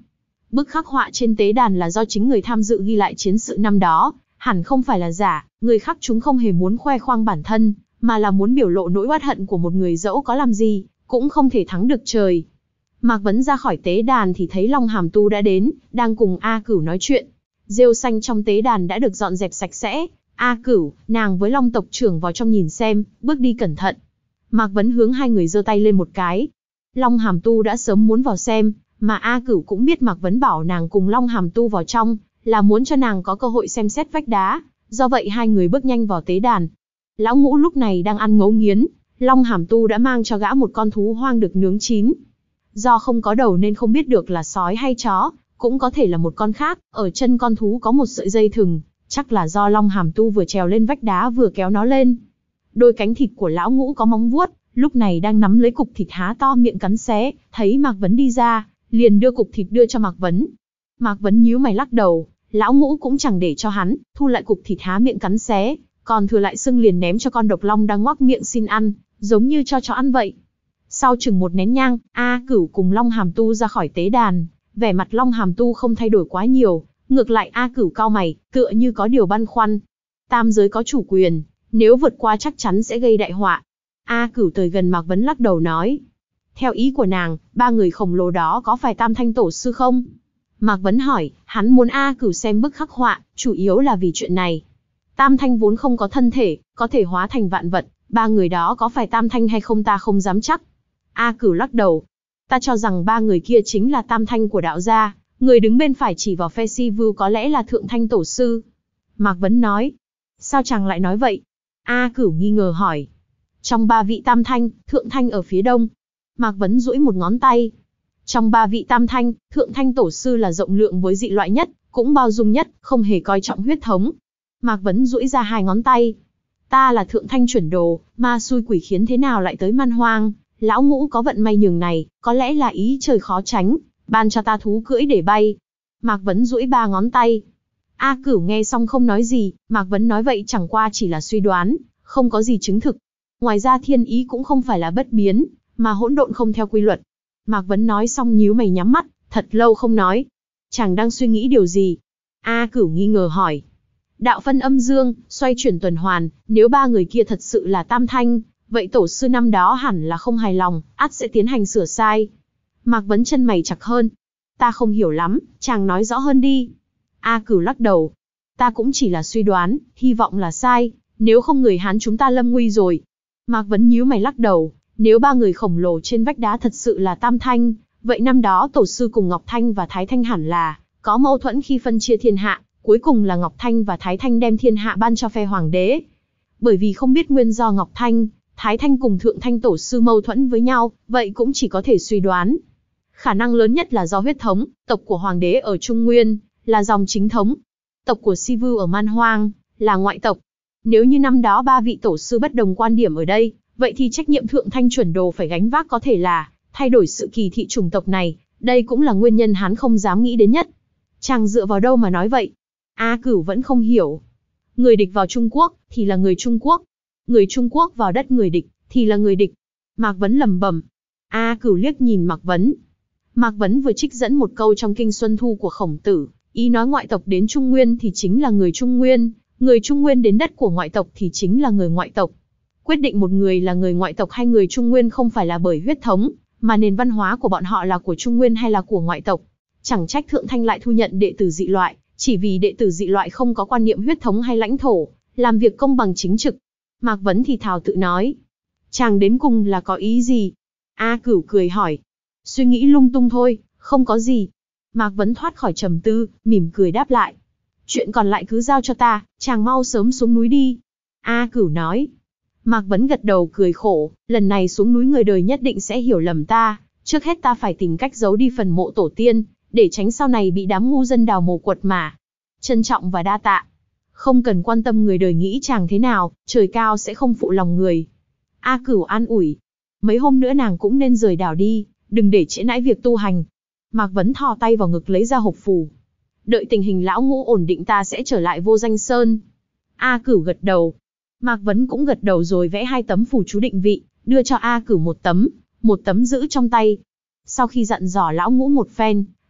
Bức khắc họa trên tế đàn là do chính người tham dự ghi lại chiến sự năm đó, hẳn không phải là giả, người khắc chúng không hề muốn khoe khoang bản thân, mà là muốn biểu lộ nỗi oán hận của một người dẫu có làm gì, cũng không thể thắng được trời. Mạc Vấn ra khỏi tế đàn thì thấy Long Hàm Tu đã đến, đang cùng A Cửu nói chuyện. Rêu xanh trong tế đàn đã được dọn dẹp sạch sẽ. A Cửu, nàng với Long tộc trưởng vào trong nhìn xem, bước đi cẩn thận. Mạc Vấn hướng hai người giơ tay lên một cái. Long Hàm Tu đã sớm muốn vào xem, mà A Cửu cũng biết Mạc Vấn bảo nàng cùng Long Hàm Tu vào trong, là muốn cho nàng có cơ hội xem xét vách đá. Do vậy hai người bước nhanh vào tế đàn. Lão Ngũ lúc này đang ăn ngấu nghiến, Long Hàm Tu đã mang cho gã một con thú hoang được nướng chín. Do không có đầu nên không biết được là sói hay chó, cũng có thể là một con khác, ở chân con thú có một sợi dây thừng, chắc là do Long Hàm Tu vừa trèo lên vách đá vừa kéo nó lên. Đôi cánh thịt của lão Ngũ có móng vuốt, lúc này đang nắm lấy cục thịt há to miệng cắn xé, thấy Mạc Vấn đi ra, liền đưa cục thịt đưa cho Mạc Vấn. Mạc Vấn nhíu mày lắc đầu, lão Ngũ cũng chẳng để cho hắn, thu lại cục thịt há miệng cắn xé, còn thừa lại xương liền ném cho con độc long đang ngoác miệng xin ăn, giống như cho chó ăn vậy. Sau chừng một nén nhang, A Cửu cùng Long Hàm Tu ra khỏi tế đàn, vẻ mặt Long Hàm Tu không thay đổi quá nhiều, ngược lại A Cửu cau mày, tựa như có điều băn khoăn. Tam giới có chủ quyền, nếu vượt qua chắc chắn sẽ gây đại họa. A Cửu tới gần Mạc Vấn lắc đầu nói. Theo ý của nàng, ba người khổng lồ đó có phải Tam Thanh Tổ Sư không? Mạc Vấn hỏi, hắn muốn A Cửu xem bức khắc họa, chủ yếu là vì chuyện này. Tam Thanh vốn không có thân thể, có thể hóa thành vạn vật, ba người đó có phải Tam Thanh hay không ta không dám chắc. A Cửu lắc đầu. Ta cho rằng ba người kia chính là Tam Thanh của đạo gia, người đứng bên phải chỉ vào phe si vưu có lẽ là Thượng Thanh Tổ Sư. Mạc Vấn nói. Sao chàng lại nói vậy? A Cửu nghi ngờ hỏi. Trong ba vị Tam Thanh, Thượng Thanh ở phía đông. Mạc Vấn duỗi một ngón tay. Trong ba vị Tam Thanh, Thượng Thanh Tổ Sư là rộng lượng với dị loại nhất, cũng bao dung nhất, không hề coi trọng huyết thống. Mạc Vấn duỗi ra hai ngón tay. Ta là Thượng Thanh chuẩn đồ, ma xui quỷ khiến thế nào lại tới Man Hoang. Lão Ngũ có vận may nhường này, có lẽ là ý trời khó tránh, ban cho ta thú cưỡi để bay. Mạc Vấn duỗi ba ngón tay. A Cửu nghe xong không nói gì, Mạc Vấn nói vậy chẳng qua chỉ là suy đoán, không có gì chứng thực. Ngoài ra thiên ý cũng không phải là bất biến, mà hỗn độn không theo quy luật. Mạc Vấn nói xong nhíu mày nhắm mắt, thật lâu không nói. Chàng đang suy nghĩ điều gì? A Cửu nghi ngờ hỏi. Đạo phân âm dương, xoay chuyển tuần hoàn, nếu ba người kia thật sự là Tam Thanh, vậy tổ sư năm đó hẳn là không hài lòng, ắt sẽ tiến hành sửa sai. Mạc Vấn chân mày chặt hơn. Ta không hiểu lắm, chàng nói rõ hơn đi. A Cửu lắc đầu. Ta cũng chỉ là suy đoán, hy vọng là sai, nếu không người Hán chúng ta lâm nguy rồi. Mạc Vấn nhíu mày lắc đầu, nếu ba người khổng lồ trên vách đá thật sự là Tam Thanh, vậy năm đó tổ sư cùng Ngọc Thanh và Thái Thanh hẳn là có mâu thuẫn khi phân chia thiên hạ, cuối cùng là Ngọc Thanh và Thái Thanh đem thiên hạ ban cho phe hoàng đế. Bởi vì không biết nguyên do Ngọc Thanh, Thái Thanh cùng Thượng Thanh Tổ Sư mâu thuẫn với nhau, vậy cũng chỉ có thể suy đoán. Khả năng lớn nhất là do huyết thống, tộc của hoàng đế ở Trung Nguyên là dòng chính thống, tộc của Si Vưu ở Man Hoang là ngoại tộc. Nếu như năm đó ba vị tổ sư bất đồng quan điểm ở đây, vậy thì trách nhiệm Thượng Thanh chuẩn đồ phải gánh vác có thể là thay đổi sự kỳ thị chủng tộc này, đây cũng là nguyên nhân hắn không dám nghĩ đến nhất. Chàng dựa vào đâu mà nói vậy? A Cửu vẫn không hiểu. Người địch vào Trung Quốc thì là người Trung Quốc, người Trung Quốc vào đất người địch thì là người địch. Mạc Vấn lẩm bẩm. A Cửu liếc nhìn Mạc Vấn. Mạc Vấn vừa trích dẫn một câu trong Kinh Xuân Thu của Khổng Tử, ý nói ngoại tộc đến Trung Nguyên thì chính là người Trung Nguyên, người Trung Nguyên đến đất của ngoại tộc thì chính là người ngoại tộc. Quyết định một người là người ngoại tộc hay người Trung Nguyên không phải là bởi huyết thống, mà nền văn hóa của bọn họ là của Trung Nguyên hay là của ngoại tộc. Chẳng trách Thượng Thanh lại thu nhận đệ tử dị loại, chỉ vì đệ tử dị loại không có quan niệm huyết thống hay lãnh thổ, làm việc công bằng chính trực. Mạc Vấn thì thào tự nói. Chàng đến cùng là có ý gì? A Cửu cười hỏi. Suy nghĩ lung tung thôi, không có gì. Mạc Vấn thoát khỏi trầm tư, mỉm cười đáp lại. Chuyện còn lại cứ giao cho ta, chàng mau sớm xuống núi đi. A Cửu nói. Mạc Vấn gật đầu cười khổ, lần này xuống núi người đời nhất định sẽ hiểu lầm ta, trước hết ta phải tìm cách giấu đi phần mộ tổ tiên, để tránh sau này bị đám ngu dân đào mồ quật mà. Trân trọng và đa tạ. Không cần quan tâm người đời nghĩ chàng thế nào, trời cao sẽ không phụ lòng người. A Cửu an ủi. Mấy hôm nữa nàng cũng nên rời đảo đi, đừng để trễ nãi việc tu hành. Mạc Vấn thò tay vào ngực lấy ra hộp phù. Đợi tình hình lão Ngũ ổn định ta sẽ trở lại Vô Danh Sơn. A Cửu gật đầu. Mạc Vấn cũng gật đầu rồi vẽ hai tấm phù chú định vị, đưa cho A Cửu một tấm, một tấm giữ trong tay. Sau khi dặn dò lão Ngũ một phen,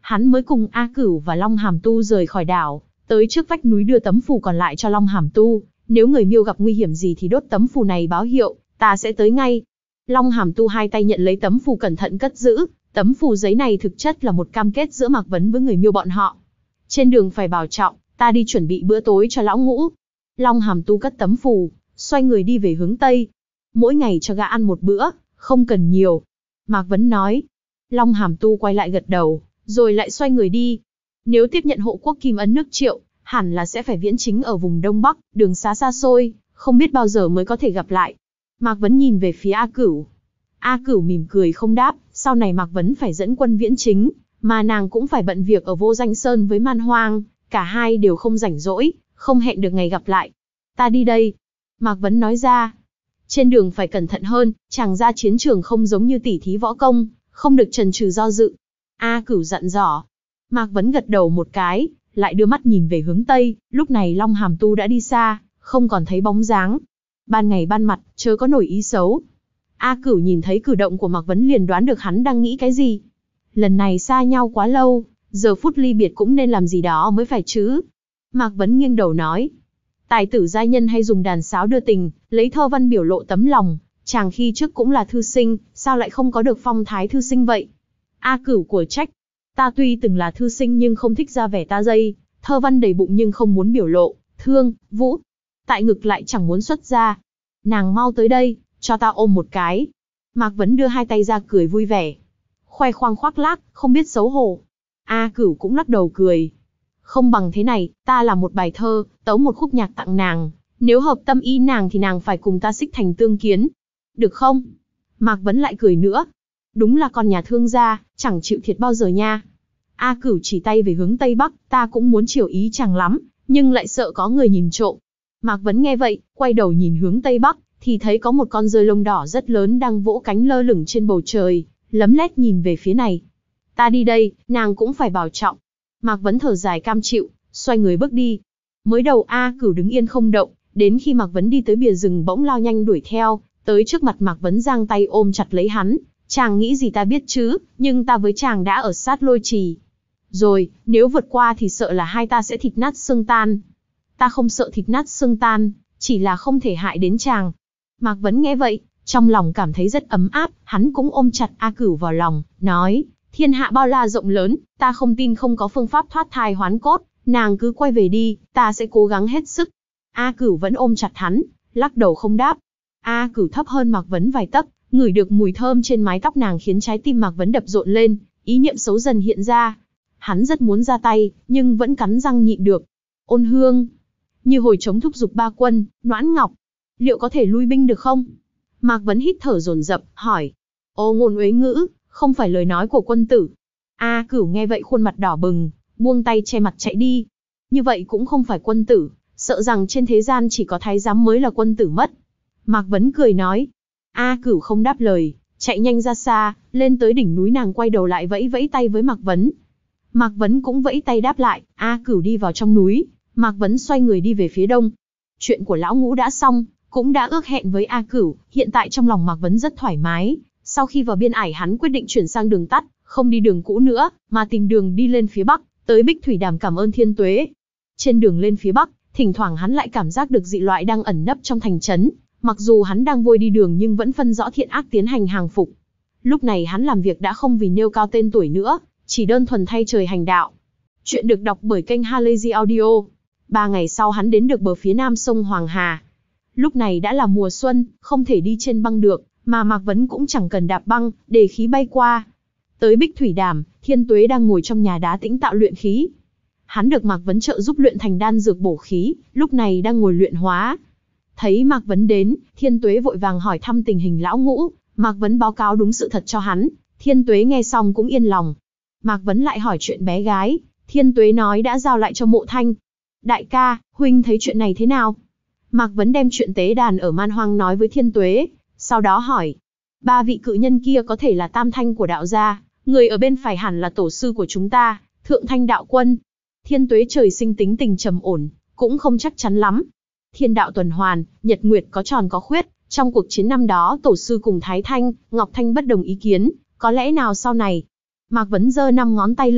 hắn mới cùng A Cửu và Long Hàm Tu rời khỏi đảo, tới trước vách núi đưa tấm phù còn lại cho Long Hàm Tu. Nếu người Miêu gặp nguy hiểm gì thì đốt tấm phù này báo hiệu, ta sẽ tới ngay. Long Hàm Tu hai tay nhận lấy tấm phù cẩn thận cất giữ. Tấm phù giấy này thực chất là một cam kết giữa Mạc Vấn với người Miêu bọn họ. Trên đường phải bảo trọng, ta đi chuẩn bị bữa tối cho lão ngũ. Long Hàm Tu cất tấm phù, xoay người đi về hướng Tây. Mỗi ngày cho gã ăn một bữa, không cần nhiều. Mạc Vấn nói. Long Hàm Tu quay lại gật đầu, rồi lại xoay người đi. Nếu tiếp nhận hộ quốc kim ấn nước Triệu, hẳn là sẽ phải viễn chính ở vùng Đông Bắc, đường xá xa xôi, không biết bao giờ mới có thể gặp lại. Mạc Vấn nhìn về phía A Cửu. A Cửu mỉm cười không đáp, sau này Mạc Vấn phải dẫn quân viễn chính, mà nàng cũng phải bận việc ở Vô Danh Sơn với Man Hoang, cả hai đều không rảnh rỗi, không hẹn được ngày gặp lại. Ta đi đây. Mạc Vấn nói ra. Trên đường phải cẩn thận hơn, chàng ra chiến trường không giống như tỉ thí võ công, không được chần chừ do dự. A Cửu dặn dò. Mạc Vấn gật đầu một cái, lại đưa mắt nhìn về hướng Tây, lúc này Long Hàm Tu đã đi xa, không còn thấy bóng dáng. Ban ngày ban mặt, chớ có nổi ý xấu. A Cửu nhìn thấy cử động của Mạc Vấn liền đoán được hắn đang nghĩ cái gì. Lần này xa nhau quá lâu, giờ phút ly biệt cũng nên làm gì đó mới phải chứ. Mạc Vấn nghiêng đầu nói. Tài tử giai nhân hay dùng đàn sáo đưa tình, lấy thơ văn biểu lộ tấm lòng. Chàng khi trước cũng là thư sinh, sao lại không có được phong thái thư sinh vậy? A Cửu của trách. Ta tuy từng là thư sinh nhưng không thích ra vẻ ta dây, thơ văn đầy bụng nhưng không muốn biểu lộ, thương, vũ. Tại ngực lại chẳng muốn xuất ra. Nàng mau tới đây, cho ta ôm một cái. Mạc Vấn đưa hai tay ra cười vui vẻ. Khoe khoang khoác lác, không biết xấu hổ. A Cửu cũng lắc đầu cười. Không bằng thế này, ta làm một bài thơ, tấu một khúc nhạc tặng nàng. Nếu hợp tâm ý nàng thì nàng phải cùng ta xích thành tương kiến. Được không? Mạc Vấn lại cười nữa. Đúng là con nhà thương gia, chẳng chịu thiệt bao giờ nha. A Cửu chỉ tay về hướng Tây Bắc, ta cũng muốn chiều ý chàng lắm, nhưng lại sợ có người nhìn trộm. Mạc Vấn nghe vậy, quay đầu nhìn hướng Tây Bắc, thì thấy có một con rơi lông đỏ rất lớn đang vỗ cánh lơ lửng trên bầu trời, lấm lét nhìn về phía này. Ta đi đây, nàng cũng phải bảo trọng. Mạc Vấn thở dài cam chịu, xoay người bước đi. Mới đầu A Cửu đứng yên không động, đến khi Mạc Vấn đi tới bìa rừng bỗng lao nhanh đuổi theo, tới trước mặt Mạc Vấn giang tay ôm chặt lấy hắn. Chàng nghĩ gì ta biết chứ, nhưng ta với chàng đã ở sát Lôi Trì. Rồi, nếu vượt qua thì sợ là hai ta sẽ thịt nát xương tan. Ta không sợ thịt nát xương tan, chỉ là không thể hại đến chàng. Mạc Vấn nghe vậy, trong lòng cảm thấy rất ấm áp, hắn cũng ôm chặt A Cửu vào lòng, nói, thiên hạ bao la rộng lớn, ta không tin không có phương pháp thoát thai hoán cốt, nàng cứ quay về đi, ta sẽ cố gắng hết sức. A Cửu vẫn ôm chặt hắn, lắc đầu không đáp. A Cửu thấp hơn Mạc Vấn vài tấc, ngửi được mùi thơm trên mái tóc nàng khiến trái tim Mạc Vấn đập rộn lên, ý niệm xấu dần hiện ra. Hắn rất muốn ra tay, nhưng vẫn cắn răng nhịn được. Ôn Hương, như hồi chống thúc giục ba quân, Noãn Ngọc, liệu có thể lui binh được không? Mạc Vấn hít thở dồn dập, hỏi. Ô ngôn uế ngữ, không phải lời nói của quân tử. A Cửu nghe vậy khuôn mặt đỏ bừng, buông tay che mặt chạy đi. Như vậy cũng không phải quân tử, sợ rằng trên thế gian chỉ có thái giám mới là quân tử mất. Mạc Vấn cười nói. A Cửu không đáp lời, chạy nhanh ra xa, lên tới đỉnh núi nàng quay đầu lại vẫy vẫy tay với Mạc Vấn. Mạc Vấn cũng vẫy tay đáp lại, A Cửu đi vào trong núi, Mạc Vấn xoay người đi về phía đông. Chuyện của lão ngũ đã xong, cũng đã ước hẹn với A Cửu, hiện tại trong lòng Mạc Vấn rất thoải mái. Sau khi vào biên ải hắn quyết định chuyển sang đường tắt, không đi đường cũ nữa, mà tìm đường đi lên phía bắc, tới Bích Thủy Đàm cảm ơn Thiên Tuế. Trên đường lên phía bắc, thỉnh thoảng hắn lại cảm giác được dị loại đang ẩn nấp trong thành trấn. Mặc dù hắn đang vội đi đường nhưng vẫn phân rõ thiện ác tiến hành hàng phục. Lúc này hắn làm việc đã không vì nêu cao tên tuổi nữa, chỉ đơn thuần thay trời hành đạo. Chuyện được đọc bởi kênh Halazy Audio. Ba ngày sau hắn đến được bờ phía nam sông Hoàng Hà. Lúc này đã là mùa xuân, không thể đi trên băng được, mà Mạc Vấn cũng chẳng cần đạp băng, để khí bay qua. Tới Bích Thủy Đàm, Thiên Tuế đang ngồi trong nhà đá tĩnh tạo luyện khí. Hắn được Mạc Vấn trợ giúp luyện thành đan dược bổ khí, lúc này đang ngồi luyện hóa. Thấy Mạc Vấn đến, Thiên Tuế vội vàng hỏi thăm tình hình lão ngũ, Mạc Vấn báo cáo đúng sự thật cho hắn. Thiên Tuế nghe xong cũng yên lòng. Mạc Vấn lại hỏi chuyện bé gái, Thiên Tuế nói đã giao lại cho Mộ Thanh. Đại ca, huynh thấy chuyện này thế nào? Mạc Vấn đem chuyện tế đàn ở Man Hoang nói với Thiên Tuế, sau đó hỏi, ba vị cự nhân kia có thể là tam thanh của đạo gia, người ở bên phải hẳn là tổ sư của chúng ta, Thượng Thanh đạo quân. Thiên Tuế trời sinh tính tình trầm ổn, cũng không chắc chắn lắm. Thiên đạo tuần hoàn, nhật nguyệt có tròn có khuyết, trong cuộc chiến năm đó tổ sư cùng Thái Thanh, Ngọc Thanh bất đồng ý kiến, có lẽ nào sau này. Mạc Vấn giơ năm ngón tay lên,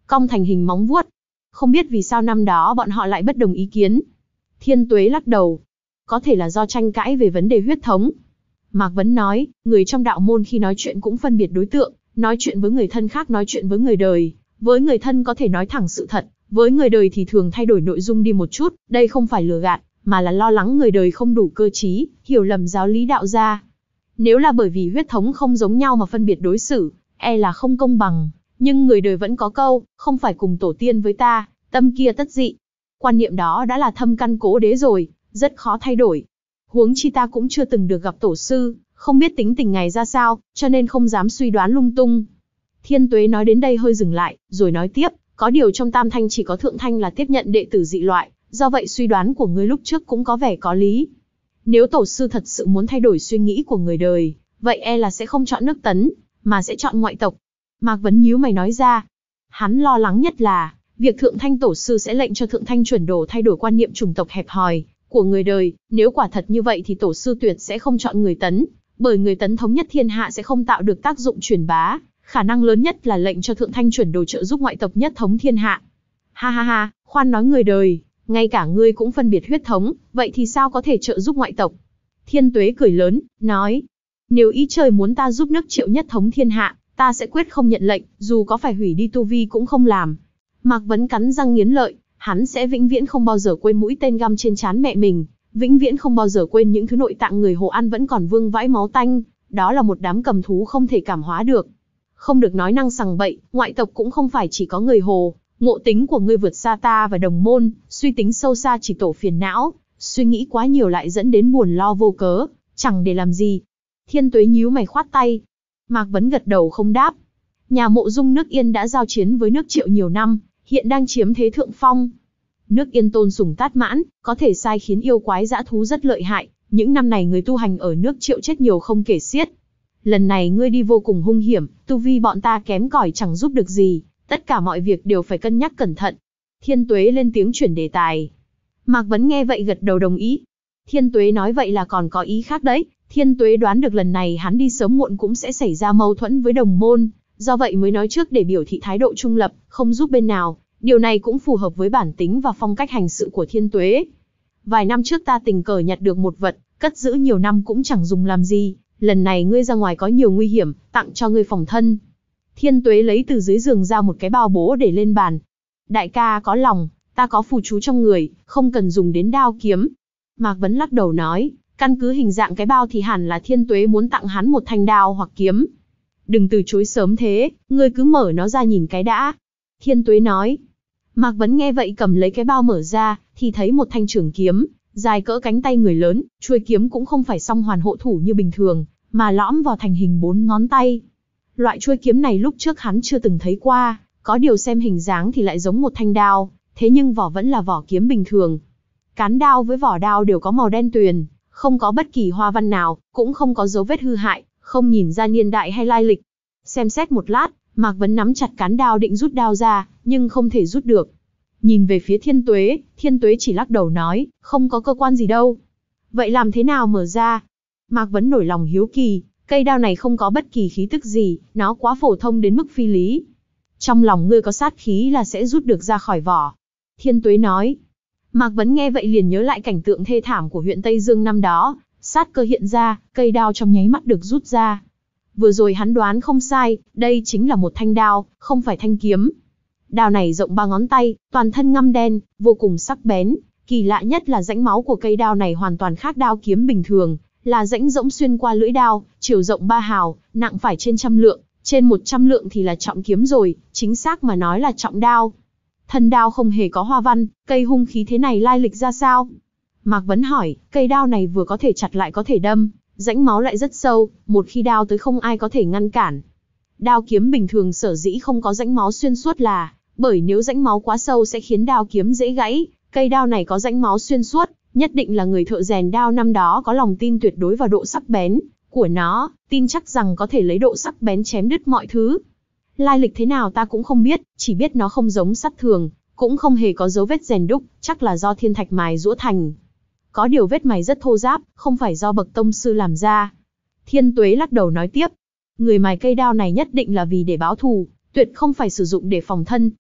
cong thành hình móng vuốt. Không biết vì sao năm đó bọn họ lại bất đồng ý kiến. Thiên Tuế lắc đầu. Có thể là do tranh cãi về vấn đề huyết thống. Mạc Vấn nói, người trong đạo môn khi nói chuyện cũng phân biệt đối tượng, nói chuyện với người thân khác nói chuyện với người đời. Với người thân có thể nói thẳng sự thật, với người đời thì thường thay đổi nội dung đi một chút, đây không phải lừa gạt, mà là lo lắng người đời không đủ cơ trí, hiểu lầm giáo lý đạo gia. Nếu là bởi vì huyết thống không giống nhau mà phân biệt đối xử, e là không công bằng, nhưng người đời vẫn có câu, không phải cùng tổ tiên với ta, tâm kia tất dị. Quan niệm đó đã là thâm căn cố đế rồi, rất khó thay đổi. Huống chi ta cũng chưa từng được gặp tổ sư, không biết tính tình ngài ra sao, cho nên không dám suy đoán lung tung. Thiên Tuế nói đến đây hơi dừng lại, rồi nói tiếp, có điều trong Tam Thanh chỉ có Thượng Thanh là tiếp nhận đệ tử dị loại, do vậy suy đoán của ngươi lúc trước cũng có vẻ có lý. Nếu tổ sư thật sự muốn thay đổi suy nghĩ của người đời, vậy e là sẽ không chọn nước Tấn, mà sẽ chọn ngoại tộc. Mạc Vấn nhíu mày nói ra. Hắn lo lắng nhất là, việc Thượng Thanh tổ sư sẽ lệnh cho Thượng Thanh chuẩn đồ thay đổi quan niệm chủng tộc hẹp hòi của người đời, nếu quả thật như vậy thì tổ sư tuyệt sẽ không chọn người Tấn, bởi người Tấn thống nhất thiên hạ sẽ không tạo được tác dụng truyền bá, khả năng lớn nhất là lệnh cho Thượng Thanh chuẩn đồ trợ giúp ngoại tộc nhất thống thiên hạ. Ha ha ha, khoan nói người đời, ngay cả ngươi cũng phân biệt huyết thống, vậy thì sao có thể trợ giúp ngoại tộc? Thiên Tuế cười lớn, nói, nếu ý trời muốn ta giúp nước Triệu nhất thống thiên hạ, ta sẽ quyết không nhận lệnh, dù có phải hủy đi tu vi cũng không làm. Mạc Vấn cắn răng nghiến lợi, hắn sẽ vĩnh viễn không bao giờ quên mũi tên găm trên trán mẹ mình, vĩnh viễn không bao giờ quên những thứ nội tạng người Hồ ăn vẫn còn vương vãi máu tanh, đó là một đám cầm thú không thể cảm hóa được. Không được nói năng sằng bậy, ngoại tộc cũng không phải chỉ có người Hồ, ngộ tính của ngươi vượt xa ta và đồng môn, suy tính sâu xa chỉ tổ phiền não, suy nghĩ quá nhiều lại dẫn đến buồn lo vô cớ, chẳng để làm gì. Thiên Tuế nhíu mày khoát tay. Mạc Vấn gật đầu không đáp. Nhà Mộ Dung nước Yên đã giao chiến với nước Triệu nhiều năm, hiện đang chiếm thế thượng phong. Nước Yên tôn sùng tát mãn, có thể sai khiến yêu quái dã thú rất lợi hại, những năm này người tu hành ở nước Triệu chết nhiều không kể xiết. Lần này ngươi đi vô cùng hung hiểm, tu vi bọn ta kém cỏi chẳng giúp được gì, tất cả mọi việc đều phải cân nhắc cẩn thận. Thiên Tuế lên tiếng chuyển đề tài. Mạc Vấn nghe vậy gật đầu đồng ý. Thiên Tuế nói vậy là còn có ý khác đấy. Thiên Tuế đoán được lần này hắn đi sớm muộn cũng sẽ xảy ra mâu thuẫn với đồng môn, do vậy mới nói trước để biểu thị thái độ trung lập, không giúp bên nào. Điều này cũng phù hợp với bản tính và phong cách hành sự của Thiên Tuế. Vài năm trước ta tình cờ nhặt được một vật, cất giữ nhiều năm cũng chẳng dùng làm gì. Lần này ngươi ra ngoài có nhiều nguy hiểm, tặng cho ngươi phòng thân. Thiên Tuế lấy từ dưới giường ra một cái bao bố để lên bàn. Đại ca có lòng, ta có phù chú trong người, không cần dùng đến đao kiếm. Mạc Vấn lắc đầu nói, căn cứ hình dạng cái bao thì hẳn là Thiên Tuế muốn tặng hắn một thanh đao hoặc kiếm. Đừng từ chối sớm thế, ngươi cứ mở nó ra nhìn cái đã. Thiên Tuế nói. Mạc Vấn nghe vậy cầm lấy cái bao mở ra, thì thấy một thanh trường kiếm, dài cỡ cánh tay người lớn, chuôi kiếm cũng không phải song hoàn hộ thủ như bình thường, mà lõm vào thành hình bốn ngón tay. Loại chuôi kiếm này lúc trước hắn chưa từng thấy qua, có điều xem hình dáng thì lại giống một thanh đao, thế nhưng vỏ vẫn là vỏ kiếm bình thường. Cán đao với vỏ đao đều có màu đen tuyền, không có bất kỳ hoa văn nào, cũng không có dấu vết hư hại, không nhìn ra niên đại hay lai lịch. Xem xét một lát, Mạc Vấn nắm chặt cán đao định rút đao ra, nhưng không thể rút được. Nhìn về phía Thiên Tuế, Thiên Tuế chỉ lắc đầu nói, không có cơ quan gì đâu. Vậy làm thế nào mở ra? Mạc Vấn nổi lòng hiếu kỳ, cây đao này không có bất kỳ khí tức gì, nó quá phổ thông đến mức phi lý. Trong lòng ngươi có sát khí là sẽ rút được ra khỏi vỏ. Thiên Tuế nói. Mạc Vấn nghe vậy liền nhớ lại cảnh tượng thê thảm của huyện Tây Dương năm đó, sát cơ hiện ra, cây đao trong nháy mắt được rút ra. Vừa rồi hắn đoán không sai, đây chính là một thanh đao, không phải thanh kiếm. Đao này rộng ba ngón tay, toàn thân ngăm đen, vô cùng sắc bén. Kỳ lạ nhất là rãnh máu của cây đao này hoàn toàn khác đao kiếm bình thường, là rãnh rỗng xuyên qua lưỡi đao, chiều rộng ba hào, nặng phải trên trăm lượng, trên một trăm lượng thì là trọng kiếm rồi, chính xác mà nói là trọng đao. Thân đao không hề có hoa văn, cây hung khí thế này lai lịch ra sao? Mạc Vấn hỏi, cây đao này vừa có thể chặt lại có thể đâm, rãnh máu lại rất sâu, một khi đao tới không ai có thể ngăn cản. Đao kiếm bình thường sở dĩ không có rãnh máu xuyên suốt là, bởi nếu rãnh máu quá sâu sẽ khiến đao kiếm dễ gãy, cây đao này có rãnh máu xuyên suốt, nhất định là người thợ rèn đao năm đó có lòng tin tuyệt đối vào độ sắc bén của nó, tin chắc rằng có thể lấy độ sắc bén chém đứt mọi thứ. Lai lịch thế nào ta cũng không biết, chỉ biết nó không giống sắt thường, cũng không hề có dấu vết rèn đúc, chắc là do thiên thạch mài giũa thành. Có điều vết mài rất thô ráp, không phải do bậc tông sư làm ra. Thiên Tuế lắc đầu nói tiếp, người mài cây đao này nhất định là vì để báo thù, tuyệt không phải sử dụng để phòng thân.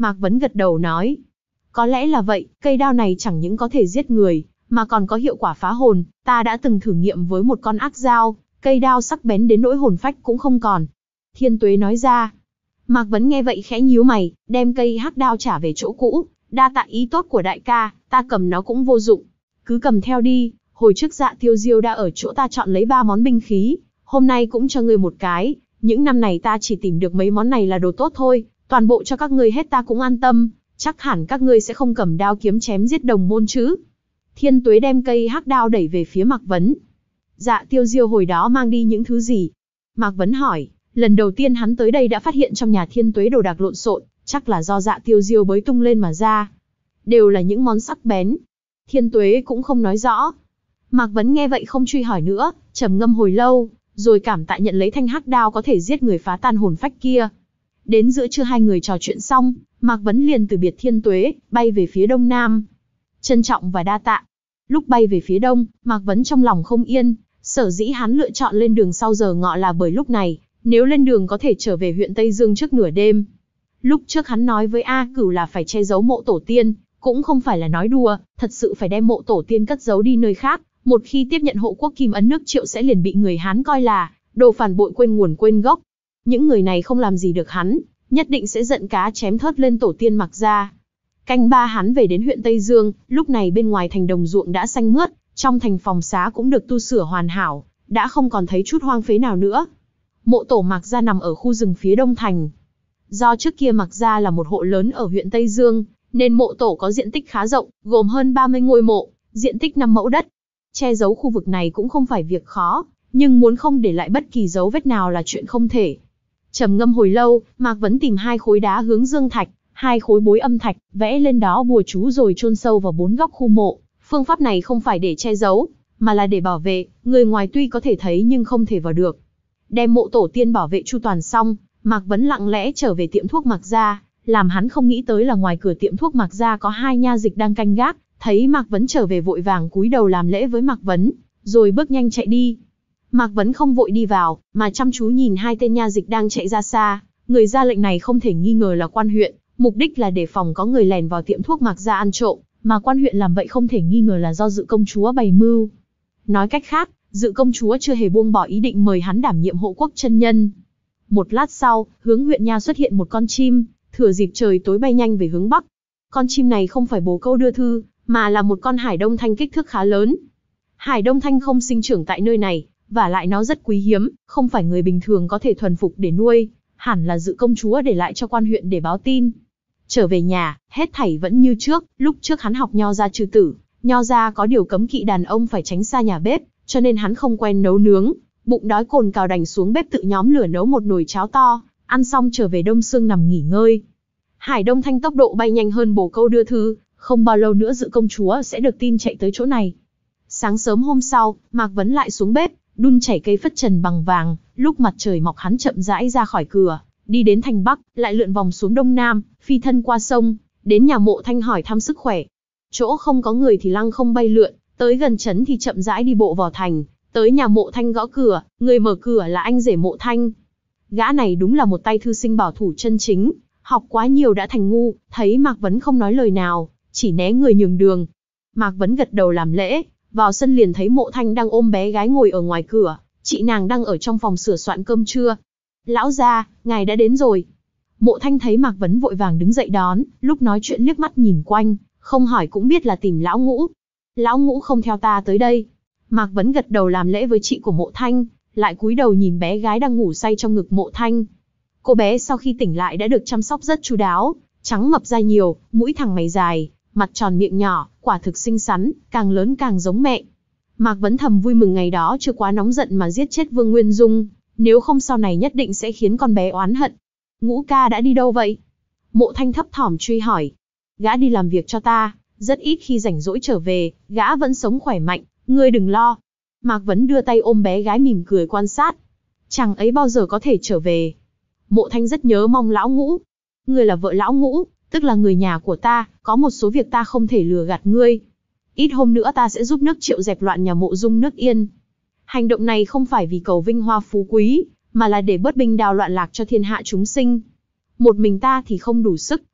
Mạc Vấn gật đầu nói. Có lẽ là vậy, cây đao này chẳng những có thể giết người, mà còn có hiệu quả phá hồn, ta đã từng thử nghiệm với một con ác dao, cây đao sắc bén đến nỗi hồn phách cũng không còn. Thiên Tuế nói ra. Mạc Vấn nghe vậy khẽ nhíu mày, đem cây hắc đao trả về chỗ cũ, đa tạ ý tốt của đại ca, ta cầm nó cũng vô dụng. Cứ cầm theo đi, hồi trước Dạ Tiêu Diêu đã ở chỗ ta chọn lấy ba món binh khí, hôm nay cũng cho ngươi một cái, những năm này ta chỉ tìm được mấy món này là đồ tốt thôi, toàn bộ cho các ngươi hết ta cũng an tâm, chắc hẳn các ngươi sẽ không cầm đao kiếm chém giết đồng môn chứ. Thiên Tuế đem cây hắc đao đẩy về phía Mạc Vấn. Dạ Tiêu Diêu hồi đó mang đi những thứ gì? Mạc Vấn hỏi, lần đầu tiên hắn tới đây đã phát hiện trong nhà Thiên Tuế đồ đạc lộn xộn, chắc là do Dạ Tiêu Diêu bới tung lên mà ra. Đều là những món sắc bén. Thiên Tuế cũng không nói rõ. Mạc Vấn nghe vậy không truy hỏi nữa, trầm ngâm hồi lâu, rồi cảm tạ nhận lấy thanh hắc đao có thể giết người phá tan hồn phách kia. Đến giữa trưa hai người trò chuyện xong, Mạc Vấn liền từ biệt Thiên Tuế, bay về phía đông nam. Trân trọng và đa tạ. Lúc bay về phía đông, Mạc Vấn trong lòng không yên, sở dĩ hắn lựa chọn lên đường sau giờ ngọ là bởi lúc này, nếu lên đường có thể trở về huyện Tây Dương trước nửa đêm. Lúc trước hắn nói với A Cửu là phải che giấu mộ tổ tiên, cũng không phải là nói đùa, thật sự phải đem mộ tổ tiên cất giấu đi nơi khác, một khi tiếp nhận hộ quốc kim ấn nước Triệu sẽ liền bị người Hán coi là đồ phản bội quên nguồn quên gốc. Những người này không làm gì được hắn, nhất định sẽ giận cá chém thớt lên tổ tiên Mạc gia. Canh ba hắn về đến huyện Tây Dương, lúc này bên ngoài thành đồng ruộng đã xanh mướt, trong thành phòng xá cũng được tu sửa hoàn hảo, đã không còn thấy chút hoang phế nào nữa. Mộ tổ Mạc gia nằm ở khu rừng phía đông thành. Do trước kia Mạc gia là một hộ lớn ở huyện Tây Dương, nên mộ tổ có diện tích khá rộng, gồm hơn ba mươi ngôi mộ, diện tích năm mẫu đất. Che giấu khu vực này cũng không phải việc khó, nhưng muốn không để lại bất kỳ dấu vết nào là chuyện không thể. Trầm ngâm hồi lâu, Mạc Vấn tìm hai khối đá hướng dương thạch, hai khối bối âm thạch, vẽ lên đó bùa chú rồi chôn sâu vào bốn góc khu mộ. Phương pháp này không phải để che giấu, mà là để bảo vệ, người ngoài tuy có thể thấy nhưng không thể vào được. Đem mộ tổ tiên bảo vệ chu toàn xong, Mạc Vấn lặng lẽ trở về tiệm thuốc Mạc gia, làm hắn không nghĩ tới là ngoài cửa tiệm thuốc Mạc gia có hai nha dịch đang canh gác, thấy Mạc Vấn trở về vội vàng cúi đầu làm lễ với Mạc Vấn, rồi bước nhanh chạy đi. Mạc Vấn không vội đi vào, mà chăm chú nhìn hai tên nha dịch đang chạy ra xa, người ra lệnh này không thể nghi ngờ là quan huyện, mục đích là để phòng có người lèn vào tiệm thuốc Mạc gia ăn trộm, mà quan huyện làm vậy không thể nghi ngờ là do Dự công chúa bày mưu. Nói cách khác, Dự công chúa chưa hề buông bỏ ý định mời hắn đảm nhiệm hộ quốc chân nhân. Một lát sau, hướng huyện nha xuất hiện một con chim, thừa dịp trời tối bay nhanh về hướng bắc. Con chim này không phải bồ câu đưa thư, mà là một con hải đông thanh kích thước khá lớn. Hải đông thanh không sinh trưởng tại nơi này, và lại nó rất quý hiếm, không phải người bình thường có thể thuần phục để nuôi, hẳn là Dự công chúa để lại cho quan huyện để báo tin. Trở về nhà, hết thảy vẫn như trước, lúc trước hắn học nho gia trừ tử, nho gia có điều cấm kỵ đàn ông phải tránh xa nhà bếp, cho nên hắn không quen nấu nướng, bụng đói cồn cào đành xuống bếp tự nhóm lửa nấu một nồi cháo to, ăn xong trở về đông sương nằm nghỉ ngơi. Hải đông thanh tốc độ bay nhanh hơn bồ câu đưa thư, không bao lâu nữa Dự công chúa sẽ được tin chạy tới chỗ này. Sáng sớm hôm sau, Mạc Vấn lại xuống bếp, đun chảy cây phất trần bằng vàng, lúc mặt trời mọc hắn chậm rãi ra khỏi cửa, đi đến thành Bắc, lại lượn vòng xuống đông nam, phi thân qua sông, đến nhà Mộ Thanh hỏi thăm sức khỏe. Chỗ không có người thì lăng không bay lượn, tới gần trấn thì chậm rãi đi bộ vào thành, tới nhà Mộ Thanh gõ cửa, người mở cửa là anh rể Mộ Thanh. Gã này đúng là một tay thư sinh bảo thủ chân chính, học quá nhiều đã thành ngu, thấy Mạc Vấn không nói lời nào, chỉ né người nhường đường. Mạc Vấn gật đầu làm lễ, vào sân liền thấy Mộ Thanh đang ôm bé gái ngồi ở ngoài cửa, chị nàng đang ở trong phòng sửa soạn cơm trưa. Lão gia, ngài đã đến rồi. Mộ Thanh thấy Mạc Vấn vội vàng đứng dậy đón, lúc nói chuyện liếc mắt nhìn quanh, không hỏi cũng biết là tìm lão Ngũ. Lão Ngũ không theo ta tới đây. Mạc Vấn gật đầu làm lễ với chị của Mộ Thanh, lại cúi đầu nhìn bé gái đang ngủ say trong ngực Mộ Thanh. Cô bé sau khi tỉnh lại đã được chăm sóc rất chu đáo, trắng mập da nhiều, mũi thẳng mày dài, mặt tròn miệng nhỏ, quả thực xinh xắn, càng lớn càng giống mẹ. Mạc Vấn thầm vui mừng ngày đó chưa quá nóng giận mà giết chết Vương Nguyên Dung, nếu không sau này nhất định sẽ khiến con bé oán hận. Ngũ ca đã đi đâu vậy? Mộ Thanh thấp thỏm truy hỏi. Gã đi làm việc cho ta, rất ít khi rảnh rỗi trở về, gã vẫn sống khỏe mạnh, ngươi đừng lo. Mạc Vấn đưa tay ôm bé gái mỉm cười quan sát. Chàng ấy bao giờ có thể trở về? Mộ Thanh rất nhớ mong lão Ngũ. Ngươi là vợ lão Ngũ, tức là người nhà của ta, có một số việc ta không thể lừa gạt ngươi. Ít hôm nữa ta sẽ giúp nước Triệu dẹp loạn nhà Mộ Dung nước Yên. Hành động này không phải vì cầu vinh hoa phú quý, mà là để bớt binh đao loạn lạc cho thiên hạ chúng sinh. Một mình ta thì không đủ sức,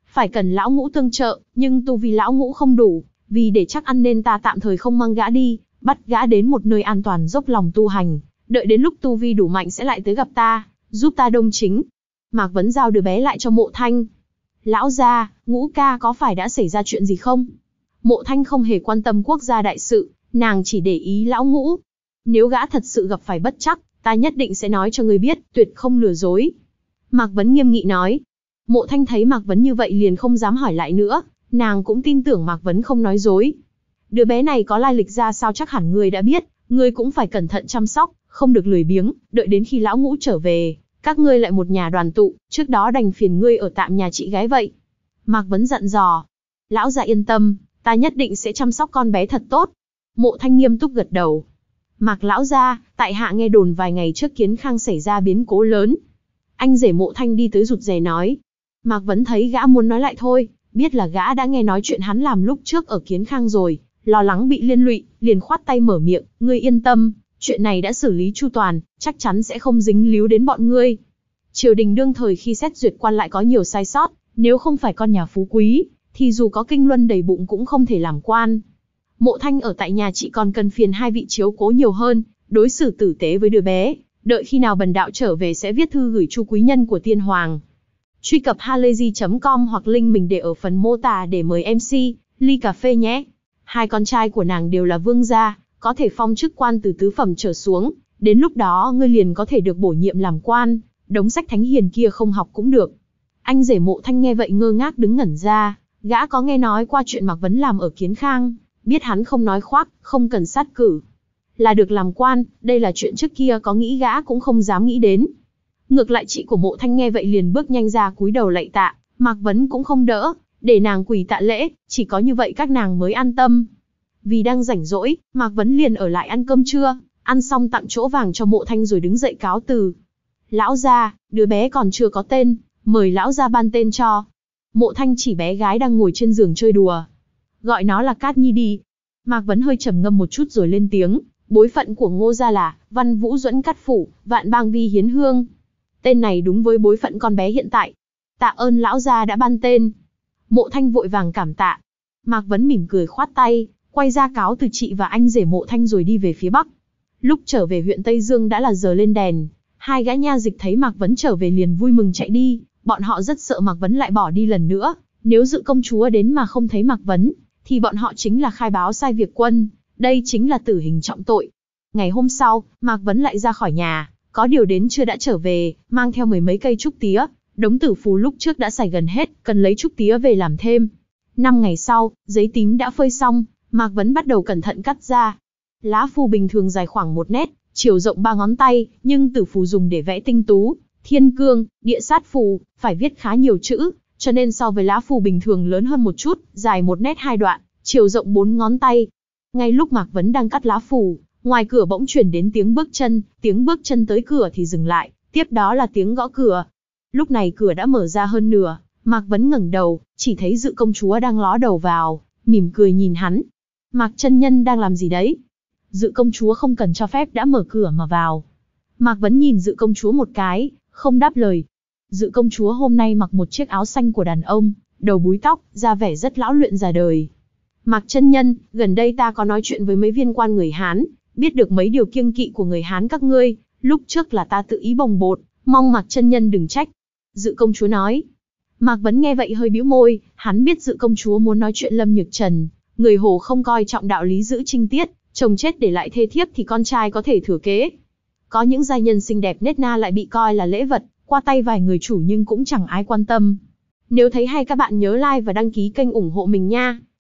phải cần lão ngũ tương trợ, nhưng tu vi lão ngũ không đủ, vì để chắc ăn nên ta tạm thời không mang gã đi, bắt gã đến một nơi an toàn dốc lòng tu hành, đợi đến lúc tu vi đủ mạnh sẽ lại tới gặp ta, giúp ta đông chính. Mạc Vấn giao đứa bé lại cho Mộ Thanh. Lão gia, Ngũ ca có phải đã xảy ra chuyện gì không? Mộ Thanh không hề quan tâm quốc gia đại sự, nàng chỉ để ý lão ngũ. Nếu gã thật sự gặp phải bất trắc, ta nhất định sẽ nói cho ngươi biết, tuyệt không lừa dối. Mạc Vấn nghiêm nghị nói. Mộ Thanh thấy Mạc Vấn như vậy liền không dám hỏi lại nữa, nàng cũng tin tưởng Mạc Vấn không nói dối. Đứa bé này có lai lịch ra sao chắc hẳn ngươi đã biết, ngươi cũng phải cẩn thận chăm sóc, không được lười biếng, đợi đến khi lão ngũ trở về, các ngươi lại một nhà đoàn tụ, trước đó đành phiền ngươi ở tạm nhà chị gái vậy. Mạc Vấn dặn dò. Lão gia yên tâm, ta nhất định sẽ chăm sóc con bé thật tốt. Mộ Thanh nghiêm túc gật đầu. Mạc lão gia, tại hạ nghe đồn vài ngày trước Kiến Khang xảy ra biến cố lớn. Anh rể Mộ Thanh đi tới rụt rè nói. Mạc Vấn thấy gã muốn nói lại thôi, biết là gã đã nghe nói chuyện hắn làm lúc trước ở Kiến Khang rồi, lo lắng bị liên lụy, liền khoát tay mở miệng, ngươi yên tâm, chuyện này đã xử lý chu toàn, chắc chắn sẽ không dính líu đến bọn ngươi. Triều đình đương thời khi xét duyệt quan lại có nhiều sai sót, nếu không phải con nhà phú quý, thì dù có kinh luân đầy bụng cũng không thể làm quan. Mộ Thanh ở tại nhà chị còn cần phiền hai vị chiếu cố nhiều hơn, đối xử tử tế với đứa bé, đợi khi nào bần đạo trở về sẽ viết thư gửi chu quý nhân của tiên hoàng. Truy cập halayzi chấm com hoặc link mình để ở phần mô tả để mời em xê, ly cà phê nhé. Hai con trai của nàng đều là vương gia, có thể phong chức quan từ tứ phẩm trở xuống, đến lúc đó ngươi liền có thể được bổ nhiệm làm quan, đống sách thánh hiền kia không học cũng được. Anh rể Mộ Thanh nghe vậy ngơ ngác đứng ngẩn ra, gã có nghe nói qua chuyện Mạc Vấn làm ở Kiến Khang, biết hắn không nói khoác, không cần sát cử. Là được làm quan, đây là chuyện trước kia có nghĩ gã cũng không dám nghĩ đến. Ngược lại chị của Mộ Thanh nghe vậy liền bước nhanh ra cúi đầu lạy tạ, Mạc Vấn cũng không đỡ, để nàng quỳ tạ lễ, chỉ có như vậy các nàng mới an tâm. Vì đang rảnh rỗi, Mạc Vấn liền ở lại ăn cơm trưa, ăn xong tặng chỗ vàng cho Mộ Thanh rồi đứng dậy cáo từ. Lão gia, đứa bé còn chưa có tên, mời lão gia ban tên cho. Mộ Thanh chỉ bé gái đang ngồi trên giường chơi đùa. Gọi nó là Cát Nhi đi. Mạc Vấn hơi trầm ngâm một chút rồi lên tiếng, bối phận của Ngô gia là Văn Vũ Duẫn Cát Phủ, Vạn Bang Vi Hiến Hương. Tên này đúng với bối phận con bé hiện tại. Tạ ơn lão gia đã ban tên. Mộ Thanh vội vàng cảm tạ. Mạc Vấn mỉm cười khoát tay, quay ra cáo từ chị và anh rể Mộ Thanh rồi đi về phía bắc. Lúc trở về huyện Tây Dương đã là giờ lên đèn. Hai gã nha dịch thấy Mạc Vấn trở về liền vui mừng chạy đi, bọn họ rất sợ Mạc Vấn lại bỏ đi lần nữa. Nếu Dự công chúa đến mà không thấy Mạc Vấn, thì bọn họ chính là khai báo sai việc quân, đây chính là tử hình trọng tội. Ngày hôm sau, Mạc Vấn lại ra khỏi nhà, có điều đến trưa đã trở về, mang theo mười mấy cây trúc tía, đống tử phù lúc trước đã xài gần hết, cần lấy trúc tía về làm thêm. Năm ngày sau, giấy tím đã phơi xong, Mạc Vấn bắt đầu cẩn thận cắt ra. Lá phù bình thường dài khoảng một nét, chiều rộng ba ngón tay, nhưng tử phù dùng để vẽ tinh tú, thiên cương, địa sát phù, phải viết khá nhiều chữ, cho nên so với lá phù bình thường lớn hơn một chút, dài một nét hai đoạn, chiều rộng bốn ngón tay. Ngay lúc Mạc Vấn đang cắt lá phù, ngoài cửa bỗng chuyển đến tiếng bước chân, tiếng bước chân tới cửa thì dừng lại, tiếp đó là tiếng gõ cửa. Lúc này cửa đã mở ra hơn nửa, Mạc Vấn ngẩng đầu, chỉ thấy Dự công chúa đang ló đầu vào, mỉm cười nhìn hắn. Mạc chân nhân đang làm gì đấy? Dự công chúa không cần cho phép đã mở cửa mà vào. Mạc Vấn nhìn Dự công chúa một cái, không đáp lời. Dự công chúa hôm nay mặc một chiếc áo xanh của đàn ông, đầu búi tóc, da vẻ rất lão luyện già đời. Mạc chân nhân, gần đây ta có nói chuyện với mấy viên quan người Hán, biết được mấy điều kiêng kỵ của người Hán các ngươi, lúc trước là ta tự ý bồng bột, mong Mạc chân nhân đừng trách. Dự công chúa nói. Mạc Vấn nghe vậy hơi bĩu môi, hắn biết Dự công chúa muốn nói chuyện Lâm Nhược Trần, người Hồ không coi trọng đạo lý giữ trinh tiết, chồng chết để lại thê thiếp thì con trai có thể thừa kế. Có những giai nhân xinh đẹp nết na lại bị coi là lễ vật, qua tay vài người chủ nhưng cũng chẳng ai quan tâm. Nếu thấy hay các bạn nhớ like và đăng ký kênh ủng hộ mình nha.